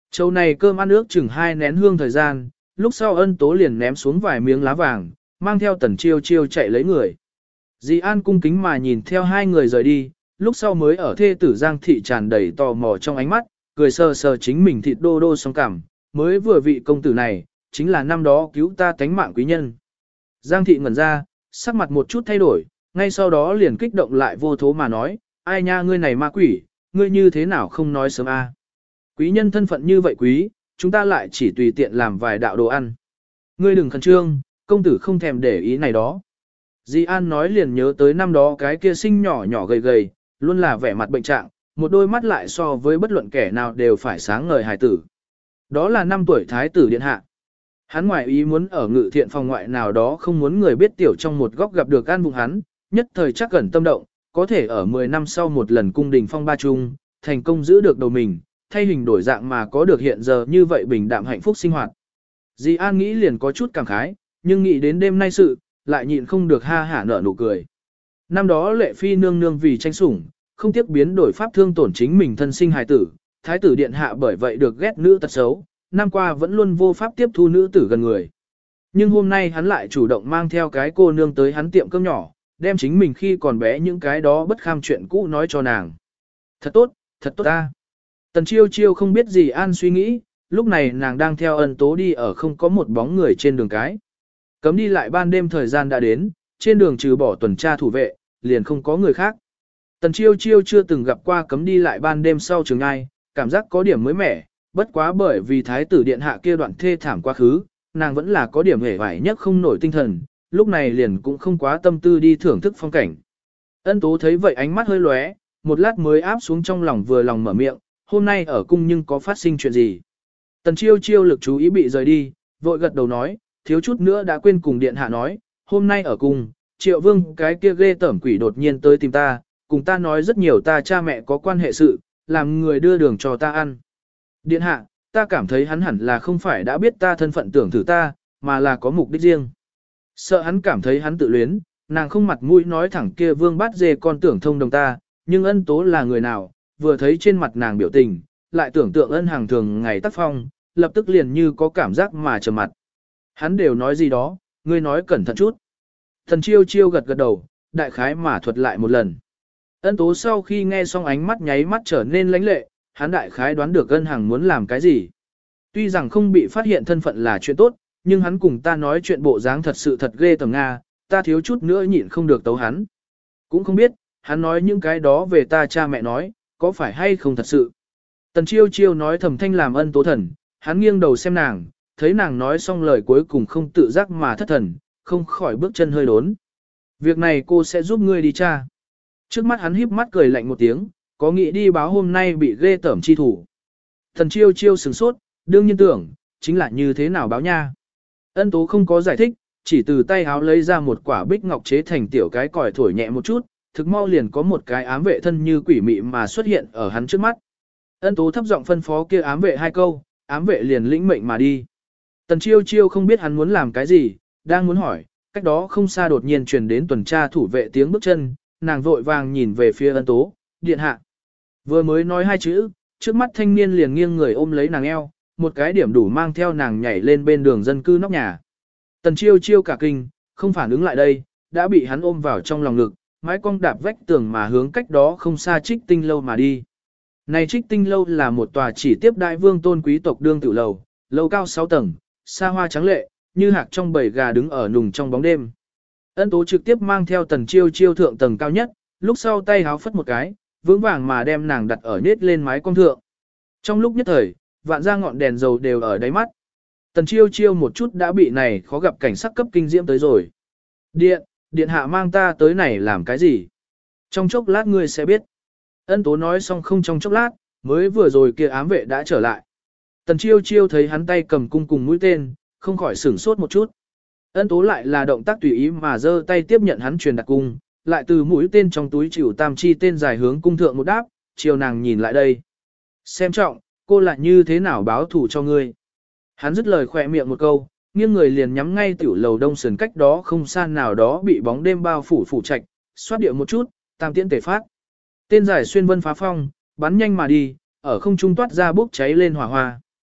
Châu này cơm ăn ước chừng hai nén hương thời gian, lúc sau Ân Tố liền ném xuống vài miếng lá vàng, mang theo Tần Chiêu Chiêu chạy lấy người. Dì An cung kính mà nhìn theo hai người rời đi, lúc sau mới ở thê tử Giang Thị tràn đầy tò mò trong ánh mắt, cười sờ sờ chính mình thịt đô đô song cảm, mới vừa vị công tử này, chính là năm đó cứu ta tánh mạng quý nhân. Giang Thị ngẩn ra, sắc mặt một chút thay đổi, ngay sau đó liền kích động lại vô thố mà nói, ai nha ngươi này ma quỷ, ngươi như thế nào không nói sớm a? Quý nhân thân phận như vậy quý, chúng ta lại chỉ tùy tiện làm vài đạo đồ ăn. Ngươi đừng khẩn trương, công tử không thèm để ý này đó. Di An nói liền nhớ tới năm đó cái kia sinh nhỏ nhỏ gầy gầy, luôn là vẻ mặt bệnh trạng, một đôi mắt lại so với bất luận kẻ nào đều phải sáng ngời hài tử. Đó là năm tuổi thái tử điện hạ. Hắn ngoại ý muốn ở ngự thiện phòng ngoại nào đó không muốn người biết tiểu trong một góc gặp được an bụng hắn, nhất thời chắc gần tâm động, có thể ở mười năm sau một lần cung đình phong ba chung, thành công giữ được đầu mình, thay hình đổi dạng mà có được hiện giờ như vậy bình đạm hạnh phúc sinh hoạt. Di An nghĩ liền có chút cảm khái, nhưng nghĩ đến đêm nay sự, lại nhịn không được ha hả nở nụ cười. Năm đó lệ phi nương nương vì tranh sủng, không tiếc biến đổi pháp thương tổn chính mình thân sinh hài tử, thái tử điện hạ bởi vậy được ghét nữ tật xấu, năm qua vẫn luôn vô pháp tiếp thu nữ tử gần người. Nhưng hôm nay hắn lại chủ động mang theo cái cô nương tới hắn tiệm cơm nhỏ, đem chính mình khi còn bé những cái đó bất kham chuyện cũ nói cho nàng. Thật tốt, thật tốt ta. Tần Chiêu Chiêu không biết gì An suy nghĩ, lúc này nàng đang theo Ân Tố đi ở không có một bóng người trên đường cái. Cấm đi lại ban đêm thời gian đã đến, trên đường trừ bỏ tuần tra thủ vệ, liền không có người khác. Tần Chiêu Chiêu chưa từng gặp qua cấm đi lại ban đêm sau trường ai, cảm giác có điểm mới mẻ, bất quá bởi vì thái tử điện hạ kia đoạn thê thảm quá khứ, nàng vẫn là có điểm hề hoài nhất không nổi tinh thần, lúc này liền cũng không quá tâm tư đi thưởng thức phong cảnh. Ân Tố thấy vậy ánh mắt hơi lóe, một lát mới áp xuống trong lòng vừa lòng mở miệng, hôm nay ở cung nhưng có phát sinh chuyện gì. Tần Chiêu Chiêu lực chú ý bị rời đi, vội gật đầu nói, thiếu chút nữa đã quên cùng điện hạ nói, hôm nay ở cung, Triệu Vương cái kia ghê tởm quỷ đột nhiên tới tìm ta, cùng ta nói rất nhiều ta cha mẹ có quan hệ sự, làm người đưa đường cho ta ăn. Điện hạ, ta cảm thấy hắn hẳn là không phải đã biết ta thân phận tưởng thử ta, mà là có mục đích riêng. Sợ hắn cảm thấy hắn tự luyến, nàng không mặt mũi nói thẳng kia Vương bắt dê con tưởng thông đồng ta, nhưng Ân Tố là người nào, vừa thấy trên mặt nàng biểu tình, lại tưởng tượng Ân hàng thường ngày tác phong, lập tức liền như có cảm giác mà trầm mặt. Hắn đều nói gì đó, ngươi nói cẩn thận chút. Thần Chiêu Chiêu gật gật đầu, đại khái mà thuật lại một lần. Ân Tố sau khi nghe xong ánh mắt nháy mắt trở nên lãnh lệ, hắn đại khái đoán được Ân Hằng muốn làm cái gì. Tuy rằng không bị phát hiện thân phận là chuyện tốt, nhưng hắn cùng ta nói chuyện bộ dáng thật sự thật ghê tởm Nga, ta thiếu chút nữa nhịn không được tấu hắn. Cũng không biết, hắn nói những cái đó về ta cha mẹ nói, có phải hay không thật sự. Tần Chiêu Chiêu nói thầm thanh làm Ân Tố thần, hắn nghiêng đầu xem nàng, thấy nàng nói xong lời cuối cùng không tự giác mà thất thần, không khỏi bước chân hơi đốn. Việc này cô sẽ giúp ngươi đi cha. Trước mắt hắn híp mắt cười lạnh một tiếng, có nghĩ đi báo hôm nay bị ghê tởm chi thủ. Thần Chiêu Chiêu sửng sốt, đương nhiên tưởng, chính là như thế nào báo nha. Ân Tố không có giải thích, chỉ từ tay háo lấy ra một quả bích ngọc chế thành tiểu cái còi thổi nhẹ một chút, thực mau liền có một cái ám vệ thân như quỷ mị mà xuất hiện ở hắn trước mắt. Ân Tố thấp giọng phân phó kia ám vệ hai câu, ám vệ liền lĩnh mệnh mà đi. Tần Chiêu Chiêu không biết hắn muốn làm cái gì, đang muốn hỏi, cách đó không xa đột nhiên truyền đến tuần tra thủ vệ tiếng bước chân, nàng vội vàng nhìn về phía Ân Tố, điện hạ. Vừa mới nói hai chữ, trước mắt thanh niên liền nghiêng người ôm lấy nàng eo, một cái điểm đủ mang theo nàng nhảy lên bên đường dân cư nóc nhà. Tần Chiêu Chiêu cả kinh, không phản ứng lại đây, đã bị hắn ôm vào trong lòng ngực, mái cong đạp vách tường mà hướng cách đó không xa Trích Tinh lâu mà đi. Này Trích Tinh lâu là một tòa chỉ tiếp đại vương tôn quý tộc đương tiểu lầu, lầu cao sáu tầng, xa hoa trắng lệ, như hạc trong bầy gà đứng ở nùng trong bóng đêm. Ân Tố trực tiếp mang theo Tần Chiêu Chiêu thượng tầng cao nhất, lúc sau tay háo phất một cái, vững vàng mà đem nàng đặt ở nết lên mái cong thượng. Trong lúc nhất thời, vạn ra ngọn đèn dầu đều ở đáy mắt. Tần Chiêu Chiêu một chút đã bị này khó gặp cảnh sắc cấp kinh diễm tới rồi. Điện, điện hạ mang ta tới này làm cái gì? Trong chốc lát ngươi sẽ biết. Ân Tố nói xong không trong chốc lát, mới vừa rồi kia ám vệ đã trở lại. Tần Chiêu Chiêu thấy hắn tay cầm cung cùng mũi tên, không khỏi sửng sốt một chút. Ân Tố lại là động tác tùy ý mà giơ tay tiếp nhận hắn truyền đặt cung, lại từ mũi tên trong túi chịu tam chi tên dài hướng cung thượng một đáp, chiều nàng nhìn lại đây. Xem trọng, cô lại như thế nào báo thủ cho ngươi. Hắn dứt lời khỏe miệng một câu, nghiêng người liền nhắm ngay tiểu lầu đông sườn cách đó không xa nào đó bị bóng đêm bao phủ phủ trạch, xoát điệu một chút, tam tiễn tề phát. Tên dài xuyên vân phá phong, bắn nhanh mà đi, ở không trung toát ra bốc cháy lên hỏa hoa.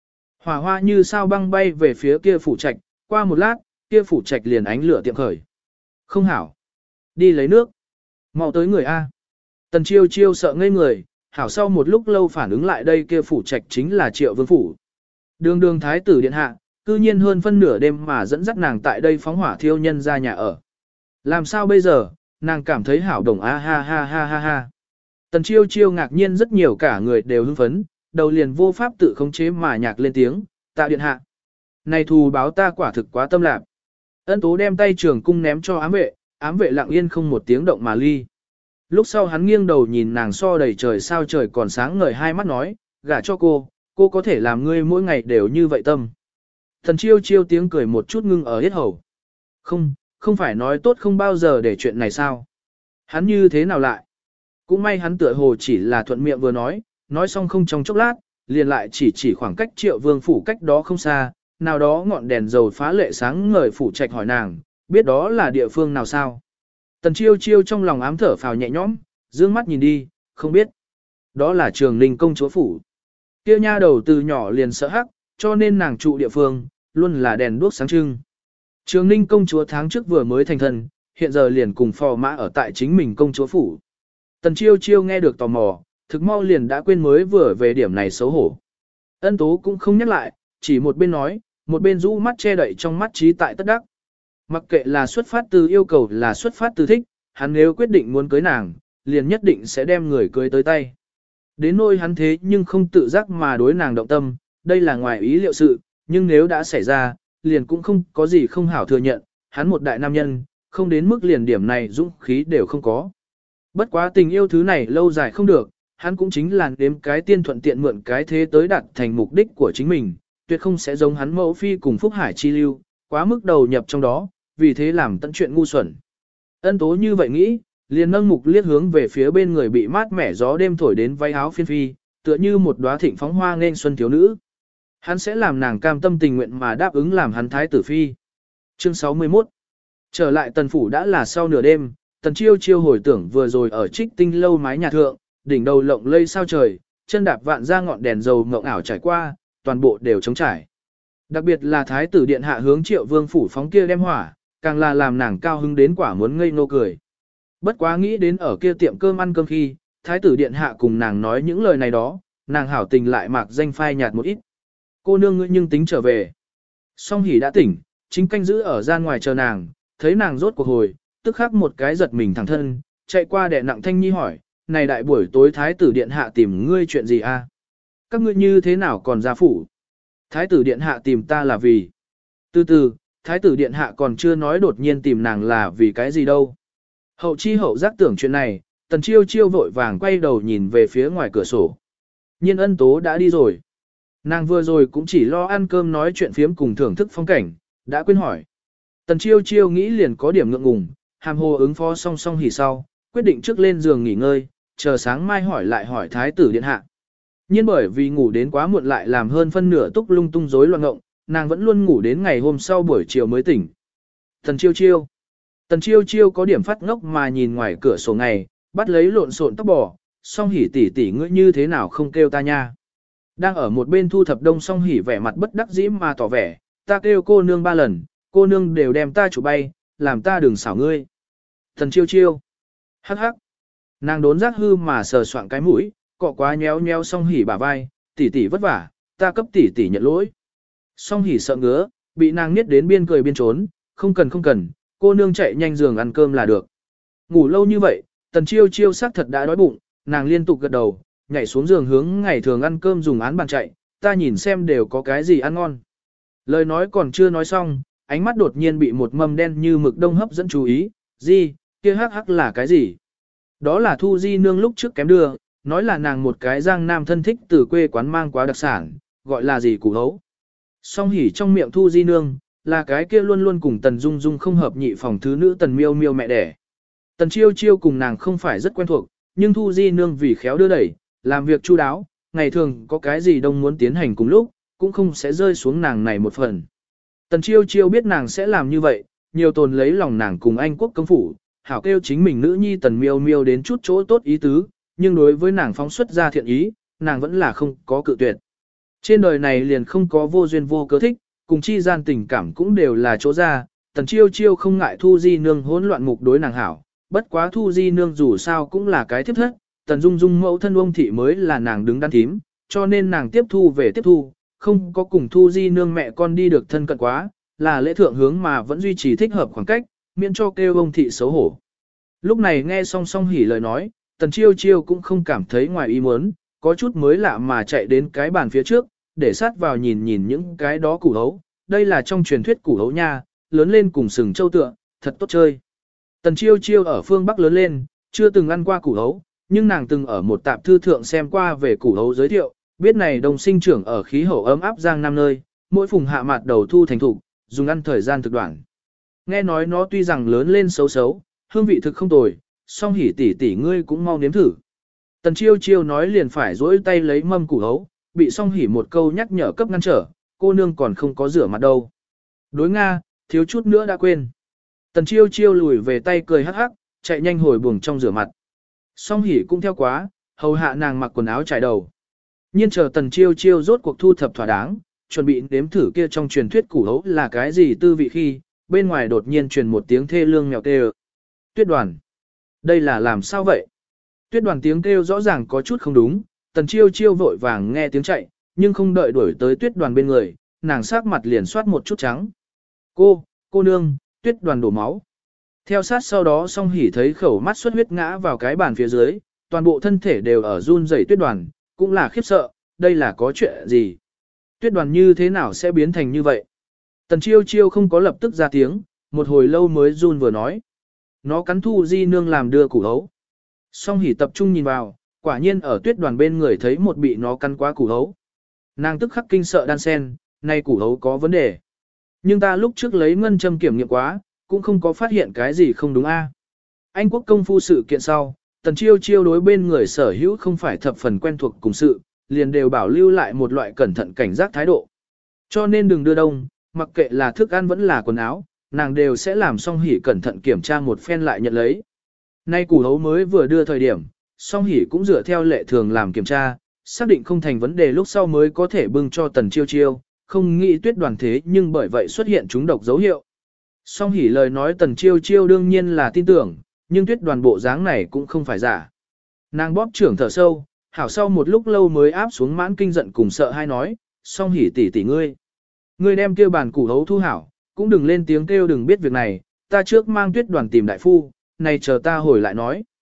Hỏa hoa như sao băng bay về phía kia phủ trạch, qua một lát, kia phủ trạch liền ánh lửa tiệm khởi. Không hảo. Đi lấy nước. Mau tới người A. Tần chiêu chiêu sợ ngây người, hảo sau một lúc lâu phản ứng lại đây kia phủ trạch chính là Triệu Vương phủ. Đường đường thái tử điện hạ, cư nhiên hơn phân nửa đêm mà dẫn dắt nàng tại đây phóng hỏa thiêu nhân ra nhà ở. Làm sao bây giờ, nàng cảm thấy hảo đồng a ha ha ha ha ha. Tần chiêu chiêu ngạc nhiên rất nhiều cả người đều hưng phấn, đầu liền vô pháp tự khống chế mà nhạc lên tiếng, tạ điện hạ. Này thù báo ta quả thực quá tâm lạc. Ân tố đem tay trường cung ném cho ám vệ, ám vệ lặng yên không một tiếng động mà ly. Lúc sau hắn nghiêng đầu nhìn nàng so đầy trời sao trời còn sáng ngời hai mắt nói, gả cho cô, cô có thể làm ngươi mỗi ngày đều như vậy tâm. Thần chiêu chiêu tiếng cười một chút ngưng ở hết hầu. Không, không phải nói tốt không bao giờ để chuyện này sao. Hắn như thế nào lại? Cũng may hắn tựa hồ chỉ là thuận miệng vừa nói, nói xong không trong chốc lát, liền lại chỉ chỉ khoảng cách Triệu Vương phủ cách đó không xa, nào đó ngọn đèn dầu phá lệ sáng ngời phủ trạch hỏi nàng, biết đó là địa phương nào sao? Tần chiêu chiêu trong lòng ám thở phào nhẹ nhõm, dương mắt nhìn đi, không biết. Đó là Trường Ninh công chúa phủ. Kia nha đầu từ nhỏ liền sợ hắc, cho nên nàng trụ địa phương, luôn là đèn đuốc sáng trưng. Trường Ninh công chúa tháng trước vừa mới thành thân, hiện giờ liền cùng phò mã ở tại chính mình công chúa phủ. Tần chiêu chiêu nghe được tò mò, thực mau liền đã quên mới vừa về điểm này xấu hổ. Ân tố cũng không nhắc lại, chỉ một bên nói, một bên rũ mắt che đậy trong mắt trí tại tất đắc. Mặc kệ là xuất phát từ yêu cầu là xuất phát từ thích, hắn nếu quyết định muốn cưới nàng, liền nhất định sẽ đem người cưới tới tay. Đến nỗi hắn thế nhưng không tự giác mà đối nàng động tâm, đây là ngoài ý liệu sự, nhưng nếu đã xảy ra, liền cũng không có gì không hảo thừa nhận, hắn một đại nam nhân, không đến mức liền điểm này dũng khí đều không có. Bất quá tình yêu thứ này lâu dài không được, hắn cũng chính là đếm cái tiên thuận tiện mượn cái thế tới đạt thành mục đích của chính mình, tuyệt không sẽ giống hắn mẫu phi cùng Phúc Hải chi lưu, quá mức đầu nhập trong đó, vì thế làm tận chuyện ngu xuẩn. Ân tố như vậy nghĩ, liền nâng mục liếc hướng về phía bên người bị mát mẻ gió đêm thổi đến váy áo phiên phi, tựa như một đóa thịnh phóng hoa nên xuân thiếu nữ. Hắn sẽ làm nàng cam tâm tình nguyện mà đáp ứng làm hắn thái tử phi. Chương sáu mươi mốt. Trở lại tần phủ đã là sau nửa đêm, tần chiêu chiêu hồi tưởng vừa rồi ở trích tinh lâu mái nhà thượng, đỉnh đầu lộng lây sao trời, chân đạp vạn ra ngọn đèn dầu ngộng ảo trải qua, toàn bộ đều trống trải. Đặc biệt là thái tử điện hạ hướng Triệu Vương phủ phóng kia đem hỏa, càng là làm nàng cao hứng đến quả muốn ngây ngô cười. Bất quá nghĩ đến ở kia tiệm cơm ăn cơm khi, thái tử điện hạ cùng nàng nói những lời này đó, nàng hảo tình lại mạc danh phai nhạt một ít. Cô nương ngươi nhưng tính trở về. Song hỉ đã tỉnh, chính canh giữ ở gian ngoài chờ nàng, thấy nàng rốt cuộc hồi, tức khắc một cái giật mình thẳng thân, chạy qua đè nặng thanh nhi hỏi, này đại buổi tối thái tử điện hạ tìm ngươi chuyện gì a? Các ngươi như thế nào còn ra phủ? Thái tử điện hạ tìm ta là vì... Từ từ, thái tử điện hạ còn chưa nói đột nhiên tìm nàng là vì cái gì đâu. Hậu chi hậu giác tưởng chuyện này, tần chiêu chiêu vội vàng quay đầu nhìn về phía ngoài cửa sổ. Nhiên ân tố đã đi rồi. Nàng vừa rồi cũng chỉ lo ăn cơm nói chuyện phiếm cùng thưởng thức phong cảnh, đã quên hỏi. Tần chiêu chiêu nghĩ liền có điểm ngượng ngùng, hàm hồ ứng phó song song hỉ sau, quyết định trước lên giường nghỉ ngơi, chờ sáng mai hỏi lại hỏi thái tử điện hạ. Nhưng bởi vì ngủ đến quá muộn lại làm hơn phân nửa túc lung tung rối loạn ngộng, nàng vẫn luôn ngủ đến ngày hôm sau buổi chiều mới tỉnh. Tần chiêu chiêu. Tần chiêu chiêu có điểm phát ngốc mà nhìn ngoài cửa sổ ngày, bắt lấy lộn xộn tóc bò, song hỉ tỉ tỉ ngươi như thế nào không kêu ta nha. Đang ở một bên thu thập đông song hỉ vẻ mặt bất đắc dĩ mà tỏ vẻ, ta kêu cô nương ba lần, cô nương đều đem ta chủ bay, làm ta đừng xảo ngươi. Tần chiêu chiêu. Hắc hắc. Nàng đốn giác hư mà sờ soạng cái mũi, cọ quá nhéo nhéo song hỉ bả vai, tỉ tỉ vất vả, ta cấp tỉ tỉ nhận lỗi. Song hỉ sợ ngứa, bị nàng niết đến biên cười biên trốn, không cần không cần, cô nương chạy nhanh giường ăn cơm là được. Ngủ lâu như vậy, tần chiêu chiêu xác thật đã đói bụng, nàng liên tục gật đầu, nhảy xuống giường hướng ngày thường ăn cơm dùng án bàn chạy, ta nhìn xem đều có cái gì ăn ngon. Lời nói còn chưa nói xong, ánh mắt đột nhiên bị một mâm đen như mực đông hấp dẫn chú ý, gì, kia hắc hắc là cái gì? Đó là Thu Di nương lúc trước kém đưa, nói là nàng một cái giang nam thân thích từ quê quán mang quá đặc sản, gọi là gì củ hấu. Song hỉ trong miệng Thu Di nương, là cái kia luôn luôn cùng Tần Dung Dung không hợp nhị phòng thứ nữ Tần Miêu Miêu mẹ đẻ. Tần Chiêu Chiêu cùng nàng không phải rất quen thuộc, nhưng Thu Di nương vì khéo đưa đẩy, làm việc chu đáo, ngày thường có cái gì đông muốn tiến hành cùng lúc, cũng không sẽ rơi xuống nàng này một phần. Tần Chiêu Chiêu biết nàng sẽ làm như vậy, nhiều tồn lấy lòng nàng cùng Anh quốc công phủ, hảo kêu chính mình nữ nhi Tần Miêu Miêu đến chút chỗ tốt ý tứ, nhưng đối với nàng phóng xuất ra thiện ý, nàng vẫn là không có cự tuyệt. Trên đời này liền không có vô duyên vô cớ thích, cùng chi gian tình cảm cũng đều là chỗ ra, tần chiêu chiêu không ngại Thu Di Nương hỗn loạn mục đối nàng hảo, bất quá Thu Di Nương dù sao cũng là cái thiếp thất, tần dung dung mẫu thân ông thị mới là nàng đứng đắn thím, cho nên nàng tiếp thu về tiếp thu, không có cùng Thu Di Nương mẹ con đi được thân cận quá, là lễ thượng hướng mà vẫn duy trì thích hợp khoảng cách, miễn cho kêu ông thị xấu hổ. Lúc này nghe song song hỉ lời nói, tần chiêu chiêu cũng không cảm thấy ngoài ý muốn, có chút mới lạ mà chạy đến cái bàn phía trước, để sát vào nhìn nhìn những cái đó củ hấu, đây là trong truyền thuyết củ hấu nha, lớn lên cùng sừng châu tựa, thật tốt chơi. Tần chiêu chiêu ở phương Bắc lớn lên, chưa từng ăn qua củ hấu, nhưng nàng từng ở một tạp thư thượng xem qua về củ hấu giới thiệu, biết này đồng sinh trưởng ở khí hậu ấm áp giang nam nơi, mỗi phùng hạ mặt đầu thu thành thục, dùng ăn thời gian thực đoạn. Nghe nói nó tuy rằng lớn lên xấu xấu, hương vị thực không tồi, song hỉ tỷ tỷ ngươi cũng mau nếm thử. Tần chiêu chiêu nói liền phải dỗi tay lấy mâm củ hấu, bị song hỉ một câu nhắc nhở cấp ngăn trở, cô nương còn không có rửa mặt đâu. Đối Nga, thiếu chút nữa đã quên. Tần chiêu chiêu lùi về tay cười hắc hắc, chạy nhanh hồi buồng trong rửa mặt. Song hỉ cũng theo quá, hầu hạ nàng mặc quần áo trải đầu. Nhiên chờ tần chiêu chiêu rốt cuộc thu thập thỏa đáng, chuẩn bị nếm thử kia trong truyền thuyết củ hấu là cái gì tư vị khi, bên ngoài đột nhiên truyền một tiếng thê lương mèo tê. Tuyết Đoàn. Đây là làm sao vậy? Tuyết Đoàn tiếng kêu rõ ràng có chút không đúng, tần chiêu chiêu vội vàng nghe tiếng chạy, nhưng không đợi đuổi tới Tuyết Đoàn bên người, nàng sát mặt liền soát một chút trắng. Cô, cô nương, Tuyết Đoàn đổ máu. Theo sát sau đó song hỉ thấy khẩu mắt xuất huyết ngã vào cái bàn phía dưới, toàn bộ thân thể đều ở run rẩy Tuyết Đoàn, cũng là khiếp sợ, đây là có chuyện gì? Tuyết Đoàn như thế nào sẽ biến thành như vậy? Tần chiêu chiêu không có lập tức ra tiếng, một hồi lâu mới run vừa nói. Nó cắn Thu Di Nương làm đưa củ hấu. Song hỉ tập trung nhìn vào, quả nhiên ở Tuyết Đoàn bên người thấy một bị nó cắn quá củ hấu. Nàng tức khắc kinh sợ đan sen, nay củ hấu có vấn đề. Nhưng ta lúc trước lấy ngân châm kiểm nghiệm quá, cũng không có phát hiện cái gì không đúng a. Anh quốc công phu sự kiện sau, tần chiêu chiêu đối bên người sở hữu không phải thập phần quen thuộc cùng sự, liền đều bảo lưu lại một loại cẩn thận cảnh giác thái độ. Cho nên đừng đưa đông, mặc kệ là thức ăn vẫn là quần áo, nàng đều sẽ làm song hỉ cẩn thận kiểm tra một phen lại nhận lấy. Nay củ hấu mới vừa đưa thời điểm, song hỉ cũng dựa theo lệ thường làm kiểm tra, xác định không thành vấn đề lúc sau mới có thể bưng cho tần chiêu chiêu, không nghĩ Tuyết Đoàn thế nhưng bởi vậy xuất hiện chúng độc dấu hiệu. Song hỉ lời nói tần chiêu chiêu đương nhiên là tin tưởng, nhưng Tuyết Đoàn bộ dáng này cũng không phải giả. Nàng bóp trưởng thở sâu, hảo sau một lúc lâu mới áp xuống mãn kinh giận cùng sợ hai nói, song hỉ tỷ tỷ ngươi. Ngươi đem kêu bàn củ hấu thu hảo, cũng đừng lên tiếng kêu đừng biết việc này, ta trước mang Tuyết Đoàn tìm đại phu, này chờ ta hồi lại nói.